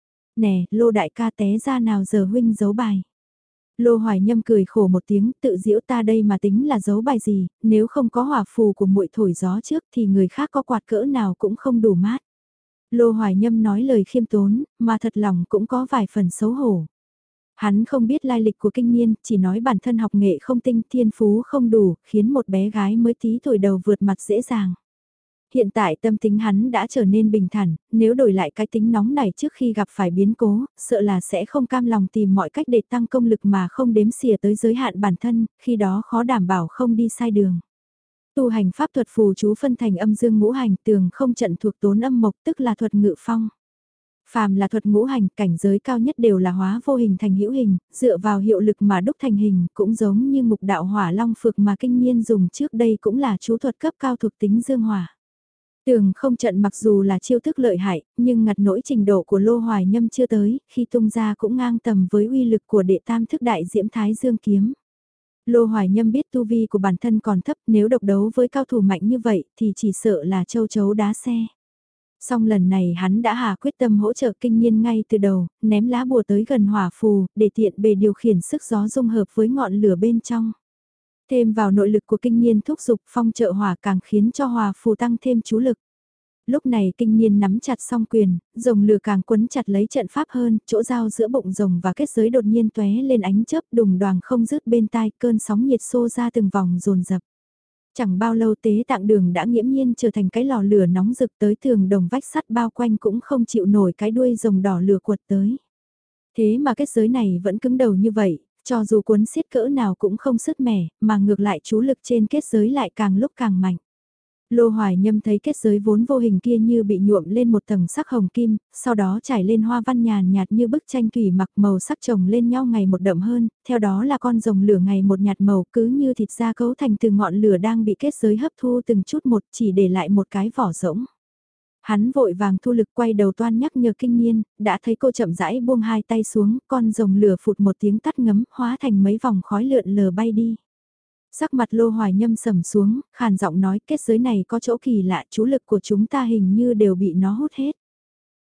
Nè, Lô đại ca té ra nào giờ huynh giấu bài. Lô Hoài Nhâm cười khổ một tiếng, tự giễu ta đây mà tính là giấu bài gì, nếu không có hỏa phù của muội thổi gió trước thì người khác có quạt cỡ nào cũng không đủ mát. Lô Hoài Nhâm nói lời khiêm tốn, mà thật lòng cũng có vài phần xấu hổ. Hắn không biết lai lịch của Kinh Niên, chỉ nói bản thân học nghệ không tinh thiên phú không đủ, khiến một bé gái mới tí tuổi đầu vượt mặt dễ dàng. Hiện tại tâm tính hắn đã trở nên bình thản, nếu đổi lại cái tính nóng này trước khi gặp phải biến cố, sợ là sẽ không cam lòng tìm mọi cách để tăng công lực mà không đếm xỉa tới giới hạn bản thân, khi đó khó đảm bảo không đi sai đường. Tu hành pháp thuật phù chú phân thành âm dương ngũ hành tường không trận thuộc tốn âm mộc tức là thuật ngự phong. Phàm là thuật ngũ hành, cảnh giới cao nhất đều là hóa vô hình thành hữu hình, dựa vào hiệu lực mà đúc thành hình, cũng giống như mục đạo hỏa long phược mà Kinh Niên dùng trước đây cũng là chú thuật cấp cao thuộc tính dương hỏa. Tường không trận mặc dù là chiêu thức lợi hại, nhưng ngặt nỗi trình độ của Lô Hoài Nhâm chưa tới, khi tung ra cũng ngang tầm với uy lực của đệ tam thức đại diễm thái dương kiếm. Lô Hoài Nhâm biết tu vi của bản thân còn thấp, nếu độc đấu với cao thủ mạnh như vậy thì chỉ sợ là châu chấu đá xe. Song lần này hắn đã hạ quyết tâm hỗ trợ Kinh Niên ngay từ đầu, ném lá bùa tới gần hỏa phù, để tiện bề điều khiển sức gió dung hợp với ngọn lửa bên trong. Thêm vào nội lực của Kinh Niên thúc dục phong trợ hỏa càng khiến cho hỏa phù tăng thêm chú lực. Lúc này Kinh Niên nắm chặt song quyền, rồng lửa càng quấn chặt lấy trận pháp hơn, chỗ giao giữa bụng rồng và kết giới đột nhiên tóe lên ánh chớp đùng đoàng không dứt bên tai, cơn sóng nhiệt xô ra từng vòng dồn dập. Chẳng bao lâu tế tạng đường đã nghiễm nhiên trở thành cái lò lửa nóng rực tới tường đồng vách sắt bao quanh cũng không chịu nổi cái đuôi rồng đỏ lửa quật tới. Thế mà kết giới này vẫn cứng đầu như vậy, cho dù cuốn xiết cỡ nào cũng không sứt mẻ, mà ngược lại chú lực trên kết giới lại càng lúc càng mạnh. Lô Hoài Nhâm thấy kết giới vốn vô hình kia như bị nhuộm lên một tầng sắc hồng kim, sau đó trải lên hoa văn nhàn nhạt như bức tranh thủy mặc màu sắc chồng lên nhau ngày một đậm hơn, theo đó là con rồng lửa ngày một nhạt màu cứ như thịt da cấu thành từ ngọn lửa đang bị kết giới hấp thu từng chút một chỉ để lại một cái vỏ rỗng. Hắn vội vàng thu lực quay đầu toan nhắc nhở Kinh Niên, đã thấy cô chậm rãi buông hai tay xuống, con rồng lửa phụt một tiếng tắt ngấm, hóa thành mấy vòng khói lượn lờ bay đi. Sắc mặt Lô Hoài Nhâm sầm xuống, khàn giọng nói kết giới này có chỗ kỳ lạ, chú lực của chúng ta hình như đều bị nó hút hết.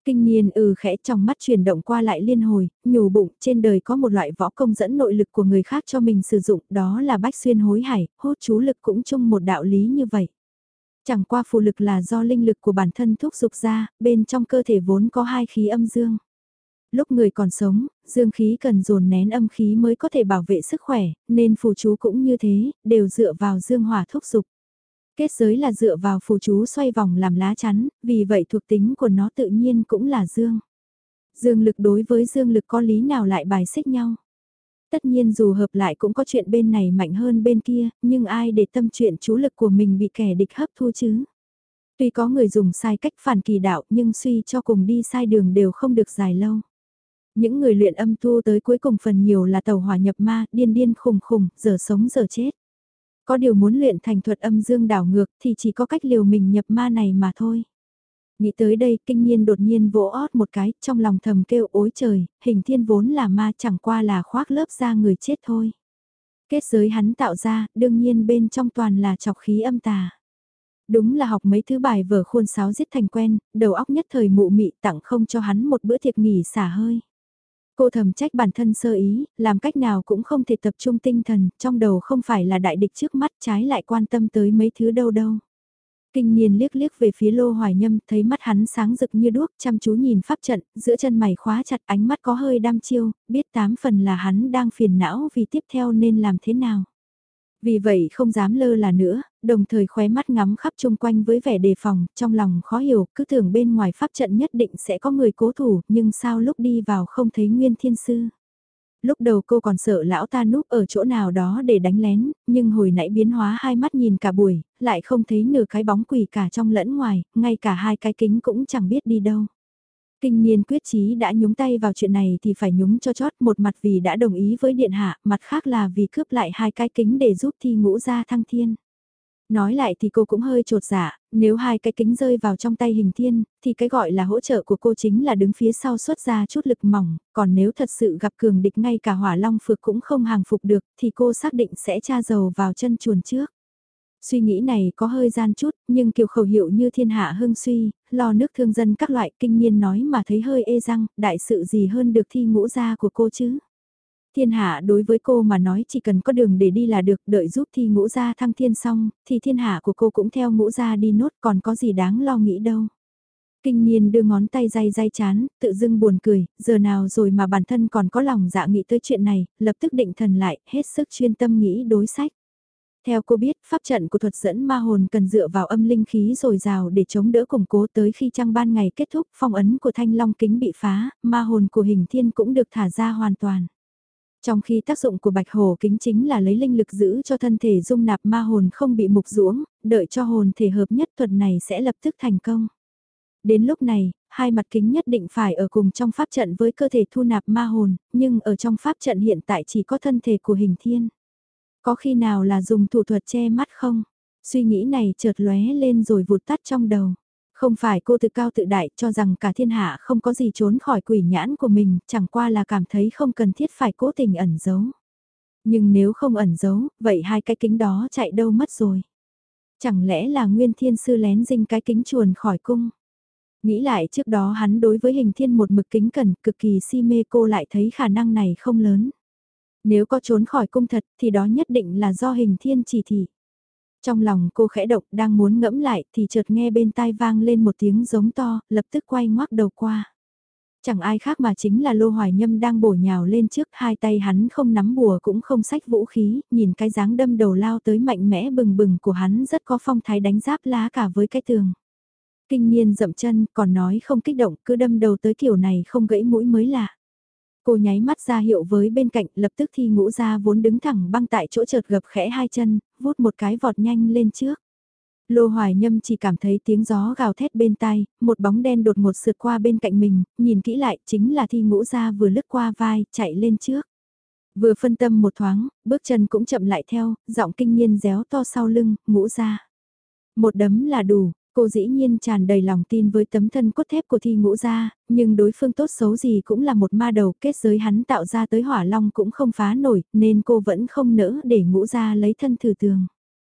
Kinh niên khẽ trong mắt chuyển động qua lại liên hồi, nhủ bụng trên đời có một loại võ công dẫn nội lực của người khác cho mình sử dụng, đó là bách xuyên hối hải, hút chú lực cũng chung một đạo lý như vậy. Chẳng qua phù lực là do linh lực của bản thân thúc dục ra, bên trong cơ thể vốn có hai khí âm dương. Lúc người còn sống, dương khí cần dồn nén âm khí mới có thể bảo vệ sức khỏe, nên phù chú cũng như thế, đều dựa vào dương hỏa thúc dục. Kết giới là dựa vào phù chú xoay vòng làm lá chắn, vì vậy thuộc tính của nó tự nhiên cũng là dương. Dương lực đối với dương lực có lý nào lại bài xích nhau. Tất nhiên dù hợp lại cũng có chuyện bên này mạnh hơn bên kia, nhưng ai để tâm chuyện chú lực của mình bị kẻ địch hấp thu chứ. Tuy có người dùng sai cách phản kỳ đạo nhưng suy cho cùng đi sai đường đều không được dài lâu. Những người luyện âm tu tới cuối cùng phần nhiều là tàu hỏa nhập ma, điên điên khùng khùng, giờ sống giờ chết. Có điều muốn luyện thành thuật âm dương đảo ngược thì chỉ có cách liều mình nhập ma này mà thôi. Nghĩ tới đây, kinh nhiên đột nhiên vỗ ót một cái, trong lòng thầm kêu ối trời, hình thiên vốn là ma chẳng qua là khoác lớp da người chết thôi. Kết giới hắn tạo ra, đương nhiên bên trong toàn là chọc khí âm tà. Đúng là học mấy thứ bài vở khuôn sáo giết thành quen, đầu óc nhất thời mụ mị tặng không cho hắn một bữa tiệc nghỉ xả hơi. Cô thầm trách bản thân sơ ý, làm cách nào cũng không thể tập trung tinh thần, trong đầu không phải là đại địch trước mắt trái lại quan tâm tới mấy thứ đâu đâu. Kinh niên liếc liếc về phía Lô Hoài Nhâm, thấy mắt hắn sáng rực như đuốc, chăm chú nhìn pháp trận, giữa chân mày khóa chặt, ánh mắt có hơi đăm chiêu, biết 8 phần là hắn đang phiền não vì tiếp theo nên làm thế nào. Vì vậy không dám lơ là nữa, đồng thời khóe mắt ngắm khắp chung quanh với vẻ đề phòng, trong lòng khó hiểu, cứ tưởng bên ngoài pháp trận nhất định sẽ có người cố thủ, nhưng sao lúc đi vào không thấy Nguyên Thiên Sư. Lúc đầu cô còn sợ lão ta núp ở chỗ nào đó để đánh lén, nhưng hồi nãy biến hóa hai mắt nhìn cả buổi, lại không thấy nửa cái bóng quỷ cả trong lẫn ngoài, ngay cả hai cái kính cũng chẳng biết đi đâu. Kinh niên quyết chí đã nhúng tay vào chuyện này thì phải nhúng cho chót, một mặt vì đã đồng ý với điện hạ, mặt khác là vì cướp lại hai cái kính để giúp Thi Ngũ gia thăng thiên. Nói lại thì cô cũng hơi trột dạ, nếu hai cái kính rơi vào trong tay Hình Thiên, thì cái gọi là hỗ trợ của cô chính là đứng phía sau xuất ra chút lực mỏng, còn nếu thật sự gặp cường địch ngay cả Hỏa Long Phược cũng không hàng phục được, thì cô xác định sẽ tra dầu vào chân chuồn trước. Suy nghĩ này có hơi gian chút, nhưng kiểu khẩu hiệu như thiên hạ hưng suy, lo nước thương dân các loại kinh niên nói mà thấy hơi ê răng, đại sự gì hơn được Thi Ngũ gia của cô chứ. Thiên hạ đối với cô mà nói chỉ cần có đường để đi là được, đợi giúp Thi Ngũ gia thăng thiên xong, thì thiên hạ của cô cũng theo Ngũ gia đi nốt, còn có gì đáng lo nghĩ đâu. Kinh niên đưa ngón tay day day chán, tự dưng buồn cười, giờ nào rồi mà bản thân còn có lòng dạ nghĩ tới chuyện này, lập tức định thần lại, hết sức chuyên tâm nghĩ đối sách. Theo cô biết, pháp trận của thuật dẫn ma hồn cần dựa vào âm linh khí dồi dào để chống đỡ củng cố, tới khi trăng ban ngày kết thúc, phong ấn của Thanh Long kính bị phá, ma hồn của Hình Thiên cũng được thả ra hoàn toàn. Trong khi tác dụng của bạch hổ kính chính là lấy linh lực giữ cho thân thể dung nạp ma hồn không bị mục ruỗng, đợi cho hồn thể hợp nhất thuật này sẽ lập tức thành công. Đến lúc này, hai mặt kính nhất định phải ở cùng trong pháp trận với cơ thể thu nạp ma hồn, nhưng ở trong pháp trận hiện tại chỉ có thân thể của Hình Thiên. Có khi nào là dùng thủ thuật che mắt không? Suy nghĩ này chợt lóe lên rồi vụt tắt trong đầu. Không phải cô tự cao tự đại cho rằng cả thiên hạ không có gì trốn khỏi quỷ nhãn của mình, chẳng qua là cảm thấy không cần thiết phải cố tình ẩn giấu. Nhưng nếu không ẩn giấu, vậy hai cái kính đó chạy đâu mất rồi? Chẳng lẽ là Nguyên Thiên Sư lén dinh cái kính chuồn khỏi cung? Nghĩ lại trước đó hắn đối với Hình Thiên một mực kính cẩn cực kỳ si mê, cô lại thấy khả năng này không lớn. Nếu có trốn khỏi cung thật thì đó nhất định là do Hình Thiên chỉ thị. Trong lòng cô khẽ động đang muốn ngẫm lại thì chợt nghe bên tai vang lên một tiếng giống to, lập tức quay ngoác đầu qua. Chẳng ai khác mà chính là Lô Hoài Nhâm đang bổ nhào lên trước, hai tay hắn không nắm bùa cũng không xách vũ khí, nhìn cái dáng đâm đầu lao tới mạnh mẽ bừng bừng của hắn rất có phong thái đánh giáp lá cả với cái tường. Kinh niên dậm chân còn nói không kích động cứ đâm đầu tới kiểu này không gãy mũi mới lạ. Cô nháy mắt ra hiệu với bên cạnh, lập tức Thi Ngũ gia vốn đứng thẳng băng tại chỗ chợt gập khẽ hai chân, vút một cái vọt nhanh lên trước. Lô Hoài Nhâm chỉ cảm thấy tiếng gió gào thét bên tai, một bóng đen đột ngột sượt qua bên cạnh mình, nhìn kỹ lại chính là Thi Ngũ gia vừa lướt qua vai, chạy lên trước. Vừa phân tâm một thoáng, bước chân cũng chậm lại theo, giọng kinh niên réo to sau lưng, Ngũ gia. Một đấm là đủ. Cô dĩ nhiên tràn đầy lòng tin với tấm thân cốt thép của Thi Ngũ gia, nhưng đối phương tốt xấu gì cũng là một ma đầu, kết giới hắn tạo ra tới Hỏa Long cũng không phá nổi, nên cô vẫn không nỡ để Ngũ gia lấy thân thử tường.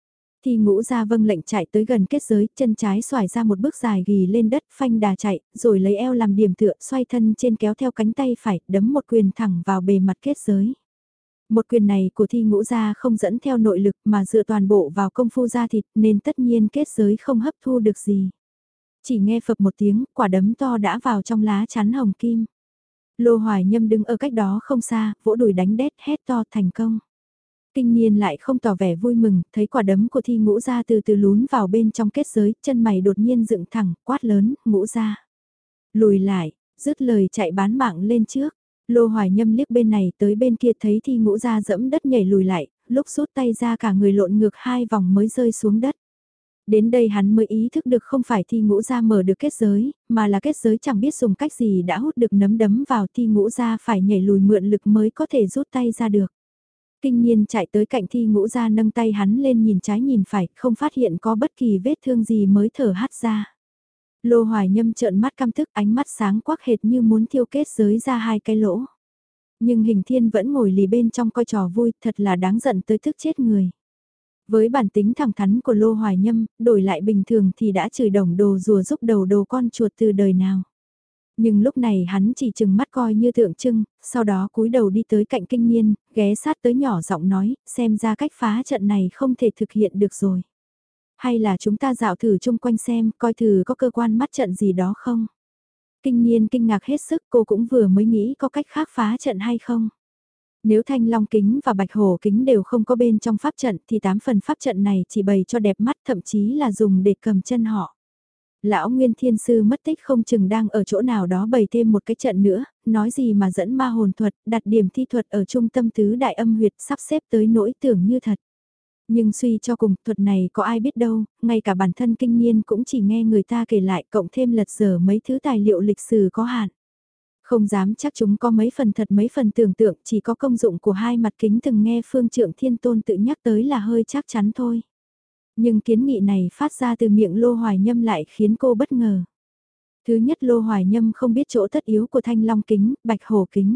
Thi Ngũ ra vâng lệnh chạy tới gần kết giới, chân trái xoải ra một bước dài ghì lên đất, phanh đà chạy, rồi lấy eo làm điểm tựa, xoay thân trên kéo theo cánh tay phải, đấm một quyền thẳng vào bề mặt kết giới. Một quyền này của Thi Ngũ ra không dẫn theo nội lực mà dựa toàn bộ vào công phu da thịt nên tất nhiên kết giới không hấp thu được gì. Chỉ nghe phập một tiếng, quả đấm to đã vào trong lá chắn hồng kim. Lô Hoài Nhâm đứng ở cách đó không xa, vỗ đùi đánh đét hét to thành công. Kinh Niên lại không tỏ vẻ vui mừng, thấy quả đấm của Thi Ngũ ra từ từ lún vào bên trong kết giới, chân mày đột nhiên dựng thẳng, quát lớn, Ngũ ra. Lùi lại, dứt lời chạy bán mạng lên trước. Lô Hoài Nhâm liếc bên này tới bên kia thấy Thi Ngũ ra dẫm đất nhảy lùi lại, lúc rút tay ra cả người lộn ngược 2 vòng mới rơi xuống đất. Đến đây hắn mới ý thức được không phải Thi Ngũ ra mở được kết giới, mà là kết giới chẳng biết dùng cách gì đã hút được nấm đấm vào, Thi Ngũ ra phải nhảy lùi mượn lực mới có thể rút tay ra được. Kinh Niên chạy tới cạnh Thi Ngũ ra nâng tay hắn lên nhìn trái nhìn phải, không phát hiện có bất kỳ vết thương gì mới thở hắt ra. Lô Hoài Nhâm trợn mắt căm tức, ánh mắt sáng quắc hệt như muốn thiêu kết giới ra 2 cái lỗ. Nhưng Hình Thiên vẫn ngồi lì bên trong coi trò vui, thật là đáng giận tới tức chết người. Với bản tính thẳng thắn của Lô Hoài Nhâm, đổi lại bình thường thì đã chửi đồng đồ rùa giúp đầu đồ con chuột từ đời nào. Nhưng lúc này hắn chỉ chừng mắt coi như tượng trưng, sau đó cúi đầu đi tới cạnh Kinh Niên, ghé sát tới nhỏ giọng nói, xem ra cách phá trận này không thể thực hiện được rồi. Hay là chúng ta dạo thử chung quanh xem, coi thử có cơ quan mắt trận gì đó không? Kinh Niên kinh ngạc hết sức, cô cũng vừa mới nghĩ có cách khác phá trận hay không? Nếu Thanh Long kính và Bạch Hổ kính đều không có bên trong pháp trận thì 8 phần pháp trận này chỉ bày cho đẹp mắt, thậm chí là dùng để cầm chân họ. Lão Nguyên Thiên Sư mất tích không chừng đang ở chỗ nào đó bày thêm một cái trận nữa, nói gì mà dẫn ma hồn thuật, đặt điểm thi thuật ở trung tâm tứ đại âm huyệt sắp xếp tới nỗi tưởng như thật. Nhưng suy cho cùng, thuật này có ai biết đâu, ngay cả bản thân Kinh Niên cũng chỉ nghe người ta kể lại cộng thêm lật dở mấy thứ tài liệu lịch sử có hạn. Không dám chắc chúng có mấy phần thật mấy phần tưởng tượng, chỉ có công dụng của 2 mặt kính từng nghe Phương Trượng Thiên Tôn tự nhắc tới là hơi chắc chắn thôi. Nhưng kiến nghị này phát ra từ miệng Lô Hoài Nhâm lại khiến cô bất ngờ. Thứ nhất, Lô Hoài Nhâm không biết chỗ tất yếu của Thanh Long kính, Bạch Hổ kính.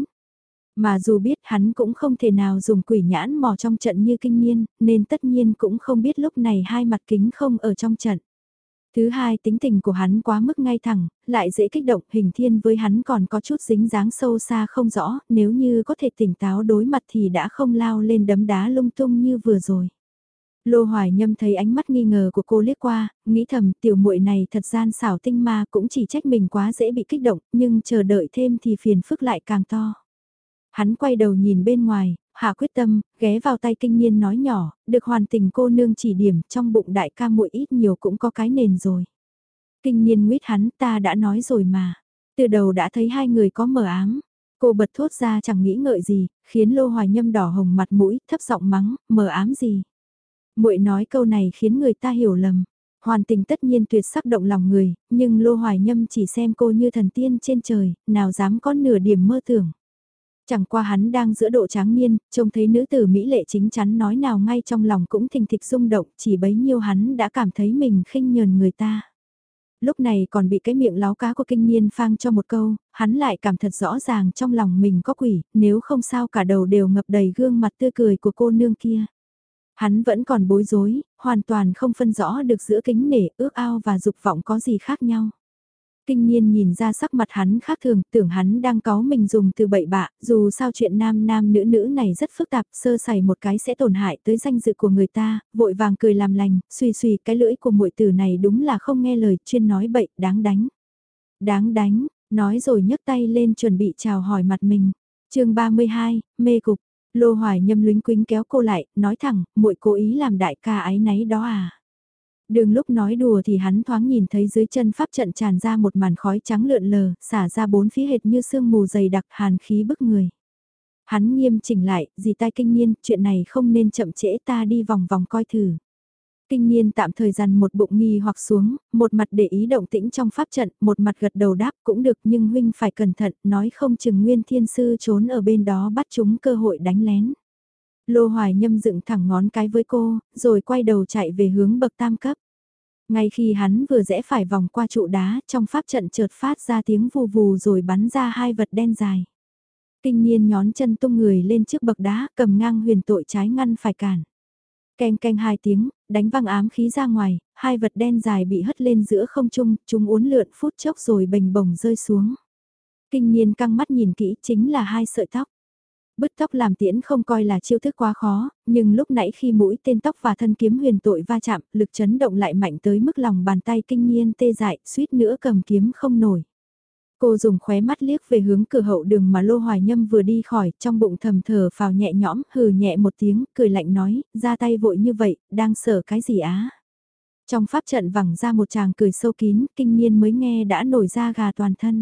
Mà dù biết hắn cũng không thể nào dùng quỷ nhãn mò trong trận như Kinh Niên, nên tất nhiên cũng không biết lúc này 2 mặt kính không ở trong trận. Thứ hai, tính tình của hắn quá mức ngay thẳng, lại dễ kích động, Hình Thiên với hắn còn có chút dính dáng sâu xa không rõ, nếu như có thể tỉnh táo đối mặt thì đã không lao lên đấm đá lung tung như vừa rồi. Lô Hoài Nhâm thấy ánh mắt nghi ngờ của cô liếc qua, nghĩ thầm tiểu muội này thật gian xảo tinh ma, cũng chỉ trách mình quá dễ bị kích động, nhưng chờ đợi thêm thì phiền phức lại càng to. Hắn quay đầu nhìn bên ngoài, hạ quyết tâm, ghé vào tay Kinh Niên nói nhỏ, được hoàn tình cô nương chỉ điểm, trong bụng đại ca muội ít nhiều cũng có cái nền rồi. Kinh Niên nguyết hắn, ta đã nói rồi mà. Từ đầu đã thấy 2 người có mờ ám. Cô bật thốt ra chẳng nghĩ ngợi gì, khiến Lô Hoài Nhâm đỏ hồng mặt mũi, thấp giọng mắng, mờ ám gì. Muội nói câu này khiến người ta hiểu lầm. Hoàn tình tất nhiên tuyệt sắc động lòng người, nhưng Lô Hoài Nhâm chỉ xem cô như thần tiên trên trời, nào dám có nửa điểm mơ tưởng. Chẳng qua hắn đang giữa độ tráng niên, trông thấy nữ tử mỹ lệ chính chắn nói nào ngay trong lòng cũng thình thịch rung động, chỉ bấy nhiêu hắn đã cảm thấy mình khinh nhờn người ta. Lúc này còn bị cái miệng láo cá của Kinh Niên phang cho một câu, hắn lại cảm thật rõ ràng trong lòng mình có quỷ, nếu không sao cả đầu đều ngập đầy gương mặt tươi cười của cô nương kia. Hắn vẫn còn bối rối, hoàn toàn không phân rõ được giữa kính nể, ước ao và dục vọng có gì khác nhau. Kinh Niên nhìn ra sắc mặt hắn khác thường, tưởng hắn đang cáu mình dùng từ bậy bạ, dù sao chuyện nam nam nữ nữ này rất phức tạp, sơ sẩy một cái sẽ tổn hại tới danh dự của người ta, vội vàng cười làm lành, suy suy cái lưỡi của muội tử này đúng là không nghe lời, chuyên nói bậy, đáng đánh. Đáng đánh, nói rồi nhấc tay lên chuẩn bị chào hỏi mặt mình. Chương 32, mê cục. Lô Hoài Nhâm lúnh quính kéo cô lại, nói thẳng, muội cố ý làm đại ca ái náy đó à. Đường lúc nói đùa thì hắn thoáng nhìn thấy dưới chân pháp trận tràn ra một màn khói trắng lượn lờ, xả ra 4 phía hệt như sương mù dày đặc hàn khí bức người. Hắn nghiêm chỉnh lại, dì tai Kinh Niên, chuyện này không nên chậm trễ, ta đi vòng vòng coi thử. Kinh Niên tạm thời dằn một bụng nghi hoặc xuống, một mặt để ý động tĩnh trong pháp trận, một mặt gật đầu đáp cũng được, nhưng huynh phải cẩn thận, nói không chừng Nguyên Thiên Sư trốn ở bên đó bắt chúng cơ hội đánh lén. Lô Hoài Nhâm dựng thẳng ngón cái với cô, rồi quay đầu chạy về hướng bậc tam cấp. Ngay khi hắn vừa rẽ phải vòng qua trụ đá, trong pháp trận chợt phát ra tiếng vù vù rồi bắn ra 2 vật đen dài. Kinh Niên nhón chân tung người lên trước bậc đá, cầm ngang huyền tội trái ngăn phải cản. Keng keng hai tiếng, đánh văng ám khí ra ngoài, hai vật đen dài bị hất lên giữa không trung, chúng uốn lượn phút chốc rồi bềnh bồng rơi xuống. Kinh Niên căng mắt nhìn kỹ, chính là hai sợi tóc. Bứt tóc làm tiễn không coi là chiêu thức quá khó, nhưng lúc nãy khi mũi tên tóc và thân kiếm huyền tội va chạm, lực chấn động lại mạnh tới mức lòng bàn tay Kinh Niên tê dại, suýt nữa cầm kiếm không nổi. Cô dùng khóe mắt liếc về hướng cửa hậu đường mà Lô Hoài Nhâm vừa đi khỏi, trong bụng thầm thở phào nhẹ nhõm, hừ nhẹ một tiếng, cười lạnh nói, ra tay vội như vậy, đang sợ cái gì á? Trong pháp trận vẳng ra một chàng cười sâu kín, Kinh Niên mới nghe đã nổi da gà toàn thân.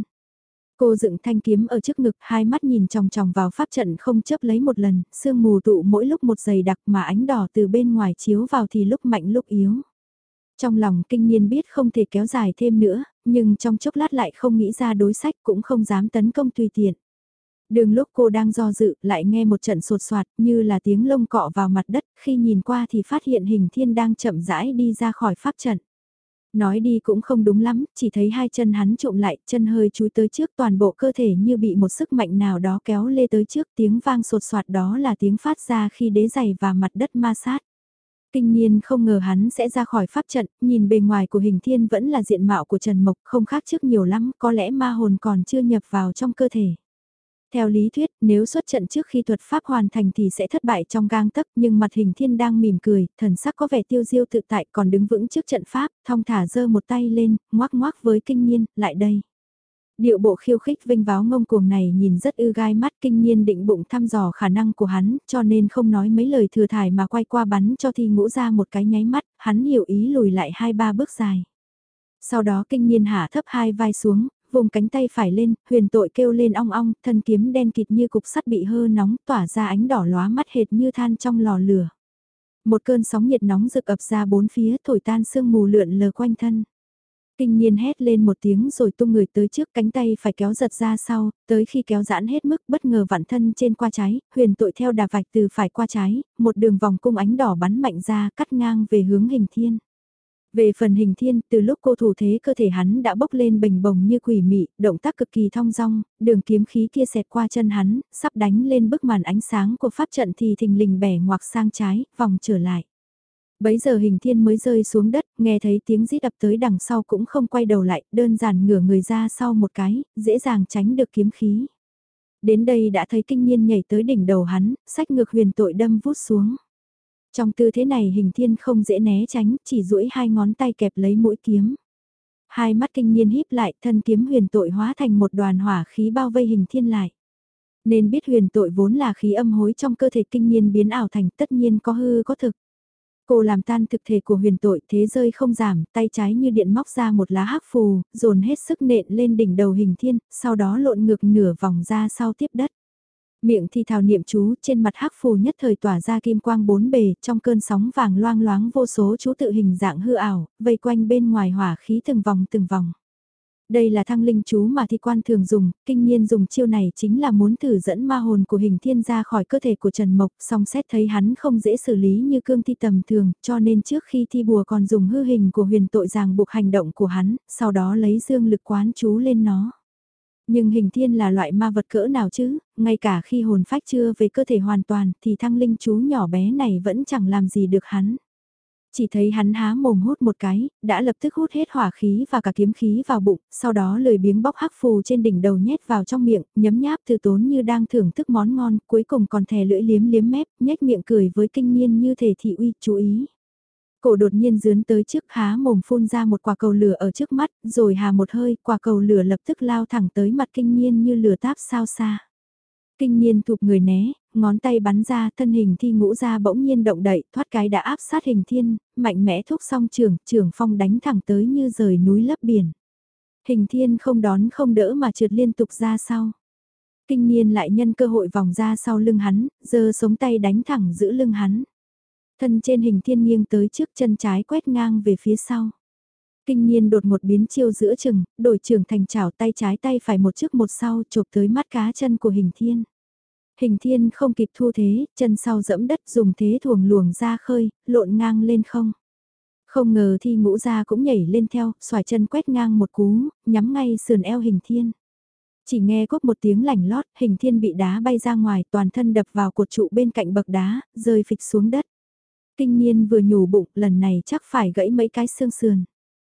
Cô dựng thanh kiếm ở trước ngực, hai mắt nhìn chòng chòng vào pháp trận không chớp lấy một lần, sương mù tụ mỗi lúc một dày đặc mà ánh đỏ từ bên ngoài chiếu vào thì lúc mạnh lúc yếu. Trong lòng Kinh Niên biết không thể kéo dài thêm nữa, nhưng trong chốc lát lại không nghĩ ra đối sách cũng không dám tấn công tùy tiện. Đường lúc cô đang do dự lại nghe một trận sột soạt như là tiếng lông cọ vào mặt đất, khi nhìn qua thì phát hiện Hình Thiên đang chậm rãi đi ra khỏi pháp trận. Nói đi cũng không đúng lắm, chỉ thấy hai chân hắn trụm lại, chân hơi chúi tới trước, toàn bộ cơ thể như bị một sức mạnh nào đó kéo lê tới trước, tiếng vang sột soạt đó là tiếng phát ra khi đế giày và mặt đất ma sát. Kinh Niên không ngờ hắn sẽ ra khỏi pháp trận, nhìn bề ngoài của Hình Thiên vẫn là diện mạo của Trần Mộc, không khác trước nhiều lắm, có lẽ ma hồn còn chưa nhập vào trong cơ thể. Theo lý thuyết, nếu xuất trận trước khi thuật pháp hoàn thành thì sẽ thất bại trong gang tấc, nhưng mặt Hình Thiên đang mỉm cười, thần sắc có vẻ tiêu diêu tự tại, còn đứng vững trước trận pháp, thong thả giơ một tay lên, ngoác ngoác với Kinh Niên, lại đây. Điệu bộ khiêu khích vinh váo ngông cuồng này nhìn rất ư gai mắt, Kinh Niên định bụng thăm dò khả năng của hắn, cho nên không nói mấy lời thừa thải mà quay qua bắn cho Thi Ngũ ra một cái nháy mắt, hắn hiểu ý lùi lại 2-3 bước dài. Sau đó Kinh Niên hạ thấp hai vai xuống, vùng cánh tay phải lên, huyền tội kêu lên ong ong, thân kiếm đen kịt như cục sắt bị hơ nóng, tỏa ra ánh đỏ lóa mắt hệt như than trong lò lửa. Một cơn sóng nhiệt nóng rực ập ra bốn phía, thổi tan sương mù lượn lờ quanh thân. Kinh Niên hét lên một tiếng rồi tung người tới trước, cánh tay phải kéo giật ra sau, tới khi kéo giãn hết mức bất ngờ vặn thân trên qua trái, huyền tội theo đà vạch từ phải qua trái, một đường vòng cung ánh đỏ bắn mạnh ra cắt ngang về hướng Hình Thiên. Về phần Hình Thiên, từ lúc cô thủ thế cơ thể hắn đã bốc lên bềnh bồng như quỷ mị, động tác cực kỳ thong dong, đường kiếm khí kia xẹt qua chân hắn, sắp đánh lên bức màn ánh sáng của pháp trận thì thình lình bẻ ngoặc sang trái, vòng trở lại. Bấy giờ Hình Thiên mới rơi xuống đất, nghe thấy tiếng rít ập tới đằng sau cũng không quay đầu lại, đơn giản ngửa người ra sau một cái, dễ dàng tránh được kiếm khí. Đến đây đã thấy Kinh Niên nhảy tới đỉnh đầu hắn, xách ngược huyền tội đâm vút xuống. Trong tư thế này Hình Thiên không dễ né tránh, chỉ duỗi hai ngón tay kẹp lấy mũi kiếm. Hai mắt Kinh Niên híp lại, thân kiếm huyền tội hóa thành một đoàn hỏa khí bao vây Hình Thiên lại. Nên biết huyền tội vốn là khí âm hối trong cơ thể Kinh Niên biến ảo thành, tất nhiên có hư có thực. Cô làm tan thực thể của huyền tội, thế rơi không giảm, tay trái như điện móc ra một lá hắc phù, dồn hết sức nện lên đỉnh đầu Hình Thiên, sau đó lộn ngược nửa vòng ra sau tiếp đất. Miệng thì thào niệm chú, trên mặt hắc phù nhất thời tỏa ra kim quang bốn bề, trong cơn sóng vàng loang loáng vô số chú tự hình dạng hư ảo, vây quanh bên ngoài hỏa khí từng vòng từng vòng. Đây là thăng linh chú mà thi quan thường dùng, Kinh Niên dùng chiêu này chính là muốn thử dẫn ma hồn của Hình Thiên ra khỏi cơ thể của Trần Mộc, song xét thấy hắn không dễ xử lý như cương thi tầm thường, cho nên trước khi thi bùa còn dùng hư hình của huyền tội ràng buộc hành động của hắn, sau đó lấy dương lực quán chú lên nó. Nhưng Hình Thiên là loại ma vật cỡ nào chứ, ngay cả khi hồn phách chưa về cơ thể hoàn toàn thì thăng linh chú nhỏ bé này vẫn chẳng làm gì được hắn. Chỉ thấy hắn há mồm hút một cái, đã lập tức hút hết hỏa khí và cả kiếm khí vào bụng, sau đó lười biếng bóc hắc phù trên đỉnh đầu nhét vào trong miệng, nhấm nháp từ tốn như đang thưởng thức món ngon, cuối cùng còn thè lưỡi liếm liếm mép, nhếch miệng cười với Kinh Niên như thể thị uy, chú ý. Cổ đột nhiên dướn tới trước há mồm phun ra một quả cầu lửa ở trước mắt, rồi hà một hơi, quả cầu lửa lập tức lao thẳng tới mặt Kinh Niên như lửa táp sao xa. Kinh Niên thụp người né, ngón tay bắn ra, thân hình Thi Ngũ ra bỗng nhiên động đậy, thoát cái đã áp sát Hình Thiên, mạnh mẽ thúc song trường phong đánh thẳng tới như rời núi lấp biển. Hình Thiên không đón không đỡ mà trượt liên tục ra sau. Kinh Niên lại nhân cơ hội vòng ra sau lưng hắn, giơ sống tay đánh thẳng giữ lưng hắn. Thân trên Hình Thiên nghiêng tới trước, chân trái quét ngang về phía sau. Kinh Niên đột một biến chiêu giữa chừng, đổi trường thành chảo, tay trái tay phải một trước một sau chộp tới mắt cá chân của Hình Thiên. Hình Thiên không kịp thu thế, chân sau dẫm đất dùng thế thuồng luồng ra khơi, lộn ngang lên không. Không ngờ Thi Ngũ ra cũng nhảy lên theo, xoài chân quét ngang một cú, nhắm ngay sườn eo Hình Thiên. Chỉ nghe cốt một tiếng lảnh lót, Hình Thiên bị đá bay ra ngoài, toàn thân đập vào cột trụ bên cạnh bậc đá, rơi phịch xuống đất. Kinh Niên vừa nhủ bụng lần này chắc phải gãy mấy cái xương sườn.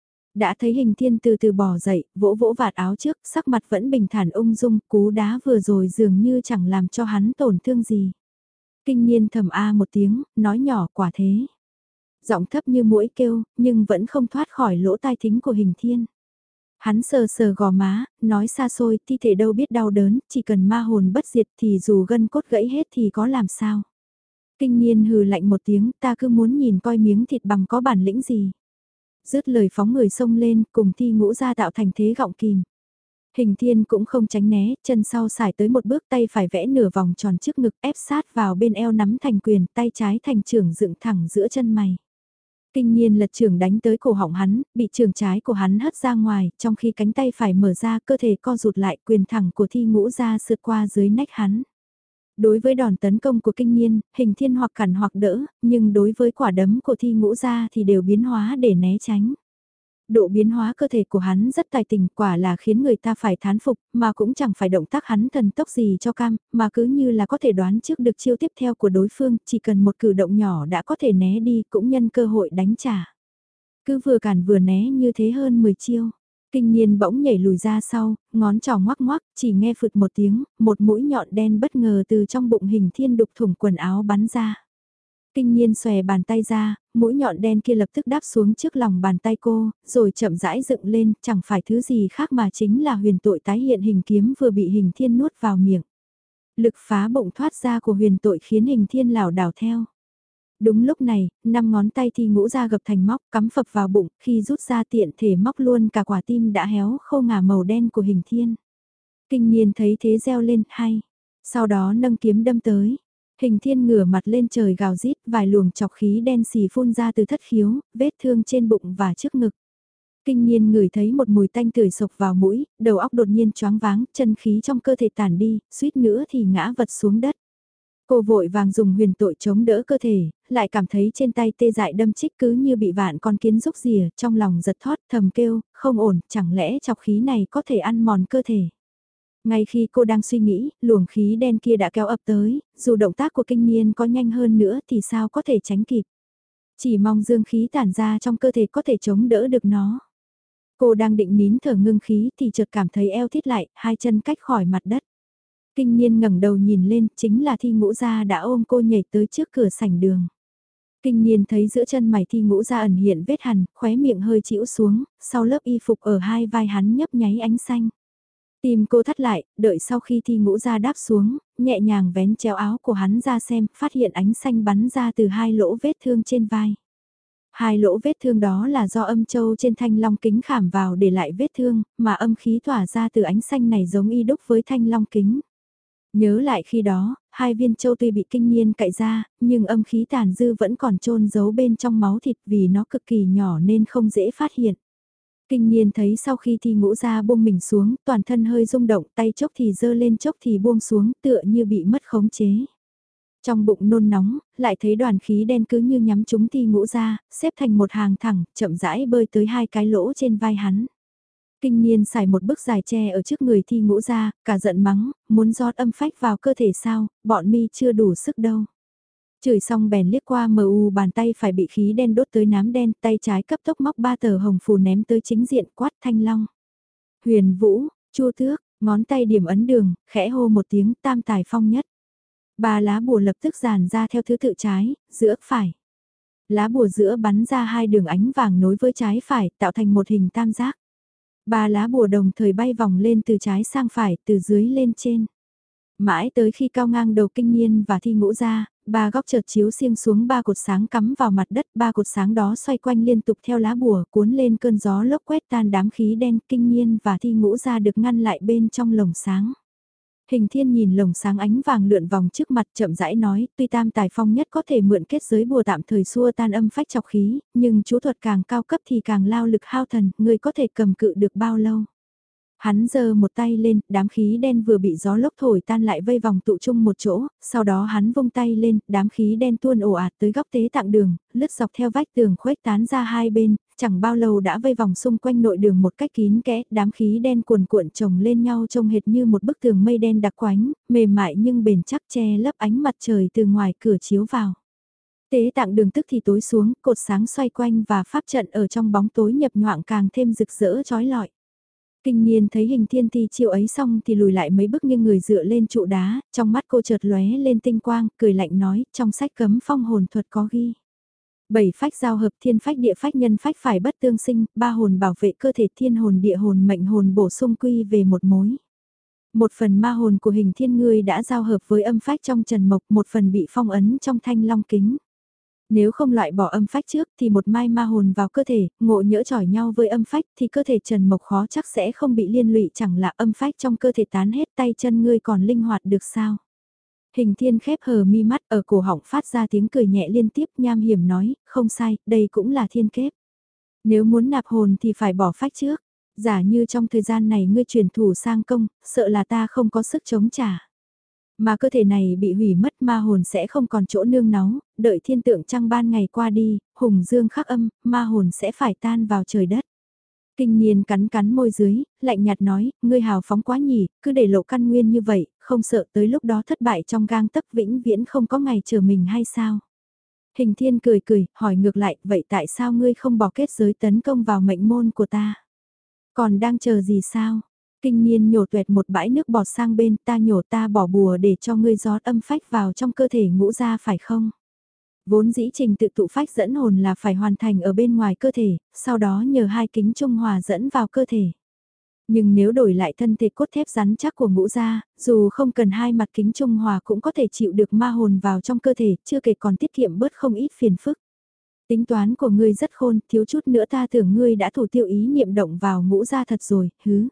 Đã thấy Hình Thiên từ từ bò dậy, vỗ vỗ vạt áo trước, sắc mặt vẫn bình thản ung dung, cú đá vừa rồi dường như chẳng làm cho hắn tổn thương gì. Kinh Niên thầm a một tiếng, nói nhỏ quả thế. Giọng thấp như muỗi kêu, nhưng vẫn không thoát khỏi lỗ tai thính của Hình Thiên. Hắn sờ sờ gò má, nói xa xôi, thi thể đâu biết đau đớn, chỉ cần ma hồn bất diệt thì dù gân cốt gãy hết thì có làm sao. Kinh Niên hừ lạnh một tiếng, ta cứ muốn nhìn coi miếng thịt bằng có bản lĩnh gì. Dứt lời phóng người xông lên, cùng Thi Ngũ ra tạo thành thế gọng kìm. Hình Thiên cũng không tránh né, chân sau xài tới một bước, tay phải vẽ nửa vòng tròn trước ngực, ép sát vào bên eo nắm thành quyền, tay trái thành trưởng dựng thẳng giữa chân mày. Kinh Niên lật trưởng đánh tới cổ họng hắn, bị trường trái của hắn hất ra ngoài, trong khi cánh tay phải mở ra, cơ thể co rụt lại, quyền thẳng của Thi Ngũ ra sượt qua dưới nách hắn. Đối với đòn tấn công của Kinh Niên, Hình Thiên hoặc cản hoặc đỡ, nhưng đối với quả đấm của Thi Ngũ ra thì đều biến hóa để né tránh. Độ biến hóa cơ thể của hắn rất tài tình, quả là khiến người ta phải thán phục, mà cũng chẳng phải động tác hắn thần tốc gì cho cam, mà cứ như là có thể đoán trước được chiêu tiếp theo của đối phương, chỉ cần một cử động nhỏ đã có thể né đi, cũng nhân cơ hội đánh trả. Cứ vừa cản vừa né như thế hơn 10 chiêu. Kinh Niên bỗng nhảy lùi ra sau, ngón trỏ ngoắc ngoắc, chỉ nghe phụt một tiếng, một mũi nhọn đen bất ngờ từ trong bụng Hình Thiên đục thủng quần áo bắn ra. Kinh Niên xòe bàn tay ra, mũi nhọn đen kia lập tức đáp xuống trước lòng bàn tay cô, rồi chậm rãi dựng lên, chẳng phải thứ gì khác mà chính là huyền tội tái hiện hình kiếm vừa bị Hình Thiên nuốt vào miệng. Lực phá bụng thoát ra của huyền tội khiến Hình Thiên lảo đảo theo. Đúng lúc này, 5 ngón tay Thi Ngũ ra gập thành móc cắm phập vào bụng, khi rút ra tiện thể móc luôn cả quả tim đã héo khô ngả màu đen của Hình Thiên. Kinh Niên thấy thế reo lên, hay. Sau đó nâng kiếm đâm tới. Hình Thiên ngửa mặt lên trời gào rít, vài luồng chọc khí đen xì phun ra từ thất khiếu, vết thương trên bụng và trước ngực. Kinh Niên ngửi thấy một mùi tanh tưởi sộc vào mũi, đầu óc đột nhiên choáng váng, chân khí trong cơ thể tản đi, suýt nữa thì ngã vật xuống đất. Cô vội vàng dùng huyền tội chống đỡ cơ thể, lại cảm thấy trên tay tê dại đâm chích cứ như bị vạn con kiến rúc rìa, trong lòng giật thót thầm kêu, không ổn, chẳng lẽ chọc khí này có thể ăn mòn cơ thể. Ngay khi cô đang suy nghĩ, luồng khí đen kia đã kéo ập tới, dù động tác của Kinh Niên có nhanh hơn nữa thì sao có thể tránh kịp. Chỉ mong dương khí tản ra trong cơ thể có thể chống đỡ được nó. Cô đang định nín thở ngưng khí thì chợt cảm thấy eo thít lại, hai chân cách khỏi mặt đất. Kinh Niên ngẩng đầu nhìn lên, chính là Thi Ngũ Gia đã ôm cô nhảy tới trước cửa sảnh đường. Kinh Niên thấy giữa chân mày Thi Ngũ Gia ẩn hiện vết hằn, khóe miệng hơi chĩu xuống, sau lớp y phục ở hai vai hắn nhấp nháy ánh xanh. Tim cô thắt lại, đợi sau khi Thi Ngũ Gia đáp xuống, nhẹ nhàng vén chéo áo của hắn ra xem, phát hiện ánh xanh bắn ra từ hai lỗ vết thương trên vai. Hai lỗ vết thương đó là do âm châu trên thanh long kính khảm vào để lại vết thương, mà âm khí tỏa ra từ ánh xanh này giống y đúc với thanh long kính. Nhớ lại khi đó, hai viên châu tuy bị Kinh Niên cạy ra, nhưng âm khí tàn dư vẫn còn chôn giấu bên trong máu thịt vì nó cực kỳ nhỏ nên không dễ phát hiện. Kinh Niên thấy sau khi Thi Ngũ Gia buông mình xuống, toàn thân hơi rung động, tay chốc thì giơ lên chốc thì buông xuống, tựa như bị mất khống chế. Trong bụng nôn nóng, lại thấy đoàn khí đen cứ như nhắm trúng Thi Ngũ Gia, xếp thành một hàng thẳng, chậm rãi bơi tới hai cái lỗ trên vai hắn. Kinh Niên xài một bức dài tre ở trước người Thi Ngũ Gia, cả giận mắng, muốn rót âm phách vào cơ thể sao, bọn mi chưa đủ sức đâu. Chửi xong bèn liếc qua mờ u bàn tay phải bị khí đen đốt tới nám đen, tay trái cấp tốc móc 3 tờ hồng phù ném tới chính diện quát Thanh Long. Huyền Vũ, Chu Tước, ngón tay điểm ấn đường, khẽ hô một tiếng tam tài phong nhất. Ba lá bùa lập tức dàn ra theo thứ tự trái, giữa, phải. Lá bùa giữa bắn ra hai đường ánh vàng nối với trái phải tạo thành một hình tam giác. Ba lá bùa đồng thời bay vòng lên từ trái sang phải, từ dưới lên trên. Mãi tới khi cao ngang đầu Kinh Niên và Thi Ngũ Gia, ba góc chợt chiếu xiêng xuống ba cột sáng cắm vào mặt đất, ba cột sáng đó xoay quanh liên tục theo lá bùa cuốn lên cơn gió lốc quét tan đám khí đen. Kinh Niên và Thi Ngũ Gia được ngăn lại bên trong lồng sáng. Hình Thiên nhìn lồng sáng ánh vàng lượn vòng trước mặt chậm rãi nói, tuy tam tài phong nhất có thể mượn kết giới bùa tạm thời xua tan âm phách chọc khí, nhưng chú thuật càng cao cấp thì càng lao lực hao thần, người có thể cầm cự được bao lâu. Hắn giơ một tay lên, đám khí đen vừa bị gió lốc thổi tan lại vây vòng tụ chung một chỗ, sau đó hắn vung tay lên, đám khí đen tuôn ồ ạt tới góc tế tạng đường, lướt dọc theo vách tường khuếch tán ra hai bên, chẳng bao lâu đã vây vòng xung quanh nội đường một cách kín kẽ, đám khí đen cuồn cuộn chồng lên nhau trông hệt như một bức tường mây đen đặc quánh, mềm mại nhưng bền chắc che lấp ánh mặt trời từ ngoài cửa chiếu vào. Tế tạng đường tức thì tối xuống, cột sáng xoay quanh và pháp trận ở trong bóng tối nhập nhoạng càng thêm rực rỡ chói lọi. Kinh Niên thấy Hình Thiên thi chiêu ấy xong thì lùi lại mấy bước nghiêng người dựa lên trụ đá, trong mắt cô chợt lóe lên tinh quang, cười lạnh nói, trong sách cấm phong hồn thuật có ghi. 7 phách giao hợp, thiên phách địa phách nhân phách phải bất tương sinh, 3 hồn bảo vệ cơ thể, thiên hồn địa hồn mệnh hồn bổ sung quy về một mối. Một phần ma hồn của Hình Thiên ngươi đã giao hợp với âm phách trong Trần Mộc, một phần bị phong ấn trong Thanh Long Kính. Nếu không loại bỏ âm phách trước thì một mai ma hồn vào cơ thể, ngộ nhỡ chỏi nhau với âm phách thì cơ thể Trần Mộc khó chắc sẽ không bị liên lụy, chẳng là âm phách trong cơ thể tán hết, tay chân ngươi còn linh hoạt được sao. Hình Thiên khép hờ mi mắt, ở cổ họng phát ra tiếng cười nhẹ liên tiếp, nham hiểm nói, không sai, đây cũng là thiên kết. Nếu muốn nạp hồn thì phải bỏ phách trước, giả như trong thời gian này ngươi chuyển thủ sang công, sợ là ta không có sức chống trả. Mà cơ thể này bị hủy mất, ma hồn sẽ không còn chỗ nương náu, đợi thiên tượng trăng ban ngày qua đi, hùng dương khắc âm, ma hồn sẽ phải tan vào trời đất. Kinh Niên cắn cắn môi dưới, lạnh nhạt nói, ngươi hào phóng quá nhỉ, cứ để lộ căn nguyên như vậy, không sợ tới lúc đó thất bại trong gang tấc vĩnh viễn không có ngày chờ mình hay sao? Hình Thiên cười cười, hỏi ngược lại, vậy tại sao ngươi không bỏ kết giới tấn công vào mệnh môn của ta? Còn đang chờ gì sao? Kinh Niên nhổ tuẹt một bãi nước bọt sang bên, ta nhổ, ta bỏ bùa để cho ngươi rót âm phách vào trong cơ thể ngũ ra phải không? Vốn dĩ trình tự tụ phách dẫn hồn là phải hoàn thành ở bên ngoài cơ thể, sau đó nhờ hai kính trung hòa dẫn vào cơ thể. Nhưng nếu đổi lại thân thể cốt thép rắn chắc của ngũ gia, dù không cần hai mặt kính trung hòa cũng có thể chịu được ma hồn vào trong cơ thể, chưa kể còn tiết kiệm bớt không ít phiền phức. Tính toán của ngươi rất khôn, thiếu chút nữa ta tưởng ngươi đã thủ tiêu ý niệm động vào ngũ gia thật rồi, hứ.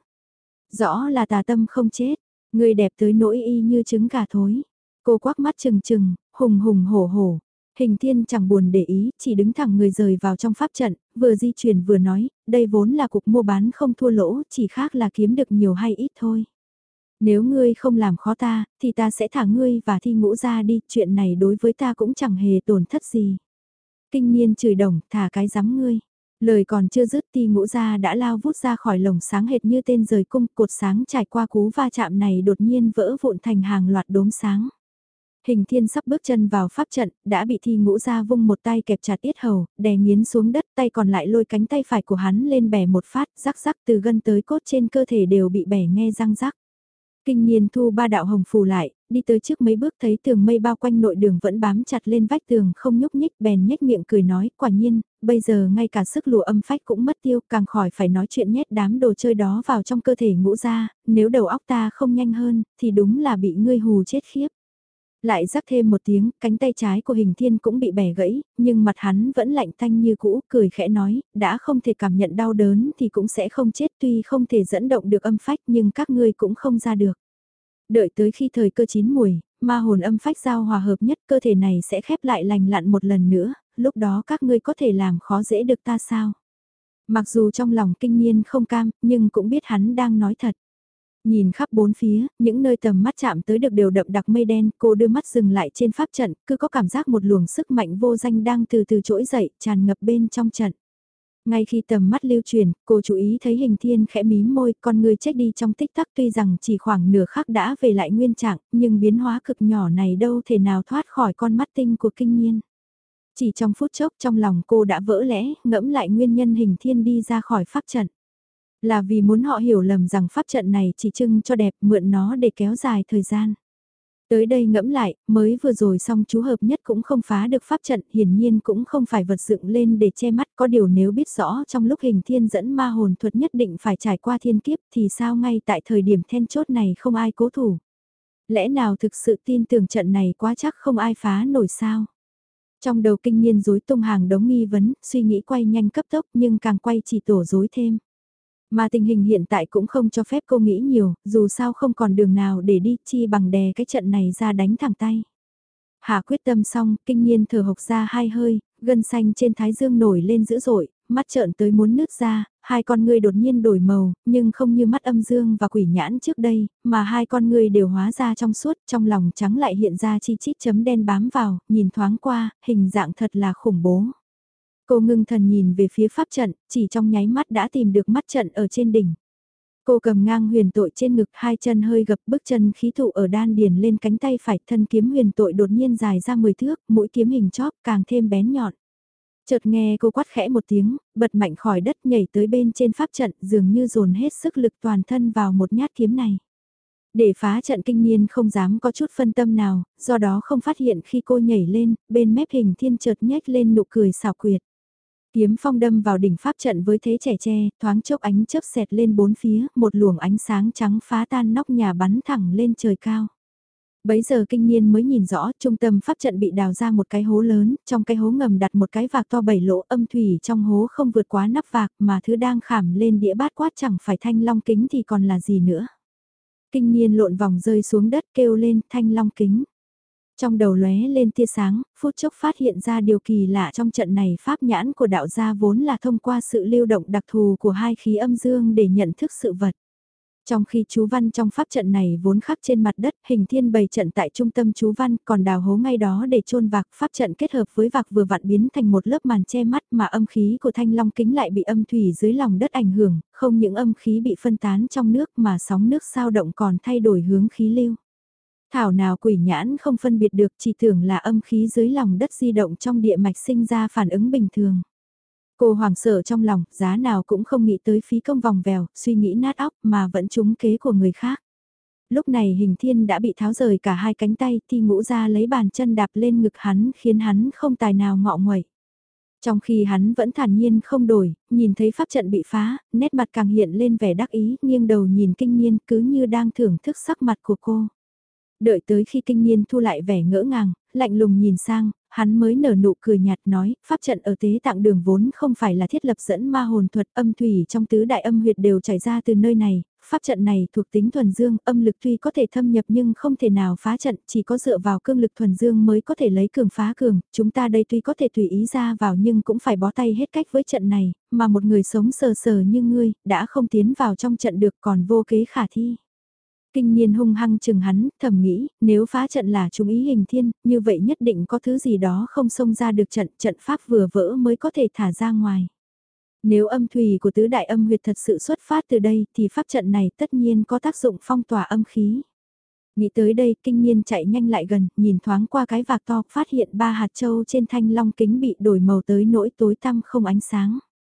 Rõ là tà tâm không chết, ngươi đẹp tới nỗi y như trứng gà thối. Cô quắc mắt trừng trừng, hùng hùng hổ hổ. Hình Thiên chẳng buồn để ý, chỉ đứng thẳng người rời vào trong pháp trận, vừa di chuyển vừa nói, đây vốn là cuộc mua bán không thua lỗ, chỉ khác là kiếm được nhiều hay ít thôi. Nếu ngươi không làm khó ta, thì ta sẽ thả ngươi và thi ngũ ra đi, chuyện này đối với ta cũng chẳng hề tổn thất gì. Kinh Niên chửi đồng, thả cái giám ngươi. Lời còn chưa dứt Ti Ngũ Gia đã lao vút ra khỏi lồng sáng hệt như tên rời cung, cột sáng trải qua cú va chạm này đột nhiên vỡ vụn thành hàng loạt đốm sáng. Hình Thiên sắp bước chân vào pháp trận, đã bị Thi Ngũ Gia vung một tay kẹp chặt yết hầu, đè nghiến xuống đất, tay còn lại lôi cánh tay phải của hắn lên bẻ một phát, rắc rắc từ gân tới cốt trên cơ thể đều bị bẻ nghe răng rắc. Kinh Niên thu ba đạo hồng phù lại, đi tới trước mấy bước thấy tường mây bao quanh nội đường vẫn bám chặt lên vách tường không nhúc nhích, bèn nhếch miệng cười nói, quả nhiên, bây giờ ngay cả sức lùa âm phách cũng mất tiêu, càng khỏi phải nói chuyện nhét đám đồ chơi đó vào trong cơ thể ngũ ra, nếu đầu óc ta không nhanh hơn, thì đúng là bị ngươi hù chết khiếp. Lại rắc thêm một tiếng, cánh tay trái của Hình Thiên cũng bị bẻ gãy, nhưng mặt hắn vẫn lạnh tanh như cũ, cười khẽ nói, đã không thể cảm nhận đau đớn thì cũng sẽ không chết, tuy không thể dẫn động được âm phách nhưng các ngươi cũng không ra được. Đợi tới khi thời cơ chín mùi, ma hồn âm phách giao hòa hợp nhất, cơ thể này sẽ khép lại lành lặn một lần nữa, lúc đó các ngươi có thể làm khó dễ được ta sao? Mặc dù trong lòng Kinh Niên không cam, nhưng cũng biết hắn đang nói thật. Nhìn khắp bốn phía, những nơi tầm mắt chạm tới được đều đậm đặc mây đen, cô đưa mắt dừng lại trên pháp trận, cứ có cảm giác một luồng sức mạnh vô danh đang từ từ trỗi dậy, tràn ngập bên trong trận. Ngay khi tầm mắt lưu truyền, cô chú ý thấy Hình Thiên khẽ mím môi, con người chết đi trong tích tắc, tuy rằng chỉ khoảng nửa khắc đã về lại nguyên trạng, nhưng biến hóa cực nhỏ này đâu thể nào thoát khỏi con mắt tinh của Kinh Niên. Chỉ trong phút chốc trong lòng cô đã vỡ lẽ, ngẫm lại nguyên nhân Hình Thiên đi ra khỏi pháp trận. Là vì muốn họ hiểu lầm rằng pháp trận này chỉ trưng cho đẹp, mượn nó để kéo dài thời gian. Tới đây ngẫm lại, mới vừa rồi xong chú hợp nhất cũng không phá được pháp trận, hiển nhiên cũng không phải vật dựng lên để che mắt, có điều nếu biết rõ trong lúc Hình Thiên dẫn ma hồn thuật nhất định phải trải qua thiên kiếp thì sao ngay tại thời điểm then chốt này không ai cố thủ. Lẽ nào thực sự tin tưởng trận này quá chắc không ai phá nổi sao? Trong đầu Kinh Niên rối tung hàng đống nghi vấn, suy nghĩ quay nhanh cấp tốc nhưng càng quay chỉ tổ rối thêm. Mà tình hình hiện tại cũng không cho phép cô nghĩ nhiều, dù sao không còn đường nào để đi chi bằng đè cái trận này ra đánh thẳng tay. Hạ quyết tâm xong, Kinh Niên thở hộc ra hai hơi, gân xanh trên thái dương nổi lên dữ dội, mắt trợn tới muốn nứt ra, hai con ngươi đột nhiên đổi màu, nhưng không như mắt âm dương và quỷ nhãn trước đây, mà hai con ngươi đều hóa ra trong suốt, trong lòng trắng lại hiện ra chi chít chấm đen bám vào, nhìn thoáng qua, hình dạng thật là khủng bố. Cô ngưng thần nhìn về phía pháp trận, chỉ trong nháy mắt đã tìm được mắt trận ở trên đỉnh. Cô cầm ngang huyền tội trên ngực, hai chân hơi gập, bước chân khí tụ ở đan điền lên cánh tay phải, thân kiếm huyền tội đột nhiên dài ra 10 thước, mũi kiếm hình chóp càng thêm bén nhọn. Chợt nghe cô quát khẽ một tiếng, bật mạnh khỏi đất nhảy tới bên trên pháp trận, dường như dồn hết sức lực toàn thân vào một nhát kiếm này. Để phá trận Kinh Niên không dám có chút phân tâm nào, do đó không phát hiện khi cô nhảy lên, bên mép Hình Thiên chợt nhếch lên nụ cười xảo quyệt. Kiếm phong đâm vào đỉnh pháp trận với thế trẻ tre, thoáng chốc ánh chớp xẹt lên bốn phía, một luồng ánh sáng trắng phá tan nóc nhà bắn thẳng lên trời cao. Bấy giờ Kinh Niên mới nhìn rõ, trung tâm pháp trận bị đào ra một cái hố lớn, trong cái hố ngầm đặt một cái vạc to 7 lỗ, âm thủy trong hố không vượt quá nắp vạc, mà thứ đang khảm lên đĩa bát quát chẳng phải thanh long kính thì còn là gì nữa. Kinh Niên lộn vòng rơi xuống đất, kêu lên thanh long kính. Trong đầu lóe lên tia sáng, phút chốc phát hiện ra điều kỳ lạ trong trận này, pháp nhãn của đạo gia vốn là thông qua sự lưu động đặc thù của hai khí âm dương để nhận thức sự vật. Trong khi chú văn trong pháp trận này vốn khắc trên mặt đất, Hình Thiên bày trận tại trung tâm chú văn, còn đào hố ngay đó để chôn vạc, pháp trận kết hợp với vạc vừa vặn biến thành một lớp màn che mắt, mà âm khí của thanh long kính lại bị âm thủy dưới lòng đất ảnh hưởng, không những âm khí bị phân tán trong nước mà sóng nước sao động còn thay đổi hướng khí lưu. Thảo nào quỷ nhãn không phân biệt được, chỉ tưởng là âm khí dưới lòng đất di động trong địa mạch sinh ra phản ứng bình thường. Cô hoảng sợ trong lòng, giá nào cũng không nghĩ tới phí công vòng vèo, suy nghĩ nát óc mà vẫn trúng kế của người khác. Lúc này Hình Thiên đã bị tháo rời cả hai cánh tay, Thi Ngũ ra lấy bàn chân đạp lên ngực hắn khiến hắn không tài nào ngọ nguậy. Trong khi hắn vẫn thản nhiên không đổi, nhìn thấy pháp trận bị phá, nét mặt càng hiện lên vẻ đắc ý, nghiêng đầu nhìn Kinh Niên cứ như đang thưởng thức sắc mặt của cô. Đợi tới khi Kinh Niên thu lại vẻ ngỡ ngàng, lạnh lùng nhìn sang, hắn mới nở nụ cười nhạt nói, pháp trận ở tế tạng đường vốn không phải là thiết lập dẫn ma hồn thuật, âm thủy trong tứ đại âm huyệt đều chảy ra từ nơi này, pháp trận này thuộc tính thuần dương, âm lực tuy có thể thâm nhập nhưng không thể nào phá trận, chỉ có dựa vào cương lực thuần dương mới có thể lấy cường phá cường, chúng ta đây tuy có thể tùy ý ra vào nhưng cũng phải bó tay hết cách với trận này, mà một người sống sờ sờ như ngươi, đã không tiến vào trong trận được còn vô kế khả thi. Kinh Niên hung hăng chừng hắn, thầm nghĩ, nếu phá trận là chúng ý Hình Thiên, như vậy nhất định có thứ gì đó không xông ra được trận, trận pháp vừa vỡ mới có thể thả ra ngoài. Nếu âm thủy của tứ đại âm huyệt thật sự xuất phát từ đây, thì pháp trận này tất nhiên có tác dụng phong tỏa âm khí. Nghĩ tới đây, Kinh Niên chạy nhanh lại gần, nhìn thoáng qua cái vạc to, phát hiện 3 hạt châu trên thanh long kính bị đổi màu tới nỗi tối tăm không ánh sáng.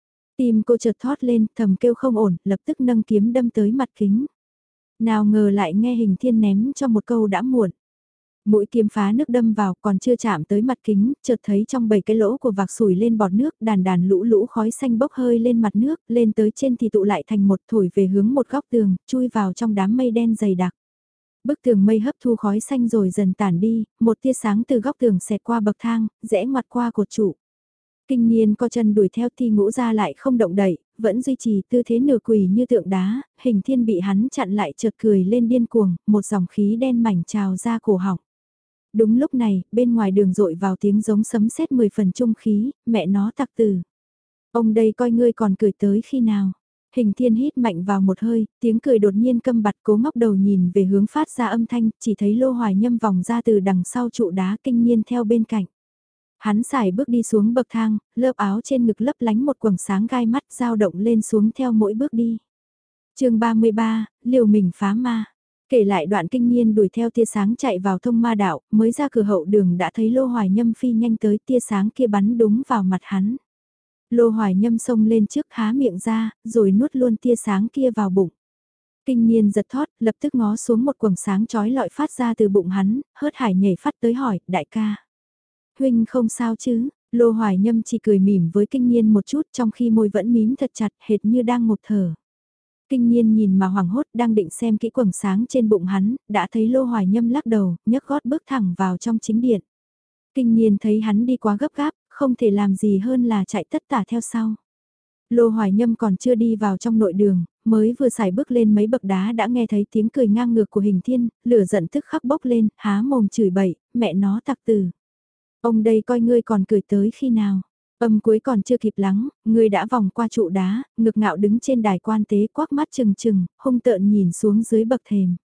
Tim cô chợt thót lên, thầm kêu không ổn, lập tức nâng kiếm đâm tới mặt kính. Nào ngờ lại nghe Hình Thiên ném cho một câu đã muộn. Mũi kiếm phá nước đâm vào còn chưa chạm tới mặt kính, chợt thấy trong 7 cái lỗ của vạc sủi lên bọt nước, đàn đàn lũ lũ khói xanh bốc hơi lên mặt nước, lên tới trên thì tụ lại thành một, thổi về hướng một góc tường, chui vào trong đám mây đen dày đặc. Bức tường mây hấp thu khói xanh rồi dần tản đi, một tia sáng từ góc tường xẹt qua bậc thang, rẽ ngoặt qua cột trụ. Kinh Niên co chân đuổi theo, Thi Ngũ ra lại không động đậy, vẫn duy trì tư thế nửa quỳ như tượng đá, Hình Thiên bị hắn chặn lại chợt cười lên điên cuồng, một dòng khí đen mảnh trào ra cổ họng. Đúng lúc này, bên ngoài đường dội vào tiếng giống sấm sét 10 phần trung khí, mẹ nó tặc tử. Ông đây coi ngươi còn cười tới khi nào. Hình Thiên hít mạnh vào một hơi, tiếng cười đột nhiên câm bặt, cố ngóc đầu nhìn về hướng phát ra âm thanh, chỉ thấy Lô Hoài Nhâm vòng ra từ đằng sau trụ đá, Kinh Niên theo bên cạnh. Hắn xài bước đi xuống bậc thang, lớp áo trên ngực lấp lánh một quầng sáng gai mắt dao động lên xuống theo mỗi bước đi. chương 33, liều mình phá ma. Kể lại đoạn Kinh Niên đuổi theo tia sáng chạy vào thông ma đạo, mới ra cửa hậu đường đã thấy Lô Hoài Nhâm phi nhanh tới, tia sáng kia bắn đúng vào mặt hắn. Lô Hoài Nhâm xông lên trước há miệng ra, rồi nuốt luôn tia sáng kia vào bụng. Kinh Niên giật thót, lập tức ngó xuống một quầng sáng chói lọi phát ra từ bụng hắn, hớt hải nhảy phát tới hỏi, đại ca. Huynh không sao chứ, Lô Hoài Nhâm chỉ cười mỉm với Kinh Niên một chút trong khi môi vẫn mím thật chặt hệt như đang ngộp thở. Kinh Niên nhìn mà hoảng hốt đang định xem kỹ quầng sáng trên bụng hắn, đã thấy Lô Hoài Nhâm lắc đầu, nhấc gót bước thẳng vào trong chính điện. Kinh Niên thấy hắn đi quá gấp gáp, không thể làm gì hơn là chạy tất tả theo sau. Lô Hoài Nhâm còn chưa đi vào trong nội đường, mới vừa xài bước lên mấy bậc đá đã nghe thấy tiếng cười ngang ngược của Hình Thiên, lửa giận tức khắc bốc lên, há mồm chửi bậy, mẹ nó tặc tử. Ông đây coi ngươi còn cười tới khi nào. Âm cuối còn chưa kịp lắng, ngươi đã vòng qua trụ đá, ngực ngạo đứng trên đài quan tế quắc mắt trừng trừng, hung tợn nhìn xuống dưới bậc thềm.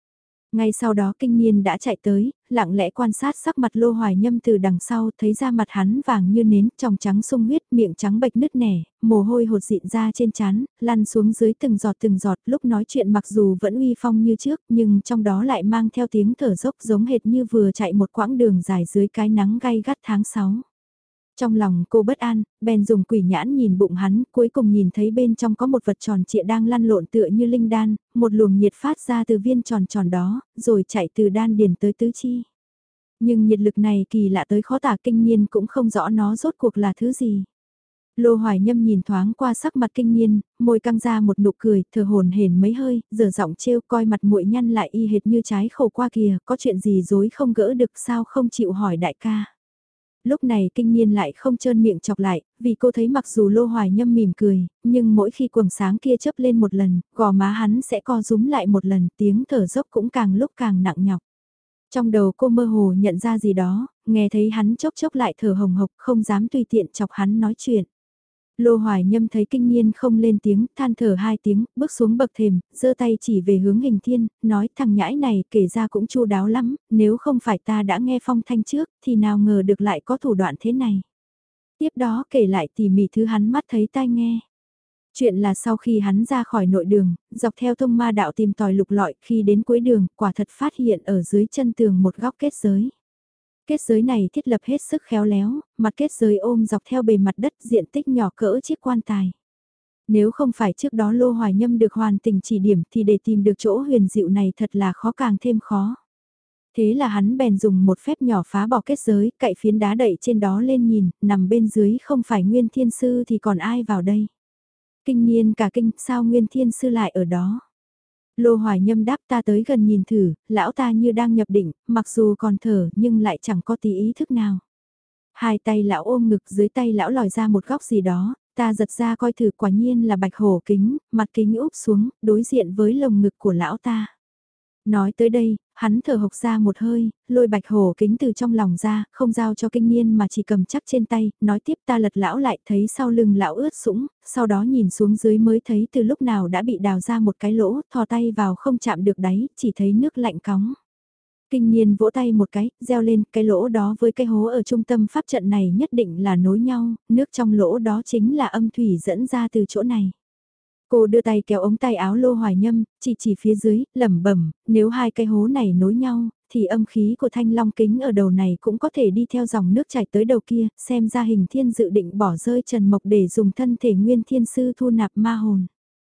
Ngay sau đó kinh niên đã chạy tới, lặng lẽ quan sát sắc mặt Lô Hoài Nhâm từ đằng sau, thấy da mặt hắn vàng như nến, tròng trắng sung huyết, miệng trắng bệch nứt nẻ, mồ hôi hột dịn ra trên trán, lăn xuống dưới từng giọt, lúc nói chuyện mặc dù vẫn uy phong như trước, nhưng trong đó lại mang theo tiếng thở dốc giống hệt như vừa chạy một quãng đường dài dưới cái nắng gay gắt tháng 6. Trong lòng cô bất an, bèn dùng quỷ nhãn nhìn bụng hắn, cuối cùng nhìn thấy bên trong có một vật tròn trịa đang lăn lộn tựa như linh đan, một luồng nhiệt phát ra từ viên tròn tròn đó, rồi chạy từ đan điền tới tứ chi. Nhưng nhiệt lực này kỳ lạ tới khó tả, kinh niên cũng không rõ nó rốt cuộc là thứ gì. Lô Hoài Nhâm nhìn thoáng qua sắc mặt kinh niên, môi căng ra một nụ cười, thở hồn hển mấy hơi, giờ giọng trêu coi mặt muội nhăn lại y hệt như trái khổ qua kìa, có chuyện gì dối không gỡ được sao không chịu hỏi đại ca. Lúc này kinh niên lại không trơn miệng chọc lại, vì cô thấy mặc dù Lô Hoài Nhâm mỉm cười, nhưng mỗi khi quầng sáng kia chớp lên một lần, gò má hắn sẽ co rúm lại một lần, tiếng thở dốc cũng càng lúc càng nặng nhọc. Trong đầu cô mơ hồ nhận ra gì đó, nghe thấy hắn chốc chốc lại thở hồng hộc, không dám tùy tiện chọc hắn nói chuyện. Lô Hoài Nhâm thấy kinh niên không lên tiếng, than thở hai tiếng, bước xuống bậc thềm, giơ tay chỉ về hướng Hình Thiên, nói thằng nhãi này kể ra cũng chu đáo lắm, nếu không phải ta đã nghe phong thanh trước, thì nào ngờ được lại có thủ đoạn thế này. Tiếp đó kể lại tỉ mỉ thứ hắn mắt thấy tai nghe. Chuyện là sau khi hắn ra khỏi nội đường, dọc theo thông ma đạo tìm tòi lục lọi, khi đến cuối đường, quả thật phát hiện ở dưới chân tường một góc kết giới. Kết giới này thiết lập hết sức khéo léo, mặt kết giới ôm dọc theo bề mặt đất diện tích nhỏ cỡ chiếc quan tài. Nếu không phải trước đó Lô Hoài Nhâm được hoàn tình chỉ điểm thì để tìm được chỗ huyền diệu này thật là khó càng thêm khó. Thế là hắn bèn dùng một phép nhỏ phá bỏ kết giới, cậy phiến đá đậy trên đó lên nhìn, nằm bên dưới không phải Nguyên Thiên Sư thì còn ai vào đây. Kinh niên cả kinh, sao Nguyên Thiên Sư lại ở đó? Lô Hoài Nhâm đáp ta tới gần nhìn thử, lão ta như đang nhập định, mặc dù còn thở nhưng lại chẳng có tí ý thức nào. Hai tay lão ôm ngực, dưới tay lão lòi ra một góc gì đó, ta giật ra coi thử, quả nhiên là bạch hổ kính, mặt kính úp xuống, đối diện với lồng ngực của lão ta. Nói tới đây, hắn thở hộc ra một hơi, lôi bạch hổ kính từ trong lòng ra, không giao cho kinh niên mà chỉ cầm chắc trên tay, nói tiếp ta lật lão lại thấy sau lưng lão ướt sũng, sau đó nhìn xuống dưới mới thấy từ lúc nào đã bị đào ra một cái lỗ, thò tay vào không chạm được đáy, chỉ thấy nước lạnh cóng. Kinh niên vỗ tay một cái, reo lên, cái lỗ đó với cái hố ở trung tâm pháp trận này nhất định là nối nhau, nước trong lỗ đó chính là âm thủy dẫn ra từ chỗ này. Cô đưa tay kéo ống tay áo Lô Hoài Nhâm, chỉ phía dưới, lẩm bẩm, nếu hai cái hố này nối nhau, thì âm khí của thanh long kính ở đầu này cũng có thể đi theo dòng nước chảy tới đầu kia, xem ra Hình Thiên dự định bỏ rơi Trần Mộc để dùng thân thể Nguyên Thiên Sư thu nạp ma hồn.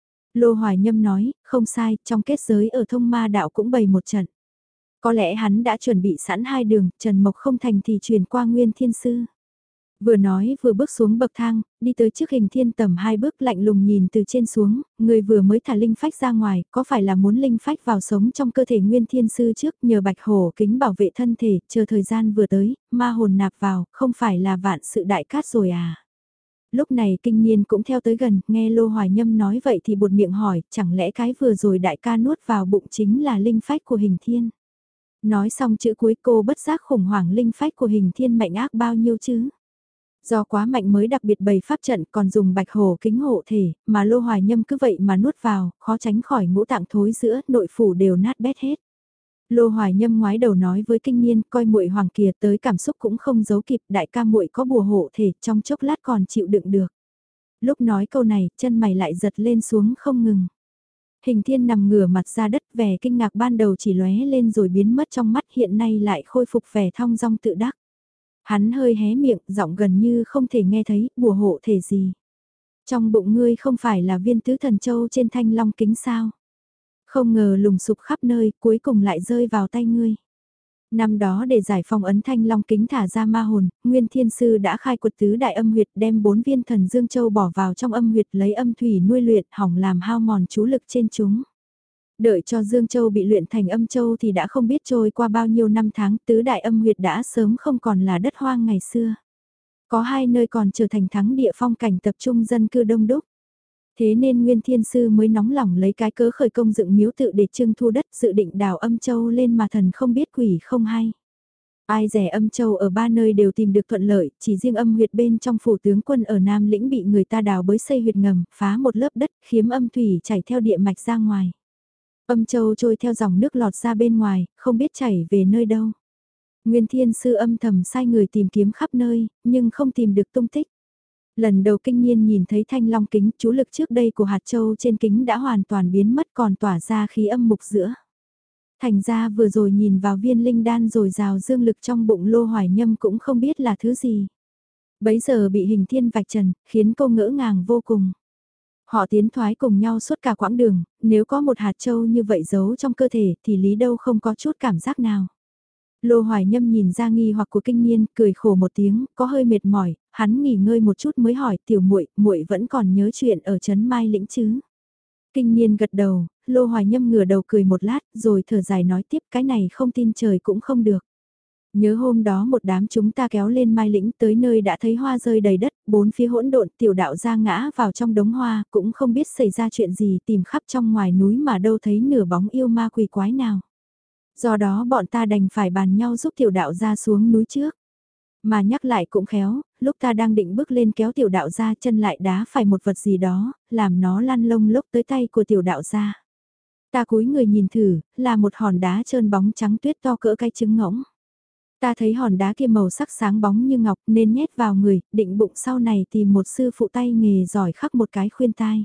Lô Hoài Nhâm nói, không sai, trong kết giới ở thông ma đạo cũng bày một trận. Có lẽ hắn đã chuẩn bị sẵn hai đường, Trần Mộc không thành thì truyền qua Nguyên Thiên Sư. Vừa nói vừa bước xuống bậc thang, đi tới trước Hình Thiên tầm hai bước lạnh lùng nhìn từ trên xuống, người vừa mới thả linh phách ra ngoài, có phải là muốn linh phách vào sống trong cơ thể Nguyên Thiên Sư trước nhờ bạch hổ kính bảo vệ thân thể, chờ thời gian vừa tới, ma hồn nạp vào, không phải là vạn sự đại cát rồi à? Lúc này kinh niên cũng theo tới gần, nghe Lô Hoài Nhâm nói vậy thì buột miệng hỏi, chẳng lẽ cái vừa rồi đại ca nuốt vào bụng chính là linh phách của Hình Thiên? Nói xong chữ cuối cô bất giác khủng hoảng linh phách của Hình Thiên mạnh ác bao nhiêu chứ? Do quá mạnh mới đặc biệt bày pháp trận còn dùng bạch hổ kính hộ thể, mà Lô Hoài Nhâm cứ vậy mà nuốt vào, khó tránh khỏi ngũ tạng thối giữa, nội phủ đều nát bét hết. Lô Hoài Nhâm ngoái đầu nói với kinh niên, coi muội Hoàng Kiệt tới cảm xúc cũng không giấu kịp, đại ca muội có bùa hộ thể, trong chốc lát còn chịu đựng được. Lúc nói câu này, chân mày lại giật lên xuống không ngừng. Hình Thiên nằm ngửa mặt ra đất, vẻ kinh ngạc ban đầu chỉ lóe lên rồi biến mất trong mắt, hiện nay lại khôi phục vẻ thong dong tự đắc. Hắn hơi hé miệng, giọng gần như không thể nghe thấy, bùa hộ thể gì. Trong bụng ngươi không phải là viên tứ thần châu trên thanh long kính sao. Không ngờ lùng sụp khắp nơi, cuối cùng lại rơi vào tay ngươi. Năm đó để giải phong ấn thanh long kính thả ra ma hồn, Nguyên Thiên Sư đã khai quật tứ đại âm huyệt đem 4 viên thần dương châu bỏ vào trong âm huyệt lấy âm thủy nuôi luyện hỏng làm hao mòn chú lực trên chúng. Đợi cho Dương Châu bị luyện thành âm châu thì đã không biết trôi qua bao nhiêu năm tháng, tứ đại âm huyệt đã sớm không còn là đất hoang ngày xưa. Có hai nơi còn trở thành thắng địa phong cảnh tập trung dân cư đông đúc. Thế nên Nguyên Thiên Sư mới nóng lòng lấy cái cớ khởi công dựng miếu tự để trưng thu đất, dự định đào âm châu lên mà thần không biết quỷ không hay. Ai rẻ âm châu ở ba nơi đều tìm được thuận lợi, chỉ riêng âm huyệt bên trong phủ tướng quân ở Nam Lĩnh bị người ta đào bới xây huyệt ngầm, phá một lớp đất, khiếm âm thủy chảy theo địa mạch ra ngoài. Âm châu trôi theo dòng nước lọt ra bên ngoài, không biết chảy về nơi đâu. Nguyên Thiên Sư âm thầm sai người tìm kiếm khắp nơi, nhưng không tìm được tung tích. Lần đầu kinh nhiên nhìn thấy thanh long kính, chú lực trước đây của hạt châu trên kính đã hoàn toàn biến mất còn tỏa ra khí âm mục giữa. Thành ra vừa rồi nhìn vào viên linh đan rồi rào dương lực trong bụng Lô Hoài Nhâm cũng không biết là thứ gì. Bấy giờ bị Hình Thiên vạch trần, khiến cô ngỡ ngàng vô cùng. Họ tiến thoái cùng nhau suốt cả quãng đường, nếu có một hạt châu như vậy giấu trong cơ thể thì lý đâu không có chút cảm giác nào. Lô Hoài Nhâm nhìn ra nghi hoặc của kinh niên, cười khổ một tiếng, có hơi mệt mỏi, hắn nghỉ ngơi một chút mới hỏi tiểu muội, muội vẫn còn nhớ chuyện ở trấn Mai Lĩnh chứ? Kinh niên gật đầu, Lô Hoài Nhâm ngửa đầu cười một lát, rồi thở dài nói tiếp cái này không tin trời cũng không được. Nhớ hôm đó một đám chúng ta kéo lên Mai Lĩnh tới nơi đã thấy hoa rơi đầy đất, bốn phía hỗn độn, tiểu đạo ra ngã vào trong đống hoa, cũng không biết xảy ra chuyện gì, tìm khắp trong ngoài núi mà đâu thấy nửa bóng yêu ma quỷ quái nào. Do đó bọn ta đành phải bàn nhau giúp tiểu đạo ra xuống núi trước. Mà nhắc lại cũng khéo, lúc ta đang định bước lên kéo tiểu đạo ra chân lại đá phải một vật gì đó, làm nó lăn lông lốc tới tay của tiểu đạo ra. Ta cúi người nhìn thử, là một hòn đá trơn bóng trắng tuyết to cỡ cái trứng ngỗng. Ta thấy hòn đá kia màu sắc sáng bóng như ngọc nên nhét vào người, định bụng sau này tìm một sư phụ tay nghề giỏi khắc một cái khuyên tai.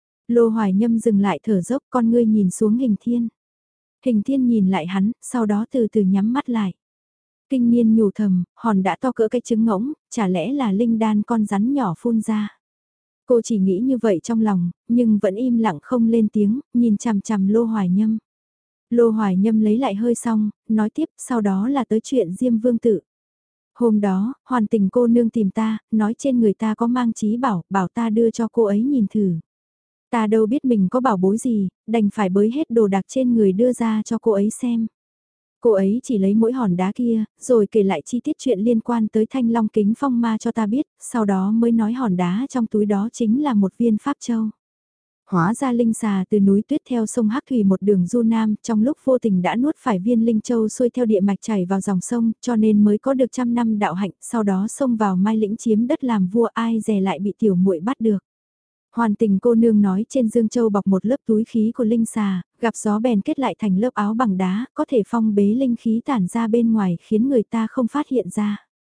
Lô Hoài Nhâm dừng lại thở dốc, con ngươi nhìn xuống Hình Thiên. Hình Thiên nhìn lại hắn, sau đó từ từ nhắm mắt lại. Kinh niên nhủ thầm, hòn đã to cỡ cái trứng ngỗng, chả lẽ là linh đan con rắn nhỏ phun ra. Cô chỉ nghĩ như vậy trong lòng, nhưng vẫn im lặng không lên tiếng, nhìn chằm chằm Lô Hoài Nhâm. Lô Hoài Nhâm lấy lại hơi xong, nói tiếp, sau đó là tới chuyện Diêm Vương Tự. Hôm đó, Hoàn Tình cô nương tìm ta, nói trên người ta có mang chí bảo, bảo ta đưa cho cô ấy nhìn thử. Ta đâu biết mình có bảo bối gì, đành phải bới hết đồ đạc trên người đưa ra cho cô ấy xem. Cô ấy chỉ lấy mỗi hòn đá kia, rồi kể lại chi tiết chuyện liên quan tới thanh long kính phong ma cho ta biết, sau đó mới nói hòn đá trong túi đó chính là một viên pháp châu. Hóa ra linh xà từ núi tuyết theo sông Hắc Thủy một đường du nam, trong lúc vô tình đã nuốt phải viên linh châu xuôi theo địa mạch chảy vào dòng sông, cho nên mới có được 100 năm đạo hạnh, sau đó xông vào Mai Lĩnh chiếm đất làm vua, ai dè lại bị tiểu muội bắt được. Hoàn Tình cô nương nói trên Dương Châu bọc một lớp túi khí của linh xà, gặp gió bèn kết lại thành lớp áo bằng đá, có thể phong bế linh khí tản ra bên ngoài khiến người ta không phát hiện ra.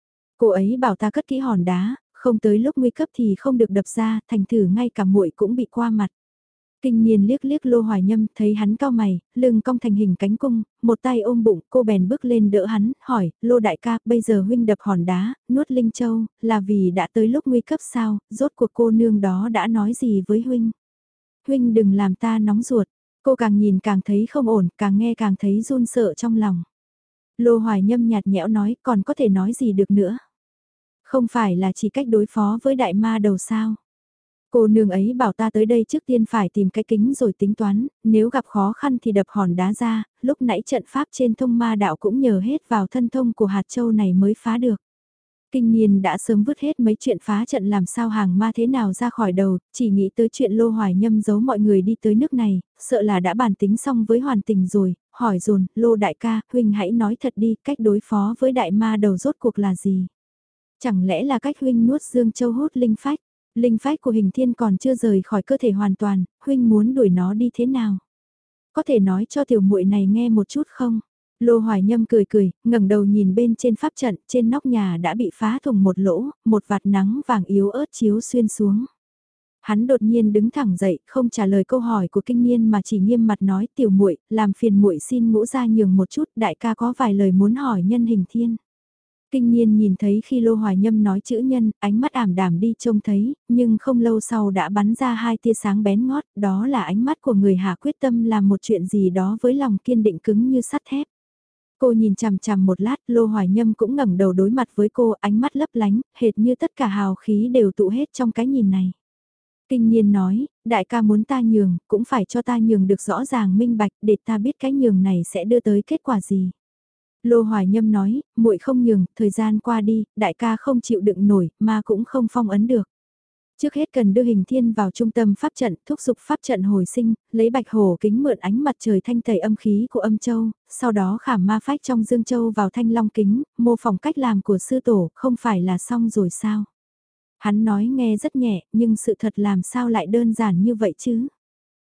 Cô ấy bảo ta cất kỹ hòn đá, không tới lúc nguy cấp thì không được đập ra, thành thử ngay cả muội cũng bị qua mặt. Kinh niên liếc liếc Lô Hoài Nhâm, thấy hắn cao mày, lưng cong thành hình cánh cung, một tay ôm bụng, cô bèn bước lên đỡ hắn, hỏi, Lô đại ca, bây giờ huynh đập hòn đá, nuốt linh châu, là vì đã tới lúc nguy cấp sao, rốt cuộc cô nương đó đã nói gì với huynh? Huynh đừng làm ta nóng ruột, cô càng nhìn càng thấy không ổn, càng nghe càng thấy run sợ trong lòng. Lô Hoài Nhâm nhạt nhẽo nói, còn có thể nói gì được nữa? Không phải là chỉ cách đối phó với đại ma đầu sao? Cô nương ấy bảo ta tới đây trước tiên phải tìm cái kính rồi tính toán, nếu gặp khó khăn thì đập hòn đá ra, lúc nãy trận pháp trên thông ma đạo cũng nhờ hết vào thân thông của hạt châu này mới phá được. Kinh niên đã sớm vứt hết mấy chuyện phá trận làm sao hàng ma thế nào ra khỏi đầu, chỉ nghĩ tới chuyện Lô Hoài Nhâm giấu mọi người đi tới nước này, sợ là đã bàn tính xong với Hoàn Tình rồi, hỏi dồn, Lô đại ca, huynh hãy nói thật đi, cách đối phó với đại ma đầu rốt cuộc là gì? Chẳng lẽ là cách huynh nuốt Dương Châu hút linh phách? Linh phách của Hình Thiên còn chưa rời khỏi cơ thể hoàn toàn, huynh muốn đuổi nó đi thế nào? Có thể nói cho tiểu muội này nghe một chút không? Lô Hoài Nhâm cười cười, ngẩng đầu nhìn bên trên pháp trận, trên nóc nhà đã bị phá thủng một lỗ, một vạt nắng vàng yếu ớt chiếu xuyên xuống. Hắn đột nhiên đứng thẳng dậy, không trả lời câu hỏi của kinh niên mà chỉ nghiêm mặt nói tiểu muội, làm phiền muội xin ngũ ra nhường một chút, đại ca có vài lời muốn hỏi nhân Hình Thiên. Kinh niên nhìn thấy khi Lô Hoài Nhâm nói chữ nhân, ánh mắt ảm đạm đi trông thấy, nhưng không lâu sau đã bắn ra hai tia sáng bén ngót, đó là ánh mắt của người hạ quyết tâm làm một chuyện gì đó với lòng kiên định cứng như sắt thép. Cô nhìn chằm chằm một lát, Lô Hoài Nhâm cũng ngẩng đầu đối mặt với cô, ánh mắt lấp lánh, hệt như tất cả hào khí đều tụ hết trong cái nhìn này. Kinh niên nói, đại ca muốn ta nhường, cũng phải cho ta nhường được rõ ràng minh bạch để ta biết cái nhường này sẽ đưa tới kết quả gì. Lô Hoài Nhâm nói, muội không nhường, thời gian qua đi, đại ca không chịu đựng nổi, mà cũng không phong ấn được. Trước hết cần đưa Hình Thiên vào trung tâm pháp trận, thúc giục pháp trận hồi sinh, lấy bạch hổ kính mượn ánh mặt trời thanh tẩy âm khí của âm châu, sau đó khảm ma phách trong dương châu vào thanh long kính, mô phỏng cách làm của sư tổ, không phải là xong rồi sao? Hắn nói nghe rất nhẹ, nhưng sự thật làm sao lại đơn giản như vậy chứ?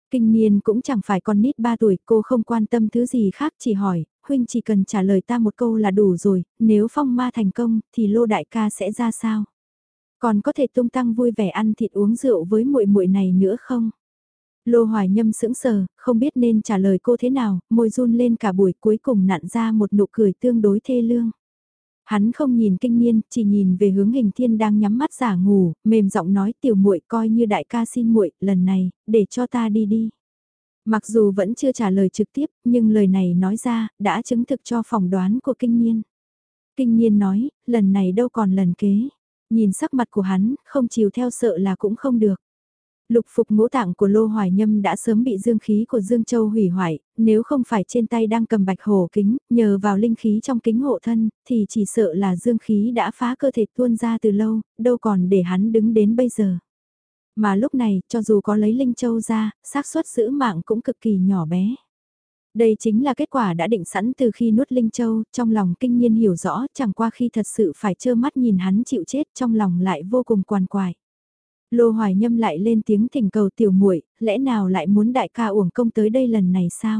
Kinh Niên cũng chẳng phải con nít 3 tuổi, cô không quan tâm thứ gì khác, chỉ hỏi, huynh chỉ cần trả lời ta một câu là đủ rồi, nếu phong ma thành công, thì Lô đại ca sẽ ra sao? Còn có thể tung tăng vui vẻ ăn thịt uống rượu với muội muội này nữa không? Lô Hoài Nhâm sững sờ, không biết nên trả lời cô thế nào, môi run lên cả buổi, cuối cùng nặn ra một nụ cười tương đối thê lương. Hắn không nhìn Kinh Niên, chỉ nhìn về hướng Hình Thiên đang nhắm mắt giả ngủ, mềm giọng nói tiểu muội coi như đại ca xin muội, lần này, để cho ta đi đi. Mặc dù vẫn chưa trả lời trực tiếp, nhưng lời này nói ra, đã chứng thực cho phỏng đoán của Kinh Niên. Kinh Niên nói, lần này đâu còn lần kế. Nhìn sắc mặt của hắn, không chiều theo sợ là cũng không được. Lục phục ngũ tạng của Lô Hoài Nhâm đã sớm bị dương khí của Dương Châu hủy hoại, nếu không phải trên tay đang cầm bạch hổ kính, nhờ vào linh khí trong kính hộ thân, thì chỉ sợ là dương khí đã phá cơ thể tuôn ra từ lâu, đâu còn để hắn đứng đến bây giờ. Mà lúc này, cho dù có lấy Linh Châu ra, xác suất giữ mạng cũng cực kỳ nhỏ bé. Đây chính là kết quả đã định sẵn từ khi nuốt Linh Châu, trong lòng Kinh Niên hiểu rõ, chẳng qua khi thật sự phải trơ mắt nhìn hắn chịu chết, trong lòng lại vô cùng quằn quại. Lô Hoài Nhâm lại lên tiếng thỉnh cầu tiểu muội, lẽ nào lại muốn đại ca uổng công tới đây lần này sao?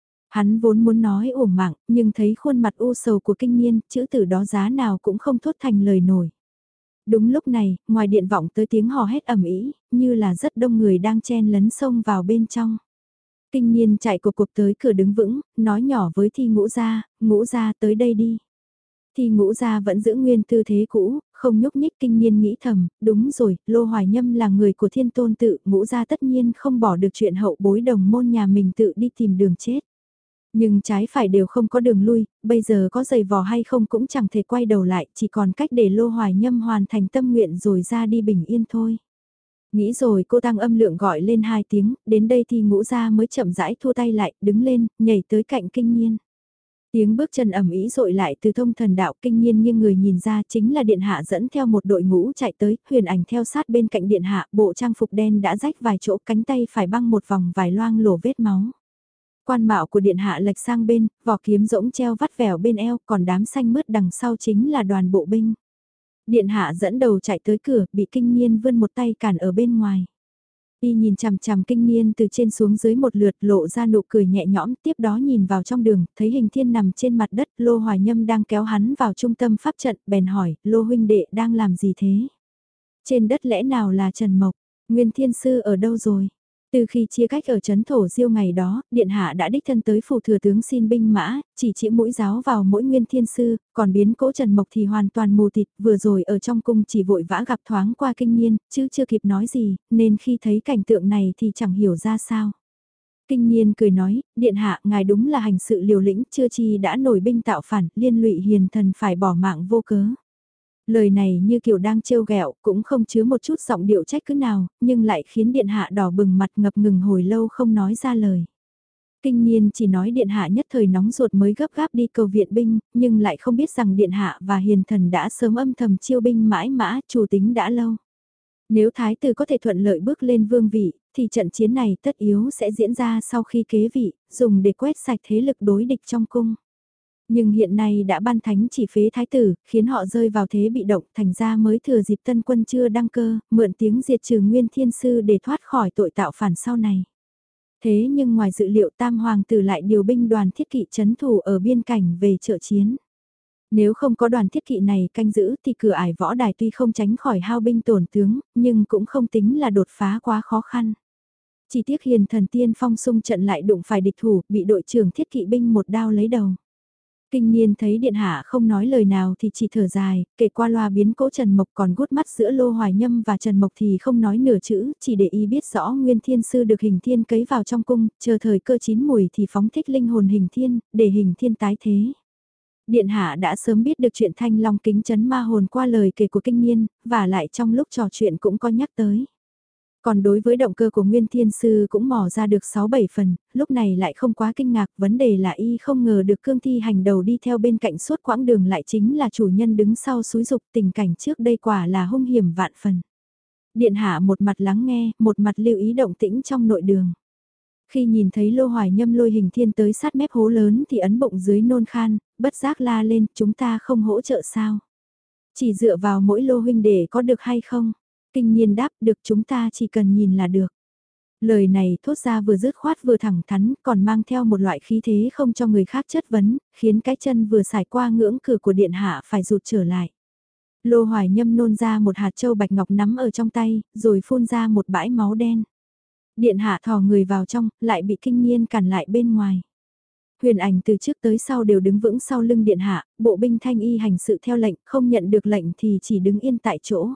Hắn vốn muốn nói uổng mạng, nhưng thấy khuôn mặt u sầu của Kinh Niên, chữ từ đó giá nào cũng không thốt thành lời nổi. Đúng lúc này, ngoài điện vọng tới tiếng hò hét ầm ĩ, như là rất đông người đang chen lấn xông vào bên trong. Kinh Niên chạy cục cục tới cửa đứng vững, nói nhỏ với Thi Ngũ Gia tới đây đi. Thi Ngũ Gia vẫn giữ nguyên tư thế cũ, không nhúc nhích. Kinh Niên nghĩ thầm, đúng rồi, Lô Hoài Nhâm là người của Thiên Tôn tự, Ngũ Gia tất nhiên không bỏ được chuyện hậu bối đồng môn nhà mình tự đi tìm đường chết. Nhưng trái phải đều không có đường lui, bây giờ có giày vò hay không cũng chẳng thể quay đầu lại, chỉ còn cách để Lô Hoài Nhâm hoàn thành tâm nguyện rồi ra đi bình yên thôi. Nghĩ rồi cô tăng âm lượng gọi lên 2 tiếng, đến đây thì Ngũ Gia mới chậm rãi thua tay lại, đứng lên, nhảy tới cạnh Kinh Niên. Tiếng bước chân ầm ĩ dội lại từ thông thần đạo. Kinh Niên nghiêng người nhìn ra chính là điện hạ dẫn theo một đội ngũ chạy tới, Huyền Ảnh theo sát bên cạnh điện hạ, bộ trang phục đen đã rách vài chỗ, cánh tay phải băng một vòng vài loang lổ vết máu. Quan mạo của điện hạ lệch sang bên, vỏ kiếm rỗng treo vắt vẻo bên eo, còn đám xanh mướt đằng sau chính là đoàn bộ binh. Điện hạ dẫn đầu chạy tới cửa, bị Kinh Niên vươn một tay cản ở bên ngoài. Y nhìn chằm chằm Kinh Niên từ trên xuống dưới một lượt, lộ ra nụ cười nhẹ nhõm, tiếp đó nhìn vào trong đường, thấy Hình Thiên nằm trên mặt đất, Lô Hoài Nhâm đang kéo hắn vào trung tâm pháp trận, bèn hỏi, Lô huynh đệ đang làm gì thế? Trên đất lẽ nào là Trần Mộc, Nguyên Thiên Sư ở đâu rồi? Từ khi chia cách ở Trấn Thổ Diêu ngày đó, Điện Hạ đã đích thân tới phủ thừa tướng xin binh mã, chỉ chĩa mũi giáo vào mỗi Nguyên Thiên Sư, còn biến cố Trần Mộc thì hoàn toàn mù tịt, vừa rồi ở trong cung chỉ vội vã gặp thoáng qua Kinh Niên, chứ chưa kịp nói gì, nên khi thấy cảnh tượng này thì chẳng hiểu ra sao. Kinh Niên cười nói, Điện Hạ, ngài đúng là hành sự liều lĩnh, chưa chi đã nổi binh tạo phản, liên lụy hiền thần phải bỏ mạng vô cớ. Lời này như kiểu đang trêu ghẹo, cũng không chứa một chút giọng điệu trách cứ nào, nhưng lại khiến điện hạ đỏ bừng mặt ngập ngừng hồi lâu không nói ra lời. Kinh Niên chỉ nói điện hạ nhất thời nóng ruột mới gấp gáp đi cầu viện binh, nhưng lại không biết rằng điện hạ và hiền thần đã sớm âm thầm chiêu binh mãi mã, chủ tính đã lâu. Nếu thái tử có thể thuận lợi bước lên vương vị, thì trận chiến này tất yếu sẽ diễn ra sau khi kế vị, dùng để quét sạch thế lực đối địch trong cung. Nhưng hiện nay đã ban thánh chỉ phế thái tử, khiến họ rơi vào thế bị động, thành ra mới thừa dịp tân quân chưa đăng cơ, mượn tiếng diệt trừ Nguyên Thiên Sư để thoát khỏi tội tạo phản sau này. Thế nhưng ngoài dự liệu Tam Hoàng tử lại điều binh đoàn thiết kỵ chấn thủ ở biên cảnh về trợ chiến. Nếu không có đoàn thiết kỵ này canh giữ thì cửa ải võ đài tuy không tránh khỏi hao binh tổn tướng, nhưng cũng không tính là đột phá quá khó khăn. Chỉ tiếc hiền thần tiên phong xung trận lại đụng phải địch thủ, bị đội trưởng thiết kỵ binh một đao lấy đầu. Kinh Niên thấy điện hạ không nói lời nào thì chỉ thở dài, kể qua loa biến cố Trần Mộc, còn gút mắt giữa Lô Hoài Nhâm và Trần Mộc thì không nói nửa chữ, chỉ để y biết rõ Nguyên Thiên Sư được Hình Thiên cấy vào trong cung, chờ thời cơ chín mùi thì phóng thích linh hồn Hình Thiên, để Hình Thiên tái thế. Điện hạ đã sớm biết được chuyện Thanh Long kính chấn ma hồn qua lời kể của Kinh Niên, và lại trong lúc trò chuyện cũng có nhắc tới. Còn đối với động cơ của Nguyên Thiên Sư cũng mò ra được 6-7 phần, lúc này lại không quá kinh ngạc, vấn đề là y không ngờ được cương thi hành đầu đi theo bên cạnh suốt quãng đường lại chính là chủ nhân đứng sau xúi dục, tình cảnh trước đây quả là hung hiểm vạn phần. Điện hạ một mặt lắng nghe, một mặt lưu ý động tĩnh trong nội đường. Khi nhìn thấy Lô Hoài Nhâm lôi Hình Thiên tới sát mép hố lớn thì ấn bụng dưới nôn khan, bất giác la lên, chúng ta không hỗ trợ sao? Chỉ dựa vào mỗi Lô huynh để có được hay không? Kinh Niên đáp, được, chúng ta chỉ cần nhìn là được. Lời này thốt ra vừa dứt khoát vừa thẳng thắn, còn mang theo một loại khí thế không cho người khác chất vấn, khiến cái chân vừa xài qua ngưỡng cửa của điện hạ phải rụt trở lại. Lô Hoài Nhâm nôn ra một hạt châu bạch ngọc nắm ở trong tay, rồi phun ra một bãi máu đen. Điện hạ thò người vào trong, lại bị Kinh Nhiên cản lại bên ngoài. Huyền Ảnh từ trước tới sau đều đứng vững sau lưng điện hạ, bộ binh thanh y hành sự theo lệnh, không nhận được lệnh thì chỉ đứng yên tại chỗ.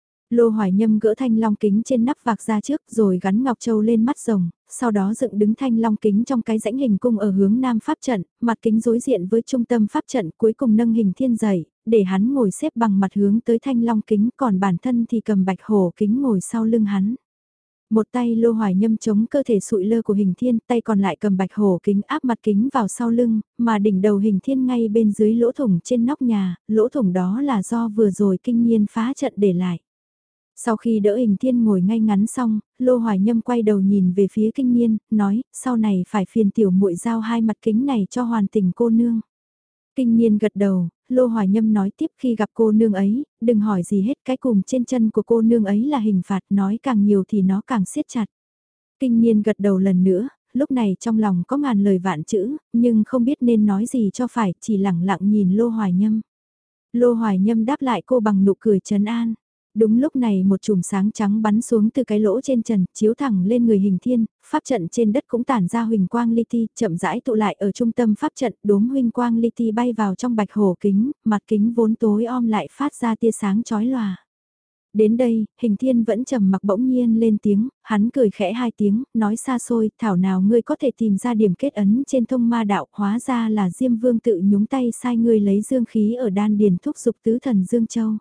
Lô Hoài Nhâm gỡ thanh long kính trên nắp vạc ra trước rồi gắn ngọc châu lên mắt rồng, sau đó dựng đứng thanh long kính trong cái rãnh hình cung ở hướng nam pháp trận, mặt kính đối diện với trung tâm pháp trận, cuối cùng nâng hình thiên dậy, để hắn ngồi xếp bằng mặt hướng tới thanh long kính, còn bản thân thì cầm bạch hổ kính ngồi sau lưng hắn. Một tay Lô Hoài Nhâm chống cơ thể sụi lơ của hình thiên, tay còn lại cầm bạch hổ kính áp mặt kính vào sau lưng, mà đỉnh đầu hình thiên ngay bên dưới lỗ thủng trên nóc nhà, lỗ thủng đó là do vừa rồi Kinh Nhiên phá trận để lại. Sau khi đỡ hình thiên ngồi ngay ngắn xong, Lô Hoài Nhâm quay đầu nhìn về phía Kinh Nhiên, nói, sau này phải phiền tiểu muội giao hai mặt kính này cho hoàn tình cô nương. Kinh Nhiên gật đầu, Lô Hoài Nhâm nói tiếp, khi gặp cô nương ấy, đừng hỏi gì hết, cái cùm trên chân của cô nương ấy là hình phạt, nói càng nhiều thì nó càng siết chặt. Kinh Nhiên gật đầu lần nữa, lúc này trong lòng có ngàn lời vạn chữ, nhưng không biết nên nói gì cho phải, chỉ lẳng lặng nhìn Lô Hoài Nhâm. Lô Hoài Nhâm đáp lại cô bằng nụ cười trấn an. Đúng lúc này một chùm sáng trắng bắn xuống từ cái lỗ trên trần, chiếu thẳng lên người hình thiên, pháp trận trên đất cũng tản ra huỳnh quang li ti, chậm rãi tụ lại ở trung tâm pháp trận, đốm huỳnh quang li ti bay vào trong bạch hổ kính, mặt kính vốn tối om lại phát ra tia sáng chói lòa. Đến đây, hình thiên vẫn trầm mặc, bỗng nhiên lên tiếng, hắn cười khẽ hai tiếng, nói xa xôi, thảo nào ngươi có thể tìm ra điểm kết ấn trên thông ma đạo, hóa ra là Diêm Vương tự nhúng tay sai ngươi lấy dương khí ở đan điền thúc dục tứ thần Dương Châu.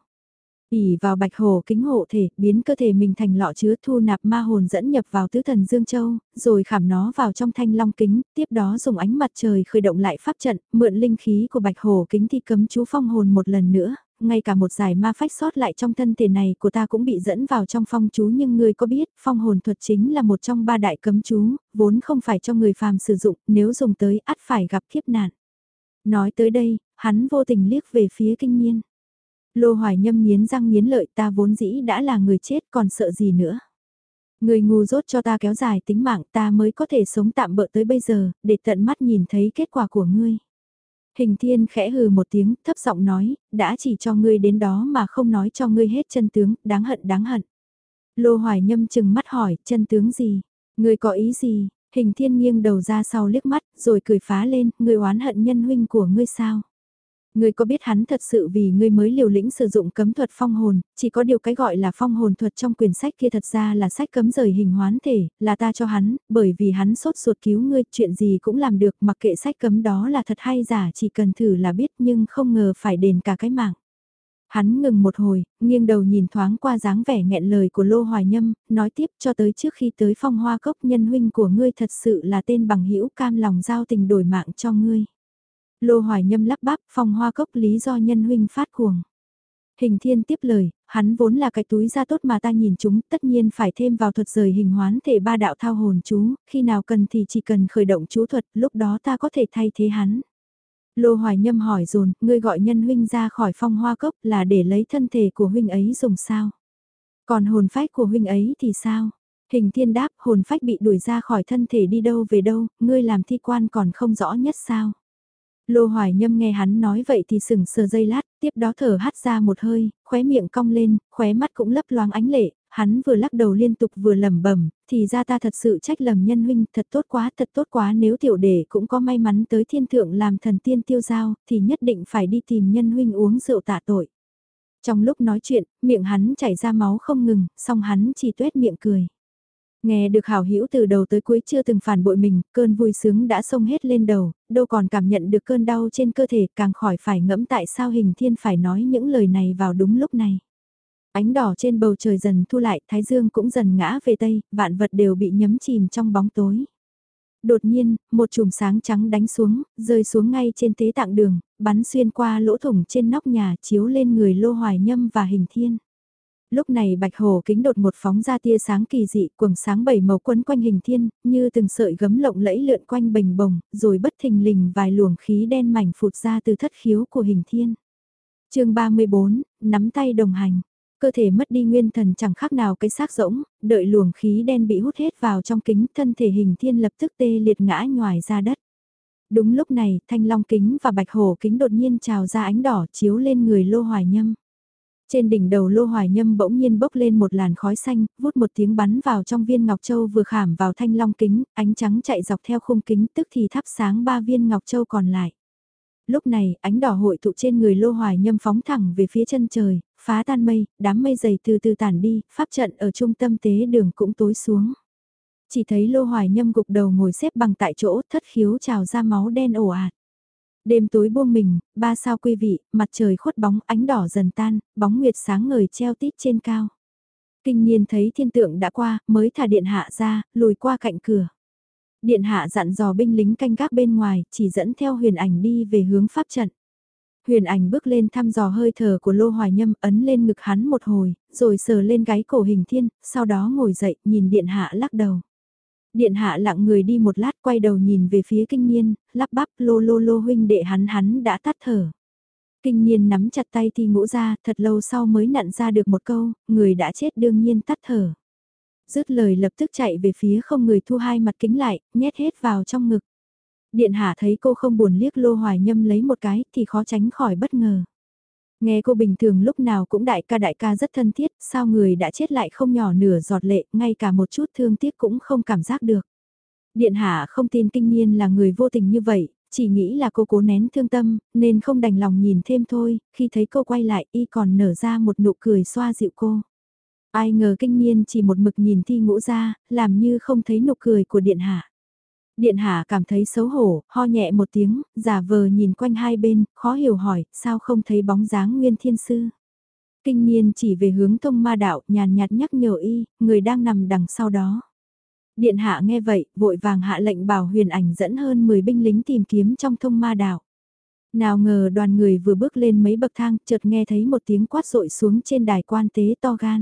ỉ vào bạch hổ kính hộ thể, biến cơ thể mình thành lọ chứa, thu nạp ma hồn dẫn nhập vào tứ thần Dương Châu, rồi khảm nó vào trong thanh long kính, tiếp đó dùng ánh mặt trời khởi động lại pháp trận, mượn linh khí của bạch hổ kính thi cấm chú phong hồn một lần nữa, ngay cả một giải ma phách sót lại trong thân thể này của ta cũng bị dẫn vào trong phong chú, nhưng ngươi có biết, phong hồn thuật chính là một trong ba đại cấm chú, vốn không phải cho người phàm sử dụng, nếu dùng tới ắt phải gặp kiếp nạn. Nói tới đây, hắn vô tình liếc về phía Kinh Nhiên. Lô Hoài Nhâm nghiến răng nghiến lợi, ta vốn dĩ đã là người chết còn sợ gì nữa. Người ngu dốt cho ta kéo dài tính mạng, ta mới có thể sống tạm bợ tới bây giờ, để tận mắt nhìn thấy kết quả của ngươi. Hình thiên khẽ hừ một tiếng, thấp giọng nói, đã chỉ cho ngươi đến đó mà không nói cho ngươi hết chân tướng, đáng hận đáng hận. Lô Hoài Nhâm chừng mắt hỏi, chân tướng gì? Ngươi có ý gì? Hình thiên nghiêng đầu ra sau liếc mắt, rồi cười phá lên, ngươi oán hận nhân huynh của ngươi sao? Ngươi có biết hắn thật sự vì ngươi mới liều lĩnh sử dụng cấm thuật phong hồn, chỉ có điều cái gọi là phong hồn thuật trong quyển sách kia thật ra là sách cấm rời hình hoán thể, là ta cho hắn, bởi vì hắn sốt ruột cứu ngươi, chuyện gì cũng làm được, mặc kệ sách cấm đó là thật hay giả, chỉ cần thử là biết, nhưng không ngờ phải đền cả cái mạng. Hắn ngừng một hồi, nghiêng đầu nhìn thoáng qua dáng vẻ nghẹn lời của Lô Hoài Nhâm, nói tiếp, cho tới trước khi tới Phong Hoa Cốc, nhân huynh của ngươi thật sự là tên bằng hữu cam lòng giao tình đổi mạng cho ngươi. Lô Hoài Nhâm lắp bắp, Phong Hoa Cốc lý do nhân huynh phát cuồng. Hình thiên tiếp lời, hắn vốn là cái túi da tốt mà ta nhìn chúng, tất nhiên phải thêm vào thuật rời hình hoán thể ba đạo thao hồn chú, khi nào cần thì chỉ cần khởi động chú thuật, lúc đó ta có thể thay thế hắn. Lô Hoài Nhâm hỏi dồn, ngươi gọi nhân huynh ra khỏi Phong Hoa Cốc là để lấy thân thể của huynh ấy dùng sao? Còn hồn phách của huynh ấy thì sao? Hình thiên đáp, hồn phách bị đuổi ra khỏi thân thể đi đâu về đâu, ngươi làm thi quan còn không rõ nhất sao? Lô Hoài Nhâm nghe hắn nói vậy thì sừng sờ giây lát, tiếp đó thở hắt ra một hơi, khóe miệng cong lên, khóe mắt cũng lấp loáng ánh lệ, hắn vừa lắc đầu liên tục vừa lẩm bẩm, thì ra ta thật sự trách lầm nhân huynh, thật tốt quá nếu tiểu đệ cũng có may mắn tới thiên thượng làm thần tiên tiêu giao, thì nhất định phải đi tìm nhân huynh uống rượu tạ tội. Trong lúc nói chuyện, miệng hắn chảy ra máu không ngừng, song hắn chỉ tuét miệng cười. Nghe được hảo hữu từ đầu tới cuối chưa từng phản bội mình, cơn vui sướng đã xông hết lên đầu, đâu còn cảm nhận được cơn đau trên cơ thể, càng khỏi phải ngẫm tại sao Hình Thiên phải nói những lời này vào đúng lúc này. Ánh đỏ trên bầu trời dần thu lại, thái dương cũng dần ngã về tây, vạn vật đều bị nhấm chìm trong bóng tối. Đột nhiên, một chùm sáng trắng đánh xuống, rơi xuống ngay trên tế tạng đường, bắn xuyên qua lỗ thủng trên nóc nhà, chiếu lên người Lô Hoài Nhâm và Hình Thiên. Lúc này bạch hổ kính đột một phóng ra tia sáng kỳ dị, quầng sáng bảy màu quấn quanh Hình Thiên, như từng sợi gấm lộng lẫy lượn quanh bềnh bồng, rồi bất thình lình vài luồng khí đen mảnh phụt ra từ thất khiếu của Hình Thiên. Chương 34, nắm tay đồng hành. Cơ thể mất đi nguyên thần chẳng khác nào cái xác rỗng, đợi luồng khí đen bị hút hết vào trong kính, thân thể Hình Thiên lập tức tê liệt ngã nhoài ra đất. Đúng lúc này, thanh long kính và bạch hổ kính đột nhiên trào ra ánh đỏ chiếu lên người Lô Hoài Nhâm. Trên đỉnh đầu Lô Hoài Nhâm bỗng nhiên bốc lên một làn khói xanh, vút một tiếng bắn vào trong viên ngọc châu vừa khảm vào thanh long kính, ánh trắng chạy dọc theo khung kính tức thì thắp sáng 3 viên ngọc châu còn lại. Lúc này, ánh đỏ hội tụ trên người Lô Hoài Nhâm phóng thẳng về phía chân trời, phá tan mây, đám mây dày từ từ tản đi, pháp trận ở trung tâm tế đường cũng tối xuống. Chỉ thấy Lô Hoài Nhâm gục đầu ngồi xếp bằng tại chỗ, thất khiếu trào ra máu đen ồ ạt. Đêm tối buông mình, 3 sao quý vị, mặt trời khuất bóng, ánh đỏ dần tan, bóng nguyệt sáng ngời treo tít trên cao. Kinh Niên thấy thiên tượng đã qua, mới thả điện hạ ra, lùi qua cạnh cửa. Điện hạ dặn dò binh lính canh gác bên ngoài, chỉ dẫn theo Huyền Ảnh đi về hướng pháp trận. Huyền Ảnh bước lên thăm dò hơi thở của Lô Hoài Nhâm, ấn lên ngực hắn một hồi, rồi sờ lên gáy cổ Hình Thiên, sau đó ngồi dậy, nhìn điện hạ lắc đầu. Điện hạ lặng người đi một lát, quay đầu nhìn về phía Kinh Niên, lắp bắp: Lô huynh đệ, hắn đã tắt thở. Kinh Niên nắm chặt tay Thi Ngũ ra, thật lâu sau mới nặn ra được một câu: người đã chết đương nhiên tắt thở. Dứt lời lập tức chạy về phía không người, thu hai mặt kính lại, nhét hết vào trong ngực. Điện hạ thấy cô không buồn liếc Lô Hoài Nhâm lấy một cái thì khó tránh khỏi bất ngờ. Nghe cô bình thường lúc nào cũng đại ca rất thân thiết, sao người đã chết lại không nhỏ nửa giọt lệ, ngay cả một chút thương tiếc cũng không cảm giác được. Điện hạ không tin Kinh Niên là người vô tình như vậy, chỉ nghĩ là cô cố nén thương tâm, nên không đành lòng nhìn thêm thôi, khi thấy cô quay lại y còn nở ra một nụ cười xoa dịu cô. Ai ngờ Kinh Niên chỉ một mực nhìn Thi Ngũ ra, làm như không thấy nụ cười của điện hạ. Điện hạ cảm thấy xấu hổ, ho nhẹ một tiếng, giả vờ nhìn quanh hai bên, khó hiểu hỏi, sao không thấy bóng dáng Nguyên Thiên Sư. Kinh Niên chỉ về hướng Thông Ma Đạo, nhàn nhạt nhắc nhở y, người đang nằm đằng sau đó. Điện hạ nghe vậy, vội vàng hạ lệnh bảo Huyền Ảnh dẫn hơn 10 binh lính tìm kiếm trong Thông Ma Đạo. Nào ngờ đoàn người vừa bước lên mấy bậc thang, chợt nghe thấy một tiếng quát rội xuống trên đài quan tế to gan.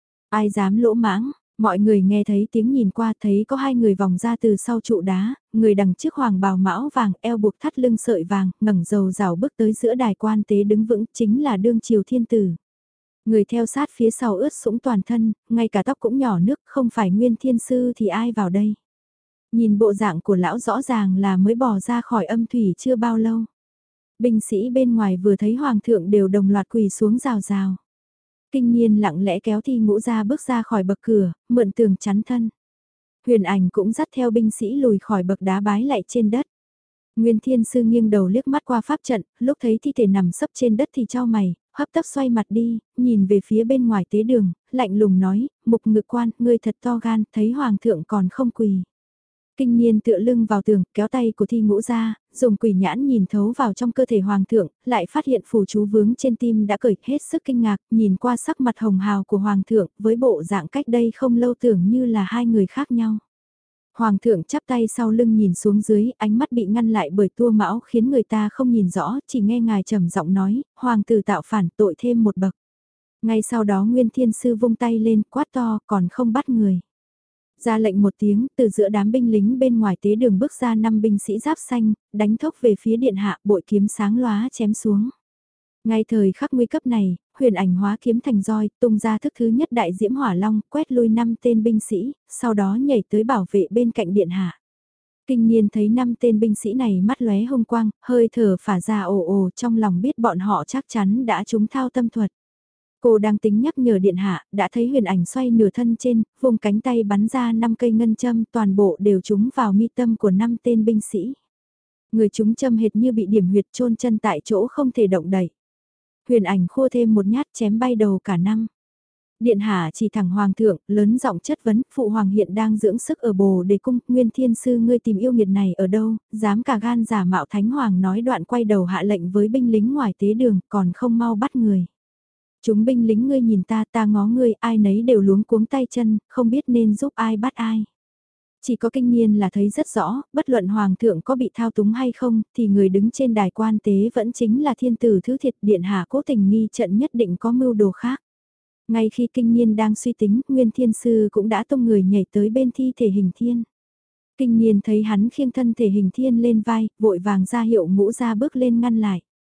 Ai dám lỗ mãng, mọi người nghe thấy tiếng nhìn qua thấy có hai người vòng ra từ sau trụ đá, người đằng trước hoàng bào mão vàng, eo buộc thắt lưng sợi vàng, ngẩng dầu rào bước tới giữa đài quan tế đứng vững, chính là đương triều thiên tử. Người theo sát phía sau ướt sũng toàn thân, ngay cả tóc cũng nhỏ nước, không phải Nguyên Thiên Sư thì ai vào đây. Nhìn bộ dạng của lão rõ ràng là mới bỏ ra khỏi âm thủy chưa bao lâu. Binh sĩ bên ngoài vừa thấy hoàng thượng đều đồng loạt quỳ xuống rào rào. Kinh Niên lặng lẽ kéo Thi Ngũ ra bước ra khỏi bậc cửa, mượn tường chắn thân. Huyền Ảnh cũng dắt theo binh sĩ lùi khỏi bậc đá bái lại trên đất. Nguyên Thiên Sư nghiêng đầu liếc mắt qua pháp trận, lúc thấy thi thể nằm sấp trên đất thì chau mày, hấp tấp xoay mặt đi, nhìn về phía bên ngoài tế đường, lạnh lùng nói: Mục Ngự Quan, ngươi thật to gan, thấy hoàng thượng còn không quỳ. Kinh Niên tựa lưng vào tường, kéo tay của Thi Ngũ ra, dùng quỷ nhãn nhìn thấu vào trong cơ thể hoàng thượng, lại phát hiện phù chú vướng trên tim đã cởi, hết sức kinh ngạc, nhìn qua sắc mặt hồng hào của hoàng thượng, với bộ dạng cách đây không lâu tưởng như là hai người khác nhau. Hoàng thượng chắp tay sau lưng nhìn xuống dưới, ánh mắt bị ngăn lại bởi tua mão khiến người ta không nhìn rõ, chỉ nghe ngài trầm giọng nói: hoàng tử tạo phản, tội thêm một bậc. Ngay sau đó Nguyên Thiên Sư vung tay lên, quát to: còn không bắt người. Ra lệnh một tiếng, từ giữa đám binh lính bên ngoài tế đường bước ra 5 binh sĩ giáp xanh, đánh thốc về phía điện hạ, bội kiếm sáng lóa chém xuống. Ngay thời khắc nguy cấp này, Huyền Ảnh hóa kiếm thành roi, tung ra thức thứ nhất đại diễm hỏa long, quét lui 5 tên binh sĩ, sau đó nhảy tới bảo vệ bên cạnh điện hạ. Kinh Niên thấy 5 tên binh sĩ này mắt lóe hung quang, hơi thở phả ra ồ ồ, trong lòng biết bọn họ chắc chắn đã trúng thao tâm thuật. Cô đang tính nhắc nhở điện hạ, đã thấy Huyền Ảnh xoay nửa thân trên, vùng cánh tay bắn ra 5 cây ngân châm, toàn bộ đều trúng vào mi tâm của 5 tên binh sĩ. Người trúng châm hệt như bị điểm huyệt, chôn chân tại chỗ không thể động đậy. Huyền Ảnh khua thêm một nhát chém bay đầu cả năm. Điện hạ chỉ thẳng hoàng thượng, lớn giọng chất vấn: phụ hoàng hiện đang dưỡng sức ở Bồ Đề cung, Nguyên Thiên Sư ngươi tìm yêu nghiệt này ở đâu, dám cả gan giả mạo thánh hoàng. Nói đoạn quay đầu hạ lệnh với binh lính ngoài tế đường, còn không mau bắt người. Chúng binh lính ngươi nhìn ta, ta ngó ngươi, ai nấy đều luống cuống tay chân, không biết nên giúp ai bắt ai. Chỉ có Kinh Niên là thấy rất rõ, bất luận hoàng thượng có bị thao túng hay không, thì người đứng trên đài quan tế vẫn chính là thiên tử thứ thiệt, điện hạ cố tình nghi trận nhất định có mưu đồ khác. Ngay khi Kinh Niên đang suy tính, Nguyên Thiên Sư cũng đã tung người nhảy tới bên thi thể Hình Thiên. Kinh Niên thấy hắn khiêng thân thể Hình Thiên lên vai, vội vàng ra hiệu Ngũ ra bước lên ngăn lại.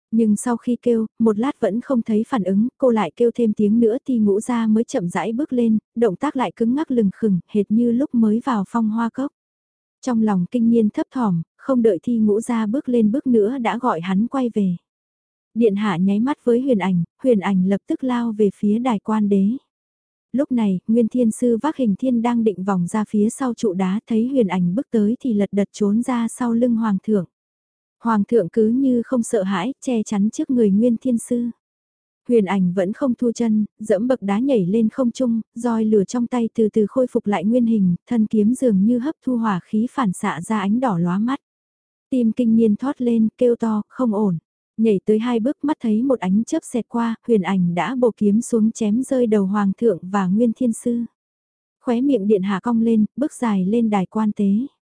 Nhưng sau khi kêu, một lát vẫn không thấy phản ứng, cô lại kêu thêm tiếng nữa thì ngũ ra mới chậm rãi bước lên, động tác lại cứng ngắc lừng khừng, hệt như lúc mới vào phong hoa cốc. Trong lòng kinh niên thấp thỏm, không đợi thi ngũ ra bước lên bước nữa đã gọi hắn quay về. Điện hạ nháy mắt với huyền ảnh lập tức lao về phía đài quan đế. Lúc này, Nguyên Thiên Sư vác hình thiên đang định vòng ra phía sau trụ đá thấy huyền ảnh bước tới thì lật đật trốn ra sau lưng Hoàng thượng. Hoàng thượng cứ như không sợ hãi, che chắn trước người Nguyên Thiên Sư. Huyền ảnh vẫn không thu chân, dẫm bậc đá nhảy lên không trung, roi lửa trong tay từ từ khôi phục lại nguyên hình, thân kiếm dường như hấp thu hỏa khí phản xạ ra ánh đỏ lóa mắt. Tim kinh niên thoát lên, kêu to, không ổn. Nhảy tới 2 bước mắt thấy một ánh chớp xẹt qua, huyền ảnh đã bổ kiếm xuống chém rơi đầu hoàng thượng và Nguyên Thiên Sư. Khóe miệng điện hạ cong lên, bước dài lên đài quan tế.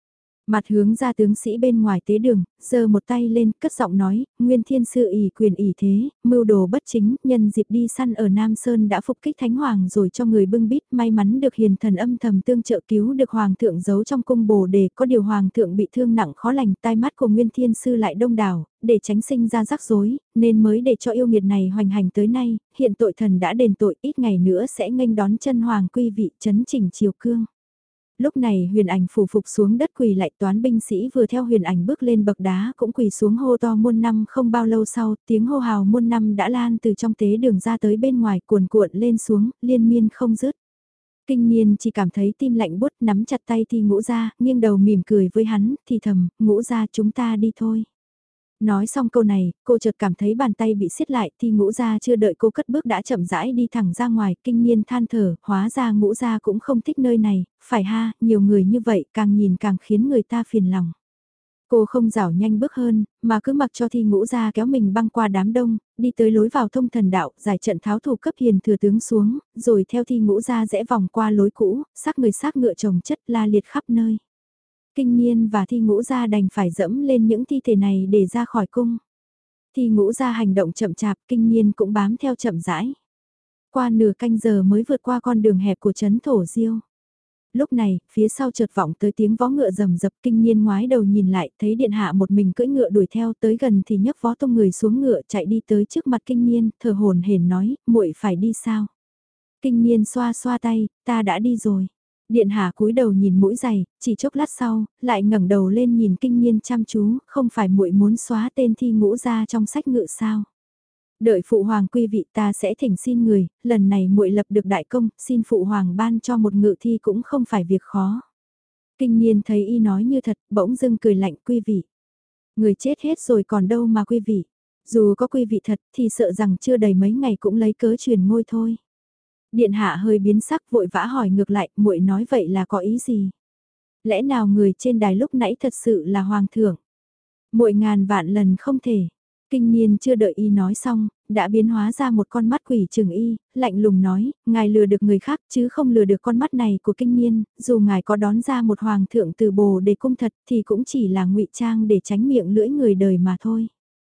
Mặt hướng ra tướng sĩ bên ngoài tế đường, giơ một tay lên, cất giọng nói, Nguyên Thiên Sư ỷ quyền ỷ thế, mưu đồ bất chính, nhân dịp đi săn ở Nam Sơn đã phục kích Thánh Hoàng rồi cho người bưng bít, may mắn được hiền thần âm thầm tương trợ cứu được Hoàng thượng giấu trong cung Bồ Đề, có điều Hoàng thượng bị thương nặng khó lành, tai mắt của Nguyên Thiên Sư lại đông đảo, để tránh sinh ra rắc rối, nên mới để cho yêu nghiệt này hoành hành tới nay, hiện tội thần đã đền tội, ít ngày nữa sẽ nghênh đón chân Hoàng quy vị, chấn chỉnh triều cương. Lúc này huyền ảnh phủ phục xuống đất quỳ lại, toán binh sĩ vừa theo huyền ảnh bước lên bậc đá cũng quỳ xuống hô to muôn năm. Không bao lâu sau, tiếng hô hào muôn năm đã lan từ trong tế đường ra tới bên ngoài, cuồn cuộn lên xuống, liên miên không dứt. Kinh niên chỉ cảm thấy tim lạnh buốt, nắm chặt tay Thi Ngũ Gia, nghiêng đầu mỉm cười với hắn, thì thầm, Ngũ Gia chúng ta đi thôi. Nói xong câu này, cô chợt cảm thấy bàn tay bị siết lại, Thi Ngũ Gia chưa đợi cô cất bước đã chậm rãi đi thẳng ra ngoài, kinh niên than thở, hóa ra Ngũ Gia cũng không thích nơi này, phải ha, nhiều người như vậy càng nhìn càng khiến người ta phiền lòng. Cô không rảo nhanh bước hơn, mà cứ mặc cho Thi Ngũ Gia kéo mình băng qua đám đông, đi tới lối vào thông thần đạo, giải trận tháo thủ cấp hiền thừa tướng xuống, rồi theo Thi Ngũ Gia rẽ vòng qua lối cũ, xác người xác ngựa chồng chất la liệt khắp nơi. Kinh niên và Thi Ngũ Gia đành phải dẫm lên những thi thể này để ra khỏi cung. Thi Ngũ Gia hành động chậm chạp, kinh niên cũng bám theo chậm rãi. Qua nửa canh giờ mới vượt qua con đường hẹp của trấn Thổ Diêu. Lúc này, phía sau chợt vọng tới tiếng vó ngựa rầm rập, kinh niên ngoái đầu nhìn lại, thấy điện hạ một mình cưỡi ngựa đuổi theo, tới gần thì nhấc vó tung người xuống ngựa chạy đi tới trước mặt kinh niên, thở hổn hển nói, muội phải đi sao? Kinh niên xoa xoa tay, ta đã đi rồi. Điện hạ cúi đầu nhìn mũi giày, chỉ chốc lát sau, lại ngẩng đầu lên nhìn kinh niên chăm chú, không phải muội muốn xóa tên Thi Ngũ ra trong sách ngự sao? Đợi phụ hoàng quy vị ta sẽ thỉnh xin người, lần này muội lập được đại công, xin phụ hoàng ban cho một ngự thi cũng không phải việc khó. Kinh niên thấy y nói như thật, bỗng dưng cười lạnh quy vị. Người chết hết rồi còn đâu mà quy vị. Dù có quy vị thật thì sợ rằng chưa đầy mấy ngày cũng lấy cớ truyền ngôi thôi. Điện hạ hơi biến sắc vội vã hỏi ngược lại, muội nói vậy là có ý gì? Lẽ nào người trên đài lúc nãy thật sự là hoàng thượng? Muội ngàn vạn lần không thể. Kinh niên chưa đợi y nói xong, đã biến hóa ra một con mắt quỷ trừng y, lạnh lùng nói, ngài lừa được người khác chứ không lừa được con mắt này của kinh niên, dù ngài có đón ra một hoàng thượng từ Bồ Đề cung thật thì cũng chỉ là ngụy trang để tránh miệng lưỡi người đời mà thôi.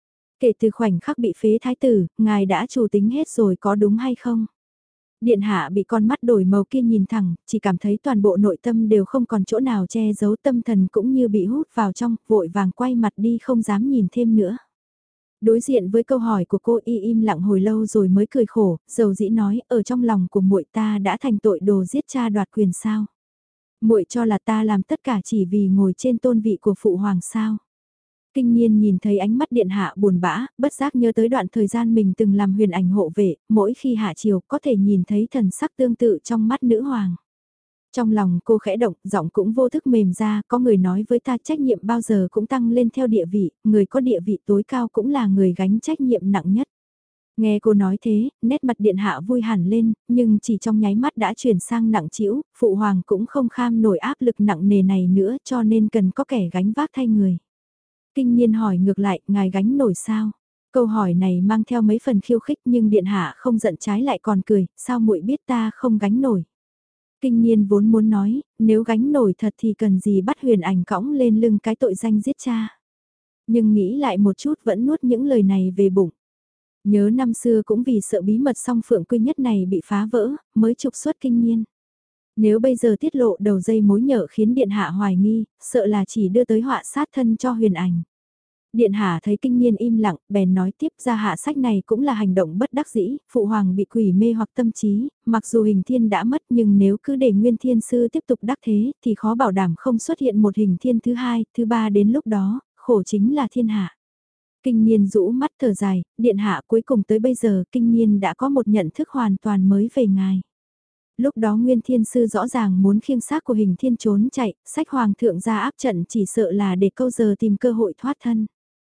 Kể từ khoảnh khắc bị phế thái tử, ngài đã chủ tính hết rồi có đúng hay không? Điện hạ bị con mắt đổi màu kia nhìn thẳng, chỉ cảm thấy toàn bộ nội tâm đều không còn chỗ nào che giấu, tâm thần cũng như bị hút vào trong, vội vàng quay mặt đi không dám nhìn thêm nữa. Đối diện với câu hỏi của cô y im lặng hồi lâu rồi mới cười khổ, dầu dĩ nói, ở trong lòng của muội ta đã thành tội đồ giết cha đoạt quyền sao? Muội cho là ta làm tất cả chỉ vì ngồi trên tôn vị của phụ hoàng sao? Kinh niên nhìn thấy ánh mắt điện hạ buồn bã, bất giác nhớ tới đoạn thời gian mình từng làm huyền ảnh hộ vệ, mỗi khi hạ chiều có thể nhìn thấy thần sắc tương tự trong mắt nữ hoàng. Trong lòng cô khẽ động, giọng cũng vô thức mềm ra, có người nói với ta trách nhiệm bao giờ cũng tăng lên theo địa vị, người có địa vị tối cao cũng là người gánh trách nhiệm nặng nhất. Nghe cô nói thế, nét mặt điện hạ vui hẳn lên, nhưng chỉ trong nháy mắt đã chuyển sang nặng trĩu, phụ hoàng cũng không kham nổi áp lực nặng nề này nữa cho nên cần có kẻ gánh vác thay người. Kinh niên hỏi ngược lại, ngài gánh nổi sao? Câu hỏi này mang theo mấy phần khiêu khích nhưng điện hạ không giận trái lại còn cười, sao muội biết ta không gánh nổi? Kinh niên vốn muốn nói, nếu gánh nổi thật thì cần gì bắt huyền ảnh cõng lên lưng cái tội danh giết cha. Nhưng nghĩ lại một chút vẫn nuốt những lời này về bụng. Nhớ năm xưa cũng vì sợ bí mật song phượng quy nhất này bị phá vỡ, mới trục xuất kinh niên. Nếu bây giờ tiết lộ đầu dây mối nhợ khiến điện hạ hoài nghi, sợ là chỉ đưa tới họa sát thân cho huyền ảnh. Điện hạ thấy kinh niên im lặng, bèn nói tiếp ra hạ sách này cũng là hành động bất đắc dĩ, phụ hoàng bị quỷ mê hoặc tâm trí, mặc dù hình thiên đã mất nhưng nếu cứ để nguyên thiên sư tiếp tục đắc thế thì khó bảo đảm không xuất hiện một hình thiên thứ hai, thứ ba đến lúc đó, khổ chính là thiên hạ. Kinh niên rũ mắt thở dài, điện hạ cuối cùng tới bây giờ kinh niên đã có một nhận thức hoàn toàn mới về ngài. Lúc đó Nguyên Thiên Sư rõ ràng muốn khiêng xác của hình thiên trốn chạy, sách hoàng thượng ra áp trận chỉ sợ là để câu giờ tìm cơ hội thoát thân.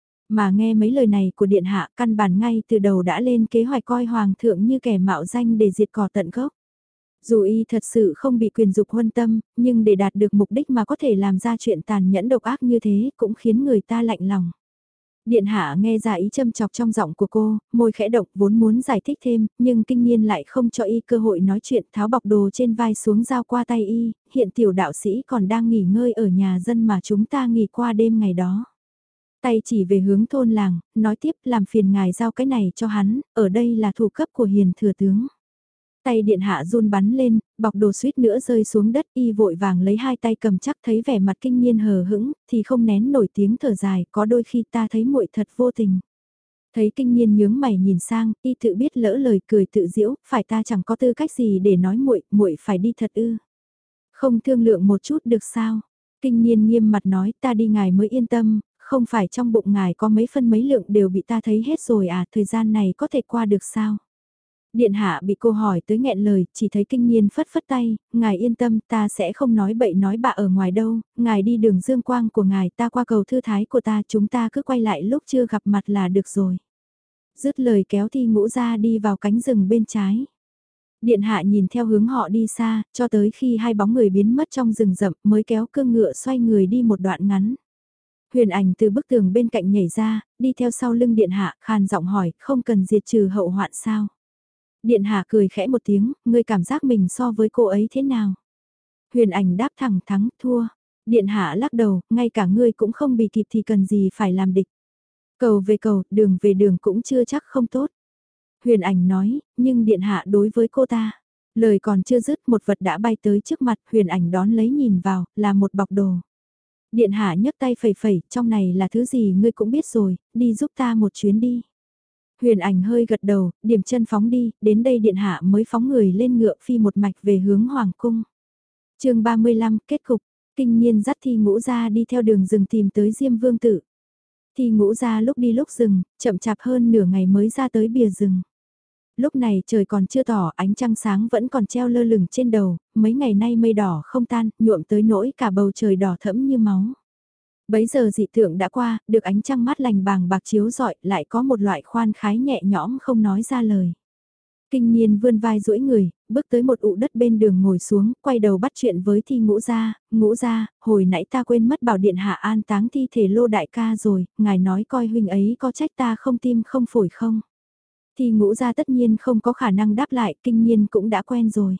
Mà nghe mấy lời này của điện hạ căn bản ngay từ đầu đã lên kế hoạch coi hoàng thượng như kẻ mạo danh để diệt cỏ tận gốc. Dù y thật sự không bị quyền dục huân tâm, nhưng để đạt được mục đích mà có thể làm ra chuyện tàn nhẫn độc ác như thế cũng khiến người ta lạnh lòng. Điện hạ nghe ra ý châm chọc trong giọng của cô, môi khẽ động vốn muốn giải thích thêm, nhưng kinh niên lại không cho y cơ hội nói chuyện tháo bọc đồ trên vai xuống giao qua tay y, hiện tiểu đạo sĩ còn đang nghỉ ngơi ở nhà dân mà chúng ta nghỉ qua đêm ngày đó. Tay chỉ về hướng thôn làng, nói tiếp làm phiền ngài giao cái này cho hắn, ở đây là thủ cấp của hiền thừa tướng. Tay điện hạ run bắn lên, bọc đồ suýt nữa rơi xuống đất y vội vàng lấy hai tay cầm chắc thấy vẻ mặt kinh niên hờ hững, thì không nén nổi tiếng thở dài, có đôi khi ta thấy muội thật vô tình. Thấy kinh niên nhướng mày nhìn sang, y tự biết lỡ lời cười tự giễu, phải ta chẳng có tư cách gì để nói muội, muội phải đi thật ư. Không thương lượng một chút được sao? Kinh niên nghiêm mặt nói ta đi ngài mới yên tâm, không phải trong bụng ngài có mấy phân mấy lượng đều bị ta thấy hết rồi à, thời gian này có thể qua được sao? Điện hạ bị cô hỏi tới nghẹn lời, chỉ thấy kinh niên phất phất tay, ngài yên tâm ta sẽ không nói bậy nói bạ ở ngoài đâu, ngài đi đường dương quang của ngài ta qua cầu thư thái của ta chúng ta cứ quay lại lúc chưa gặp mặt là được rồi. Dứt lời kéo Thi Ngũ ra đi vào cánh rừng bên trái. Điện hạ nhìn theo hướng họ đi xa, cho tới khi hai bóng người biến mất trong rừng rậm mới kéo cương ngựa xoay người đi một đoạn ngắn. Huyền ảnh từ bức tường bên cạnh nhảy ra, đi theo sau lưng điện hạ, khàn giọng hỏi, không cần diệt trừ hậu hoạn sao? Điện hạ cười khẽ một tiếng, ngươi cảm giác mình so với cô ấy thế nào? Huyền ảnh đáp thẳng thắng, thua. Điện hạ lắc đầu, ngay cả ngươi cũng không bị kịp thì cần gì phải làm địch. Cầu về cầu, đường về đường cũng chưa chắc không tốt. Huyền ảnh nói, nhưng điện hạ đối với cô ta. Lời còn chưa dứt một vật đã bay tới trước mặt, huyền ảnh đón lấy nhìn vào, là một bọc đồ. Điện hạ nhấc tay phẩy phẩy, trong này là thứ gì ngươi cũng biết rồi, đi giúp ta một chuyến đi. Huyền ảnh hơi gật đầu, điểm chân phóng đi, đến đây điện hạ mới phóng người lên ngựa phi một mạch về hướng hoàng cung. chương 35 kết cục, kinh niên dắt Thi Ngũ ra đi theo đường rừng tìm tới Diêm Vương Tử. Thi Ngũ ra lúc đi lúc rừng, chậm chạp hơn nửa ngày mới ra tới bìa rừng. Lúc này trời còn chưa tỏ, ánh trăng sáng vẫn còn treo lơ lửng trên đầu, mấy ngày nay mây đỏ không tan, nhuộm tới nỗi cả bầu trời đỏ thẫm như máu. Bấy giờ dị tượng đã qua, được ánh trăng mát lành bàng bạc chiếu rọi, lại có một loại khoan khái nhẹ nhõm không nói ra lời. Kinh niên vươn vai duỗi người, bước tới một ụ đất bên đường ngồi xuống, quay đầu bắt chuyện với Thi Ngũ gia, hồi nãy ta quên mất bảo điện hạ an táng thi thể Lô đại ca rồi, ngài nói coi huynh ấy có trách ta không tim không phổi không. Thi Ngũ gia tất nhiên không có khả năng đáp lại, kinh niên cũng đã quen rồi.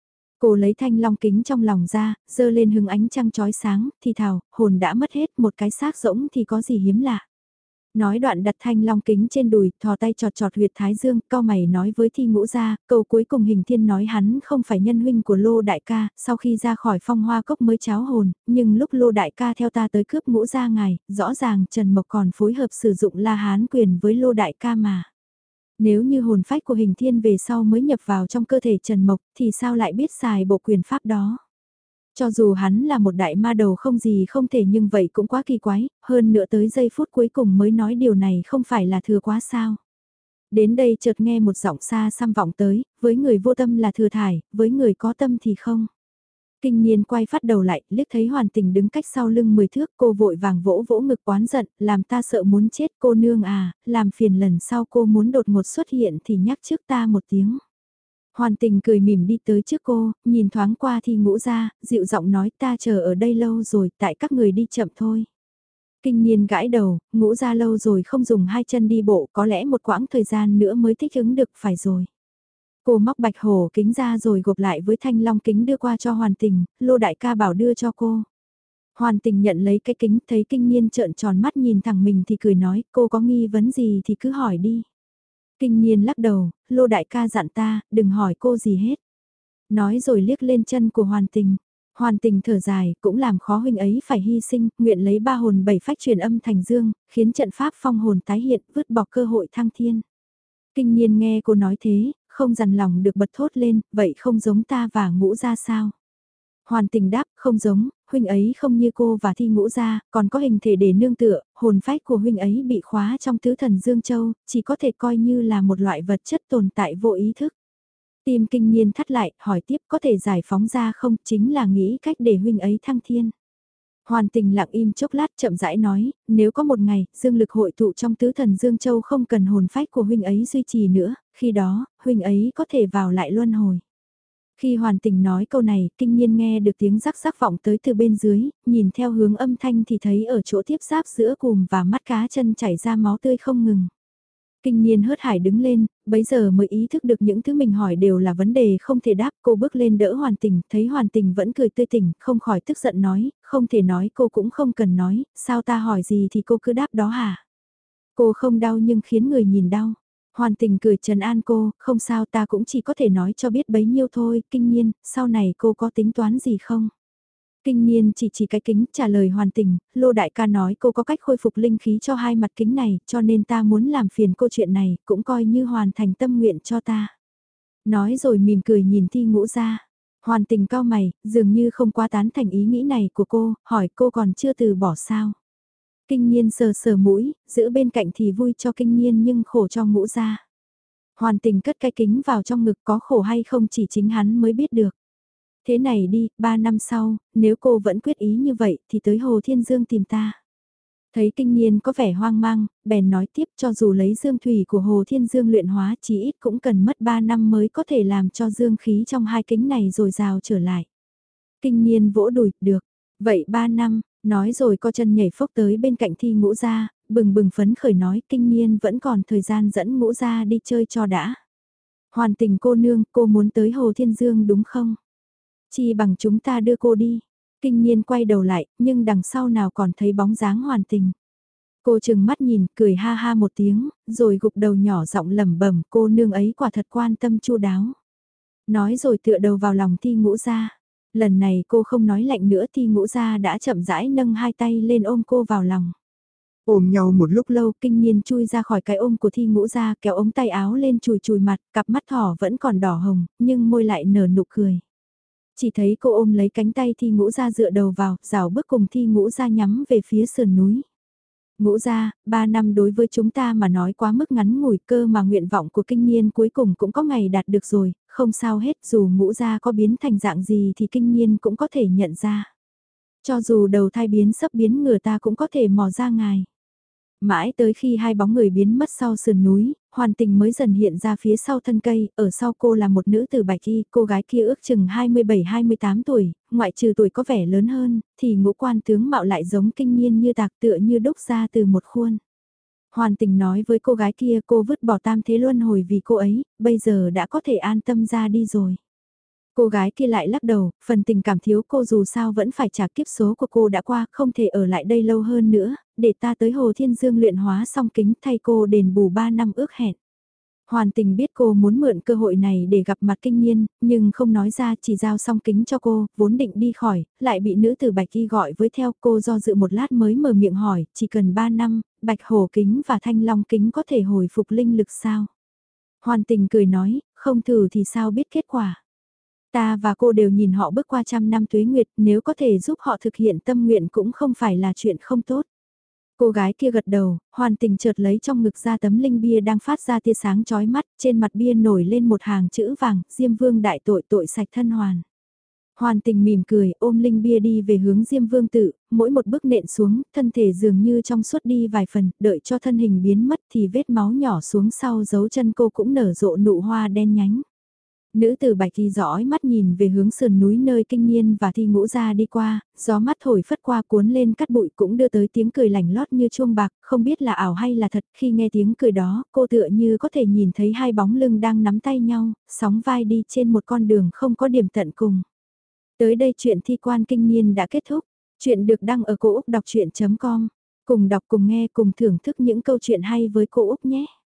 Cô lấy thanh long kính trong lòng ra, dơ lên hứng ánh trăng chói sáng, thì thào, hồn đã mất hết, một cái xác rỗng thì có gì hiếm lạ. Nói đoạn đặt thanh long kính trên đùi, thò tay chọt chọt huyệt thái dương, cao mày nói với Thi Ngũ gia, câu cuối cùng hình thiên nói hắn không phải nhân huynh của Lô đại ca, sau khi ra khỏi phong hoa cốc mới cháo hồn, nhưng lúc Lô đại ca theo ta tới cướp Ngũ gia ngài, rõ ràng Trần Mộc còn phối hợp sử dụng La Hán quyền với Lô đại ca mà. Nếu như hồn phách của hình thiên về sau mới nhập vào trong cơ thể Trần Mộc thì sao lại biết xài bộ quyền pháp đó. Cho dù hắn là một đại ma đầu không gì không thể nhưng vậy cũng quá kỳ quái, hơn nữa tới giây phút cuối cùng mới nói điều này không phải là thừa quá sao. Đến đây chợt nghe một giọng xa xăm vọng tới, với người vô tâm là thừa thải, với người có tâm thì không. Kinh niên quay phát đầu lại, liếc thấy Hoàn Tình đứng cách sau lưng 10 thước, cô vội vàng vỗ vỗ ngực oán giận, làm ta sợ muốn chết cô nương à, làm phiền lần sau cô muốn đột ngột xuất hiện thì nhắc trước ta một tiếng. Hoàn Tình cười mỉm đi tới trước cô, nhìn thoáng qua Thi Ngũ ra, dịu giọng nói ta chờ ở đây lâu rồi, tại các người đi chậm thôi. Kinh niên gãi đầu, Ngũ ra lâu rồi không dùng hai chân đi bộ, có lẽ một quãng thời gian nữa mới thích ứng được phải rồi. Cô móc bạch hổ kính ra rồi gộp lại với thanh long kính đưa qua cho Hoàn Tình, Lô đại ca bảo đưa cho cô. Hoàn Tình nhận lấy cái kính, thấy kinh niên trợn tròn mắt nhìn thẳng mình thì cười nói, cô có nghi vấn gì thì cứ hỏi đi. Kinh niên lắc đầu, Lô đại ca dặn ta, đừng hỏi cô gì hết. Nói rồi liếc lên chân của Hoàn Tình. Hoàn Tình thở dài, cũng làm khó huynh ấy phải hy sinh, nguyện lấy ba hồn bảy phách truyền âm thành dương, khiến trận pháp phong hồn tái hiện, vứt bỏ cơ hội thăng thiên. Kinh Niên nghe cô nói thế, không dằn lòng được bật thốt lên, vậy không giống ta và Ngũ Gia sao? Hoàn Tình đáp, không giống, huynh ấy không như cô và Thi Ngũ Gia, còn có hình thể để nương tựa, hồn phách của huynh ấy bị khóa trong tứ thần Dương Châu, chỉ có thể coi như là một loại vật chất tồn tại vô ý thức. Tim Kinh Niên thắt lại, hỏi tiếp có thể giải phóng ra không, chính là nghĩ cách để huynh ấy thăng thiên. Hoàn Tình lặng im chốc lát chậm rãi nói, nếu có một ngày, dương lực hội tụ trong tứ thần Dương Châu không cần hồn phách của huynh ấy duy trì nữa, khi đó, huynh ấy có thể vào lại luân hồi. Khi Hoàn Tình nói câu này, Kinh Niên nghe được tiếng rắc rắc vọng tới từ bên dưới, nhìn theo hướng âm thanh thì thấy ở chỗ tiếp giáp giữa cùm và mắt cá chân chảy ra máu tươi không ngừng. Kinh Niên hớt hải đứng lên, bấy giờ mới ý thức được những thứ mình hỏi đều là vấn đề không thể đáp. Cô bước lên đỡ Hoàn Tình, thấy Hoàn Tình vẫn cười tươi tỉnh, không khỏi tức giận nói, không thể nói cô cũng không cần nói, sao ta hỏi gì thì cô cứ đáp đó hả? Cô không đau nhưng khiến người nhìn đau. Hoàn Tình cười trấn an cô, không sao ta cũng chỉ có thể nói cho biết bấy nhiêu thôi, Kinh Niên, sau này cô có tính toán gì không? Kinh Niên chỉ cái kính trả lời Hoàn Tình, Lô Đại ca nói cô có cách khôi phục linh khí cho hai mặt kính này, cho nên ta muốn làm phiền cô chuyện này, cũng coi như hoàn thành tâm nguyện cho ta. Nói rồi mỉm cười nhìn Thi Ngũ Gia. Hoàn Tình cau mày, dường như không quá tán thành ý nghĩ này của cô, hỏi cô còn chưa từ bỏ sao. Kinh Niên sờ sờ mũi, giữ bên cạnh thì vui cho Kinh Niên nhưng khổ cho Ngũ Gia. Hoàn Tình cất cái kính vào trong ngực, có khổ hay không chỉ chính hắn mới biết được. Thế này đi, 3 năm sau, nếu cô vẫn quyết ý như vậy thì tới Hồ Thiên Dương tìm ta. Thấy Kinh Niên có vẻ hoang mang, bèn nói tiếp cho dù lấy dương thủy của Hồ Thiên Dương luyện hóa chí ít cũng cần mất 3 năm mới có thể làm cho dương khí trong hai kính này rồi rào trở lại. Kinh Niên vỗ đùi, được. Vậy 3 năm, nói rồi co chân nhảy phốc tới bên cạnh Thi Ngũ Gia, bừng bừng phấn khởi nói Kinh Niên vẫn còn thời gian dẫn Ngũ Gia đi chơi cho đã. Hoàn Tình cô nương, cô muốn tới Hồ Thiên Dương đúng không? Chi bằng chúng ta đưa cô đi. Kinh Niên quay đầu lại, nhưng đằng sau nào còn thấy bóng dáng Hoàn Tình. Cô chừng mắt nhìn, cười ha ha một tiếng, rồi gục đầu nhỏ giọng lẩm bẩm cô nương ấy quả thật quan tâm chu đáo. Nói rồi tựa đầu vào lòng Thi Ngũ Gia. Lần này cô không nói lạnh nữa, Thi Ngũ Gia đã chậm rãi nâng hai tay lên ôm cô vào lòng. Ôm nhau một lúc lâu, Kinh Niên chui ra khỏi cái ôm của Thi Ngũ Gia, kéo ống tay áo lên chùi chùi mặt, cặp mắt thỏ vẫn còn đỏ hồng, nhưng môi lại nở nụ cười. Chỉ thấy cô ôm lấy cánh tay Thi Ngũ Gia dựa đầu vào, rảo bước cùng Thi Ngũ Gia nhắm về phía sườn núi. Ngũ Gia, 3 năm đối với chúng ta mà nói quá mức ngắn ngủi, cơ mà nguyện vọng của Kinh Niên cuối cùng cũng có ngày đạt được rồi, không sao hết, dù Ngũ Gia có biến thành dạng gì thì Kinh Niên cũng có thể nhận ra. Cho dù đầu thai biến sắp biến ngửa ta cũng có thể mò ra ngài. Mãi tới khi hai bóng người biến mất sau sườn núi, Hoàn Tình mới dần hiện ra phía sau thân cây, ở sau cô là một nữ tử bạch y, cô gái kia ước chừng 27-28 tuổi, ngoại trừ tuổi có vẻ lớn hơn, thì ngũ quan tướng mạo lại giống Kinh Niên như tạc tựa như đúc ra từ một khuôn. Hoàn Tình nói với cô gái kia cô vứt bỏ tam thế luân hồi vì cô ấy, bây giờ đã có thể an tâm ra đi rồi. Cô gái kia lại lắc đầu, phần tình cảm thiếu cô dù sao vẫn phải trả kiếp số của cô đã qua, không thể ở lại đây lâu hơn nữa, để ta tới Hồ Thiên Dương luyện hóa xong kính thay cô đền bù 3 năm ước hẹn. Hoàn Tình biết cô muốn mượn cơ hội này để gặp mặt Kinh Niên, nhưng không nói ra chỉ giao xong kính cho cô, vốn định đi khỏi, lại bị nữ tử Bạch Y gọi với theo cô do dự một lát mới mở miệng hỏi, chỉ cần 3 năm, Bạch Hổ kính và Thanh Long kính có thể hồi phục linh lực sao? Hoàn Tình cười nói, không thử thì sao biết kết quả. Ta và cô đều nhìn họ bước qua trăm năm tuế nguyệt, nếu có thể giúp họ thực hiện tâm nguyện cũng không phải là chuyện không tốt. Cô gái kia gật đầu, Hoàn Tình chợt lấy trong ngực ra tấm linh bia đang phát ra tia sáng chói mắt, trên mặt bia nổi lên một hàng chữ vàng, Diêm Vương đại tội tội sạch thân hoàn. Hoàn Tình mỉm cười, ôm linh bia đi về hướng Diêm Vương tự, mỗi một bước nện xuống, thân thể dường như trong suốt đi vài phần, đợi cho thân hình biến mất thì vết máu nhỏ xuống sau dấu chân cô cũng nở rộ nụ hoa đen nhánh. Nữ tử Bạch Y dõi mắt nhìn về hướng sườn núi nơi Kinh Niên và Thi Ngũ Gia đi qua, gió mắt thổi phất qua cuốn lên cát bụi cũng đưa tới tiếng cười lành lót như chuông bạc, không biết là ảo hay là thật, khi nghe tiếng cười đó, cô tựa như có thể nhìn thấy hai bóng lưng đang nắm tay nhau, sóng vai đi trên một con đường không có điểm tận cùng. Tới đây chuyện thi quan Kinh Niên đã kết thúc, chuyện được đăng ở cô Úc Đọc Chuyện.com, cùng đọc cùng nghe cùng thưởng thức những câu chuyện hay với cô Úc nhé.